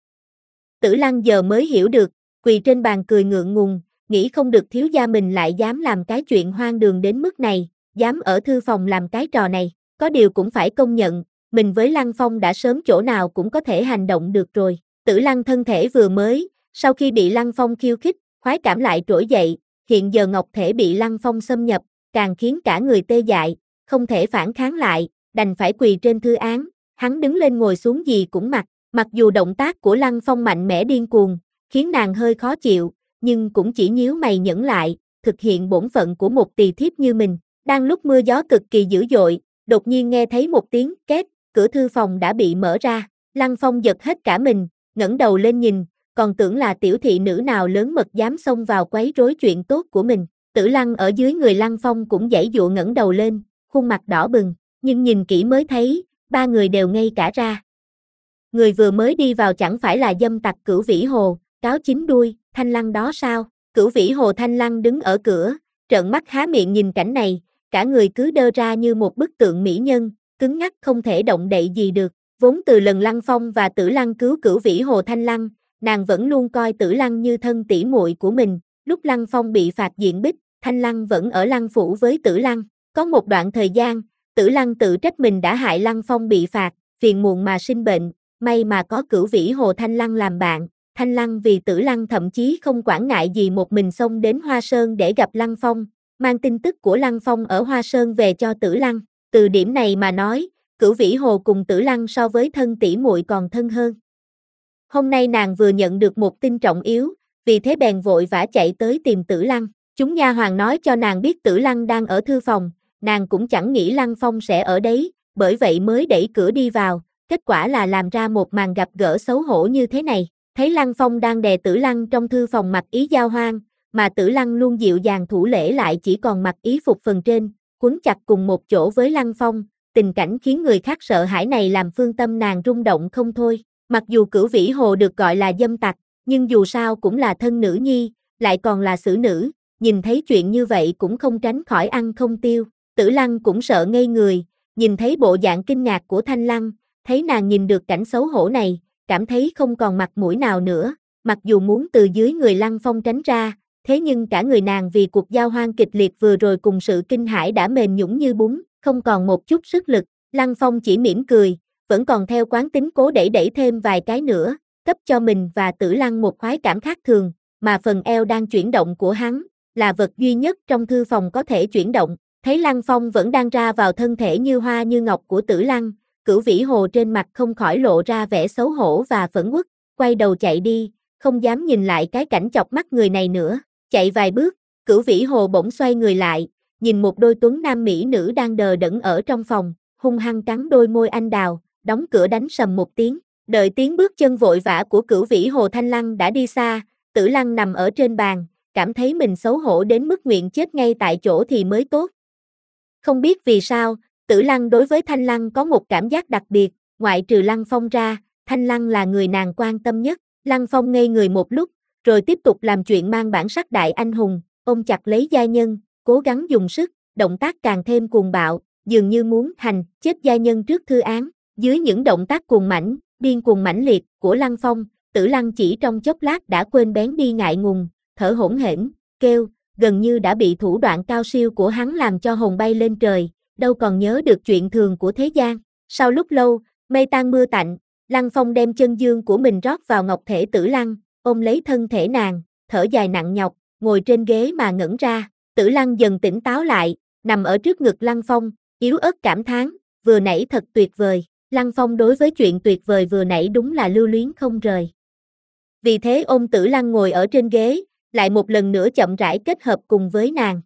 Tử Lăng giờ mới hiểu được, quỳ trên bàn cười ngượng ngùng, nghĩ không được thiếu gia mình lại dám làm cái chuyện hoang đường đến mức này, dám ở thư phòng làm cái trò này, có điều cũng phải công nhận, mình với Lăng Phong đã sớm chỗ nào cũng có thể hành động được rồi. Tử Lăng thân thể vừa mới, sau khi bị Lăng Phong khiêu khích, khoái cảm lại trỗi dậy, hiện giờ ngọc thể bị Lăng Phong xâm nhập, càng khiến cả người tê dại, không thể phản kháng lại, đành phải quỳ trên thư án, hắn đứng lên ngồi xuống gì cũng mặc, mặc dù động tác của Lăng Phong mạnh mẽ điên cuồng, khiến nàng hơi khó chịu, nhưng cũng chỉ nhíu mày nhẫn lại, thực hiện bổn phận của một tỳ thiếp như mình. Đang lúc mưa gió cực kỳ dữ dội, đột nhiên nghe thấy một tiếng két, cửa thư phòng đã bị mở ra, Lăng Phong giật hết cả mình, ngẩng đầu lên nhìn, còn tưởng là tiểu thị nữ nào lớn mật dám xông vào quấy rối chuyện tốt của mình. Tử Lăng ở dưới người Lăng Phong cũng giãy giụa ngẩng đầu lên, khuôn mặt đỏ bừng, nhưng nhìn kỹ mới thấy, ba người đều ngây cả ra. Người vừa mới đi vào chẳng phải là dâm tặc Cửu Vĩ Hồ, cáo chín đuôi, Thanh Lăng đó sao? Cửu Vĩ Hồ Thanh Lăng đứng ở cửa, trợn mắt há miệng nhìn cảnh này, cả người cứ đơ ra như một bức tượng mỹ nhân, cứng ngắc không thể động đậy gì được. Vốn từ lần Lăng Phong và Tử Lăng cứu Cửu Vĩ Hồ Thanh Lăng, nàng vẫn luôn coi Tử Lăng như thân tỷ muội của mình. Lúc Lăng Phong bị phạt diện bích, Thanh Lăng vẫn ở Lăng phủ với Tử Lăng. Có một đoạn thời gian, Tử Lăng tự trách mình đã hại Lăng Phong bị phạt, phiền muộn mà sinh bệnh, may mà có Cửu Vĩ Hồ Thanh Lăng làm bạn. Thanh Lăng vì Tử Lăng thậm chí không quản ngại gì một mình xông đến Hoa Sơn để gặp Lăng Phong, mang tin tức của Lăng Phong ở Hoa Sơn về cho Tử Lăng. Từ điểm này mà nói, Cửu Vĩ Hồ cùng Tử Lăng so với thân tỷ muội còn thân hơn. Hôm nay nàng vừa nhận được một tin trọng yếu, vì thế bèn vội vã chạy tới tìm Tử Lăng. Chúng nha hoàn nói cho nàng biết Tử Lăng đang ở thư phòng, nàng cũng chẳng nghĩ Lăng Phong sẽ ở đấy, bởi vậy mới đẩy cửa đi vào, kết quả là làm ra một màn gặp gỡ xấu hổ như thế này. Thấy Lăng Phong đang đè Tử Lăng trong thư phòng mặc ý giao hoang, mà Tử Lăng luôn dịu dàng thủ lễ lại chỉ còn mặc ý phục phần trên, quấn chặt cùng một chỗ với Lăng Phong, tình cảnh khiến người khác sợ hãi này làm phương tâm nàng rung động không thôi. Mặc dù Cửu Vĩ Hồ được gọi là dâm tặc, nhưng dù sao cũng là thân nữ nhi, lại còn là xử nữ, nhìn thấy chuyện như vậy cũng không tránh khỏi ăn không tiêu. Tử Lăng cũng sợ ngây người, nhìn thấy bộ dạng kinh ngạc của Thanh Lăng, thấy nàng nhìn được cảnh xấu hổ này, cảm thấy không còn mặt mũi nào nữa, mặc dù muốn từ dưới người Lăng Phong tránh ra, thế nhưng cả người nàng vì cuộc giao hoang kịch liệt vừa rồi cùng sự kinh hãi đã mềm nhũn như bún, không còn một chút sức lực. Lăng Phong chỉ mỉm cười, vẫn còn theo quán tính cố đẩy đẩy thêm vài cái nữa, cấp cho mình và Tử Lăng một khoái cảm khác thường, mà phần eo đang chuyển động của hắn, là vật duy nhất trong thư phòng có thể chuyển động. Thấy Lăng Phong vẫn đang ra vào thân thể như hoa như ngọc của Tử Lăng, Cửu Vĩ Hồ trên mặt không khỏi lộ ra vẻ xấu hổ và phẫn uất, quay đầu chạy đi, không dám nhìn lại cái cảnh chọc mắt người này nữa. Chạy vài bước, Cửu Vĩ Hồ bỗng xoay người lại, nhìn một đôi tuấn nam mỹ nữ đang đờ đẫn ở trong phòng, hung hăng cắn đôi môi anh đào, đóng cửa đánh sầm một tiếng. Đợi tiếng bước chân vội vã của Cửu Vĩ Hồ Thanh Lăng đã đi xa, Tử Lăng nằm ở trên bàn, cảm thấy mình xấu hổ đến mức nguyện chết ngay tại chỗ thì mới tốt. Không biết vì sao, Tử Lăng đối với Thanh Lăng có một cảm giác đặc biệt, ngoại trừ Lăng Phong ra, Thanh Lăng là người nàng quan tâm nhất. Lăng Phong ngây người một lúc, rồi tiếp tục làm chuyện mang bản sắc đại anh hùng, ôm chặt lấy gia nhân, cố gắng dùng sức, động tác càng thêm cuồng bạo, dường như muốn hành chết gia nhân trước thư án. Dưới những động tác cuồng mãnh, điên cuồng mãnh liệt của Lăng Phong, Tử Lăng chỉ trong chốc lát đã quên bén đi ngại ngùng, thở hổn hển, kêu, gần như đã bị thủ đoạn cao siêu của hắn làm cho hồn bay lên trời, đâu còn nhớ được chuyện thường của thế gian. Sau lúc lâu, mây tan mưa tạnh, Lăng Phong đem chân dương của mình rót vào ngọc thể Tử Lăng, ôm lấy thân thể nàng, thở dài nặng nhọc, ngồi trên ghế mà ngẩn ra. Tử Lăng dần tỉnh táo lại, nằm ở trước ngực Lăng Phong, yếu ớt cảm thán, vừa nãy thật tuyệt vời. Lăng Phong đối với chuyện tuyệt vời vừa nãy đúng là lưu luyến không rời. Vì thế ôm Tử Lăng ngồi ở trên ghế, lại một lần nữa chậm rãi kết hợp cùng với nàng.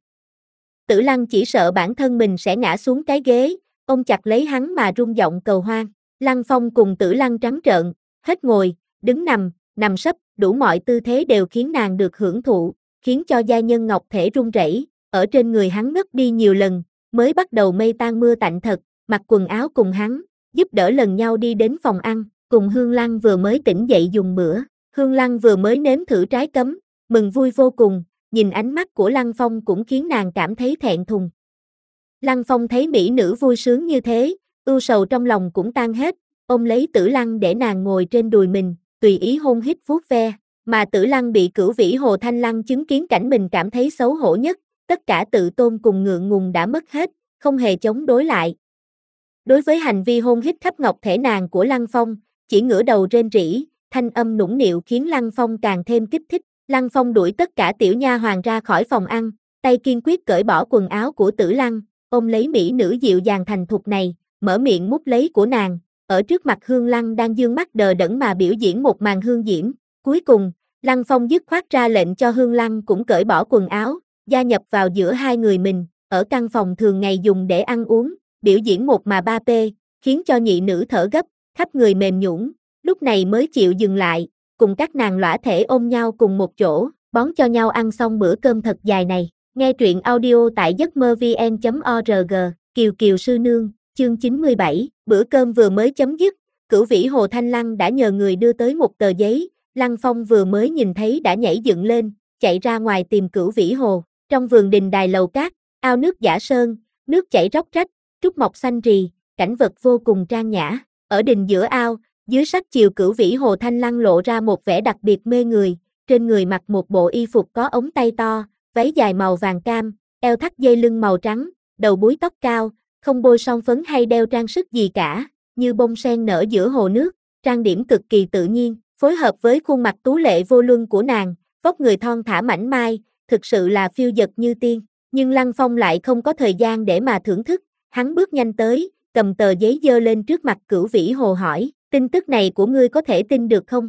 Tử Lăng chỉ sợ bản thân mình sẽ ngã xuống cái ghế, ôm chặt lấy hắn mà rung giọng cầu hoan. Lăng Phong cùng Tử Lăng trắng trợn, hết ngồi, đứng nằm, nằm sấp, đủ mọi tư thế đều khiến nàng được hưởng thụ, khiến cho gia nhân ngọc thể run rẩy, ở trên người hắn ngất đi nhiều lần, mới bắt đầu mây tan mưa tạnh thật, mặc quần áo cùng hắn, giúp đỡ lần nhau đi đến phòng ăn, cùng Hương Lăng vừa mới tỉnh dậy dùng bữa. Hương Lăng vừa mới nếm thử trái cấm, mừng vui vô cùng, nhìn ánh mắt của Lăng Phong cũng khiến nàng cảm thấy thẹn thùng. Lăng Phong thấy mỹ nữ vui sướng như thế, ưu sầu trong lòng cũng tan hết, ôm lấy Tử Lăng để nàng ngồi trên đùi mình, tùy ý hôn hít vuốt ve, mà Tử Lăng bị Cửu Vĩ Hồ Thanh Lăng chứng kiến cảnh mình cảm thấy xấu hổ nhất, tất cả tự tôn cùng ngượng ngùng đã mất hết, không hề chống đối lại. Đối với hành vi hôn hít khắp ngọc thể nàng của Lăng Phong, chỉ ngửa đầu rên rỉ, thanh âm nũng nịu khiến Lăng Phong càng thêm kích thích. Lăng Phong đuổi tất cả tiểu nha hoàn ra khỏi phòng ăn, tay kiên quyết cởi bỏ quần áo của Tử Lăng, ôm lấy mỹ nữ dịu dàng thành thục này, mở miệng mút lấy của nàng, ở trước mặt Hương Lăng đang dương mắt đờ đẫn mà biểu diễn một màn hương diễm. Cuối cùng, Lăng Phong dứt khoát ra lệnh cho Hương Lăng cũng cởi bỏ quần áo, gia nhập vào giữa hai người mình, ở căn phòng thường ngày dùng để ăn uống, biểu diễn một mà ba pê, khiến cho nhị nữ thở gấp, khắp người mềm nhũn, lúc này mới chịu dừng lại, cùng các nàng lõa thể ôm nhau cùng một chỗ, bón cho nhau ăn xong bữa cơm thật dài này. Nghe truyện audio tại giấc mơ vn chấm org, Kiều Kiều Sư Nương, chương chín mươi bảy, bữa cơm vừa mới chấm dứt, Cửu Vĩ Hồ Thanh Lăng đã nhờ người đưa tới một tờ giấy, Lăng Phong vừa mới nhìn thấy đã nhảy dựng lên, chạy ra ngoài tìm Cửu Vĩ Hồ. Trong vườn đình đài lầu cát, ao nước giả sơn, nước chảy róc rách, trúc mọc xanh rì, cảnh vật vô cùng trang nhã. Ở đình giữa ao, dưới sắc chiều Cửu Vĩ Hồ Thanh Lăng lộ ra một vẻ đặc biệt mê người, trên người mặc một bộ y phục có ống tay to, váy dài màu vàng cam, eo thắt dây lưng màu trắng, đầu búi tóc cao, không bôi son phấn hay đeo trang sức gì cả, như bông sen nở giữa hồ nước, trang điểm cực kỳ tự nhiên, phối hợp với khuôn mặt tú lệ vô luân của nàng, vóc người thon thả mảnh mai, thực sự là phiêu dật như tiên. Nhưng Lăng Phong lại không có thời gian để mà thưởng thức, hắn bước nhanh tới, cầm tờ giấy dơ lên trước mặt Cửu Vĩ Hồ hỏi, tin tức này của ngươi có thể tin được không?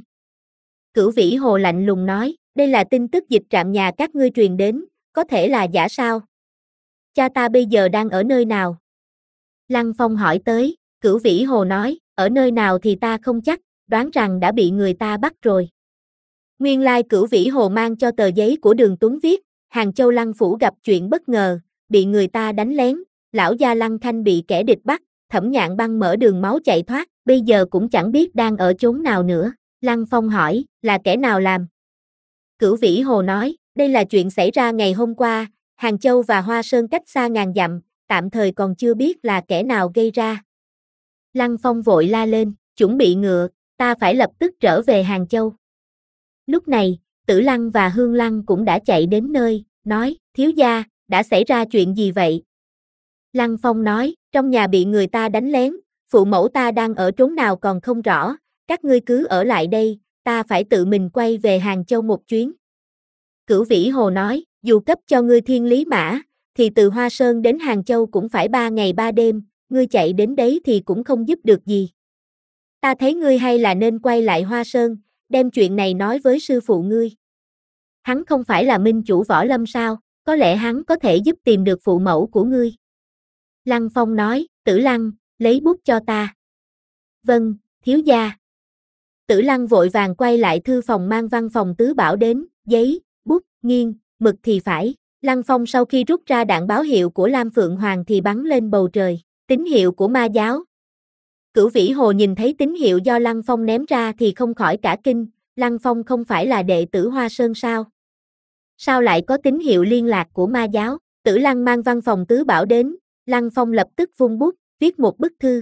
Cửu Vĩ Hồ lạnh lùng nói, đây là tin tức dịch trạm nhà các ngươi truyền đến, có thể là giả sao? Cha ta bây giờ đang ở nơi nào? Lăng Phong hỏi tới, Cửu Vĩ Hồ nói, ở nơi nào thì ta không chắc, đoán rằng đã bị người ta bắt rồi. Nguyên lai Cửu Vĩ Hồ mang cho tờ giấy của Đường Tuấn viết, Hàng Châu Lăng Phủ gặp chuyện bất ngờ, bị người ta đánh lén, lão gia Lăng Khanh bị kẻ địch bắt, Thẩm Nhạn Băng mở đường máu chạy thoát, bây giờ cũng chẳng biết đang ở chốn nào nữa. Lăng Phong hỏi, là kẻ nào làm? Cửu Vĩ Hồ nói, đây là chuyện xảy ra ngày hôm qua, Hàng Châu và Hoa Sơn cách xa ngàn dặm, tạm thời còn chưa biết là kẻ nào gây ra. Lăng Phong vội la lên, chuẩn bị ngựa, ta phải lập tức trở về Hàng Châu. Lúc này, Tử Lăng và Hương Lăng cũng đã chạy đến nơi, nói, thiếu gia, đã xảy ra chuyện gì vậy? Lăng Phong nói, trong nhà bị người ta đánh lén, phụ mẫu ta đang ở trốn nào còn không rõ, các ngươi cứ ở lại đây, ta phải tự mình quay về Hàng Châu một chuyến. Cửu Vĩ Hồ nói, dù cấp cho ngươi thiên lý mã, thì từ Hoa Sơn đến Hàng Châu cũng phải ba ngày ba đêm, ngươi chạy đến đấy thì cũng không giúp được gì. Ta thấy ngươi hay là nên quay lại Hoa Sơn, đem chuyện này nói với sư phụ ngươi. Hắn không phải là minh chủ võ lâm sao, có lẽ hắn có thể giúp tìm được phụ mẫu của ngươi. Lăng Phong nói, Tử Lăng, lấy bút cho ta. Vâng, thiếu gia. Tử Lăng vội vàng quay lại thư phòng mang văn phòng tứ bảo đến, giấy, bút, nghiêng, mực thì phải. Lăng Phong sau khi rút ra đạn báo hiệu của Lam Phượng Hoàng thì bắn lên bầu trời, tín hiệu của ma giáo. Cửu Vĩ Hồ nhìn thấy tín hiệu do Lăng Phong ném ra thì không khỏi cả kinh, Lăng Phong không phải là đệ tử Hoa Sơn sao? Sao lại có tín hiệu liên lạc của ma giáo? Tử Lăng mang văn phòng tứ bảo đến, Lăng Phong lập tức vung bút, viết một bức thư.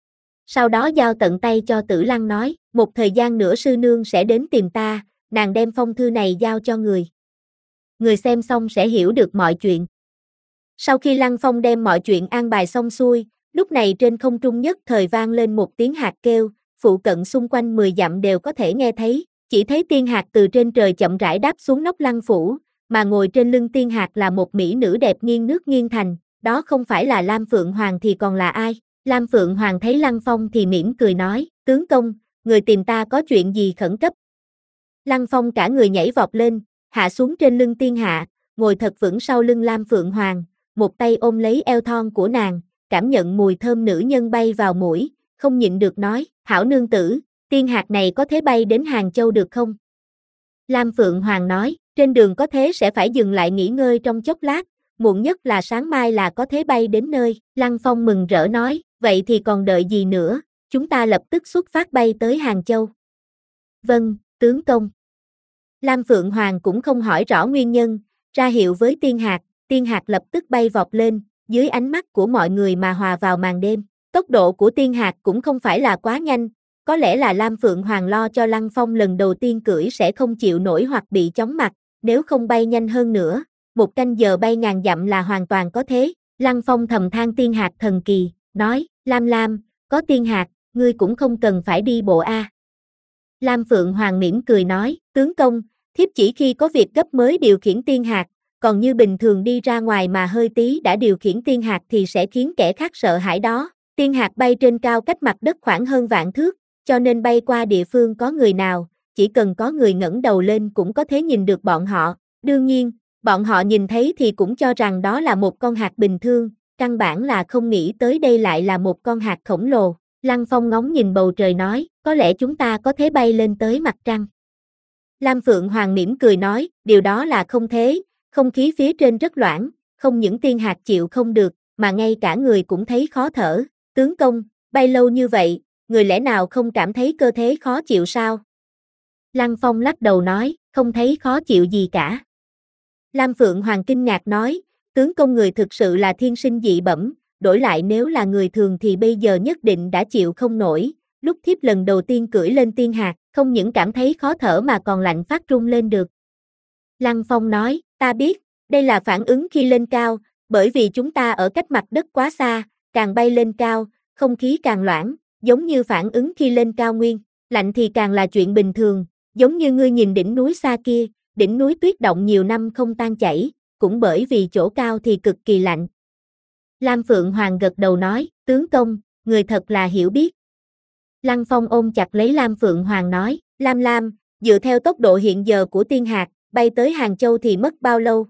Sau đó giao tận tay cho Tử Lăng nói, một thời gian nữa sư nương sẽ đến tìm ta, nàng đem phong thư này giao cho người. Người xem xong sẽ hiểu được mọi chuyện. Sau khi Lăng Phong đem mọi chuyện an bài xong xuôi, lúc này trên không trung nhất thời vang lên một tiếng hạt kêu, phụ cận xung quanh mười dặm đều có thể nghe thấy, chỉ thấy tiên hạt từ trên trời chậm rãi đáp xuống nóc Lăng phủ, mà ngồi trên lưng tiên hạt là một mỹ nữ đẹp nghiêng nước nghiêng thành, đó không phải là Lam Phượng Hoàng thì còn là ai? Lam Phượng Hoàng thấy Lăng Phong thì mỉm cười nói, tướng công, người tìm ta có chuyện gì khẩn cấp? Lăng Phong cả người nhảy vọt lên, hạ xuống trên lưng Tiên Hạ, ngồi thật vững sau lưng Lam Phượng Hoàng, một tay ôm lấy eo thon của nàng, cảm nhận mùi thơm nữ nhân bay vào mũi, không nhịn được nói, hảo nương tử, tiên hạt này có thể bay đến Hàng Châu được không? Lam Phượng Hoàng nói, trên đường có thế sẽ phải dừng lại nghỉ ngơi trong chốc lát, muộn nhất là sáng mai là có thể bay đến nơi. Lăng Phong mừng rỡ nói, vậy thì còn đợi gì nữa, chúng ta lập tức xuất phát bay tới Hàng Châu. Vâng, tướng công. Lam Phượng Hoàng cũng không hỏi rõ nguyên nhân, ra hiệu với Tiên Hạt, Tiên Hạt lập tức bay vọt lên, dưới ánh mắt của mọi người mà hòa vào màn đêm. Tốc độ của Tiên Hạt cũng không phải là quá nhanh, có lẽ là Lam Phượng Hoàng lo cho Lăng Phong lần đầu tiên cưỡi sẽ không chịu nổi hoặc bị chóng mặt, nếu không bay nhanh hơn nữa, một canh giờ bay ngàn dặm là hoàn toàn có thế. Lăng Phong thầm than Tiên Hạt thần kỳ, nói, Lam Lam, có Tiên Hạt, ngươi cũng không cần phải đi bộ a. Lam Phượng Hoàng mỉm cười nói, tướng công, thiếp chỉ khi có việc gấp mới điều khiển Tiên Hạt, còn như bình thường đi ra ngoài mà hơi tí đã điều khiển Tiên Hạt thì sẽ khiến kẻ khác sợ hãi đó. Tiên Hạt bay trên cao cách mặt đất khoảng hơn vạn thước, cho nên bay qua địa phương có người nào, chỉ cần có người ngẩng đầu lên cũng có thể nhìn được bọn họ. Đương nhiên, bọn họ nhìn thấy thì cũng cho rằng đó là một con hạt bình thường, căn bản là không nghĩ tới đây lại là một con hạt khổng lồ. Lăng Phong ngóng nhìn bầu trời nói, có lẽ chúng ta có thể bay lên tới mặt trăng. Lam Phượng Hoàng mỉm cười nói, điều đó là không thế, không khí phía trên rất loãng, không những Tiên Hạt chịu không được, mà ngay cả người cũng thấy khó thở. Tướng công, bay lâu như vậy, người lẽ nào không cảm thấy cơ thể khó chịu sao? Lăng Phong lắc đầu nói, không thấy khó chịu gì cả. Lam Phượng Hoàng kinh ngạc nói, tướng công người thực sự là thiên sinh dị bẩm, đổi lại nếu là người thường thì bây giờ nhất định đã chịu không nổi. Lúc thiếp lần đầu tiên cưỡi lên Tiên Hạt, không những cảm thấy khó thở mà còn lạnh phát run lên được. Lăng Phong nói, ta biết, đây là phản ứng khi lên cao, bởi vì chúng ta ở cách mặt đất quá xa, càng bay lên cao, không khí càng loãng, giống như phản ứng khi lên cao nguyên, lạnh thì càng là chuyện bình thường, giống như ngươi nhìn đỉnh núi xa kia, đỉnh núi tuyết động nhiều năm không tan chảy, cũng bởi vì chỗ cao thì cực kỳ lạnh. Lam Phượng Hoàng gật đầu nói, tướng công, người thật là hiểu biết. Lăng Phong ôm chặt lấy Lam Phượng Hoàng nói, Lam Lam, dựa theo tốc độ hiện giờ của Tiên Hạt, bay tới Hàng Châu thì mất bao lâu?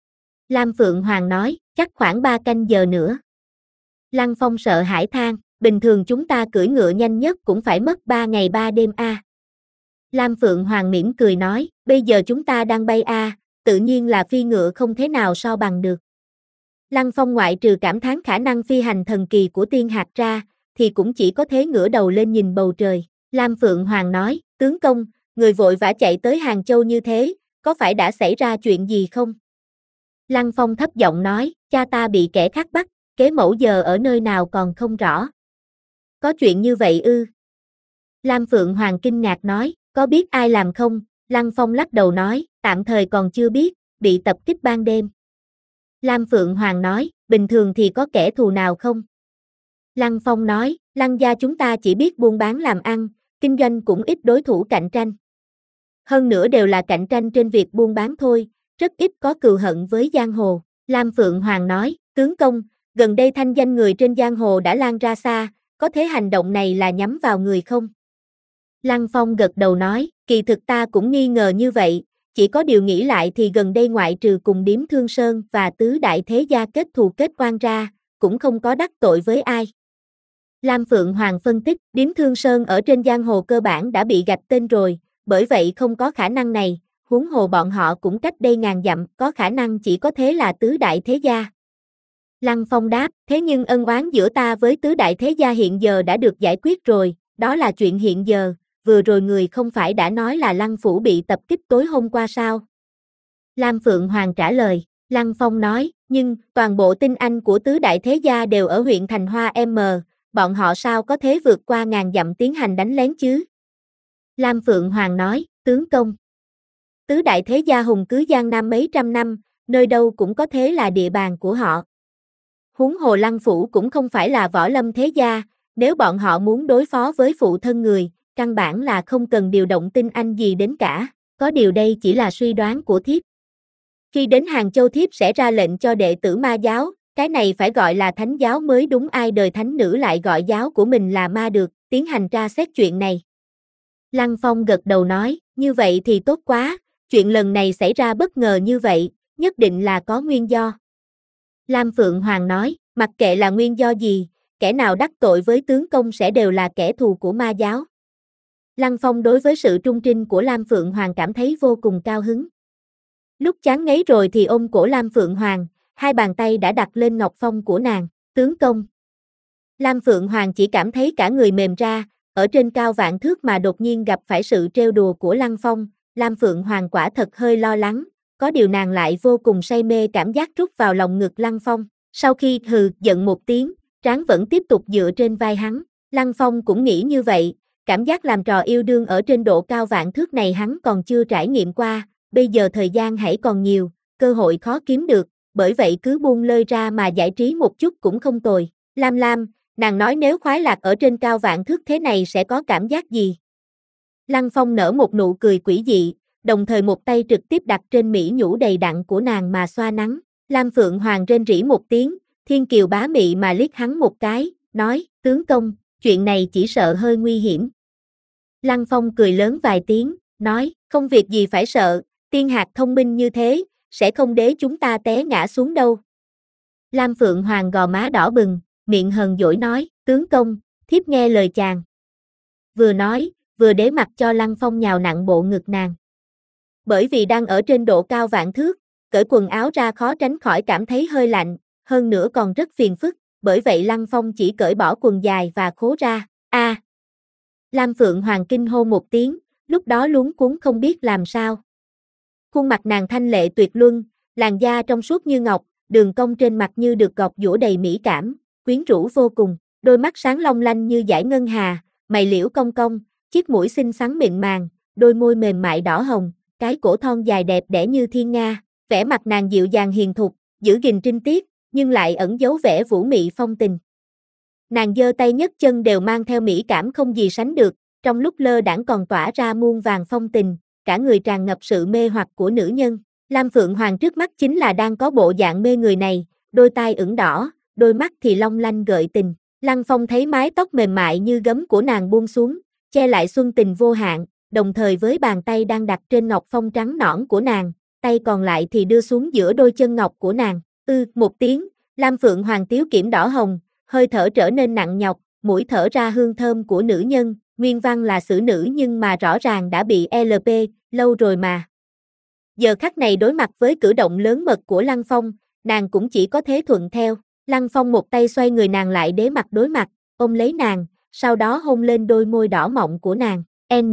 Lam Phượng Hoàng nói, chắc khoảng ba canh giờ nữa. Lăng Phong sợ hãi than, bình thường chúng ta cưỡi ngựa nhanh nhất cũng phải mất ba ngày ba đêm a. À. Lam Phượng Hoàng mỉm cười nói, bây giờ chúng ta đang bay a, à, tự nhiên là phi ngựa không thế nào so bằng được. Lăng Phong ngoại trừ cảm thán khả năng phi hành thần kỳ của Tiên Hạt ra, thì cũng chỉ có thế ngửa đầu lên nhìn bầu trời. Lam Phượng Hoàng nói, tướng công, người vội vã chạy tới Hàng Châu như thế, có phải đã xảy ra chuyện gì không? Lăng Phong thấp giọng nói, cha ta bị kẻ khác bắt, kế mẫu giờ ở nơi nào còn không rõ. Có chuyện như vậy ư? Lam Phượng Hoàng kinh ngạc nói, có biết ai làm không? Lăng Phong lắc đầu nói, tạm thời còn chưa biết, bị tập kích ban đêm. Lam Phượng Hoàng nói, bình thường thì có kẻ thù nào không? Lăng Phong nói, Lăng gia chúng ta chỉ biết buôn bán làm ăn, kinh doanh cũng ít đối thủ cạnh tranh. Hơn nữa đều là cạnh tranh trên việc buôn bán thôi, rất ít có cừu hận với giang hồ. Lam Phượng Hoàng nói, tướng công, gần đây thanh danh người trên giang hồ đã lan ra xa, có thể hành động này là nhắm vào người không? Lăng Phong gật đầu nói, kỳ thực ta cũng nghi ngờ như vậy, chỉ có điều nghĩ lại thì gần đây ngoại trừ cùng Điếm Thương Sơn và tứ đại thế gia kết thù kết oan ra, cũng không có đắc tội với ai. Lam Phượng Hoàng phân tích, Điếm Thương Sơn ở trên giang hồ cơ bản đã bị gạch tên rồi, bởi vậy không có khả năng này, huống hồ bọn họ cũng cách đây ngàn dặm, có khả năng chỉ có thế là tứ đại thế gia. Lăng Phong đáp, thế nhưng ân oán giữa ta với tứ đại thế gia hiện giờ đã được giải quyết rồi, đó là chuyện hiện giờ, vừa rồi người không phải đã nói là Lăng Phủ bị tập kích tối hôm qua sao? Lam Phượng Hoàng trả lời, Lăng Phong nói, nhưng toàn bộ tinh anh của tứ đại thế gia đều ở huyện Thành Hoa M, bọn họ sao có thể vượt qua ngàn dặm tiến hành đánh lén chứ? Lam Phượng Hoàng nói, tướng công. Tứ đại thế gia hùng cứ Giang Nam mấy trăm năm, nơi đâu cũng có thế là địa bàn của họ. Huống hồ Lăng Phủ cũng không phải là võ lâm thế gia, nếu bọn họ muốn đối phó với phụ thân người, căn bản là không cần điều động tinh anh gì đến cả, có điều đây chỉ là suy đoán của thiếp. Khi đến Hàng Châu thiếp sẽ ra lệnh cho đệ tử Ma giáo, Cái này phải gọi là thánh giáo mới đúng, ai đời thánh nữ lại gọi giáo của mình là ma được, tiến hành tra xét chuyện này. Lăng Phong gật đầu nói, như vậy thì tốt quá, chuyện lần này xảy ra bất ngờ như vậy, nhất định là có nguyên do. Lam Phượng Hoàng nói, mặc kệ là nguyên do gì, kẻ nào đắc tội với tướng công sẽ đều là kẻ thù của ma giáo. Lăng Phong đối với sự trung trinh của Lam Phượng Hoàng cảm thấy vô cùng cao hứng. Lúc chán ngấy rồi thì ôm cổ Lam Phượng Hoàng, hai bàn tay đã đặt lên ngọc phong của nàng, tướng công. Lam Phượng Hoàng chỉ cảm thấy cả người mềm ra, ở trên cao vạn thước mà đột nhiên gặp phải sự trêu đùa của Lăng Phong, Lam Phượng Hoàng quả thật hơi lo lắng, có điều nàng lại vô cùng say mê cảm giác rút vào lòng ngực Lăng Phong. Sau khi hừ giận một tiếng, trán vẫn tiếp tục dựa trên vai hắn, Lăng Phong cũng nghĩ như vậy, cảm giác làm trò yêu đương ở trên độ cao vạn thước này hắn còn chưa trải nghiệm qua, bây giờ thời gian hãy còn nhiều, cơ hội khó kiếm được, bởi vậy cứ buông lơi ra mà giải trí một chút cũng không tồi. Lam Lam, nàng nói nếu khoái lạc ở trên cao vạn thước thế này sẽ có cảm giác gì? Lăng Phong nở một nụ cười quỷ dị, đồng thời một tay trực tiếp đặt trên mỹ nhũ đầy đặn của nàng mà xoa nắng. Lam Phượng Hoàng rên rỉ một tiếng, thiên kiều bá mị mà liếc hắn một cái, nói, tướng công, chuyện này chỉ sợ hơi nguy hiểm. Lăng Phong cười lớn vài tiếng, nói, không việc gì phải sợ, tiên hạc thông minh như thế, sẽ không để chúng ta té ngã xuống đâu. Lam Phượng Hoàng gò má đỏ bừng, miệng hờn dỗi nói, tướng công, thiếp nghe lời chàng. Vừa nói, vừa để mặt cho Lăng Phong nhào nặng bộ ngực nàng. Bởi vì đang ở trên độ cao vạn thước, cởi quần áo ra khó tránh khỏi cảm thấy hơi lạnh, hơn nữa còn rất phiền phức, bởi vậy Lăng Phong chỉ cởi bỏ quần dài và khố ra. A! À, Lam Phượng Hoàng kinh hô một tiếng, lúc đó luống cuống không biết làm sao. Khuôn mặt nàng thanh lệ tuyệt luân, làn da trong suốt như ngọc, đường cong trên mặt như được gọt giũa đầy mỹ cảm, quyến rũ vô cùng, đôi mắt sáng long lanh như dải ngân hà, mày liễu cong cong, chiếc mũi xinh xắn mịn màng, đôi môi mềm mại đỏ hồng, cái cổ thon dài đẹp đẽ như thiên nga, vẻ mặt nàng dịu dàng hiền thục, giữ gìn trinh tiết, nhưng lại ẩn giấu vẻ vũ mị phong tình. Nàng giơ tay nhấc chân đều mang theo mỹ cảm không gì sánh được, trong lúc lơ đãng còn tỏa ra muôn vàng phong tình, cả người tràn ngập sự mê hoặc của nữ nhân. Lam Phượng Hoàng trước mắt chính là đang có bộ dạng mê người này, đôi tai ửng đỏ, đôi mắt thì long lanh gợi tình. Lăng Phong thấy mái tóc mềm mại như gấm của nàng buông xuống, che lại xuân tình vô hạn, đồng thời với bàn tay đang đặt trên ngọc phong trắng nõn của nàng, tay còn lại thì đưa xuống giữa đôi chân ngọc của nàng. Ư, một tiếng, Lam Phượng Hoàng tiếu kiểm đỏ hồng, hơi thở trở nên nặng nhọc, mũi thở ra hương thơm của nữ nhân, nguyên văn là xử nữ nhưng mà rõ ràng đã bị lờ pê, lâu rồi mà. Giờ khắc này đối mặt với cử động lớn mật của Lăng Phong, nàng cũng chỉ có thế thuận theo. Lăng Phong một tay xoay người nàng lại đế mặt đối mặt, ôm lấy nàng, sau đó hôn lên đôi môi đỏ mọng của nàng. N.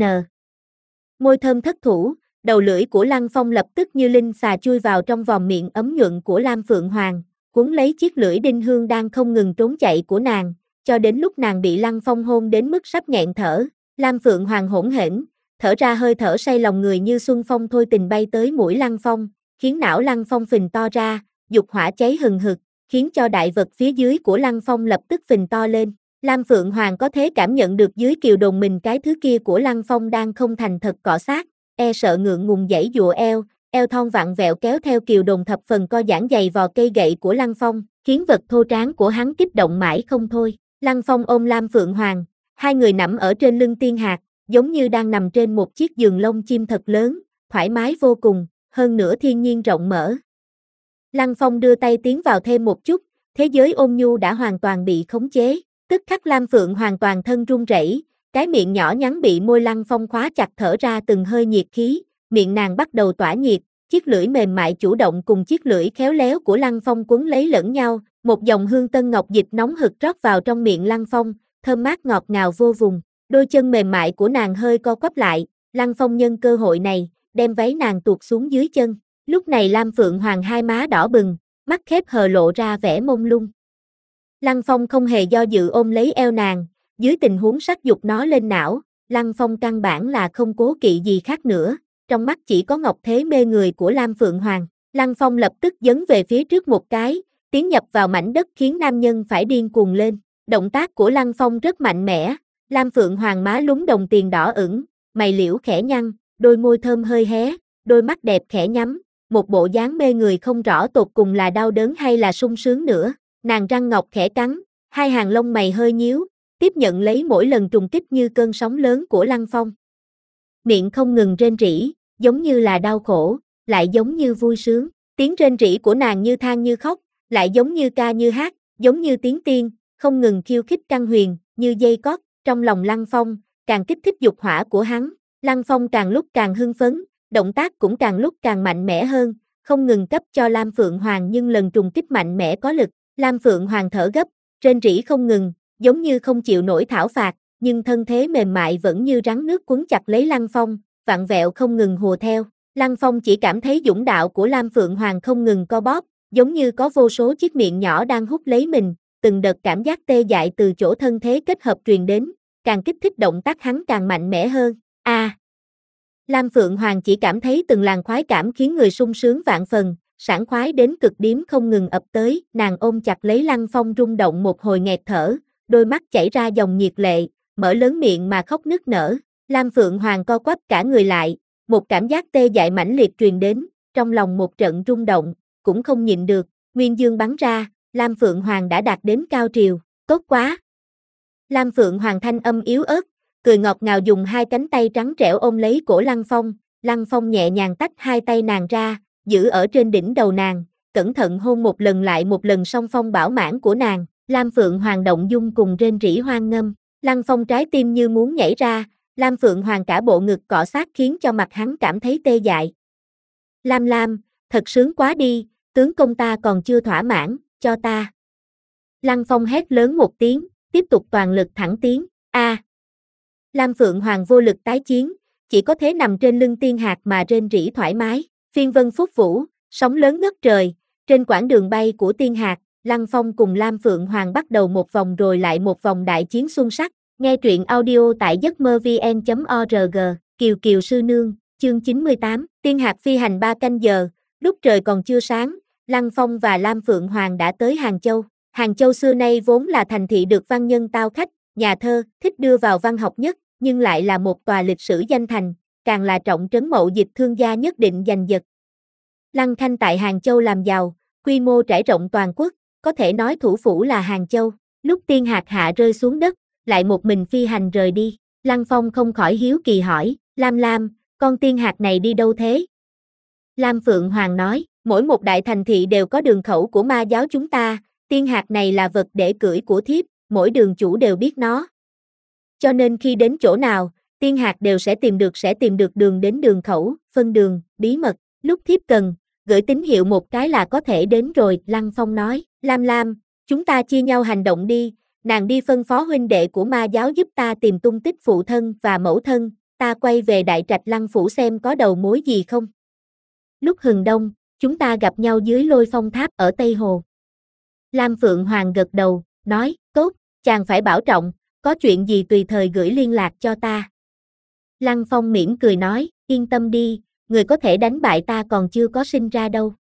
Môi thơm thất thủ, đầu lưỡi của Lăng Phong lập tức như linh xà chui vào trong vòng miệng ấm nhuận của Lam Phượng Hoàng, cuốn lấy chiếc lưỡi đinh hương đang không ngừng trốn chạy của nàng, cho đến lúc nàng bị Lăng Phong hôn đến mức sắp nghẹn thở. Lam Phượng Hoàng hỗn hển, thở ra hơi thở say lòng người như xuân phong thôi tình bay tới mũi Lăng Phong, khiến não Lăng Phong phình to ra, dục hỏa cháy hừng hực, khiến cho đại vật phía dưới của Lăng Phong lập tức phình to lên. Lam Phượng Hoàng có thể cảm nhận được dưới kiều đồn mình cái thứ kia của Lăng Phong đang không thành thật cọ sát, e sợ ngượng ngùng giãy giụa eo, eo thon vặn vẹo kéo theo kiều đồn thập phần co giãn dày vò cây gậy của Lăng Phong, khiến vật thô tráng của hắn kích động mãi không thôi. Lăng Phong ôm Lam Phượng Hoàng, hai người nằm ở trên lưng tiên hạc, giống như đang nằm trên một chiếc giường lông chim thật lớn, thoải mái vô cùng, hơn nữa thiên nhiên rộng mở. Lăng Phong đưa tay tiến vào thêm một chút, thế giới ôn nhu đã hoàn toàn bị khống chế, tức khắc Lam Phượng hoàn toàn thân run rẩy, cái miệng nhỏ nhắn bị môi Lăng Phong khóa chặt thở ra từng hơi nhiệt khí, miệng nàng bắt đầu tỏa nhiệt, chiếc lưỡi mềm mại chủ động cùng chiếc lưỡi khéo léo của Lăng Phong quấn lấy lẫn nhau, một dòng hương tân ngọc dịch nóng hực rót vào trong miệng Lăng Phong, thơm mát ngọt ngào vô vùng. Đôi chân mềm mại của nàng hơi co quắp lại, Lăng Phong nhân cơ hội này, đem váy nàng tuột xuống dưới chân. Lúc này Lam Phượng Hoàng hai má đỏ bừng, mắt khép hờ lộ ra vẻ mông lung. Lăng Phong không hề do dự ôm lấy eo nàng, dưới tình huống sắc dục nó lên não, Lăng Phong căn bản là không cố kỵ gì khác nữa, trong mắt chỉ có ngọc thế mê người của Lam Phượng Hoàng. Lăng Phong lập tức dấn về phía trước một cái, tiến nhập vào mảnh đất khiến nam nhân phải điên cuồng lên. Động tác của Lăng Phong rất mạnh mẽ, Lam Phượng Hoàng má lúng đồng tiền đỏ ửng, mày liễu khẽ nhăn, đôi môi thơm hơi hé, đôi mắt đẹp khẽ nhắm, một bộ dáng mê người không rõ tột cùng là đau đớn hay là sung sướng nữa. Nàng răng ngọc khẽ cắn, hai hàng lông mày hơi nhíu, tiếp nhận lấy mỗi lần trùng kích như cơn sóng lớn của Lăng Phong. Miệng không ngừng rên rỉ, giống như là đau khổ, lại giống như vui sướng. Tiếng rên rỉ của nàng như than như khóc, lại giống như ca như hát, giống như tiếng tiên, không ngừng khiêu khích căn huyền, như dây cót, trong lòng Lăng Phong, càng kích thích dục hỏa của hắn. Lăng Phong càng lúc càng hưng phấn, động tác cũng càng lúc càng mạnh mẽ hơn, không ngừng cấp cho Lam Phượng Hoàng nhưng lần trùng kích mạnh mẽ có lực. Lam Phượng Hoàng thở gấp, rên rỉ không ngừng, giống như không chịu nổi thảo phạt, nhưng thân thế mềm mại vẫn như rắn nước quấn chặt lấy Lăng Phong, vặn vẹo không ngừng hùa theo. Lăng Phong chỉ cảm thấy dũng đạo của Lam Phượng Hoàng không ngừng co bóp, giống như có vô số chiếc miệng nhỏ đang hút lấy mình, từng đợt cảm giác tê dại từ chỗ thân thế kết hợp truyền đến, càng kích thích động tác hắn càng mạnh mẽ hơn. A! À, Lam Phượng Hoàng chỉ cảm thấy từng làn khoái cảm khiến người sung sướng vạn phần, sảng khoái đến cực điểm không ngừng ập tới, nàng ôm chặt lấy Lăng Phong rung động một hồi nghẹt thở, đôi mắt chảy ra dòng nhiệt lệ, mở lớn miệng mà khóc nức nở. Lam Phượng Hoàng co quắp cả người lại, một cảm giác tê dại mãnh liệt truyền đến, trong lòng một trận rung động, cũng không nhịn được, nguyên dương bắn ra, Lam Phượng Hoàng đã đạt đến cao triều, tốt quá. Lam Phượng Hoàng thanh âm yếu ớt, cười ngọt ngào dùng hai cánh tay trắng trẻo ôm lấy cổ Lăng Phong, Lăng Phong nhẹ nhàng tách hai tay nàng ra, giữ ở trên đỉnh đầu nàng, cẩn thận hôn một lần lại một lần song phong bảo mãn của nàng. Lam Phượng Hoàng động dung cùng rên rỉ hoang ngâm, Lăng Phong trái tim như muốn nhảy ra, Lam Phượng Hoàng cả bộ ngực cọ sát khiến cho mặt hắn cảm thấy tê dại. Lam Lam, thật sướng quá đi, tướng công ta còn chưa thỏa mãn, cho ta. Lăng Phong hét lớn một tiếng, tiếp tục toàn lực thẳng tiến, a. À. Lam Phượng Hoàng vô lực tái chiến, chỉ có thể nằm trên lưng tiên hạc mà rên rỉ thoải mái, phiên vân phúc vũ, sóng lớn ngất trời, trên quãng đường bay của tiên hạc, Lăng Phong cùng Lam Phượng Hoàng bắt đầu một vòng rồi lại một vòng đại chiến xuân sắc. Nghe truyện audio tại giấc mơ vn chấm org, Kiều Kiều Sư Nương, chương chín mươi tám, tiên hạc phi hành ba canh giờ, lúc trời còn chưa sáng, Lăng Phong và Lam Phượng Hoàng đã tới Hàng Châu. Hàng Châu xưa nay vốn là thành thị được văn nhân tao khách, nhà thơ, thích đưa vào văn học nhất, nhưng lại là một tòa lịch sử danh thành, càng là trọng trấn mậu dịch thương gia nhất định giành giật. Lăng Khanh tại Hàng Châu làm giàu, quy mô trải rộng toàn quốc, có thể nói thủ phủ là Hàng Châu. Lúc tiên hạc hạ rơi xuống đất, lại một mình phi hành rời đi, Lăng Phong không khỏi hiếu kỳ hỏi, Lam Lam, con tiên hạc này đi đâu thế? Lam Phượng Hoàng nói, mỗi một đại thành thị đều có đường khẩu của ma giáo chúng ta, tiên hạc này là vật để cưỡi của thiếp, mỗi đường chủ đều biết nó. Cho nên khi đến chỗ nào, tiên hạc đều sẽ tìm được sẽ tìm được đường đến đường khẩu, phân đường, bí mật, lúc thiếp cần, gửi tín hiệu một cái là có thể đến rồi, Lăng Phong nói, Lam Lam, chúng ta chia nhau hành động đi, nàng đi phân phó huynh đệ của ma giáo giúp ta tìm tung tích phụ thân và mẫu thân, ta quay về đại trạch Lăng phủ xem có đầu mối gì không. Lúc hừng đông, chúng ta gặp nhau dưới Lôi Phong Tháp ở Tây Hồ. Lam Phượng Hoàng gật đầu, nói, tốt, chàng phải bảo trọng, có chuyện gì tùy thời gửi liên lạc cho ta. Lăng Phong mỉm cười nói, yên tâm đi, người có thể đánh bại ta còn chưa có sinh ra đâu.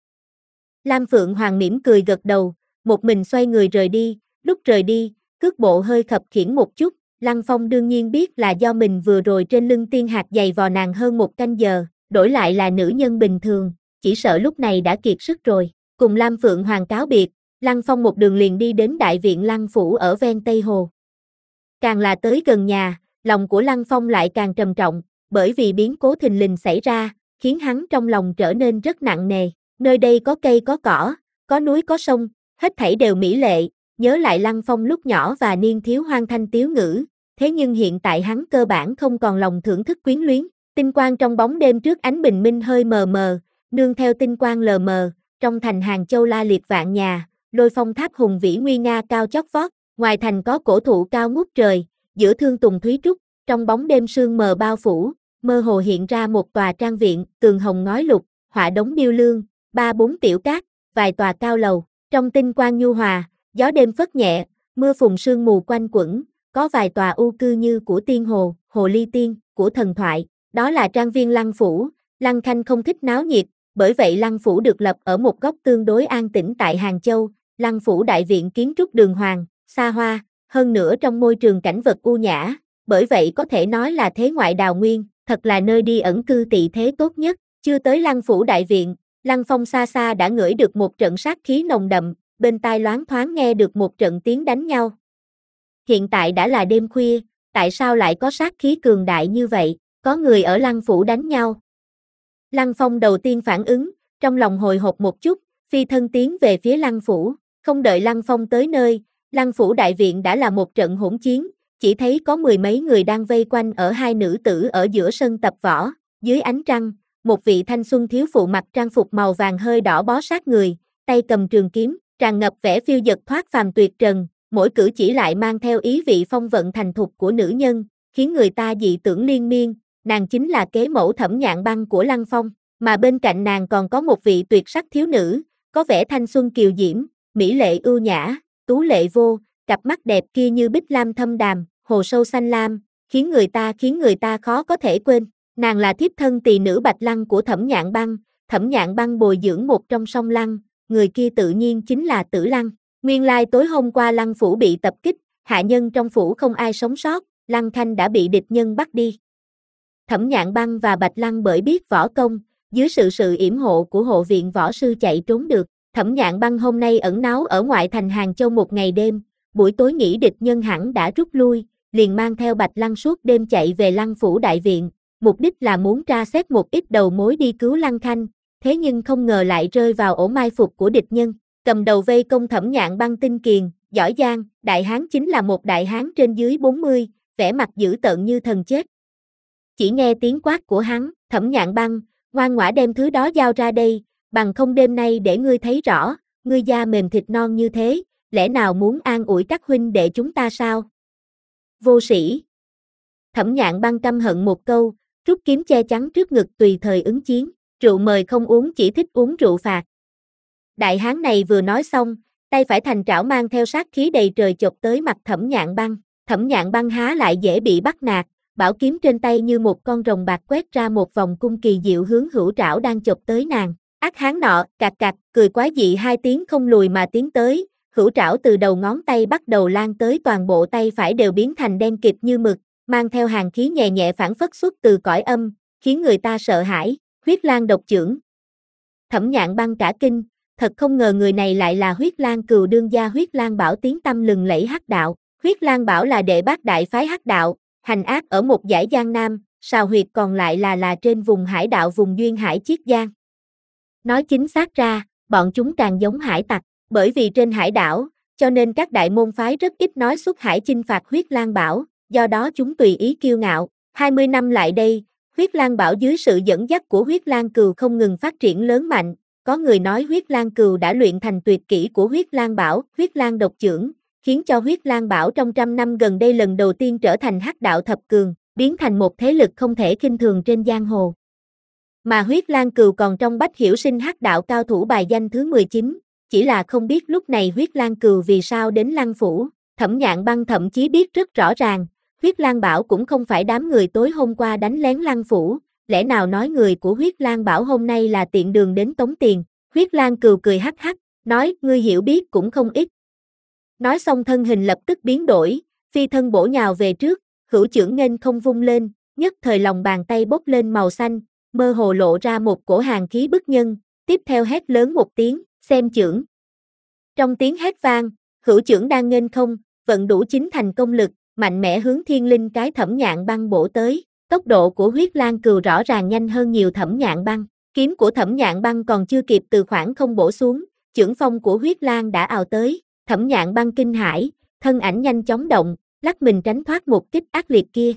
Lam Phượng Hoàng mỉm cười gật đầu, một mình xoay người rời đi, lúc rời đi, cước bộ hơi khập khiễng một chút, Lăng Phong đương nhiên biết là do mình vừa rồi trên lưng tiên hạc giày vò nàng hơn một canh giờ, đổi lại là nữ nhân bình thường, chỉ sợ lúc này đã kiệt sức rồi. Cùng Lam Phượng Hoàng cáo biệt, Lăng Phong một đường liền đi đến đại viện Lăng phủ ở ven Tây Hồ. Càng là tới gần nhà, lòng của Lăng Phong lại càng trầm trọng, bởi vì biến cố thình lình xảy ra, khiến hắn trong lòng trở nên rất nặng nề. Nơi đây có cây có cỏ, có núi có sông, hết thảy đều mỹ lệ, nhớ lại Lăng Phong lúc nhỏ và niên thiếu hoang thanh tiếu ngữ, thế nhưng hiện tại hắn cơ bản không còn lòng thưởng thức quyến luyến. Tinh quang trong bóng đêm trước ánh bình minh hơi mờ mờ, nương theo tinh quang lờ mờ, trong thành Hàng Châu la liệt vạn nhà, Lôi Phong Tháp hùng vĩ nguy nga cao chót vót, ngoài thành có cổ thụ cao ngút trời, giữa thương tùng thúy trúc, trong bóng đêm sương mờ bao phủ, mơ hồ hiện ra một tòa trang viện, tường hồng ngói lục, họa đống điêu lương, ba bốn tiểu cát, vài tòa cao lầu, trong tinh quang nhu hòa, gió đêm phất nhẹ, mưa phùn sương mù quanh quẩn, có vài tòa u cư như của tiên hồ, hồ ly tiên, của thần thoại, đó là trang viên Lăng phủ. Lăng Khanh không thích náo nhiệt, bởi vậy Lăng phủ được lập ở một góc tương đối an tĩnh tại Hàng Châu. Lăng phủ đại viện kiến trúc đường hoàng, xa hoa, hơn nữa trong môi trường cảnh vật u nhã, bởi vậy có thể nói là thế ngoại đào nguyên, thật là nơi đi ẩn cư tị thế tốt nhất. Chưa tới Lăng phủ đại viện, Lăng Phong xa xa đã ngửi được một trận sát khí nồng đậm, bên tai loáng thoáng nghe được một trận tiếng đánh nhau. Hiện tại đã là đêm khuya, tại sao lại có sát khí cường đại như vậy, có người ở Lăng phủ đánh nhau. Lăng Phong đầu tiên phản ứng, trong lòng hồi hộp một chút, phi thân tiến về phía Lăng phủ, không đợi Lăng Phong tới nơi, Lăng phủ đại viện đã là một trận hỗn chiến, chỉ thấy có mười mấy người đang vây quanh ở hai nữ tử ở giữa sân tập võ, dưới ánh trăng, một vị thanh xuân thiếu phụ mặc trang phục màu vàng hơi đỏ bó sát người, tay cầm trường kiếm, tràn ngập vẻ phiêu dật thoát phàm tuyệt trần, mỗi cử chỉ lại mang theo ý vị phong vận thành thục của nữ nhân, khiến người ta dị tưởng liên miên, nàng chính là kế mẫu Thẩm Nhạn Băng của Lăng Phong, mà bên cạnh nàng còn có một vị tuyệt sắc thiếu nữ, có vẻ thanh xuân kiều diễm, mỹ lệ ưu nhã, tú lệ vô, cặp mắt đẹp kia như bích lam thâm đàm, hồ sâu xanh lam, khiến người ta khiến người ta khó có thể quên. Nàng là thiếp thân tỳ nữ Bạch Lăng của Thẩm Nhạn Băng, Thẩm Nhạn Băng bồi dưỡng một trong song Lăng, người kia tự nhiên chính là Tử Lăng. Nguyên lai tối hôm qua Lăng phủ bị tập kích, hạ nhân trong phủ không ai sống sót, Lăng Khanh đã bị địch nhân bắt đi. Thẩm Nhạn Băng và Bạch Lăng bởi biết võ công, dưới sự sự yểm hộ của hộ viện võ sư chạy trốn được. Thẩm Nhạn Băng hôm nay ẩn náu ở ngoại thành Hàng Châu một ngày đêm, buổi tối nghĩ địch nhân hẳn đã rút lui, liền mang theo Bạch Lăng suốt đêm chạy về Lăng phủ đại viện, mục đích là muốn tra xét một ít đầu mối đi cứu Lăng Khanh, thế nhưng không ngờ lại rơi vào ổ mai phục của địch nhân. Cầm đầu vây công Thẩm Nhạn Băng tinh kiền, giỏi giang, đại hán chính là một đại hán trên dưới bốn mươi, vẻ mặt dữ tợn như thần chết. Chỉ nghe tiếng quát của hắn, Thẩm Nhạn Băng, ngoan ngoãn đem thứ đó giao ra đây, bằng không đêm nay để ngươi thấy rõ, ngươi da mềm thịt non như thế, lẽ nào muốn an ủi các huynh đệ chúng ta sao? Vô sĩ. Thẩm Nhạn Băng căm hận một câu, rút kiếm che chắn trước ngực tùy thời ứng chiến, rượu mời không uống chỉ thích uống rượu phạt. Đại hán này vừa nói xong, tay phải thành trảo mang theo sát khí đầy trời chộp tới mặt Thẩm Nhạn Băng, Thẩm Nhạn Băng há lại dễ bị bắt nạt, bảo kiếm trên tay như một con rồng bạc quét ra một vòng cung kỳ diệu hướng hữu trảo đang chộp tới nàng. Ác hán nọ, cạc cạc, cười quái dị hai tiếng không lùi mà tiến tới, hữu trảo từ đầu ngón tay bắt đầu lan tới toàn bộ tay phải đều biến thành đen kịt như mực, mang theo hàn khí nhẹ nhẹ phảng phất xuất từ cõi âm, khiến người ta sợ hãi, huyết lang độc chưởng. Thẩm Nhạn Băng cả kinh, thật không ngờ người này lại là huyết lang cừu đương gia huyết lang bảo tiếng tăm lừng lẫy hắc đạo, huyết lang bảo là đệ bát đại phái hắc đạo, hành ác ở một dải Giang Nam, sào huyệt còn lại là là trên vùng hải đạo vùng duyên hải Chiết Giang. Nói chính xác ra, bọn chúng càng giống hải tặc, bởi vì trên hải đảo, cho nên các đại môn phái rất ít nói xuất hải chinh phạt huyết lang bảo, do đó chúng tùy ý kiêu ngạo. hai mươi năm lại đây, huyết lang bảo dưới sự dẫn dắt của huyết lang cừu không ngừng phát triển lớn mạnh, có người nói huyết lang cừu đã luyện thành tuyệt kỹ của huyết lang bảo, huyết lang độc chưởng, khiến cho huyết lang bảo trong trăm năm gần đây lần đầu tiên trở thành hắc đạo thập cường, biến thành một thế lực không thể khinh thường trên giang hồ. Mà huyết lang cừu còn trong bách hiểu sinh hắc đạo cao thủ bài danh thứ mười chín, chỉ là không biết lúc này huyết lang cừu vì sao đến Lăng phủ. Thẩm Nhạn Băng thậm chí biết rất rõ ràng, huyết lang bảo cũng không phải đám người tối hôm qua đánh lén Lăng phủ, lẽ nào nói người của huyết lang bảo hôm nay là tiện đường đến tống tiền. Huyết lang cừu cười hắc hắc, nói ngươi hiểu biết cũng không ít. Nói xong thân hình lập tức biến đổi, phi thân bổ nhào về trước, hữu chưởng nghênh không vung lên, nhất thời lòng bàn tay bốc lên màu xanh, mơ hồ lộ ra một cổ hàn khí bức nhân, tiếp theo hét lớn một tiếng, xem chưởng. Trong tiếng hét vang, hữu chưởng đang nghênh không, vận đủ chính thành công lực, mạnh mẽ hướng thiên linh cái Thẩm Nhạn Băng bổ tới, tốc độ của huyết lang cừu rõ ràng nhanh hơn nhiều Thẩm Nhạn Băng, kiếm của Thẩm Nhạn Băng còn chưa kịp từ khoảng không bổ xuống, chưởng phong của huyết lang đã ào tới, Thẩm Nhạn Băng kinh hãi, thân ảnh nhanh chóng động, lắc mình tránh thoát một kích ác liệt kia.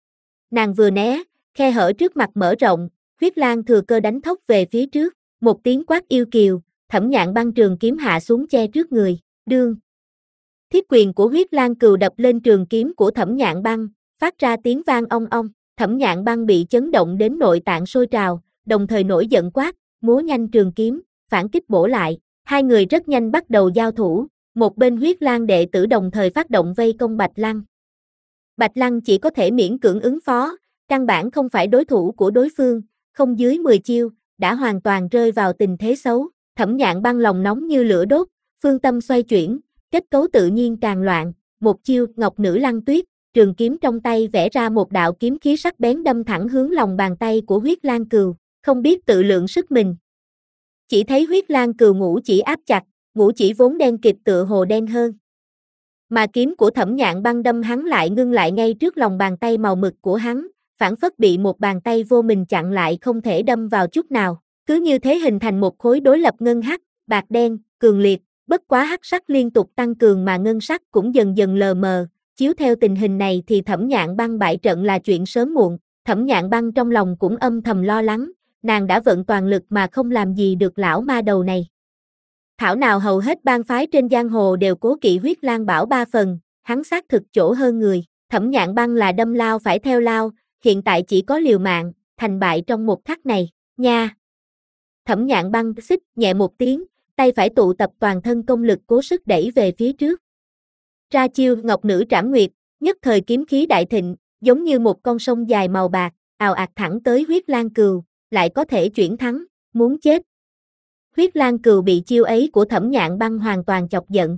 Nàng vừa né, khe hở trước mặt mở rộng, huyết lang thừa cơ đánh thốc về phía trước, một tiếng quát yêu kiều, Thẩm Nhạn Băng trường kiếm hạ xuống che trước người, đương. Thiết quyền của huyết lang cừu đập lên trường kiếm của Thẩm Nhạn Băng, phát ra tiếng vang ong ong, Thẩm Nhạn Băng bị chấn động đến nội tạng sôi trào, đồng thời nổi giận quát, múa nhanh trường kiếm, phản kích bổ lại, hai người rất nhanh bắt đầu giao thủ, một bên huyết lang đệ tử đồng thời phát động vây công Bạch Lăng. Bạch Lăng chỉ có thể miễn cưỡng ứng phó, căn bản không phải đối thủ của đối phương, không dưới mười chiêu, đã hoàn toàn rơi vào tình thế xấu, Thẩm Nhạn Băng lòng nóng như lửa đốt, phương tâm xoay chuyển, kết cấu tự nhiên càng loạn, một chiêu Ngọc Nữ Lăng Tuyết, trường kiếm trong tay vẽ ra một đạo kiếm khí sắc bén đâm thẳng hướng lòng bàn tay của huyết lang cừu, không biết tự lượng sức mình. Chỉ thấy huyết lang cừu ngũ chỉ áp chặt, ngũ chỉ vốn đen kịt tựa hồ đen hơn. Mà kiếm của Thẩm Nhạn Băng đâm hắn lại ngưng lại ngay trước lòng bàn tay màu mực của hắn, phảng phất bị một bàn tay vô mình chặn lại không thể đâm vào chút nào. Cứ như thế hình thành một khối đối lập ngân hắc, bạc đen, cường liệt, bất quá hắc sắc liên tục tăng cường mà ngân sắc cũng dần dần lờ mờ, chiếu theo tình hình này thì Thẩm Nhạn Băng bại trận là chuyện sớm muộn. Thẩm Nhạn Băng trong lòng cũng âm thầm lo lắng, nàng đã vận toàn lực mà không làm gì được lão ma đầu này. Thảo nào hầu hết bang phái trên giang hồ đều cố kỵ huyết lang bảo ba phần, hắn xác thực chỗ hơn người. Thẩm Nhạn Băng là đâm lao phải theo lao, hiện tại chỉ có liều mạng, thành bại trong một khắc này, nha. Thẩm Nhạn Băng xích nhẹ một tiếng, tay phải tụ tập toàn thân công lực cố sức đẩy về phía trước. Ra chiêu Ngọc Nữ Trảm Nguyệt, nhất thời kiếm khí đại thịnh, giống như một con sông dài màu bạc, ào ạt thẳng tới huyết lang cừu, lại có thể chuyển thắng, muốn chết. Huyết lang cừu bị chiêu ấy của Thẩm Nhạn Băng hoàn toàn chọc giận.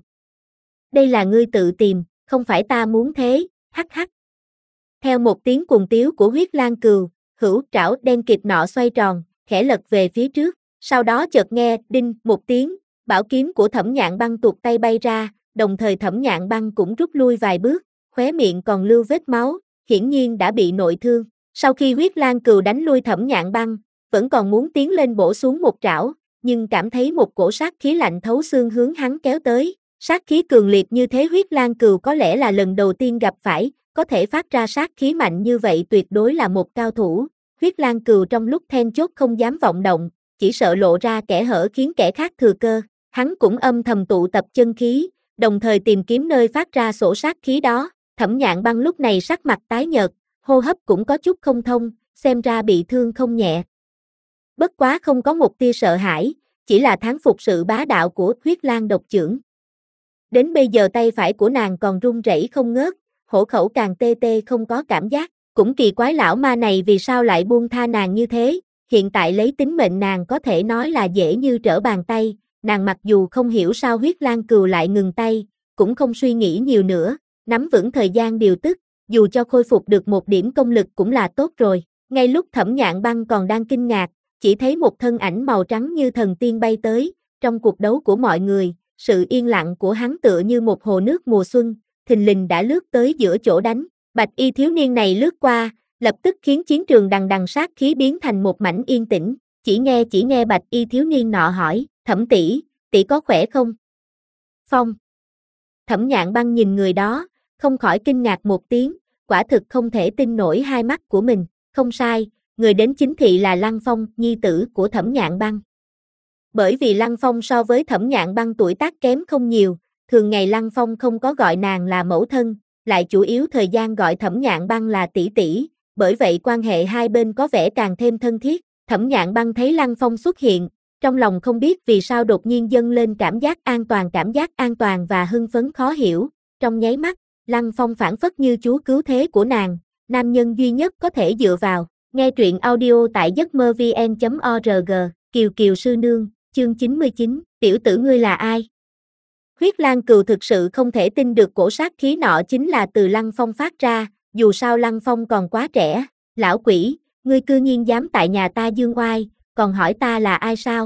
Đây là ngươi tự tìm, không phải ta muốn thế, hắc hắc. Theo một tiếng cuồng tiếu của huyết lang cừu, hữu trảo đen kịt nọ xoay tròn, khẽ lật về phía trước, sau đó chợt nghe đinh một tiếng, bảo kiếm của Thẩm Nhạn Băng tuột tay bay ra, đồng thời Thẩm Nhạn Băng cũng rút lui vài bước, khóe miệng còn lưu vết máu, hiển nhiên đã bị nội thương. Sau khi huyết lang cừu đánh lui Thẩm Nhạn Băng, vẫn còn muốn tiến lên bổ xuống một trảo, nhưng cảm thấy một cổ sát khí lạnh thấu xương hướng hắn kéo tới. Sát khí cường liệt như thế huyết lang cừu có lẽ là lần đầu tiên gặp phải, có thể phát ra sát khí mạnh như vậy tuyệt đối là một cao thủ. Huyết lang cừu trong lúc then chốt không dám vọng động, chỉ sợ lộ ra kẽ hở khiến kẻ khác thừa cơ. Hắn cũng âm thầm tụ tập chân khí, đồng thời tìm kiếm nơi phát ra sổ sát khí đó. Thẩm Nhạn Băng lúc này sắc mặt tái nhợt, hô hấp cũng có chút không thông, xem ra bị thương không nhẹ. Bất quá không có một tia sợ hãi, chỉ là thán phục sự bá đạo của huyết lang độc chưởng. Đến bây giờ tay phải của nàng còn run rẩy không ngớt, hổ khẩu càng tê tê không có cảm giác, cũng kỳ quái lão ma này vì sao lại buông tha nàng như thế, hiện tại lấy tính mệnh nàng có thể nói là dễ như trở bàn tay, nàng mặc dù không hiểu sao huyết lang cừu lại ngừng tay, cũng không suy nghĩ nhiều nữa, nắm vững thời gian điều tức, dù cho khôi phục được một điểm công lực cũng là tốt rồi. Ngay lúc Thẩm Nhạn Băng còn đang kinh ngạc, chỉ thấy một thân ảnh màu trắng như thần tiên bay tới, trong cuộc đấu của mọi người, sự yên lặng của hắn tựa như một hồ nước mùa xuân, thình lình đã lướt tới giữa chỗ đánh. Bạch y thiếu niên này lướt qua, lập tức khiến chiến trường đằng đằng sát khí biến thành một mảnh yên tĩnh. Chỉ nghe chỉ nghe bạch y thiếu niên nọ hỏi, Thẩm tỷ, tỷ có khỏe không? Phong. Thẩm Nhạn Băng nhìn người đó, không khỏi kinh ngạc một tiếng, quả thực không thể tin nổi hai mắt của mình. Không sai, người đến chính thị là Lăng Phong, nhi tử của Thẩm Nhạn Băng. Bởi vì Lăng Phong so với Thẩm Nhạn Băng tuổi tác kém không nhiều, thường ngày Lăng Phong không có gọi nàng là mẫu thân, lại chủ yếu thời gian gọi Thẩm Nhạn Băng là tỷ tỷ, bởi vậy quan hệ hai bên có vẻ càng thêm thân thiết. Thẩm Nhạn Băng thấy Lăng Phong xuất hiện, trong lòng không biết vì sao đột nhiên dâng lên cảm giác an toàn cảm giác an toàn và hưng phấn khó hiểu, trong nháy mắt, Lăng Phong phảng phất như chúa cứu thế của nàng, nam nhân duy nhất có thể dựa vào. Nghe truyện audio tại giấc mơ vn chấm org, Kiều Kiều sư nương, chương chín mươi chín, tiểu tử ngươi là ai? Huyết lang cừu thực sự không thể tin được cổ sát khí nọ chính là từ Lăng Phong phát ra, dù sao Lăng Phong còn quá trẻ. Lão quỷ, ngươi cư nhiên dám tại nhà ta dương oai, còn hỏi ta là ai sao?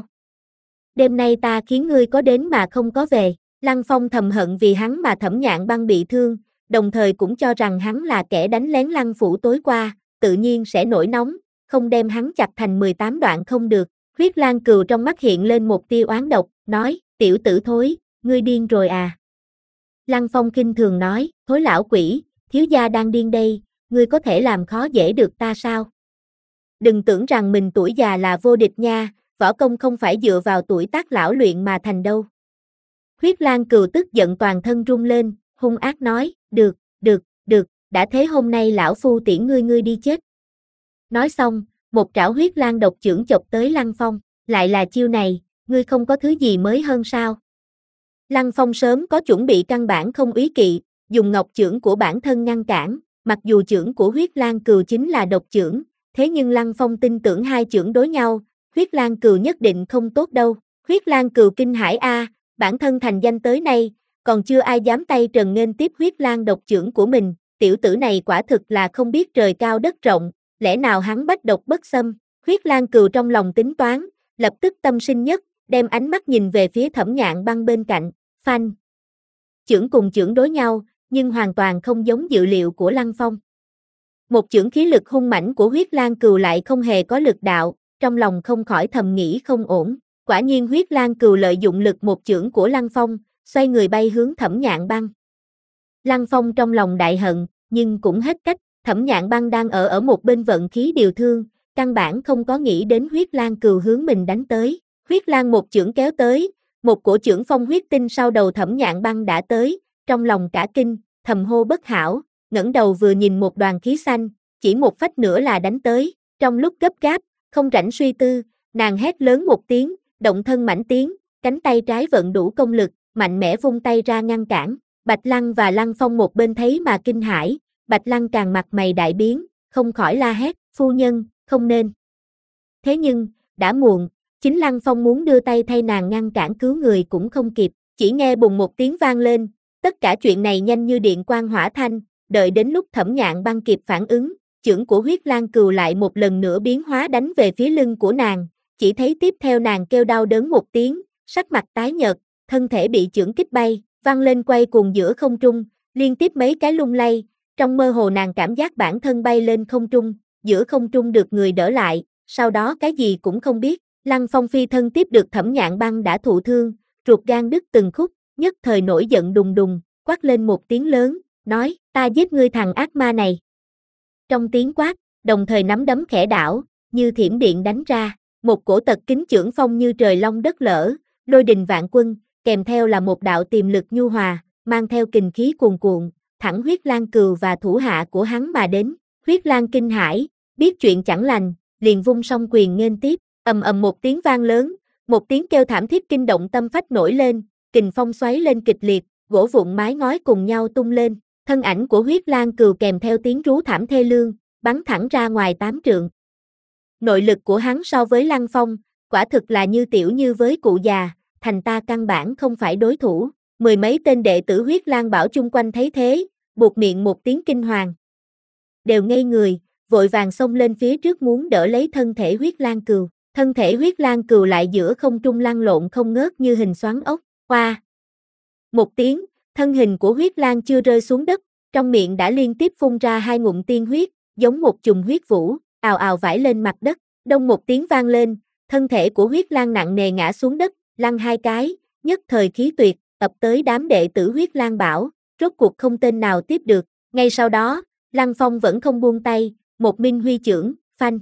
Đêm nay ta khiến ngươi có đến mà không có về. Lăng Phong thầm hận vì hắn mà Thẩm Nhạn Băng bị thương, đồng thời cũng cho rằng hắn là kẻ đánh lén Lăng phủ tối qua, tự nhiên sẽ nổi nóng, không đem hắn chặt thành mười tám đoạn không được. Huyết lang cừu trong mắt hiện lên một tia oán độc, nói, tiểu tử thối, ngươi điên rồi à? Lăng Phong khinh thường nói, thối lão quỷ, thiếu gia đang điên đây, ngươi có thể làm khó dễ được ta sao? Đừng tưởng rằng mình tuổi già là vô địch nha, võ công không phải dựa vào tuổi tác lão luyện mà thành đâu. Huyết lang cừu tức giận toàn thân rung lên, hung ác nói, được, được, được, đã thế hôm nay lão phu tiễn ngươi ngươi đi chết. Nói xong, một trảo huyết lang độc chưởng chộp tới Lăng Phong, lại là chiêu này, ngươi không có thứ gì mới hơn sao? Lăng Phong sớm có chuẩn bị căn bản không úy kỵ, dùng ngọc chưởng của bản thân ngăn cản, mặc dù chưởng của huyết lang cừu chính là độc chưởng, thế nhưng Lăng Phong tin tưởng hai chưởng đối nhau, huyết lang cừu nhất định không tốt đâu. Huyết lang cừu kinh hãi a, bản thân thành danh tới nay, còn chưa ai dám tay trần nghênh tiếp huyết lang độc chưởng của mình, tiểu tử này quả thực là không biết trời cao đất rộng, lẽ nào hắn bách độc bất xâm. Huyết lang cừu trong lòng tính toán, lập tức tâm sinh nhất, đem ánh mắt nhìn về phía Thẩm Nhạn Băng bên cạnh, phanh. Chưởng cùng chưởng đối nhau, nhưng hoàn toàn không giống dự liệu của Lăng Phong. Một chưởng khí lực hung mãnh của Huyết Lang Cừu lại không hề có lực đạo, trong lòng không khỏi thầm nghĩ không ổn. Quả nhiên Huyết Lang Cừu lợi dụng lực một chưởng của Lăng Phong, xoay người bay hướng Thẩm Nhạn Băng. Lăng Phong trong lòng đại hận, nhưng cũng hết cách, Thẩm Nhạn Băng đang ở ở một bên vận khí điều thương, căn bản không có nghĩ đến Huyết Lang Cừu hướng mình đánh tới. Huyết Lang một chưởng kéo tới, một cổ chưởng phong huyết tinh sau đầu Thẩm Nhạn Băng đã tới, trong lòng cả kinh, thầm hô bất hảo, ngẩng đầu vừa nhìn một đoàn khí xanh, chỉ một phách nữa là đánh tới, trong lúc gấp gáp, không rảnh suy tư, nàng hét lớn một tiếng, động thân mãnh tiến, cánh tay trái vận đủ công lực, mạnh mẽ vung tay ra ngăn cản. Bạch Lăng và Lăng Phong một bên thấy mà kinh hãi, Bạch Lăng càng mặt mày đại biến, không khỏi la hét, phu nhân, không nên. Thế nhưng, đã muộn, chính Lăng Phong muốn đưa tay thay nàng ngăn cản cứu người cũng không kịp, chỉ nghe bùng một tiếng vang lên, tất cả chuyện này nhanh như điện quang hỏa thanh, đợi đến lúc Thẩm Nhạn Băng kịp phản ứng, chưởng của Huyết Lang Cừu lại một lần nữa biến hóa đánh về phía lưng của nàng, chỉ thấy tiếp theo nàng kêu đau đớn một tiếng, sắc mặt tái nhợt, thân thể bị chưởng kích bay, văng lên quay cuồng giữa không trung, liên tiếp mấy cái lung lay, trong mơ hồ nàng cảm giác bản thân bay lên không trung, giữa không trung được người đỡ lại, sau đó cái gì cũng không biết. Lăng Phong phi thân tiếp được Thẩm Nhạn Băng đã thụ thương, ruột gan đứt từng khúc, nhất thời nổi giận đùng đùng, quát lên một tiếng lớn, nói, ta giết ngươi thằng ác ma này. Trong tiếng quát, đồng thời nắm đấm khẽ đảo, như thiểm điện đánh ra, một cổ tật kính chưởng phong như trời long đất lở, lôi đình vạn quân, kèm theo là một đạo tiềm lực nhu hòa, mang theo kình khí cuồn cuộn, thẳng Huyết Lang Cừu và thủ hạ của hắn mà đến. Huyết Lang kinh hãi, biết chuyện chẳng lành, liền vung song quyền nghênh tiếp, ầm ầm một tiếng vang lớn, một tiếng kêu thảm thiết kinh động tâm phách nổi lên, kình phong xoáy lên kịch liệt, gỗ vụn mái ngói cùng nhau tung lên, thân ảnh của Huyết Lang Cừu kèm theo tiếng rú thảm thê lương, bắn thẳng ra ngoài tám trượng. Nội lực của hắn so với Lăng Phong, quả thực là như tiểu như với cụ già, thành ta căn bản không phải đối thủ. Mười mấy tên đệ tử Huyết Lang Bảo chung quanh thấy thế, buột miệng một tiếng kinh hoàng. Đều ngây người, vội vàng xông lên phía trước muốn đỡ lấy thân thể Huyết Lang Cừu. Thân thể Huyết Lang Cừu lại giữa không trung lăn lộn không ngớt như hình xoắn ốc. Qua một tiếng, thân hình của Huyết Lang chưa rơi xuống đất, trong miệng đã liên tiếp phun ra hai ngụm tiên huyết, giống một chùm huyết vũ, ào ào vãi lên mặt đất. Đông một tiếng vang lên, thân thể của Huyết Lang nặng nề ngã xuống đất, lăn hai cái, nhất thời khí tuyệt, ập tới đám đệ tử Huyết Lang Bảo, rốt cuộc không tên nào tiếp được. Ngay sau đó, Lăng Phong vẫn không buông tay, một minh huy chưởng, phanh.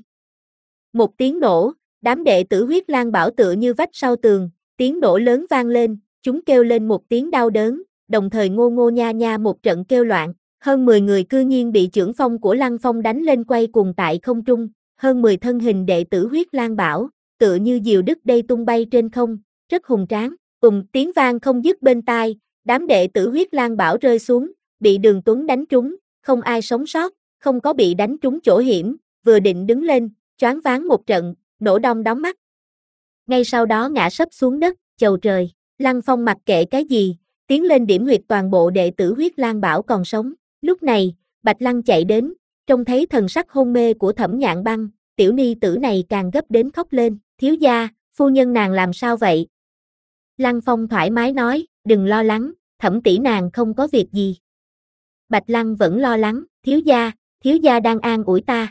Một tiếng nổ, đám đệ tử Huyết Lang Bảo tựa như vách sau tường, tiếng nổ lớn vang lên, chúng kêu lên một tiếng đau đớn, đồng thời ngô ngô nha nha một trận kêu loạn, hơn mười người cư nhiên bị chưởng phong của Lăng Phong đánh lên quay cuồng tại không trung, hơn mười thân hình đệ tử Huyết Lang Bảo, tựa như diều đứt dây tung bay trên không, rất hùng tráng, cùng tiếng vang không dứt bên tai, đám đệ tử Huyết Lang Bảo rơi xuống, bị Đường Tuấn đánh trúng, không ai sống sót, không có bị đánh trúng chỗ hiểm, vừa định đứng lên, choáng váng một trận, nổ đom đóm mắt. Ngay sau đó ngã sấp xuống đất, chầu trời, Lăng Phong mặc kệ cái gì, tiến lên điểm huyệt toàn bộ đệ tử Huyết Lang Bảo còn sống. Lúc này, Bạch Lăng chạy đến, trông thấy thần sắc hôn mê của Thẩm Nhạn Băng, tiểu ni tử này càng gấp đến khóc lên, thiếu gia, phu nhân nàng làm sao vậy? Lăng Phong thoải mái nói, đừng lo lắng, Thẩm tỷ nàng không có việc gì. Bạch Lăng vẫn lo lắng, thiếu gia, thiếu gia đang an ủi ta.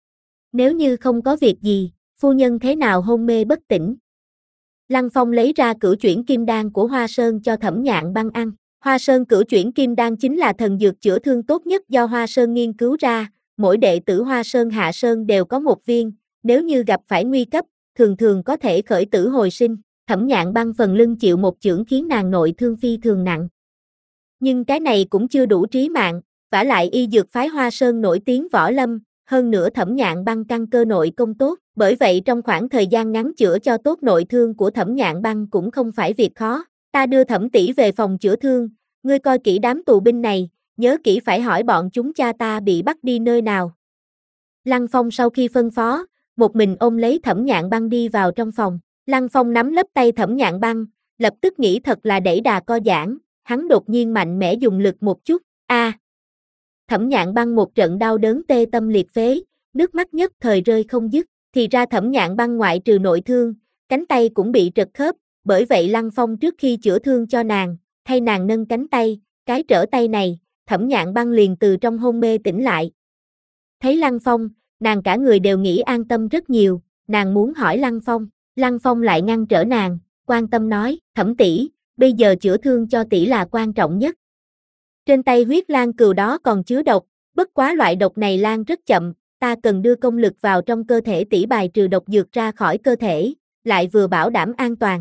Nếu như không có việc gì, phu nhân thế nào hôn mê bất tỉnh? Lăng Phong lấy ra cửu chuyển kim đan của Hoa Sơn cho Thẩm Nhạn Băng ăn. Hoa Sơn cửu chuyển kim đan chính là thần dược chữa thương tốt nhất do Hoa Sơn nghiên cứu ra, mỗi đệ tử Hoa Sơn Hạ Sơn đều có một viên, nếu như gặp phải nguy cấp, thường thường có thể khởi tử hồi sinh. Thẩm Nhạn Băng phần lưng chịu một chưởng khiến nàng nội thương phi thường nặng. Nhưng cái này cũng chưa đủ trí mạng, vả lại y dược phái Hoa Sơn nổi tiếng võ lâm, hơn nữa Thẩm Nhạn Băng căn cơ nội công tốt, bởi vậy trong khoảng thời gian ngắn chữa cho tốt nội thương của Thẩm Nhạn Băng cũng không phải việc khó. Ta đưa Thẩm tỷ về phòng chữa thương, ngươi coi kỹ đám tù binh này, nhớ kỹ phải hỏi bọn chúng cha ta bị bắt đi nơi nào. Lăng Phong sau khi phân phó, một mình ôm lấy Thẩm Nhạn Băng đi vào trong phòng. Lăng Phong nắm lấp tay Thẩm Nhạn Băng, lập tức nghĩ thật là đẩy đà co giãn, hắn đột nhiên mạnh mẽ dùng lực một chút, a. À. Thẩm Nhạn Băng một trận đau đớn tê tâm liệt phế, nước mắt nhất thời rơi không dứt, thì ra Thẩm Nhạn Băng ngoại trừ nội thương, cánh tay cũng bị trật khớp, bởi vậy Lăng Phong trước khi chữa thương cho nàng, thay nàng nâng cánh tay, cái trở tay này, Thẩm Nhạn Băng liền từ trong hôn mê tỉnh lại. Thấy Lăng Phong, nàng cả người đều nghĩ an tâm rất nhiều, nàng muốn hỏi Lăng Phong, Lăng Phong lại ngăn trở nàng, quan tâm nói, Thẩm tỷ, bây giờ chữa thương cho tỷ là quan trọng nhất. Trên tay huyết lang cừu đó còn chứa độc, bất quá loại độc này lan rất chậm, ta cần đưa công lực vào trong cơ thể tỷ bài trừ độc dược ra khỏi cơ thể, lại vừa bảo đảm an toàn.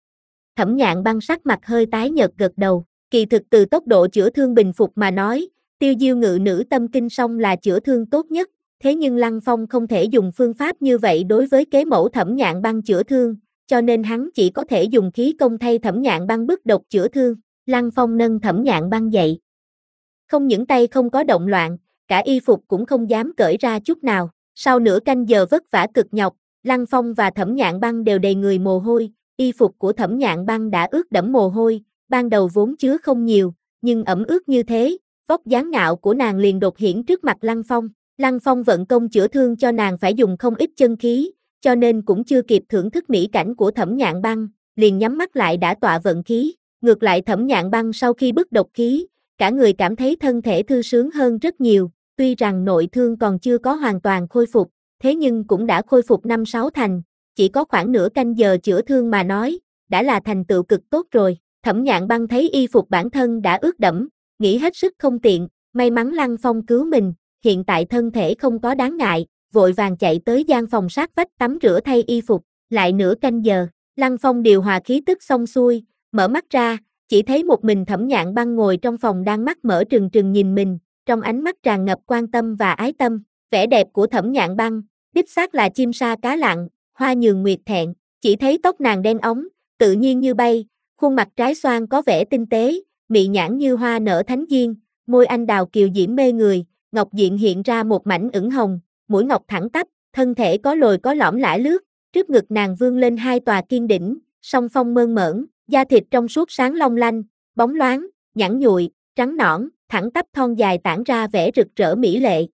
Thẩm Nhạn Băng sắc mặt hơi tái nhợt gật đầu, kỳ thực từ tốc độ chữa thương bình phục mà nói, Tiêu Diêu Ngự Nữ Tâm Kinh Song là chữa thương tốt nhất, thế nhưng Lăng Phong không thể dùng phương pháp như vậy đối với kế mẫu Thẩm Nhạn Băng chữa thương, cho nên hắn chỉ có thể dùng khí công thay Thẩm Nhạn Băng bức độc chữa thương. Lăng Phong nâng Thẩm Nhạn Băng dậy. Không những tay không có động loạn, cả y phục cũng không dám cởi ra chút nào. Sau nửa canh giờ vất vả cực nhọc, Lăng Phong và Thẩm Nhạn Băng đều đầy người mồ hôi, y phục của Thẩm Nhạn Băng đã ướt đẫm mồ hôi, ban đầu vốn chứa không nhiều, nhưng ẩm ướt như thế, vóc dáng ngạo của nàng liền đột hiển trước mặt Lăng Phong. Lăng Phong vận công chữa thương cho nàng phải dùng không ít chân khí, cho nên cũng chưa kịp thưởng thức mỹ cảnh của Thẩm Nhạn Băng, liền nhắm mắt lại đã tọa vận khí. Ngược lại Thẩm Nhạn Băng sau khi bức độc khí, cả người cảm thấy thân thể thư sướng hơn rất nhiều, tuy rằng nội thương còn chưa có hoàn toàn khôi phục, thế nhưng cũng đã khôi phục năm sáu thành, chỉ có khoảng nửa canh giờ chữa thương mà nói, đã là thành tựu cực tốt rồi. Thẩm Nhạn Băng thấy y phục bản thân đã ướt đẫm, nghĩ hết sức không tiện, may mắn Lăng Phong cứu mình, hiện tại thân thể không có đáng ngại, vội vàng chạy tới gian phòng sát vách tắm rửa thay y phục, lại nửa canh giờ, Lăng Phong điều hòa khí tức xong xuôi, mở mắt ra, chỉ thấy một mình Thẩm Nhạn Băng ngồi trong phòng đang mắt mở trừng trừng nhìn mình, trong ánh mắt tràn ngập quan tâm và ái tâm. Vẻ đẹp của Thẩm Nhạn Băng, đích xác là chim sa cá lặn, hoa nhường nguyệt thẹn, chỉ thấy tóc nàng đen óng, tự nhiên như bay, khuôn mặt trái xoan có vẻ tinh tế, mị nhãn như hoa nở thánh diên, môi anh đào kiều diễm mê người, ngọc diện hiện ra một mảnh ửng hồng, mũi ngọc thẳng tắp, thân thể có lồi có lõm lả lướt, trước ngực nàng vươn lên hai tòa kiên đỉnh, song phong mơn mởn, da thịt trong suốt sáng long lanh, bóng loáng, nhẵn nhụi, trắng nõn, thẳng tắp thon dài tản ra vẻ rực rỡ mỹ lệ.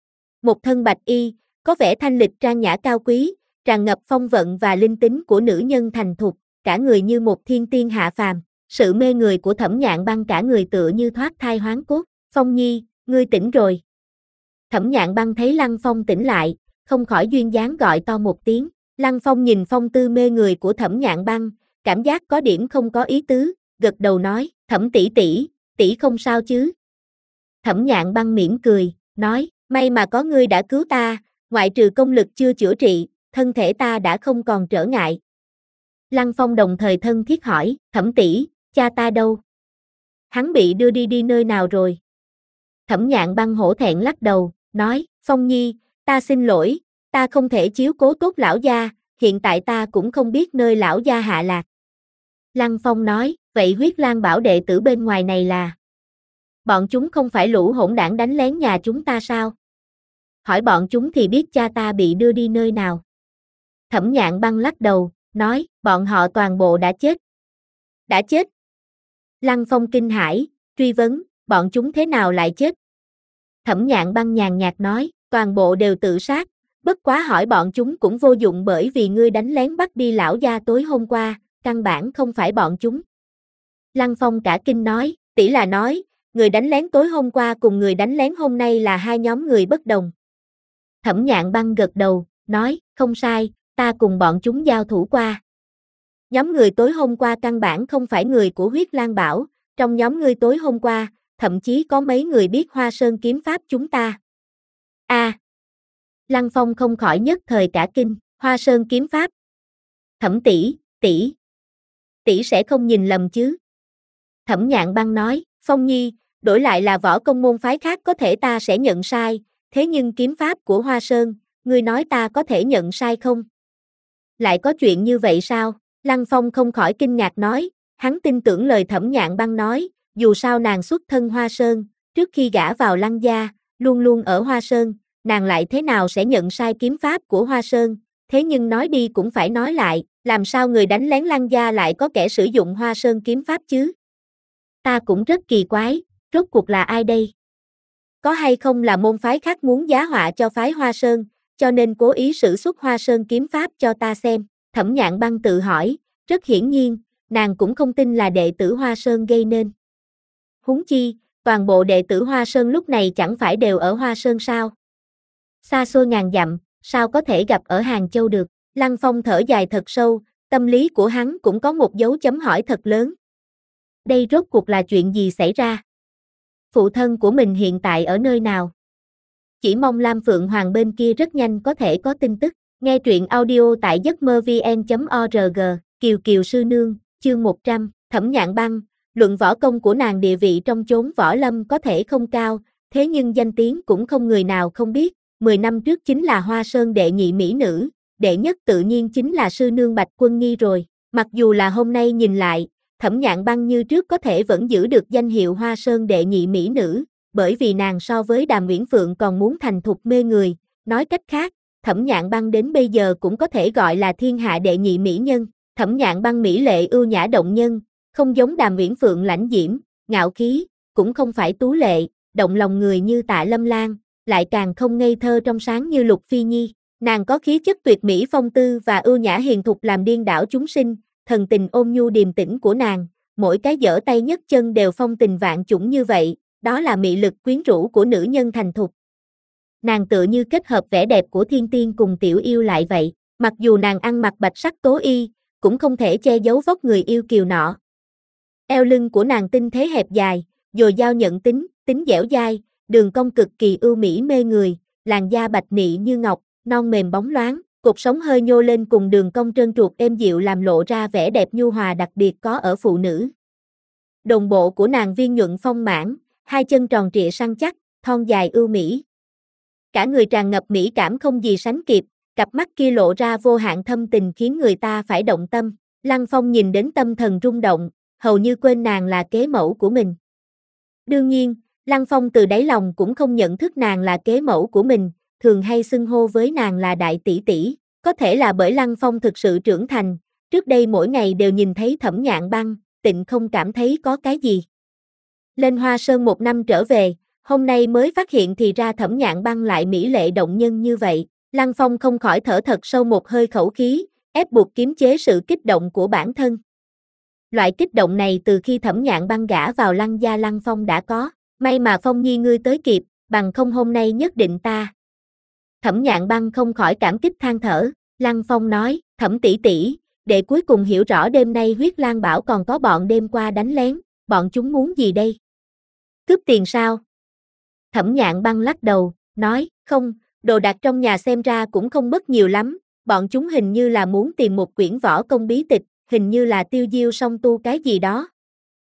Một thân bạch y, có vẻ thanh lịch trang nhã cao quý, tràn ngập phong vận và linh tính của nữ nhân thành thục, cả người như một thiên tiên hạ phàm. Sự mê người của Thẩm Nhạn Băng cả người tựa như thoát thai hoán cốt. Phong Nhi, ngươi tỉnh rồi. Thẩm Nhạn Băng thấy Lăng Phong tỉnh lại, không khỏi duyên dáng gọi to một tiếng. Lăng Phong nhìn phong tư mê người của Thẩm Nhạn Băng, cảm giác có điểm không có ý tứ, gật đầu nói, Thẩm tỷ tỷ, tỷ không sao chứ? Thẩm Nhạn Băng mỉm cười, nói, may mà có ngươi đã cứu ta, ngoại trừ công lực chưa chữa trị, thân thể ta đã không còn trở ngại. Lăng Phong đồng thời thân thiết hỏi, Thẩm tỷ, cha ta đâu? Hắn bị đưa đi đi nơi nào rồi? Thẩm Nhạn Băng hổ thẹn lắc đầu, nói, Phong Nhi, ta xin lỗi, ta không thể chiếu cố tốt lão gia, hiện tại ta cũng không biết nơi lão gia hạ lạc. Lăng Phong nói, vậy huyết lang bảo đệ tử bên ngoài này là? Bọn chúng không phải lũ hỗn đảng đánh lén nhà chúng ta sao? Hỏi bọn chúng thì biết cha ta bị đưa đi nơi nào. Thẩm Nhạn Băng lắc đầu, nói, bọn họ toàn bộ đã chết. Đã chết? Lăng Phong kinh hãi, truy vấn, bọn chúng thế nào lại chết? Thẩm Nhạn Băng nhàn nhạt nói, toàn bộ đều tự sát, bất quá hỏi bọn chúng cũng vô dụng bởi vì ngươi đánh lén bắt đi lão gia tối hôm qua, căn bản không phải bọn chúng. Lăng Phong cả kinh nói, tỷ là nói, người đánh lén tối hôm qua cùng người đánh lén hôm nay là hai nhóm người bất đồng. Thẩm Nhạn Băng gật đầu, nói, không sai, ta cùng bọn chúng giao thủ qua. Nhóm người tối hôm qua căn bản không phải người của huyết lang bảo, trong nhóm người tối hôm qua, thậm chí có mấy người biết Hoa Sơn kiếm pháp chúng ta. A. À, Lăng Phong không khỏi nhất thời cả kinh, Hoa Sơn kiếm pháp. Thẩm tỷ, tỷ, tỷ sẽ không nhìn lầm chứ? Thẩm Nhạn Băng nói, Phong Nhi, đổi lại là võ công môn phái khác có thể ta sẽ nhận sai, thế nhưng kiếm pháp của Hoa Sơn, ngươi nói ta có thể nhận sai không? Lại có chuyện như vậy sao? Lăng Phong không khỏi kinh ngạc nói, hắn tin tưởng lời Thẩm Nhạn Băng nói, dù sao nàng xuất thân Hoa Sơn, trước khi gả vào Lăng gia, luôn luôn ở Hoa Sơn, nàng lại thế nào sẽ nhận sai kiếm pháp của Hoa Sơn, thế nhưng nói đi cũng phải nói lại, làm sao người đánh lén Lăng gia lại có kẻ sử dụng Hoa Sơn kiếm pháp chứ? Ta cũng rất kỳ quái, rốt cuộc là ai đây? Có hay không là môn phái khác muốn giá họa cho phái Hoa Sơn, cho nên cố ý sử xuất Hoa Sơn kiếm pháp cho ta xem? Thẩm Nhạn Băng tự hỏi, Rất hiển nhiên, nàng cũng không tin là đệ tử Hoa Sơn gây nên. Huống chi, toàn bộ đệ tử Hoa Sơn lúc này chẳng phải đều ở Hoa Sơn sao? Xa xôi ngàn dặm, sao có thể gặp ở Hàng Châu được? Lăng Phong thở dài thật sâu, tâm lý của hắn cũng có một dấu chấm hỏi thật lớn. Đây rốt cuộc là chuyện gì xảy ra? Phụ thân của mình hiện tại ở nơi nào? Chỉ mong Lam Phượng Hoàng bên kia rất nhanh có thể có tin tức. Nghe truyện audio tại giấc mơ vn chấm org, Kiều Kiều Sư Nương, chương một trăm, Thẩm Nhạn Băng. Luận võ công của nàng địa vị trong chốn võ lâm có thể không cao, thế nhưng danh tiếng cũng không người nào không biết. Mười năm trước chính là Hoa Sơn đệ nhị mỹ nữ, đệ nhất tự nhiên chính là sư nương Bạch Quân Nghi rồi. Mặc dù là hôm nay nhìn lại, Thẩm Nhạn Băng như trước có thể vẫn giữ được danh hiệu Hoa Sơn đệ nhị mỹ nữ, bởi vì nàng so với Đàm Uyển Phượng còn muốn thành thục mê người. Nói cách khác, Thẩm Nhạn Băng đến bây giờ cũng có thể gọi là thiên hạ đệ nhị mỹ nhân. Thẩm Nhạn Băng mỹ lệ ưu nhã động nhân, không giống Đàm Uyển Phượng lãnh diễm, ngạo khí, cũng không phải tú lệ, động lòng người như Tạ Lâm Lan, lại càng không ngây thơ trong sáng như Lục Phi Nhi. Nàng có khí chất tuyệt mỹ phong tư và ưu nhã hiền thục làm điên đảo chúng sinh, thần tình ôn nhu điềm tĩnh của nàng, mỗi cái giở tay nhấc chân đều phong tình vạn chủng như vậy, đó là mị lực quyến rũ của nữ nhân thành thục. Nàng tựa như kết hợp vẻ đẹp của thiên tiên cùng tiểu yêu lại vậy, mặc dù nàng ăn mặc bạch sắc tố y, cũng không thể che giấu vóc người yêu kiều nọ. Eo lưng của nàng tinh thế hẹp dài, dồi dao nhận tính, tính dẻo dai, đường cong cực kỳ ưu mỹ mê người, làn da bạch nị như ngọc, non mềm bóng loáng, cột sống hơi nhô lên cùng đường cong trơn truột êm dịu làm lộ ra vẻ đẹp nhu hòa đặc biệt có ở phụ nữ. Đồng bộ của nàng viên nhuận phong mãn, hai chân tròn trịa săn chắc, thon dài ưu mỹ. Cả người tràn ngập mỹ cảm không gì sánh kịp, cặp mắt kia lộ ra vô hạn thâm tình khiến người ta phải động tâm. Lăng Phong nhìn đến tâm thần rung động, hầu như quên nàng là kế mẫu của mình. Đương nhiên, Lăng Phong từ đáy lòng cũng không nhận thức nàng là kế mẫu của mình, thường hay xưng hô với nàng là đại tỷ tỷ. Có thể là bởi Lăng Phong thực sự trưởng thành, trước đây mỗi ngày đều nhìn thấy Thẩm Nhạn Băng, tịnh không cảm thấy có cái gì. Lên Hoa Sơn một năm trở về, hôm nay mới phát hiện thì ra Thẩm Nhạn Băng lại mỹ lệ động nhân như vậy. Lăng Phong không khỏi thở thật sâu một hơi khẩu khí, ép buộc kiềm chế sự kích động của bản thân. Loại kích động này từ khi Thẩm Nhạn Băng gả vào Lăng gia Lăng Phong đã có, may mà Phong Nhi ngươi tới kịp, bằng không hôm nay nhất định ta. Thẩm Nhạn Băng không khỏi cảm kích than thở, Lăng Phong nói, Thẩm tỷ tỷ, để cuối cùng hiểu rõ đêm nay Huyết Lang bảo còn có bọn đêm qua đánh lén, bọn chúng muốn gì đây? Cướp tiền sao? Thẩm Nhạn Băng lắc đầu, nói, không, đồ đạc trong nhà xem ra cũng không mất nhiều lắm, bọn chúng hình như là muốn tìm một quyển võ công bí tịch, hình như là tiêu diêu song tu cái gì đó.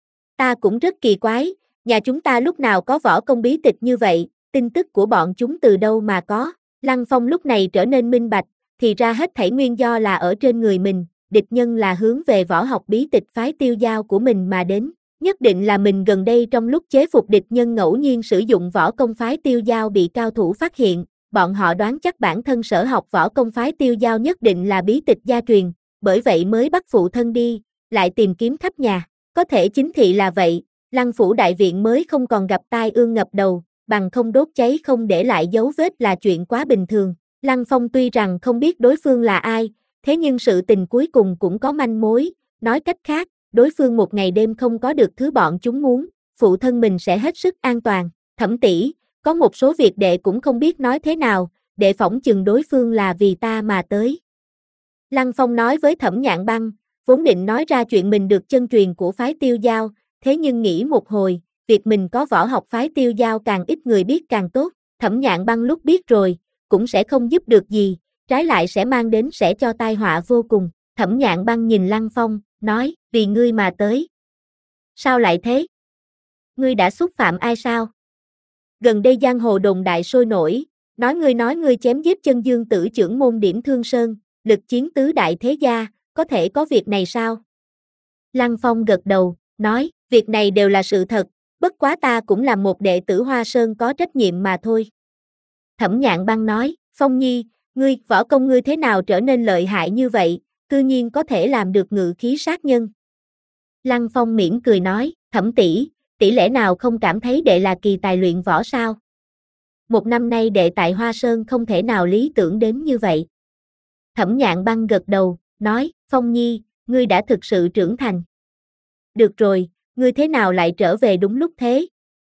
Ta cũng rất kỳ quái, nhà chúng ta lúc nào có võ công bí tịch như vậy, tin tức của bọn chúng từ đâu mà có. Lăng Phong lúc này trở nên minh bạch, thì ra hết thảy nguyên do là ở trên người mình, địch nhân là hướng về võ học bí tịch phái tiêu giao của mình mà đến. Nhất định là mình gần đây trong lúc chế phục địch nhân ngẫu nhiên sử dụng võ công phái tiêu giao bị cao thủ phát hiện, bọn họ đoán chắc bản thân sở học võ công phái tiêu giao nhất định là bí tịch gia truyền, bởi vậy mới bắt phụ thân đi, lại tìm kiếm khắp nhà. Có thể chính thị là vậy, Lăng phủ đại viện mới không còn gặp tai ương ngập đầu, bằng không đốt cháy không để lại dấu vết là chuyện quá bình thường. Lăng Phong tuy rằng không biết đối phương là ai, thế nhưng sự tình cuối cùng cũng có manh mối, nói cách khác, đối phương một ngày đêm không có được thứ bọn chúng muốn, phụ thân mình sẽ hết sức an toàn. Thẩm tỷ, có một số việc đệ cũng không biết nói thế nào, đệ phỏng chừng đối phương là vì ta mà tới. Lăng Phong nói với Thẩm Nhạn Băng, vốn định nói ra chuyện mình được chân truyền của phái tiêu giao, thế nhưng nghĩ một hồi, việc mình có võ học phái tiêu giao càng ít người biết càng tốt. Thẩm Nhạn Băng lúc biết rồi, cũng sẽ không giúp được gì, trái lại sẽ mang đến sẽ cho tai họa vô cùng. Thẩm Nhạn Băng nhìn Lăng Phong, nói, vì ngươi mà tới. Sao lại thế? Ngươi đã xúc phạm ai sao? Gần đây giang hồ đồn đại sôi nổi, nói ngươi nói ngươi chém giết chân dương tử trưởng môn Điểm Thương Sơn, lực chiến tứ đại thế gia, có thể có việc này sao? Lăng Phong gật đầu, nói, việc này đều là sự thật, bất quá ta cũng là một đệ tử Hoa Sơn có trách nhiệm mà thôi. Thẩm Nhạn Băng nói, Phong Nhi, ngươi, võ công ngươi thế nào trở nên lợi hại như vậy, cư nhiên có thể làm được ngự khí sát nhân. Lăng Phong mỉm cười nói, Thẩm tỷ, tỷ lẽ nào không cảm thấy đệ là kỳ tài luyện võ sao? Một năm nay đệ tại Hoa Sơn không thể nào lý tưởng đến như vậy. Thẩm Nhạn Băng gật đầu, nói, Phong Nhi, ngươi đã thực sự trưởng thành. Được rồi, ngươi thế nào lại trở về đúng lúc thế?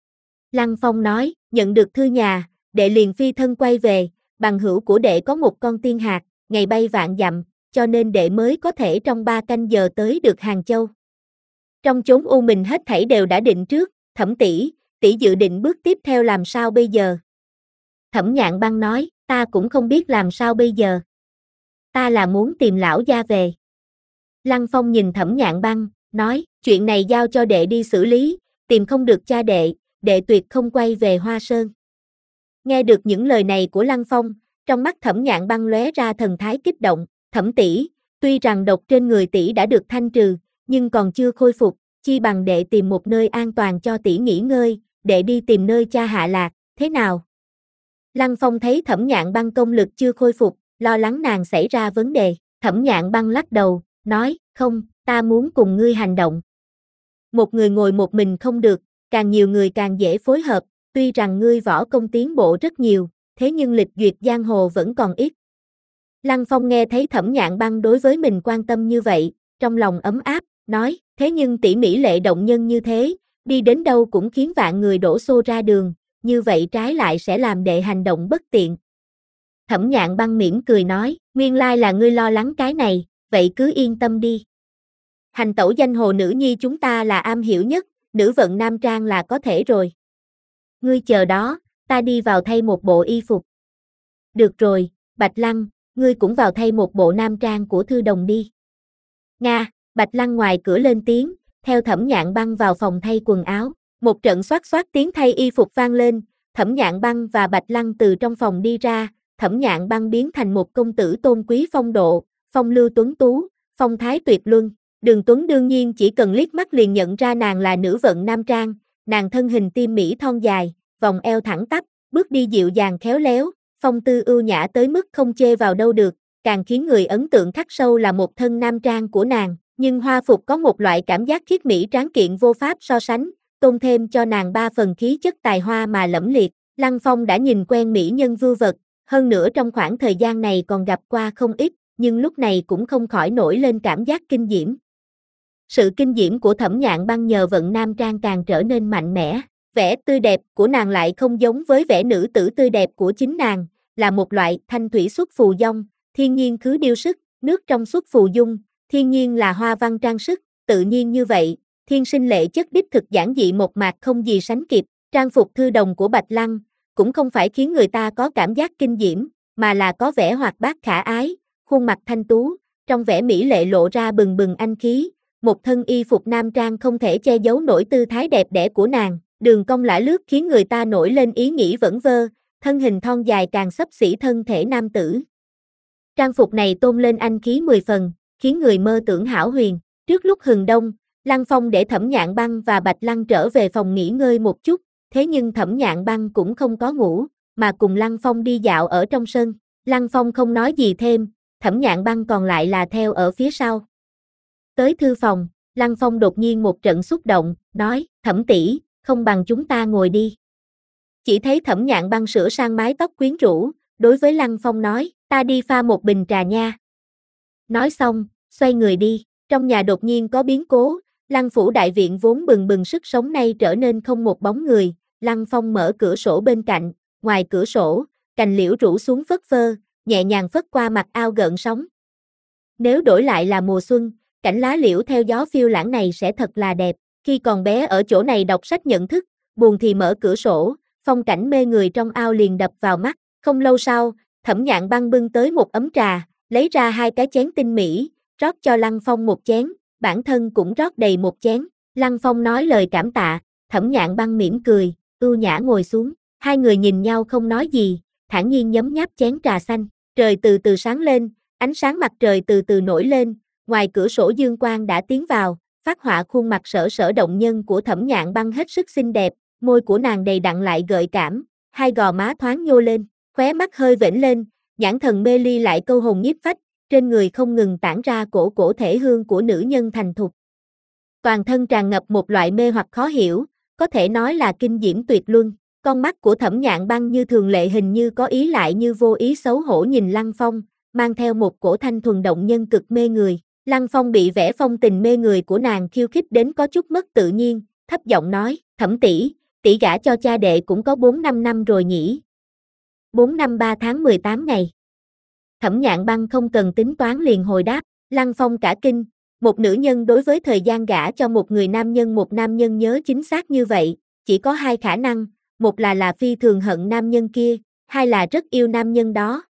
Lăng Phong nói, nhận được thư nhà, đệ liền phi thân quay về, bằng hữu của đệ có một con tiên hạc, ngày bay vạn dặm, cho nên đệ mới có thể trong ba canh giờ tới được Hàng Châu. Trong chốn u mình hết thảy đều đã định trước, Thẩm tỷ, tỷ dự định bước tiếp theo làm sao bây giờ? Thẩm Nhạn Băng nói, ta cũng không biết làm sao bây giờ. Ta là muốn tìm lão gia về. Lăng Phong nhìn Thẩm Nhạn Băng, nói, chuyện này giao cho đệ đi xử lý, tìm không được cha đệ, đệ tuyệt không quay về Hoa Sơn. Nghe được những lời này của Lăng Phong, trong mắt Thẩm Nhạn Băng lóe ra thần thái kích động, Thẩm tỷ, tuy rằng độc trên người tỷ đã được thanh trừ, nhưng còn chưa khôi phục, chi bằng đệ tìm một nơi an toàn cho tỷ nghỉ ngơi, đệ đi tìm nơi cha hạ lạc, thế nào? Lăng Phong thấy Thẩm Nhạn Băng công lực chưa khôi phục, lo lắng nàng xảy ra vấn đề, Thẩm Nhạn Băng lắc đầu, nói, không, ta muốn cùng ngươi hành động. Một người ngồi một mình không được, càng nhiều người càng dễ phối hợp, tuy rằng ngươi võ công tiến bộ rất nhiều, thế nhưng lịch duyệt giang hồ vẫn còn ít. Lăng Phong nghe thấy Thẩm Nhạn Băng đối với mình quan tâm như vậy, trong lòng ấm áp, nói, thế nhưng tỷ mỹ lệ động nhân như thế, đi đến đâu cũng khiến vạn người đổ xô ra đường, như vậy trái lại sẽ làm đệ hành động bất tiện. Thẩm Nhạn Băng mỉm cười nói, nguyên lai là ngươi lo lắng cái này, vậy cứ yên tâm đi. Hành tẩu danh hồ nữ nhi chúng ta là am hiểu nhất, nữ vận nam trang là có thể rồi. Ngươi chờ đó, ta đi vào thay một bộ y phục. Được rồi, Bạch Lăng, ngươi cũng vào thay một bộ nam trang của thư đồng đi. Nga, Bạch Lăng ngoài cửa lên tiếng, theo Thẩm Nhạn Băng vào phòng thay quần áo, một trận xoát xoát tiếng thay y phục vang lên, Thẩm Nhạn Băng và Bạch Lăng từ trong phòng đi ra, Thẩm Nhạn Băng biến thành một công tử tôn quý phong độ, phong lưu tuấn tú, phong thái tuyệt luân. Đường Tuấn đương nhiên chỉ cần liếc mắt liền nhận ra nàng là nữ vận nam trang, nàng thân hình tiêm mỹ thon dài, vòng eo thẳng tắp, bước đi dịu dàng khéo léo, phong tư ưu nhã tới mức không chê vào đâu được, càng khiến người ấn tượng khắc sâu là một thân nam trang của nàng, nhưng hoa phục có một loại cảm giác khiết mỹ tráng kiện vô pháp so sánh, tôn thêm cho nàng ba phần khí chất tài hoa mà lẫm liệt. Lăng Phong đã nhìn quen mỹ nhân vưu vật, hơn nữa trong khoảng thời gian này còn gặp qua không ít, nhưng lúc này cũng không khỏi nổi lên cảm giác kinh diễm. Sự kinh diễm của Thẩm Nhạn Băng nhờ vận nam trang càng trở nên mạnh mẽ, vẻ tươi đẹp của nàng lại không giống với vẻ nữ tử tươi đẹp của chính nàng, là một loại thanh thủy xuất phù dong, thiên nhiên khứ điêu sức, nước trong xuất phù dung, thiên nhiên là hoa văn trang sức, tự nhiên như vậy, thiên sinh lệ chất đích thực giản dị một mạc không gì sánh kịp, trang phục thư đồng của Bạch Lăng, cũng không phải khiến người ta có cảm giác kinh diễm, mà là có vẻ hoạt bát khả ái, khuôn mặt thanh tú, trong vẻ mỹ lệ lộ ra bừng bừng anh khí. Một thân y phục nam trang không thể che giấu nổi tư thái đẹp đẽ của nàng, đường cong lả lướt khiến người ta nổi lên ý nghĩ vẩn vơ, thân hình thon dài càng xấp xỉ thân thể nam tử. Trang phục này tôn lên anh khí mười phần, khiến người mơ tưởng hão huyền. Trước lúc hừng đông, Lăng Phong để Thẩm Nhạn Băng và Bạch Lăng trở về phòng nghỉ ngơi một chút, thế nhưng Thẩm Nhạn Băng cũng không có ngủ, mà cùng Lăng Phong đi dạo ở trong sân. Lăng Phong không nói gì thêm, Thẩm Nhạn Băng còn lại là theo ở phía sau. Tới thư phòng, Lăng Phong đột nhiên một trận xúc động, nói, Thẩm tỷ, không bằng chúng ta ngồi đi. Chỉ thấy Thẩm Nhạn Băng sửa sang mái tóc quyến rũ, đối với Lăng Phong nói, ta đi pha một bình trà nha. Nói xong, xoay người đi, trong nhà đột nhiên có biến cố, Lăng phủ đại viện vốn bừng bừng sức sống nay trở nên không một bóng người, Lăng Phong mở cửa sổ bên cạnh, ngoài cửa sổ, cành liễu rủ xuống phất phơ, nhẹ nhàng phất qua mặt ao gợn sóng. Nếu đổi lại là mùa xuân, cảnh lá liễu theo gió phiêu lãng này sẽ thật là đẹp, khi còn bé ở chỗ này đọc sách nhận thức, buồn thì mở cửa sổ, phong cảnh mê người trong ao liền đập vào mắt, không lâu sau, Thẩm Nhạn Băng bưng tới một ấm trà, lấy ra hai cái chén tinh mỹ, rót cho Lăng Phong một chén, bản thân cũng rót đầy một chén, Lăng Phong nói lời cảm tạ, Thẩm Nhạn Băng mỉm cười, ưu nhã ngồi xuống, hai người nhìn nhau không nói gì, thản nhiên nhấm nháp chén trà xanh, trời từ từ sáng lên, ánh sáng mặt trời từ từ nổi lên, ngoài cửa sổ dương quang đã tiến vào, phát họa khuôn mặt sở sở động nhân của Thẩm Nhạn Băng hết sức xinh đẹp, môi của nàng đầy đặn lại gợi cảm, hai gò má thoáng nhô lên, khóe mắt hơi vểnh lên, nhãn thần mê ly lại câu hồn nhiếp phách, trên người không ngừng tản ra cổ cổ thể hương của nữ nhân thành thục. Toàn thân tràn ngập một loại mê hoặc khó hiểu, có thể nói là kinh diễm tuyệt luân. Con mắt của Thẩm Nhạn Băng như thường lệ hình như có ý lại như vô ý xấu hổ nhìn Lăng Phong, mang theo một cổ thanh thuần động nhân cực mê người. Lăng Phong bị vẻ phong tình mê người của nàng khiêu khích đến có chút mất tự nhiên, thấp giọng nói, Thẩm tỷ, tỷ gả cho cha đệ cũng có bốn năm năm rồi nhỉ? bốn năm ba tháng mười tám ngày. Thẩm Nhạn Băng không cần tính toán liền hồi đáp, Lăng Phong cả kinh, một nữ nhân đối với thời gian gả cho một người nam nhân một nam nhân nhớ chính xác như vậy, chỉ có hai khả năng, một là là phi thường hận nam nhân kia, hai là rất yêu nam nhân đó.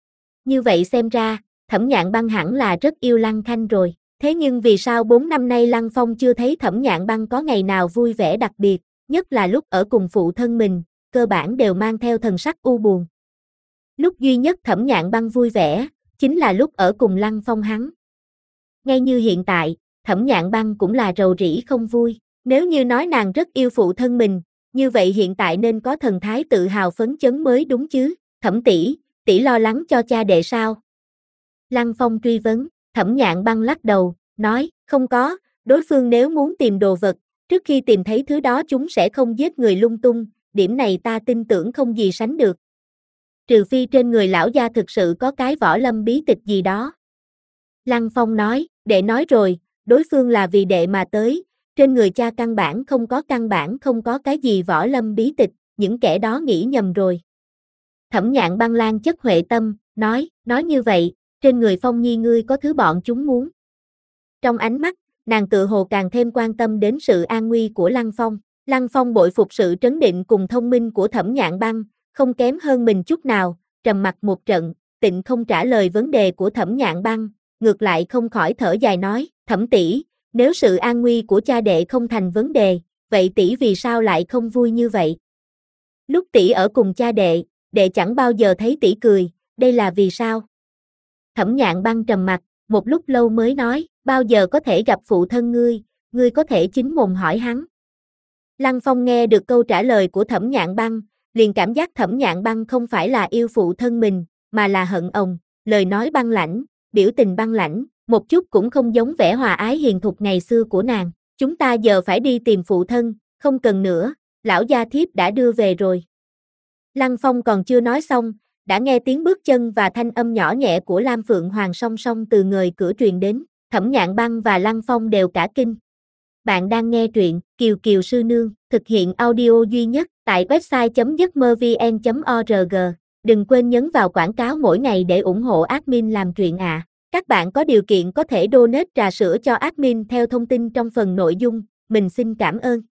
Như vậy xem ra, Thẩm Nhạn Băng hẳn là rất yêu Lăng Khanh rồi, thế nhưng vì sao bốn năm nay Lăng Phong chưa thấy Thẩm Nhạn Băng có ngày nào vui vẻ đặc biệt, nhất là lúc ở cùng phụ thân mình, cơ bản đều mang theo thần sắc u buồn. Lúc duy nhất Thẩm Nhạn Băng vui vẻ, chính là lúc ở cùng Lăng Phong hắn. Ngay như hiện tại, Thẩm Nhạn Băng cũng là rầu rĩ không vui, nếu như nói nàng rất yêu phụ thân mình, như vậy hiện tại nên có thần thái tự hào phấn chấn mới đúng chứ, Thẩm tỷ, tỷ lo lắng cho cha đệ sao? Lăng Phong truy vấn, Thẩm Nhạn Băng lắc đầu, nói, không có, đối phương nếu muốn tìm đồ vật, trước khi tìm thấy thứ đó chúng sẽ không giết người lung tung, điểm này ta tin tưởng không gì sánh được. Trừ phi trên người lão gia thực sự có cái võ lâm bí tịch gì đó. Lăng Phong nói, đệ nói rồi, đối phương là vì đệ mà tới, trên người cha căn bản không có căn bản không có cái gì võ lâm bí tịch, những kẻ đó nghĩ nhầm rồi. Thẩm Nhạn Băng Lan chất huệ tâm, nói, nói như vậy, trên người Phong Nhi ngươi có thứ bọn chúng muốn. Trong ánh mắt, nàng tự hồ càng thêm quan tâm đến sự an nguy của Lăng Phong. Lăng Phong bội phục sự trấn định cùng thông minh của Thẩm Nhạn Băng, không kém hơn mình chút nào, trầm mặc một trận, tịnh không trả lời vấn đề của Thẩm Nhạn Băng, ngược lại không khỏi thở dài nói, Thẩm tỷ, nếu sự an nguy của cha đệ không thành vấn đề, vậy tỷ vì sao lại không vui như vậy? Lúc tỷ ở cùng cha đệ, đệ chẳng bao giờ thấy tỷ cười, đây là vì sao? Thẩm Nhạn Băng trầm mặt, một lúc lâu mới nói, bao giờ có thể gặp phụ thân ngươi, ngươi có thể chính mồm hỏi hắn. Lăng Phong nghe được câu trả lời của Thẩm Nhạn Băng, liền cảm giác Thẩm Nhạn Băng không phải là yêu phụ thân mình, mà là hận ông, lời nói băng lãnh, biểu tình băng lãnh, một chút cũng không giống vẻ hòa ái hiền thục ngày xưa của nàng. Chúng ta giờ phải đi tìm phụ thân, không cần nữa, lão gia thiếp đã đưa về rồi. Lăng Phong còn chưa nói xong, đã nghe tiếng bước chân và thanh âm nhỏ nhẹ của Lam Phượng Hoàng song song từ người cửa truyền đến, Thẩm Nhạn Băng và Lăng Phong đều cả kinh. Bạn đang nghe truyện Kiều Kiều Sư Nương, thực hiện audio duy nhất tại website chấm giấc mơ vn chấm org. Đừng quên nhấn vào quảng cáo mỗi ngày để ủng hộ admin làm truyện ạ. À. Các bạn có điều kiện có thể donate trà sữa cho admin theo thông tin trong phần nội dung, mình xin cảm ơn.